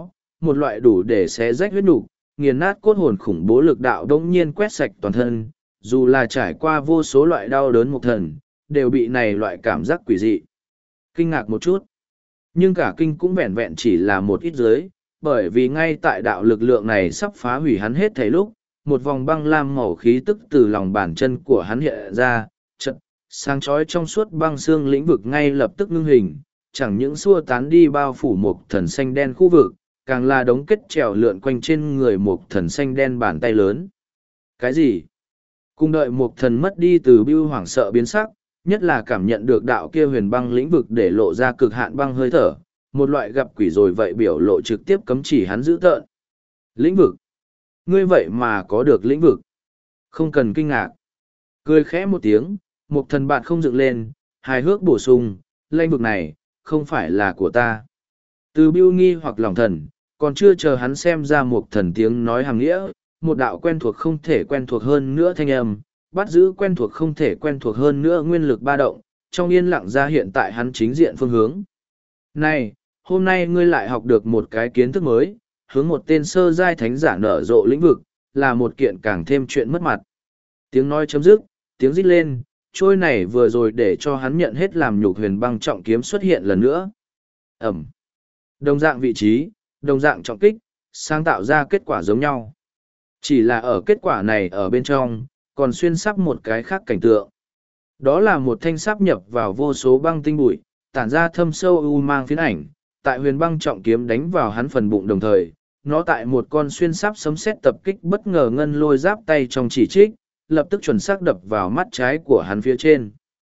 một loại đủ để xé rách huyết nục, nghiền nát cốt hồn khủng bố lực đạo đống nhiên quét sạch toàn thân, dù là trải qua vô số loại đau đớn Mục Thần, đều bị này loại cảm giác quỷ dị. Kinh ngạc một chút, nhưng cả kinh cũng vẹn vẹn chỉ là một ít dưới, bởi vì ngay tại đạo lực lượng này sắp phá hủy hắn hết thảy lúc, một vòng băng lam màu khí tức từ lòng bàn chân của hắn hiện ra, chợt sáng chói trong suốt băng xương lĩnh vực ngay lập tức ngưng hình, chẳng những xua tán đi bao phủ Mục Thần xanh đen khu vực, càng là đống kết trèo lượn quanh trên người Mục Thần xanh đen bàn tay lớn. Cái gì? Cùng đợi Mục Thần mất đi từ bưu hoảng sợ biến sắc, nhất là cảm nhận được đạo kia huyền băng lĩnh vực để lộ ra cực hạn băng hơi thở, một loại gặp quỷ rồi vậy biểu lộ trực tiếp cấm chỉ hắn giữ tợn. Lĩnh vực? Ngươi vậy mà có được lĩnh vực? Không cần kinh ngạc. Cười khẽ một tiếng, Mục Thần bạn không dựng lên, hài hước bổ sung, lĩnh vực này, không phải là của ta. Từ bưu nghi hoặc lòng thần, còn chưa chờ hắn xem ra Mục Thần tiếng nói hàng nghĩa, một đạo quen thuộc không thể quen thuộc hơn nữa thanh âm, bắt giữ quen thuộc không thể quen thuộc hơn nữa nguyên lực ba động, trong yên lặng ra hiện tại hắn chính diện phương hướng. Này, hôm nay ngươi lại học được một cái kiến thức mới, hướng một tên sơ giai thánh giả nở rộ lĩnh vực, là một kiện càng thêm chuyện mất mặt. Tiếng nói chấm dứt, tiếng rít lên, trôi này vừa rồi để cho hắn nhận hết làm nhục huyền băng trọng kiếm xuất hiện lần nữa. Ẩm. Đồng dạng vị trí, đồng dạng trọng kích, sáng tạo ra kết quả giống nhau. Chỉ là ở kết quả này ở bên trong, còn xuyên sắp một cái khác cảnh tượng. Đó là một thanh sáp nhập vào vô số băng tinh bụi, tản ra thâm sâu u mang phiến ảnh, tại huyền băng trọng kiếm đánh vào hắn phần bụng đồng thời, nó tại một con xuyên sáp sấm sét tập kích bất ngờ ngân lôi giáp tay trong chỉ trích, lập tức chuẩn xác đập vào mắt trái của hắn phía trên.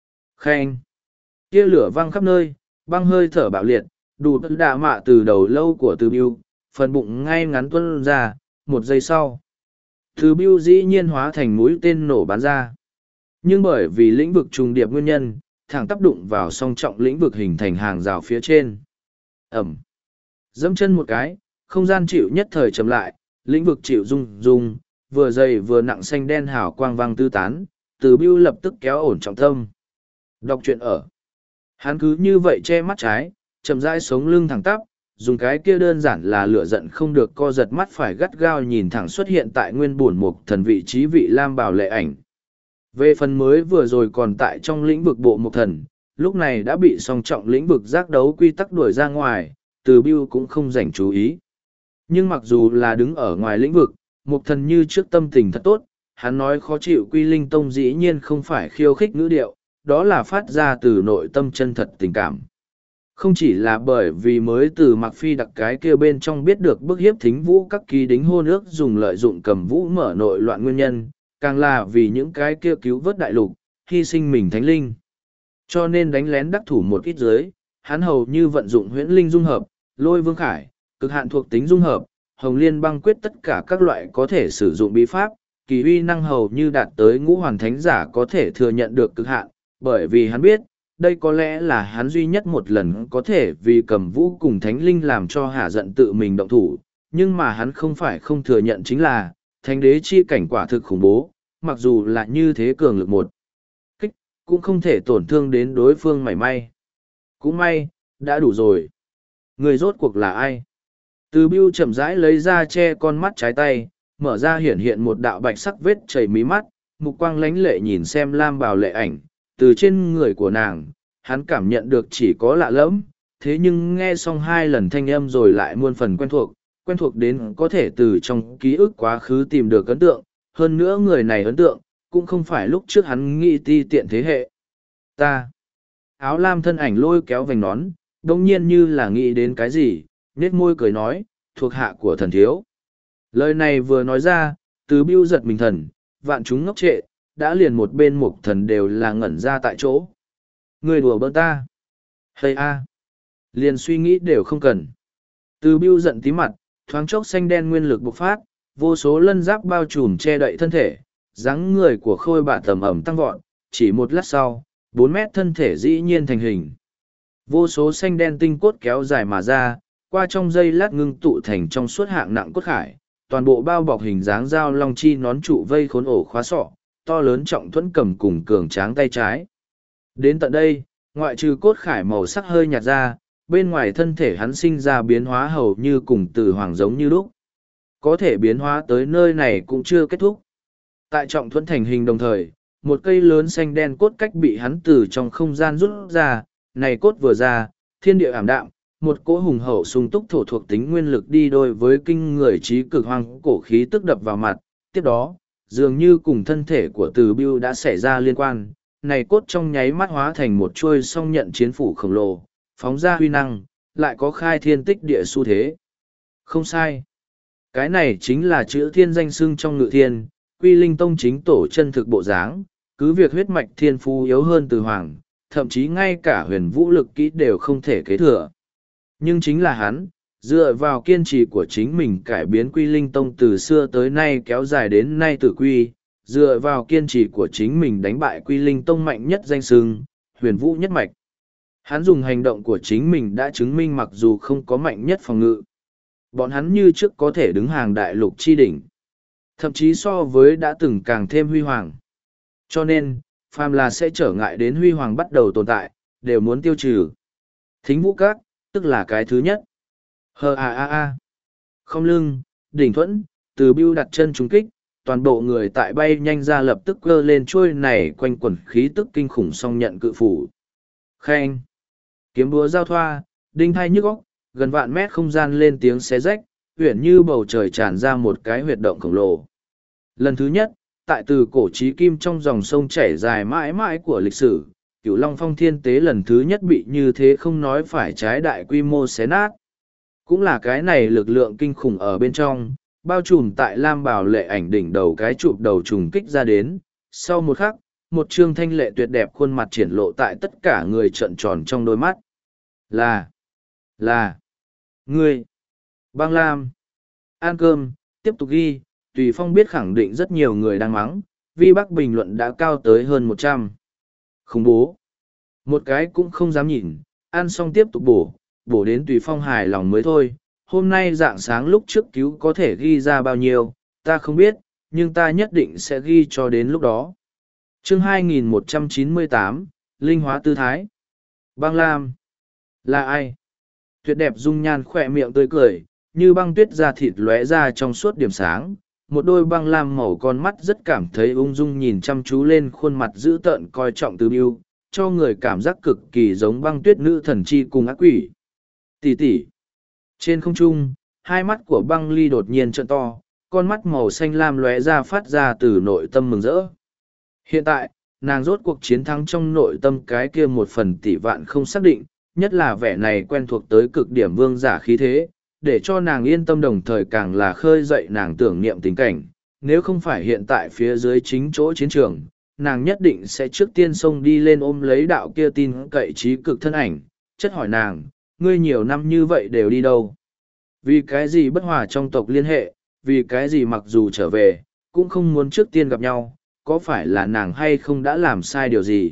Khen! Tia lửa văng khắp nơi, băng hơi thở bạo liệt, đủ đạ mạ từ đầu lâu của Từ Bưu, phần bụng ngay ngắn tuôn ra, một giây sau. Từ Bưu dĩ nhiên hóa thành mũi tên nổ bắn ra. Nhưng bởi vì lĩnh vực trùng điệp nguyên nhân, thẳng tác đụng vào song trọng lĩnh vực hình thành hàng rào phía trên. Ẩm. Dẫm chân một cái, không gian chịu nhất thời chậm lại, lĩnh vực chịu rung rung, vừa dày vừa nặng xanh đen hào quang vang tư tán, Từ Bưu lập tức kéo ổn trọng tâm. Đọc truyện ở. Hắn cứ như vậy che mắt trái, chậm rãi sống lưng thẳng tắp, dùng cái kia đơn giản là lửa giận không được co giật mắt phải gắt gao nhìn thẳng xuất hiện tại nguyên bổn Mục Thần vị trí vị lam bảo lệ ảnh. Về phần mới vừa rồi còn tại trong lĩnh vực bộ Mục Thần, lúc này đã bị song trọng lĩnh vực giác đấu quy tắc đuổi ra ngoài, Từ Bưu cũng không dành chú ý. Nhưng mặc dù là đứng ở ngoài lĩnh vực, Mục Thần như trước tâm tình thật tốt, hắn nói khó chịu Quy Linh Tông dĩ nhiên không phải khiêu khích ngữ điệu, đó là phát ra từ nội tâm chân thật tình cảm. Không chỉ là bởi vì mới từ Mạc Phi đặc cái kia bên trong biết được bức hiếp thính vũ các ký đính hôn ước dùng lợi dụng cầm vũ mở nội loạn nguyên nhân, càng là vì những cái kia cứu vớt đại lục, hy sinh mình thánh linh. Cho nên đánh lén đắc thủ một ít giới, hắn hầu như vận dụng huyễn linh dung hợp, lôi vương khải, cực hạn thuộc tính dung hợp, hồng liên băng quyết tất cả các loại có thể sử dụng bí pháp, kỳ uy năng hầu như đạt tới ngũ hoàn thánh giả có thể thừa nhận được cực hạn, bởi vì hắn biết, đây có lẽ là hắn duy nhất một lần có thể vì cầm vũ cùng thánh linh làm cho hạ giận tự mình động thủ, nhưng mà hắn không phải không thừa nhận chính là, thánh đế chi cảnh quả thực khủng bố, mặc dù là như thế cường lực một kích, cũng không thể tổn thương đến đối phương mảy may. Cũng may, đã đủ rồi. Người rốt cuộc là ai? Từ Bưu chậm rãi lấy ra che con mắt trái tay, mở ra hiển hiện một đạo bạch sắc vết chảy mí mắt, mục quang lánh lệ nhìn xem lam bào lệ ảnh, từ trên người của nàng, hắn cảm nhận được chỉ có lạ lẫm, thế nhưng nghe xong hai lần thanh âm rồi lại muôn phần quen thuộc, quen thuộc đến có thể từ trong ký ức quá khứ tìm được ấn tượng, hơn nữa người này ấn tượng, cũng không phải lúc trước hắn nghĩ ti tiện thế hệ. Ta, áo lam thân ảnh lôi kéo vành nón, đông nhiên như là nghĩ đến cái gì, nết môi cười nói, thuộc hạ của thần thiếu. Lời này vừa nói ra, Từ Bưu giật mình thần, vạn chúng ngốc trệ, đã liền một bên Mục Thần đều là ngẩn ra tại chỗ. Người đùa bỡn ta. Hây a. Liền suy nghĩ đều không cần. Từ Bưu giận tí mặt, thoáng chốc xanh đen nguyên lực bộc phát, vô số lân giáp bao trùm che đậy thân thể, dáng người của khôi bả tầm ẩm tăng vọt, chỉ một lát sau, bốn mét thân thể dĩ nhiên thành hình. Vô số xanh đen tinh cốt kéo dài mà ra, qua trong giây lát ngưng tụ thành trong suốt hạng nặng cốt khải, toàn bộ bao bọc hình dáng dao long chi nón trụ vây khốn ổ khóa sọ, to lớn trọng thuẫn cầm cùng cường tráng tay trái. Đến tận đây, ngoại trừ cốt khải màu sắc hơi nhạt ra, bên ngoài thân thể hắn sinh ra biến hóa hầu như cùng từ hoàng giống như lúc. Có thể biến hóa tới nơi này cũng chưa kết thúc. Tại trọng thuẫn thành hình đồng thời, một cây lớn xanh đen cốt cách bị hắn từ trong không gian rút ra, này cốt vừa ra, thiên địa ảm đạm, một cỗ hùng hậu sung túc thổ thuộc tính nguyên lực đi đôi với kinh người trí cực hoang cổ khí tức đập vào mặt, tiếp đó, dường như cùng thân thể của Từ Bưu đã xảy ra liên quan, này cốt trong nháy mắt hóa thành một chuôi song nhận chiến phủ khổng lồ, phóng ra huy năng, lại có khai thiên tích địa xu thế. Không sai. Cái này chính là chữ thiên danh xưng trong ngự thiên, Quy Linh Tông chính tổ chân thực bộ dáng, cứ việc huyết mạch thiên phú yếu hơn Từ Hoàng, thậm chí ngay cả huyền vũ lực kỹ đều không thể kế thừa. Nhưng chính là hắn, dựa vào kiên trì của chính mình cải biến Quy Linh Tông từ xưa tới nay kéo dài đến nay tử quy, dựa vào kiên trì của chính mình đánh bại Quy Linh Tông mạnh nhất danh xưng, huyền vũ nhất mạch. Hắn dùng hành động của chính mình đã chứng minh mặc dù không có mạnh nhất phòng ngự, bọn hắn như trước có thể đứng hàng đại lục chi đỉnh. Thậm chí so với đã từng càng thêm huy hoàng. Cho nên, phàm là sẽ trở ngại đến huy hoàng bắt đầu tồn tại, đều muốn tiêu trừ. Thính vũ các, tức là cái thứ nhất. Hờ à à à. Không lưng, đỉnh thuẫn, Từ Bưu đặt chân trúng kích, toàn bộ người tại bay nhanh ra lập tức cơ lên trôi này quanh quẩn khí tức kinh khủng song nhận cự phủ. Khen. Kiếm búa giao thoa, đinh thai nhức óc, gần vạn mét không gian lên tiếng xé rách, uyển như bầu trời tràn ra một cái huyệt động khổng lồ. Lần thứ nhất, tại từ cổ chí kim trong dòng sông chảy dài mãi mãi của lịch sử, Cửu Long Phong Thiên Tế lần thứ nhất bị như thế không nói phải trái đại quy mô xé nát. Cũng là cái này lực lượng kinh khủng ở bên trong, bao trùm tại Lam Bảo Lệ ảnh đỉnh đầu cái chụp đầu trùng kích ra đến. Sau một khắc, một trương thanh lệ tuyệt đẹp khuôn mặt triển lộ tại tất cả người trợn tròn trong đôi mắt. Là, là, ngươi, Băng Lam. Ăn cơm, tiếp tục ghi, Tùy Phong biết khẳng định rất nhiều người đang mắng, Vi Bắc bình luận đã cao tới hơn một trăm. Khủng bố. Một cái cũng không dám nhìn, ăn xong tiếp tục bổ, bổ đến Tùy Phong hài lòng mới thôi. Hôm nay dạng sáng lúc trước cứu có thể ghi ra bao nhiêu, ta không biết, nhưng ta nhất định sẽ ghi cho đến lúc đó. Chương hai nghìn một trăm chín mươi tám, Linh hóa tư thái. Băng Lam. Là ai? Tuyệt đẹp dung nhan khỏe miệng tươi cười, như băng tuyết da thịt lóe ra trong suốt điểm sáng. Một đôi băng lam màu con mắt rất cảm thấy ung dung nhìn chăm chú lên khuôn mặt dữ tợn coi trọng Từ Bưu, cho người cảm giác cực kỳ giống băng tuyết nữ thần chi cùng ác quỷ. Tỷ tỷ. Trên không trung, hai mắt của băng ly đột nhiên trợn to, con mắt màu xanh lam lóe ra phát ra từ nội tâm mừng rỡ. Hiện tại, nàng rốt cuộc chiến thắng trong nội tâm cái kia một phần tỷ vạn không xác định, nhất là vẻ này quen thuộc tới cực điểm vương giả khí thế, để cho nàng yên tâm đồng thời càng là khơi dậy nàng tưởng niệm tình cảnh. Nếu không phải hiện tại phía dưới chính chỗ chiến trường, nàng nhất định sẽ trước tiên xông đi lên ôm lấy đạo kia tin cậy trí cực thân ảnh, chất hỏi nàng, ngươi nhiều năm như vậy đều đi đâu? Vì cái gì bất hòa trong tộc liên hệ, vì cái gì mặc dù trở về, cũng không muốn trước tiên gặp nhau, có phải là nàng hay không đã làm sai điều gì?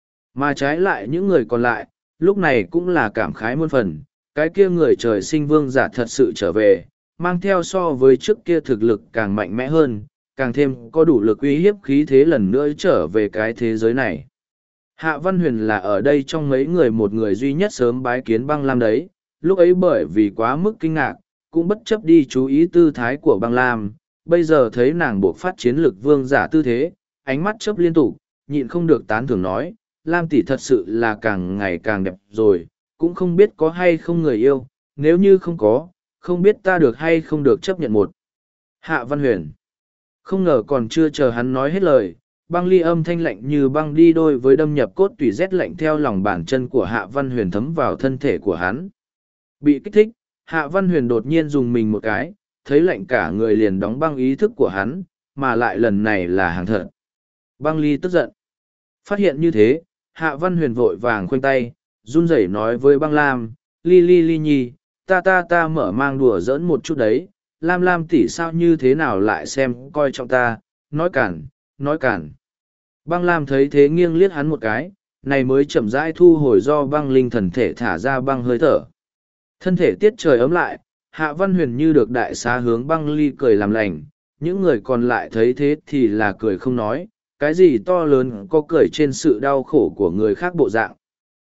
Mà trái lại những người còn lại, lúc này cũng là cảm khái muôn phần, cái kia người trời sinh vương giả thật sự trở về, mang theo so với trước kia thực lực càng mạnh mẽ hơn, càng thêm có đủ lực uy hiếp khí thế lần nữa trở về cái thế giới này. Hạ Văn Huyền là ở đây trong mấy người một người duy nhất sớm bái kiến Băng Lam đấy, lúc ấy bởi vì quá mức kinh ngạc, cũng bất chấp đi chú ý tư thái của Băng Lam, bây giờ thấy nàng buộc phát chiến lực vương giả tư thế, ánh mắt chớp liên tục, nhịn không được tán thưởng nói, Lam tỷ thật sự là càng ngày càng đẹp rồi, cũng không biết có hay không người yêu, nếu như không có, không biết ta được hay không được chấp nhận một. Hạ Văn Huyền. Không ngờ còn chưa chờ hắn nói hết lời, băng ly âm thanh lạnh như băng đi đôi với đâm nhập cốt tủy rét lạnh theo lòng bàn chân của Hạ Văn Huyền thấm vào thân thể của hắn. Bị kích thích, Hạ Văn Huyền đột nhiên dùng mình một cái, thấy lạnh cả người liền đóng băng ý thức của hắn, mà lại lần này là hàng thật. Băng ly tức giận. Phát hiện như thế, Hạ Văn Huyền vội vàng khoanh tay, run rẩy nói với băng lam, ly ly ly nhi, ta ta ta mở mang đùa giỡn một chút đấy, lam lam tỷ sao như thế nào lại xem coi trọng ta, nói cản, nói cản. Băng lam thấy thế nghiêng liếc hắn một cái, này mới chậm rãi thu hồi do băng linh thần thể thả ra băng hơi thở. Thân thể tiết trời ấm lại, Hạ Văn Huyền như được đại xá hướng băng ly cười làm lành, những người còn lại thấy thế thì là cười không nói, cái gì to lớn có cười trên sự đau khổ của người khác bộ dạng.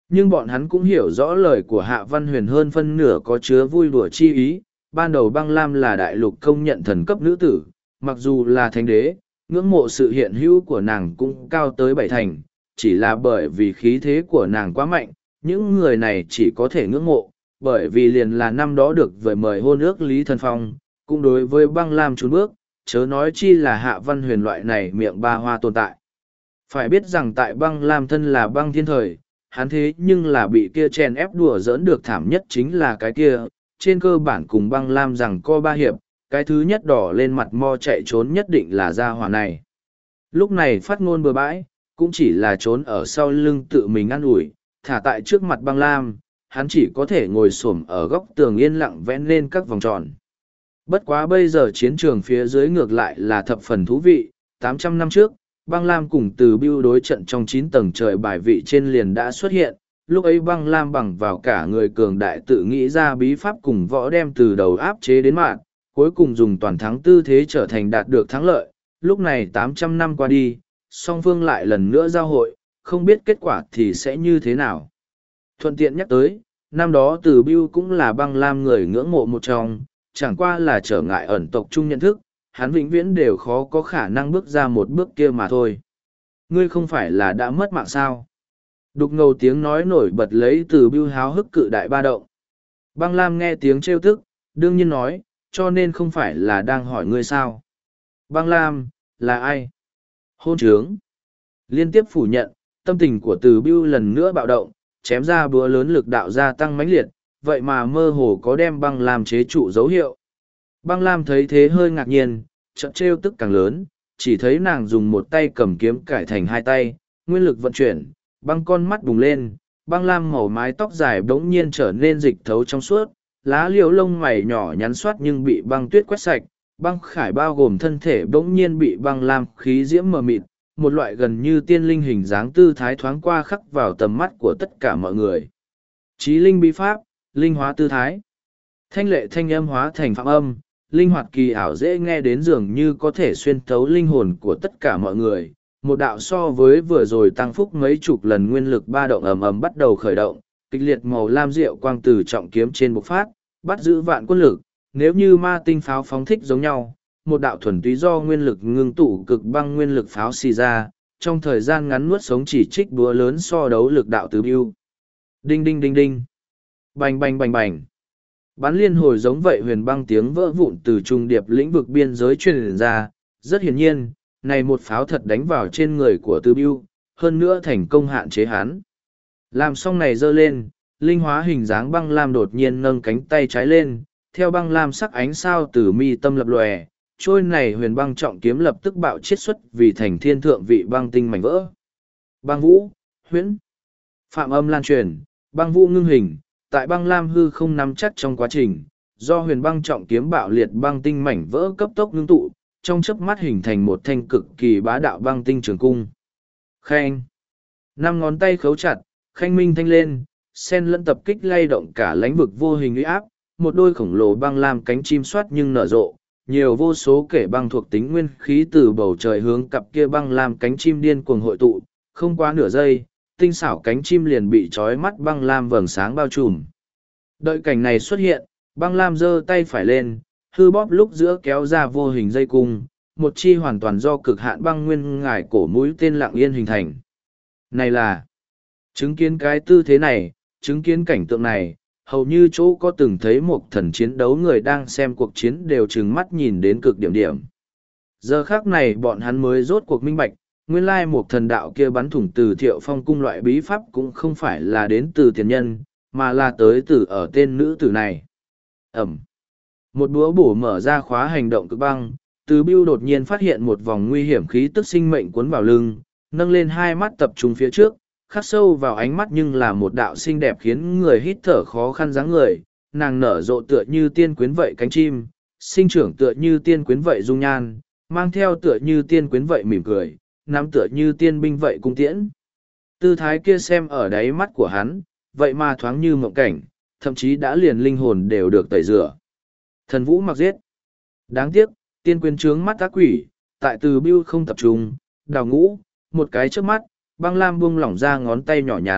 Nhưng bọn hắn cũng hiểu rõ lời của Hạ Văn Huyền hơn phân nửa có chứa vui đùa chi ý. Ban đầu băng lam là đại lục công nhận thần cấp nữ tử, mặc dù là thánh đế, ngưỡng mộ sự hiện hữu của nàng cũng cao tới bảy thành, chỉ là bởi vì khí thế của nàng quá mạnh, những người này chỉ có thể ngưỡng mộ, bởi vì liền là năm đó được vời mời hôn ước Lý Thần Phong, cũng đối với băng lam trốn bước, chớ nói chi là Hạ Văn Huyền loại này miệng ba hoa tồn tại. Phải biết rằng tại băng lam thân là băng thiên thời, hắn thế nhưng là bị kia chèn ép đùa giỡn được thảm nhất chính là cái kia, trên cơ bản cùng băng lam rằng co ba hiệp, cái thứ nhất đỏ lên mặt mo chạy trốn nhất định là gia hỏa này. Lúc này phát ngôn bừa bãi, cũng chỉ là trốn ở sau lưng tự mình ăn ủi, thả tại trước mặt băng lam, hắn chỉ có thể ngồi xổm ở góc tường yên lặng vẽ lên các vòng tròn. Bất quá bây giờ chiến trường phía dưới ngược lại là thập phần thú vị, tám trăm năm trước, băng lam cùng từ bưu đối trận trong chín tầng trời bài vị trên liền đã xuất hiện, lúc ấy băng lam bằng vào cả người cường đại tự nghĩ ra bí pháp cùng võ đem từ đầu áp chế đến mạng, cuối cùng dùng toàn thắng tư thế trở thành đạt được thắng lợi. Lúc này tám trăm năm qua đi, song phương lại lần nữa giao hội, không biết kết quả thì sẽ như thế nào. Thuận tiện nhắc tới, năm đó từ bưu cũng là băng lam người ngưỡng mộ một trong, chẳng qua là trở ngại ẩn tộc chung nhận thức, hắn vĩnh viễn đều khó có khả năng bước ra một bước kia mà thôi. Ngươi không phải là đã mất mạng sao? Đục ngầu tiếng nói nổi bật lấy từ bưu háo hức cự đại ba động. Băng lam nghe tiếng trêu tức, đương nhiên nói, cho nên không phải là đang hỏi ngươi sao. Băng lam, là ai? Hôn trướng. Liên tiếp phủ nhận, tâm tình của từ bưu lần nữa bạo động, chém ra búa lớn lực đạo gia tăng mãnh liệt, vậy mà mơ hồ có đem băng lam chế trụ dấu hiệu. Băng lam thấy thế hơi ngạc nhiên, chợt trêu tức càng lớn, chỉ thấy nàng dùng một tay cầm kiếm cải thành hai tay, nguyên lực vận chuyển, băng con mắt bùng lên, băng lam màu mái tóc dài bỗng nhiên trở nên dịch thấu trong suốt, lá liễu lông mày nhỏ nhắn xoát nhưng bị băng tuyết quét sạch, băng khải bao gồm thân thể bỗng nhiên bị băng lam khí diễm mờ mịt, một loại gần như tiên linh hình dáng tư thái thoáng qua khắc vào tầm mắt của tất cả mọi người. Chí linh bí pháp, linh hóa tư thái. Thanh lệ thanh âm hóa thành phạm âm, linh hoạt kỳ ảo dễ nghe đến dường như có thể xuyên thấu linh hồn của tất cả mọi người. Một đạo so với vừa rồi tăng phúc mấy chục lần nguyên lực ba động ầm ầm bắt đầu khởi động, kịch liệt màu lam rượu quang từ trọng kiếm trên bộc phát, bắt giữ vạn quân lực, nếu như ma tinh pháo phóng thích giống nhau, một đạo thuần túy do nguyên lực ngưng tụ cực băng nguyên lực pháo xì ra, trong thời gian ngắn nuốt sống chỉ trích búa lớn so đấu lực đạo từ biêu. Đinh đinh đinh đinh. Bành bành bành bành. Bắn liên hồi giống vậy huyền băng tiếng vỡ vụn từ trung điệp lĩnh vực biên giới truyền ra, rất hiển nhiên, này một pháo thật đánh vào trên người của Từ Bưu, hơn nữa thành công hạn chế hắn. Làm xong này giơ lên, linh hóa hình dáng băng lam đột nhiên nâng cánh tay trái lên, theo băng lam sắc ánh sao từ mi tâm lập lòe, trôi này huyền băng trọng kiếm lập tức bạo chiết xuất vì thành thiên thượng vị băng tinh mảnh vỡ. Băng vũ, huyễn, phạm âm lan truyền, băng vũ ngưng hình, tại băng lam hư không nắm chắc trong quá trình, do huyền băng trọng kiếm bạo liệt băng tinh mảnh vỡ cấp tốc ngưng tụ, trong chớp mắt hình thành một thanh cực kỳ bá đạo băng tinh trường cung. Khanh, năm ngón tay khấu chặt, khanh minh thanh lên, sen lẫn tập kích lay động cả lãnh vực vô hình uy áp, một đôi khổng lồ băng lam cánh chim soát nhưng nở rộ, nhiều vô số kể băng thuộc tính nguyên khí từ bầu trời hướng cặp kia băng lam cánh chim điên cuồng hội tụ, không quá nửa giây, tinh xảo cánh chim liền bị trói mắt băng lam vầng sáng bao trùm. Đợi cảnh này xuất hiện, băng lam giơ tay phải lên, hư bóp lúc giữa kéo ra vô hình dây cung, một chi hoàn toàn do cực hạn băng nguyên ngải cổ mũi tên lặng yên hình thành. Này là, chứng kiến cái tư thế này, chứng kiến cảnh tượng này, hầu như chỗ có từng thấy một thần chiến đấu người đang xem cuộc chiến đều trừng mắt nhìn đến cực điểm điểm. Giờ khác này bọn hắn mới rốt cuộc minh bạch, nguyên lai một thần đạo kia bắn thủng từ Thiệu Phong cung loại bí pháp cũng không phải là đến từ tiền nhân, mà là tới từ ở tên nữ tử này. Ẩm. Một búa bổ mở ra khóa hành động cực băng, Từ Bưu đột nhiên phát hiện một vòng nguy hiểm khí tức sinh mệnh cuốn vào lưng, nâng lên hai mắt tập trung phía trước, khắc sâu vào ánh mắt nhưng là một đạo xinh đẹp khiến người hít thở khó khăn dáng người, nàng nở rộ tựa như tiên quyến vậy cánh chim, sinh trưởng tựa như tiên quyến vậy dung nhan, mang theo tựa như tiên quyến vậy mỉm cười, nắm tựa như tiên binh vậy cung tiễn. Tư thái kia xem ở đáy mắt của hắn, vậy mà thoáng như mộng cảnh, thậm chí đã liền linh hồn đều được tẩy rửa. Thần vũ mặc giết. Đáng tiếc, tiên quyến trướng mắt ác quỷ, tại Từ Bưu không tập trung, đào ngũ, một cái trước mắt, băng lam buông lỏng ra ngón tay nhỏ nhắn,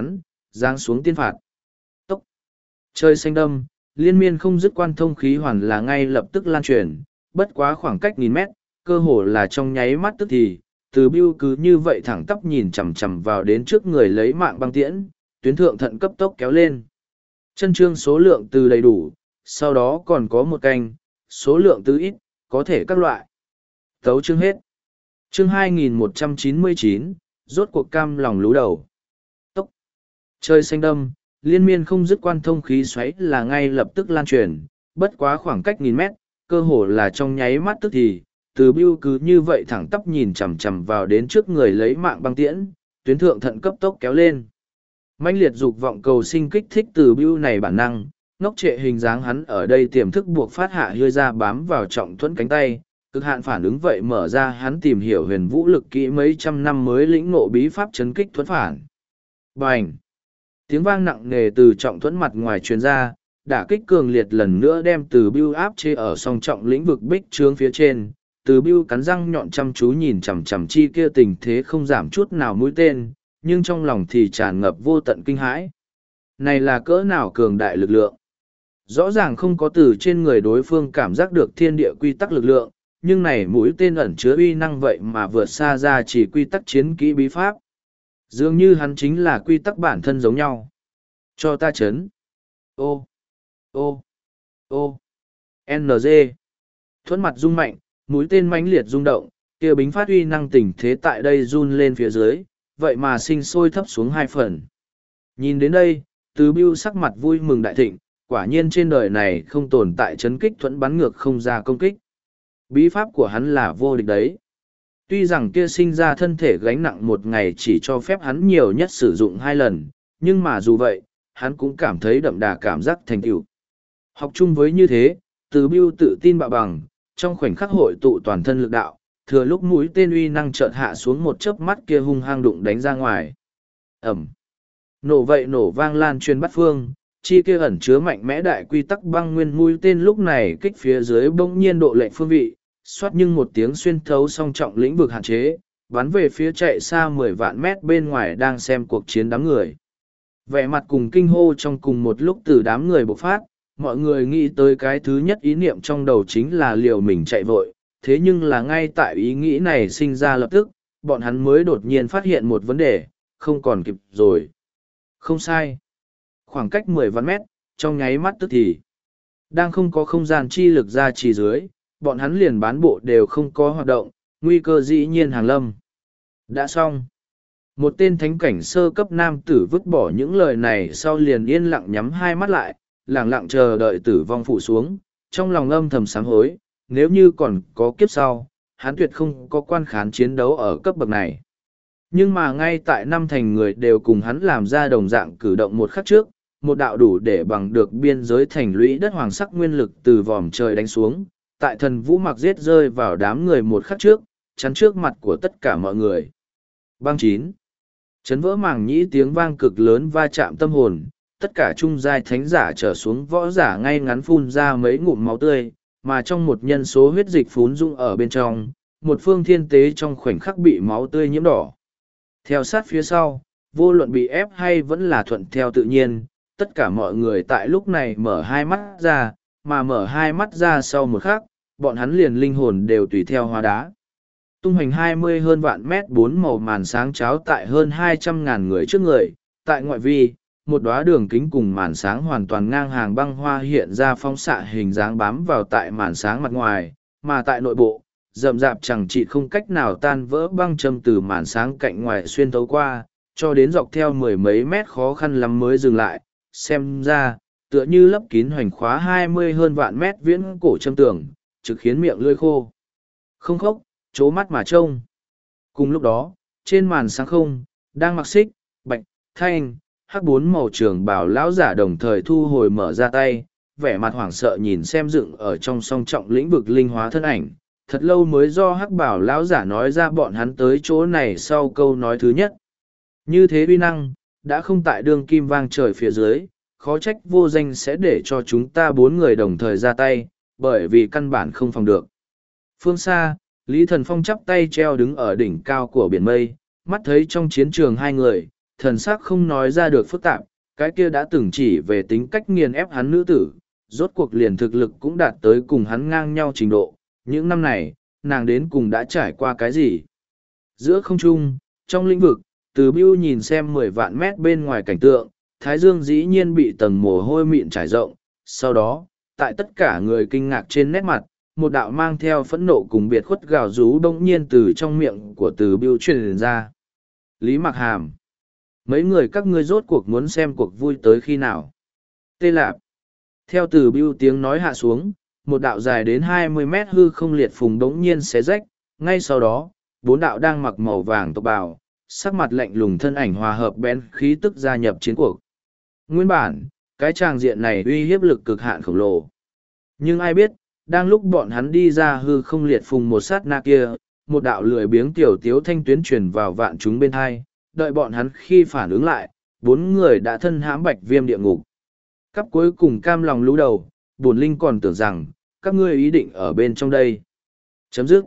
giáng xuống tiên phạt. Tốc. Trời xanh đâm, liên miên không dứt quan thông khí hoàn là ngay lập tức lan truyền, bất quá khoảng cách nghìn mét, cơ hồ là trong nháy mắt tức thì, từ bưu cứ như vậy thẳng tắp nhìn chằm chằm vào đến trước người lấy mạng băng tiễn, tuyến thượng thận cấp tốc kéo lên. Chân chương số lượng từ đầy đủ, sau đó còn có một canh, số lượng từ ít, có thể các loại. Tấu chương hết. Chương hai nghìn một trăm chín mươi chín, rốt cuộc cam lòng lú đầu. Tốc. Trời xanh đâm, liên miên không dứt quan thông khí xoáy là ngay lập tức lan truyền, bất quá khoảng cách nghìn mét, cơ hồ là trong nháy mắt tức thì, từ bưu cứ như vậy thẳng tắp nhìn chằm chằm vào đến trước người lấy mạng băng tiễn, tuyến thượng thận cấp tốc kéo lên. Mãnh liệt dục vọng cầu sinh kích thích từ bưu này bản năng, ngốc trệ hình dáng hắn ở đây tiềm thức buộc phát hạ hơi ra bám vào trọng thuẫn cánh tay, cực hạn phản ứng vậy mở ra hắn tìm hiểu huyền vũ lực kỹ mấy trăm năm mới lĩnh ngộ bí pháp chấn kích thuẫn phản. Bành! Tiếng vang nặng nề từ trọng thuẫn mặt ngoài truyền ra, đả kích cường liệt lần nữa đem từ bưu áp chế ở song trọng lĩnh vực bích trướng phía trên. Từ bưu cắn răng nhọn chăm chú nhìn chằm chằm chi kia tình thế không giảm chút nào mũi tên, nhưng trong lòng thì tràn ngập vô tận kinh hãi. Này là cỡ nào cường đại lực lượng? Rõ ràng không có từ trên người đối phương cảm giác được thiên địa quy tắc lực lượng, nhưng này mũi tên ẩn chứa uy năng vậy mà vượt xa ra chỉ quy tắc chiến kỹ bí pháp. Dường như hắn chính là quy tắc bản thân giống nhau. Cho ta chấn. Ô. Ô. Ô. en giê. Thuẫn mặt rung mạnh, mũi tên mãnh liệt rung động, kia bính phát uy năng tình thế tại đây run lên phía dưới, vậy mà sinh sôi thấp xuống hai phần. Nhìn đến đây, Từ Bưu sắc mặt vui mừng đại thịnh, quả nhiên trên đời này không tồn tại chấn kích thuẫn bắn ngược không ra công kích. Bí pháp của hắn là vô địch đấy. Tuy rằng kia sinh ra thân thể gánh nặng một ngày chỉ cho phép hắn nhiều nhất sử dụng hai lần, nhưng mà dù vậy, hắn cũng cảm thấy đậm đà cảm giác thành tựu. Học chung với như thế, Từ Bưu tự tin bạo bằng, trong khoảnh khắc hội tụ toàn thân lực đạo, thừa lúc mũi tên uy năng chợt hạ xuống một chớp mắt kia hung hăng đụng đánh ra ngoài. Ẩm. Nổ vậy nổ vang lan truyền bắt phương, chi kia ẩn chứa mạnh mẽ đại quy tắc băng nguyên mũi tên lúc này kích phía dưới bỗng nhiên độ lệnh phương vị, xoát nhưng một tiếng xuyên thấu song trọng lĩnh vực hạn chế, bắn về phía chạy xa mười vạn mét bên ngoài đang xem cuộc chiến đám người. Vẻ mặt cùng kinh hô trong cùng một lúc từ đám người bộc phát, mọi người nghĩ tới cái thứ nhất ý niệm trong đầu chính là liều mình chạy vội, thế nhưng là ngay tại ý nghĩ này sinh ra lập tức, bọn hắn mới đột nhiên phát hiện một vấn đề, không còn kịp rồi. Không sai. Khoảng cách mười vạn mét, trong nháy mắt tức thì. Đang không có không gian chi lực ra chỉ dưới, bọn hắn liền bán bộ đều không có hoạt động, nguy cơ dĩ nhiên hàng lâm. Đã xong. Một tên thánh cảnh sơ cấp nam tử vứt bỏ những lời này sau liền yên lặng nhắm hai mắt lại, lặng lặng chờ đợi tử vong phủ xuống, trong lòng âm thầm sám hối, nếu như còn có kiếp sau, hắn tuyệt không có quan khán chiến đấu ở cấp bậc này. Nhưng mà ngay tại năm thành người đều cùng hắn làm ra đồng dạng cử động một khắc trước, một đạo đủ để bằng được biên giới thành lũy đất hoàng sắc nguyên lực từ vòm trời đánh xuống, tại thần vũ mặc giết rơi vào đám người một khắc trước, chắn trước mặt của tất cả mọi người. Băng chín. Chấn vỡ màng nhĩ tiếng vang cực lớn va chạm tâm hồn, tất cả trung giai thánh giả trở xuống võ giả ngay ngắn phun ra mấy ngụm máu tươi, mà trong một nhân số huyết dịch phún dung ở bên trong, một phương thiên tế trong khoảnh khắc bị máu tươi nhiễm đỏ. Theo sát phía sau, vô luận bị ép hay vẫn là thuận theo tự nhiên, tất cả mọi người tại lúc này mở hai mắt ra, mà mở hai mắt ra sau một khắc, bọn hắn liền linh hồn đều tùy theo hóa đá. Tung hoành hai mươi hơn vạn mét bốn màu màn sáng cháo tại hơn hai trăm ngàn người trước người, tại ngoại vi, một đóa đường kính cùng màn sáng hoàn toàn ngang hàng băng hoa hiện ra phóng xạ hình dáng bám vào tại màn sáng mặt ngoài, mà tại nội bộ, rậm rạp chẳng chỉ không cách nào tan vỡ băng châm từ màn sáng cạnh ngoài xuyên thấu qua, cho đến dọc theo mười mấy mét khó khăn lắm mới dừng lại, xem ra, tựa như lấp kín hoành khóa hai mươi hơn vạn mét viễn cổ châm tường, trực khiến miệng lưỡi khô. Không khóc, chố mắt mà trông. Cùng lúc đó, trên màn sáng không, đang mặc xích, bạch, thanh, hắc bốn màu trường bảo lão giả đồng thời thu hồi mở ra tay, vẻ mặt hoảng sợ nhìn xem dựng ở trong song trọng lĩnh vực linh hóa thân ảnh. Thật lâu mới do hắc bảo lão giả nói ra bọn hắn tới chỗ này sau câu nói thứ nhất. Như thế uy năng, đã không tại đường kim vang trời phía dưới, khó trách vô danh sẽ để cho chúng ta bốn người đồng thời ra tay, bởi vì căn bản không phòng được. Phương xa, Lý Thần Phong chắp tay treo đứng ở đỉnh cao của biển mây, mắt thấy trong chiến trường hai người, thần sắc không nói ra được phức tạp, cái kia đã từng chỉ về tính cách nghiền ép hắn nữ tử, rốt cuộc liền thực lực cũng đạt tới cùng hắn ngang nhau trình độ. Những năm này, nàng đến cùng đã trải qua cái gì? Giữa không trung, trong lĩnh vực, Từ Bưu nhìn xem mười vạn mét bên ngoài cảnh tượng, thái dương dĩ nhiên bị tầng mồ hôi mịn trải rộng. Sau đó, tại tất cả người kinh ngạc trên nét mặt, một đạo mang theo phẫn nộ cùng biệt khuất gào rú bỗng nhiên từ trong miệng của Từ Bưu truyền ra. Lý Mạc Hàm, mấy người các ngươi rốt cuộc muốn xem cuộc vui tới khi nào? Tê Lạp. Theo Từ Bưu tiếng nói hạ xuống, một đạo dài đến hai mươi mét hư không liệt phùng bỗng nhiên xé rách, ngay sau đó, bốn đạo đang mặc màu vàng tộc bào, sắc mặt lạnh lùng thân ảnh hòa hợp bén khí tức gia nhập chiến cuộc. Nguyên bản, cái tràng diện này uy hiếp lực cực hạn khổng lồ. Nhưng ai biết, đang lúc bọn hắn đi ra hư không liệt phùng một sát na kia, một đạo lười biếng tiểu tiếu thanh tuyến truyền vào vạn chúng bên hai, đợi bọn hắn khi phản ứng lại, bốn người đã thân hãm bạch viêm địa ngục. Cấp cuối cùng cam lòng lũ đầu, bổn linh còn tưởng rằng, các ngươi ý định ở bên trong đây. Chấm dứt.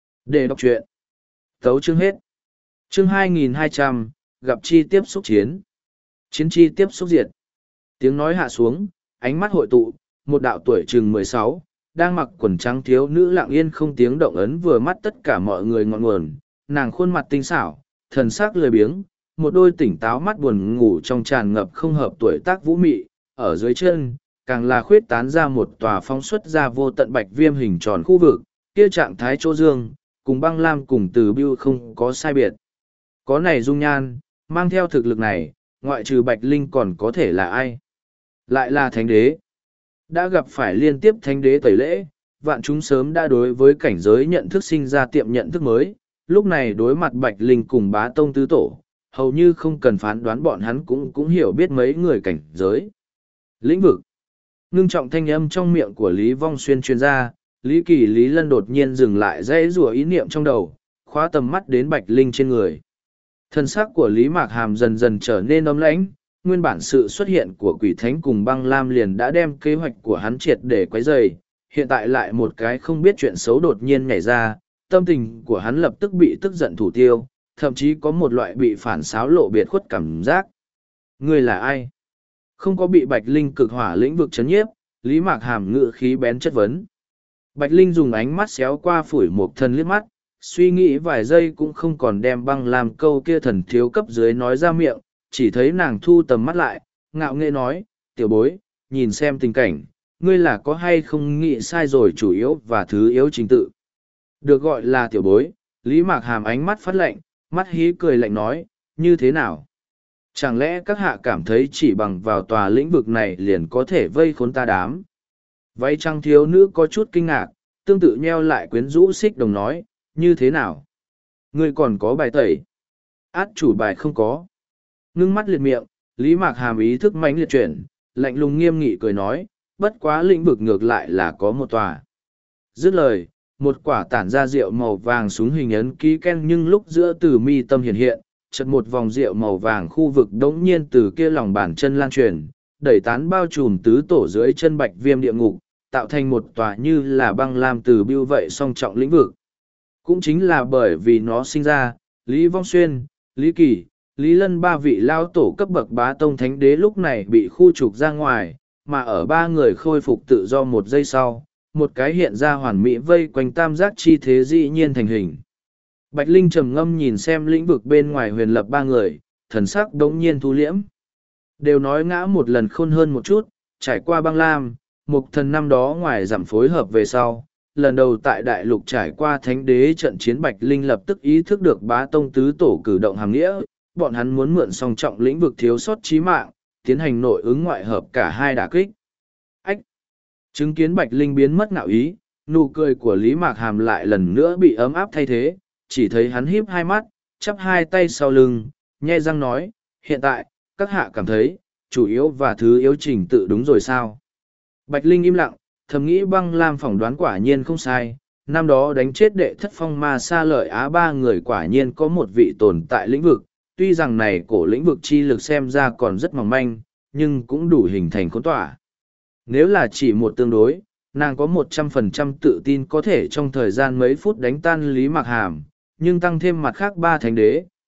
Để đọc truyện. Tấu chương hết. Chương hai nghìn hai trăm, gặp chi tiếp xúc chiến. Chiến chi tiếp xúc diệt. Tiếng nói hạ xuống, ánh mắt hội tụ, một đạo tuổi chừng mười sáu, đang mặc quần trắng thiếu nữ lặng yên không tiếng động ấn vừa mắt tất cả mọi người ngọn nguồn, nàng khuôn mặt tinh xảo, thần sắc lười biếng, một đôi tỉnh táo mắt buồn ngủ trong tràn ngập không hợp tuổi tác vũ mị, ở dưới chân, càng là khuyết tán ra một tòa phóng xuất ra vô tận bạch viêm hình tròn khu vực, kia trạng thái chỗ dương, cùng băng lam cùng Từ Bưu không có sai biệt. Có này dung nhan, mang theo thực lực này, ngoại trừ Bạch Linh còn có thể là ai? Lại là thánh đế. Đã gặp phải liên tiếp thánh đế tẩy lễ, vạn chúng sớm đã đối với cảnh giới nhận thức sinh ra tiệm nhận thức mới, lúc này đối mặt Bạch Linh cùng bá tông tứ tổ, hầu như không cần phán đoán bọn hắn cũng cũng hiểu biết mấy người cảnh giới. Lĩnh vực. Ngưng trọng thanh âm trong miệng của Lý Vong Xuyên chuyên gia, Lý Kỳ Lý Lân đột nhiên dừng lại dãy rủa ý niệm trong đầu, khóa tầm mắt đến Bạch Linh trên người. Thân xác của Lý Mạc Hàm dần dần trở nên ấm lãnh, nguyên bản sự xuất hiện của quỷ thánh cùng băng lam liền đã đem kế hoạch của hắn triệt để quấy rầy, hiện tại lại một cái không biết chuyện xấu đột nhiên nhảy ra, tâm tình của hắn lập tức bị tức giận thủ tiêu, thậm chí có một loại bị phản xáo lộ biệt khuất cảm giác. Ngươi là ai? Không có bị Bạch Linh cực hỏa lĩnh vực chấn nhiếp, Lý Mạc Hàm ngự khí bén chất vấn. Bạch Linh dùng ánh mắt xéo qua phủi một thần liếc mắt, suy nghĩ vài giây cũng không còn đem băng làm câu kia thần thiếu cấp dưới nói ra miệng, chỉ thấy nàng thu tầm mắt lại, ngạo nghễ nói, tiểu bối, nhìn xem tình cảnh, ngươi là có hay không nghĩ sai rồi chủ yếu và thứ yếu chính tự. Được gọi là tiểu bối, Lý Mạc Hàm ánh mắt phát lạnh, mắt hí cười lạnh nói, như thế nào? Chẳng lẽ các hạ cảm thấy chỉ bằng vào tòa lĩnh vực này liền có thể vây khốn ta đám? Váy trăng thiếu nữ có chút kinh ngạc, tương tự nheo lại quyến rũ xích đồng nói, như thế nào? Ngươi còn có bài tẩy? Át chủ bài không có. Ngưng mắt liệt miệng, Lý Mạc Hàm ý thức mãnh liệt chuyển, lạnh lùng nghiêm nghị cười nói, bất quá lĩnh vực ngược lại là có một tòa. Dứt lời, một quả tản ra rượu màu vàng xuống hình ấn ký ken nhưng lúc giữa từ mi tâm hiện hiện, chợt một vòng rượu màu vàng khu vực đống nhiên từ kia lòng bàn chân lan truyền, đẩy tán bao trùm tứ tổ dưới chân bạch viêm địa ngục, tạo thành một tòa như là băng lam từ biêu vậy song trọng lĩnh vực. Cũng chính là bởi vì nó sinh ra, Lý Vong Xuyên, Lý Kỳ, Lý Lân ba vị lao tổ cấp bậc bá tông thánh đế lúc này bị khu trục ra ngoài, mà ở ba người khôi phục tự do một giây sau, một cái hiện ra hoàn mỹ vây quanh tam giác chi thế dĩ nhiên thành hình. Bạch Linh trầm ngâm nhìn xem lĩnh vực bên ngoài huyền lập ba người, thần sắc đống nhiên thu liễm. Đều nói ngã một lần khôn hơn một chút, trải qua băng lam, mục thần năm đó ngoài giảm phối hợp về sau. Lần đầu tại đại lục trải qua thánh đế trận chiến Bạch Linh lập tức ý thức được bá tông tứ tổ cử động hàm nghĩa, bọn hắn muốn mượn song trọng lĩnh vực thiếu sót chí mạng, tiến hành nội ứng ngoại hợp cả hai đả kích. Ách! Chứng kiến Bạch Linh biến mất ngạo ý, nụ cười của Lý Mạc Hàm lại lần nữa bị ấm áp thay thế, chỉ thấy hắn híp hai mắt, chắp hai tay sau lưng, nhe răng nói, hiện tại, các hạ cảm thấy, chủ yếu và thứ yếu trình tự đúng rồi sao? Bạch Linh im lặng, thầm nghĩ băng lam phỏng đoán quả nhiên không sai, năm đó đánh chết đệ thất phong ma sa lợi á ba người quả nhiên có một vị tồn tại lĩnh vực, tuy rằng này cổ lĩnh vực chi lực xem ra còn rất mỏng manh, nhưng cũng đủ hình thành khốn tỏa. Nếu là chỉ một tương đối, nàng có một trăm phần trăm tự tin có thể trong thời gian mấy phút đánh tan Lý Mạc Hàm, nhưng tăng thêm mặt khác ba thánh đế,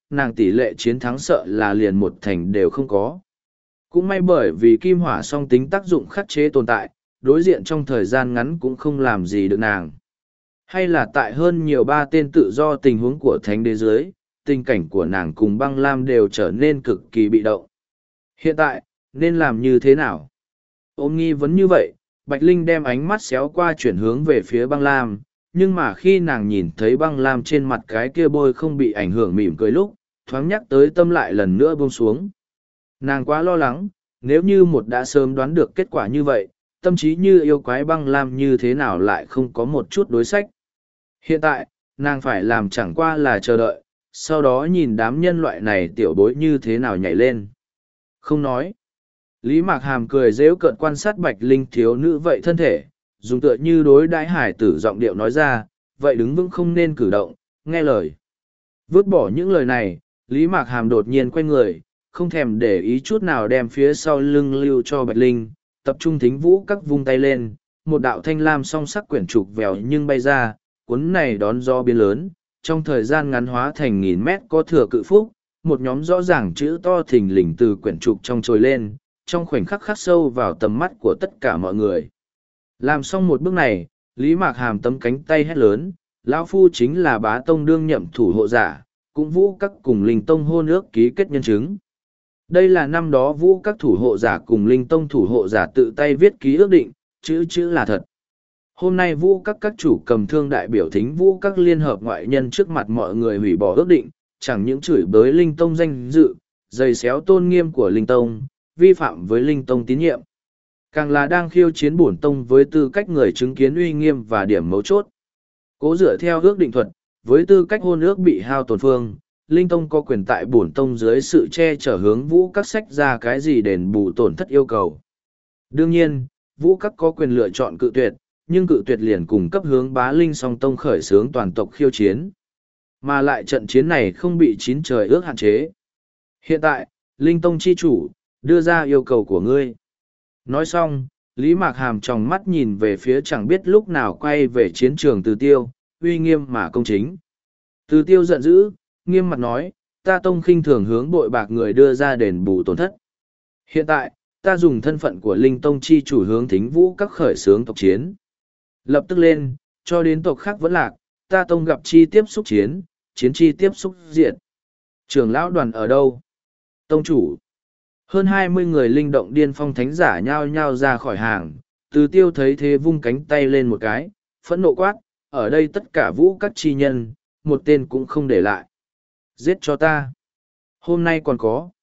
nàng tỷ lệ chiến thắng sợ là liền một thành đều không có. Cũng may bởi vì kim hỏa song tính tác dụng khắc chế tồn tại, đối diện trong thời gian ngắn cũng không làm gì được nàng. Hay là tại hơn nhiều ba tên tự do tình huống của thánh đế giới, tình cảnh của nàng cùng băng lam đều trở nên cực kỳ bị động. Hiện tại, nên làm như thế nào? Ôm nghi vấn như vậy, Bạch Linh đem ánh mắt xéo qua chuyển hướng về phía băng lam, nhưng mà khi nàng nhìn thấy băng lam trên mặt cái kia bôi không bị ảnh hưởng mỉm cười lúc, thoáng nhắc tới tâm lại lần nữa buông xuống. Nàng quá lo lắng, nếu như một đã sớm đoán được kết quả như vậy, tâm trí như yêu quái băng lam như thế nào lại không có một chút đối sách. Hiện tại, nàng phải làm chẳng qua là chờ đợi, sau đó nhìn đám nhân loại này tiểu bối như thế nào nhảy lên. Không nói. Lý Mạc Hàm cười rêu cợt quan sát Bạch Linh thiếu nữ vậy thân thể, dùng tựa như đối đãi hải tử giọng điệu nói ra, vậy đứng vững không nên cử động, nghe lời. Vứt bỏ những lời này, Lý Mạc Hàm đột nhiên quay người, không thèm để ý chút nào đem phía sau lưng lưu cho Bạch Linh, tập trung thính vũ các vung tay lên, một đạo thanh lam song sắc quyển trục vèo nhưng bay ra, cuốn này đón gió biến lớn, trong thời gian ngắn hóa thành nghìn mét có thừa cự phúc, một nhóm rõ ràng chữ to thình lình từ quyển trục trong trồi lên, trong khoảnh khắc khắc sâu vào tầm mắt của tất cả mọi người. Làm xong một bước này, Lý Mạc Hàm tấm cánh tay hét lớn, lão phu chính là bá tông đương nhậm thủ hộ giả, cũng vũ các cùng linh tông hôn ước ký kết nhân chứng. Đây là năm đó vũ các thủ hộ giả cùng linh tông thủ hộ giả tự tay viết ký ước định, chữ chữ là thật. Hôm nay vũ các các chủ cầm thương đại biểu thính vũ các liên hợp ngoại nhân trước mặt mọi người hủy bỏ ước định, chẳng những chửi bới linh tông danh dự, giày xéo tôn nghiêm của linh tông, vi phạm với linh tông tín nhiệm. Càng là đang khiêu chiến bổn tông với tư cách người chứng kiến uy nghiêm và điểm mấu chốt. Cố dựa theo ước định thuật, với tư cách hôn ước bị hao tổn phương, linh tông có quyền tại bổn tông dưới sự che chở hướng vũ các sách ra cái gì đền bù tổn thất yêu cầu. Đương nhiên, vũ các có quyền lựa chọn cự tuyệt, nhưng cự tuyệt liền cùng cấp hướng bá linh song tông khởi xướng toàn tộc khiêu chiến. Mà lại trận chiến này không bị chín trời ước hạn chế. Hiện tại, linh tông chi chủ, đưa ra yêu cầu của ngươi. Nói xong, Lý Mạc Hàm tròng mắt nhìn về phía chẳng biết lúc nào quay về chiến trường Từ Tiêu, uy nghiêm mà công chính. Từ Tiêu giận dữ, nghiêm mặt nói, ta tông khinh thường hướng bội bạc người đưa ra đền bù tổn thất. Hiện tại, ta dùng thân phận của linh tông chi chủ hướng thính vũ các khởi xướng tộc chiến. Lập tức lên, cho đến tộc khác vẫn lạc, ta tông gặp chi tiếp xúc chiến, chiến chi tiếp xúc diện. Trưởng lão đoàn ở đâu? Tông chủ. Hơn hai mươi người linh động điên phong thánh giả nhao nhao ra khỏi hàng, Từ Tiêu thấy thế vung cánh tay lên một cái, phẫn nộ quát, ở đây tất cả vũ các chi nhân, một tên cũng không để lại. Giết cho ta. Hôm nay còn có.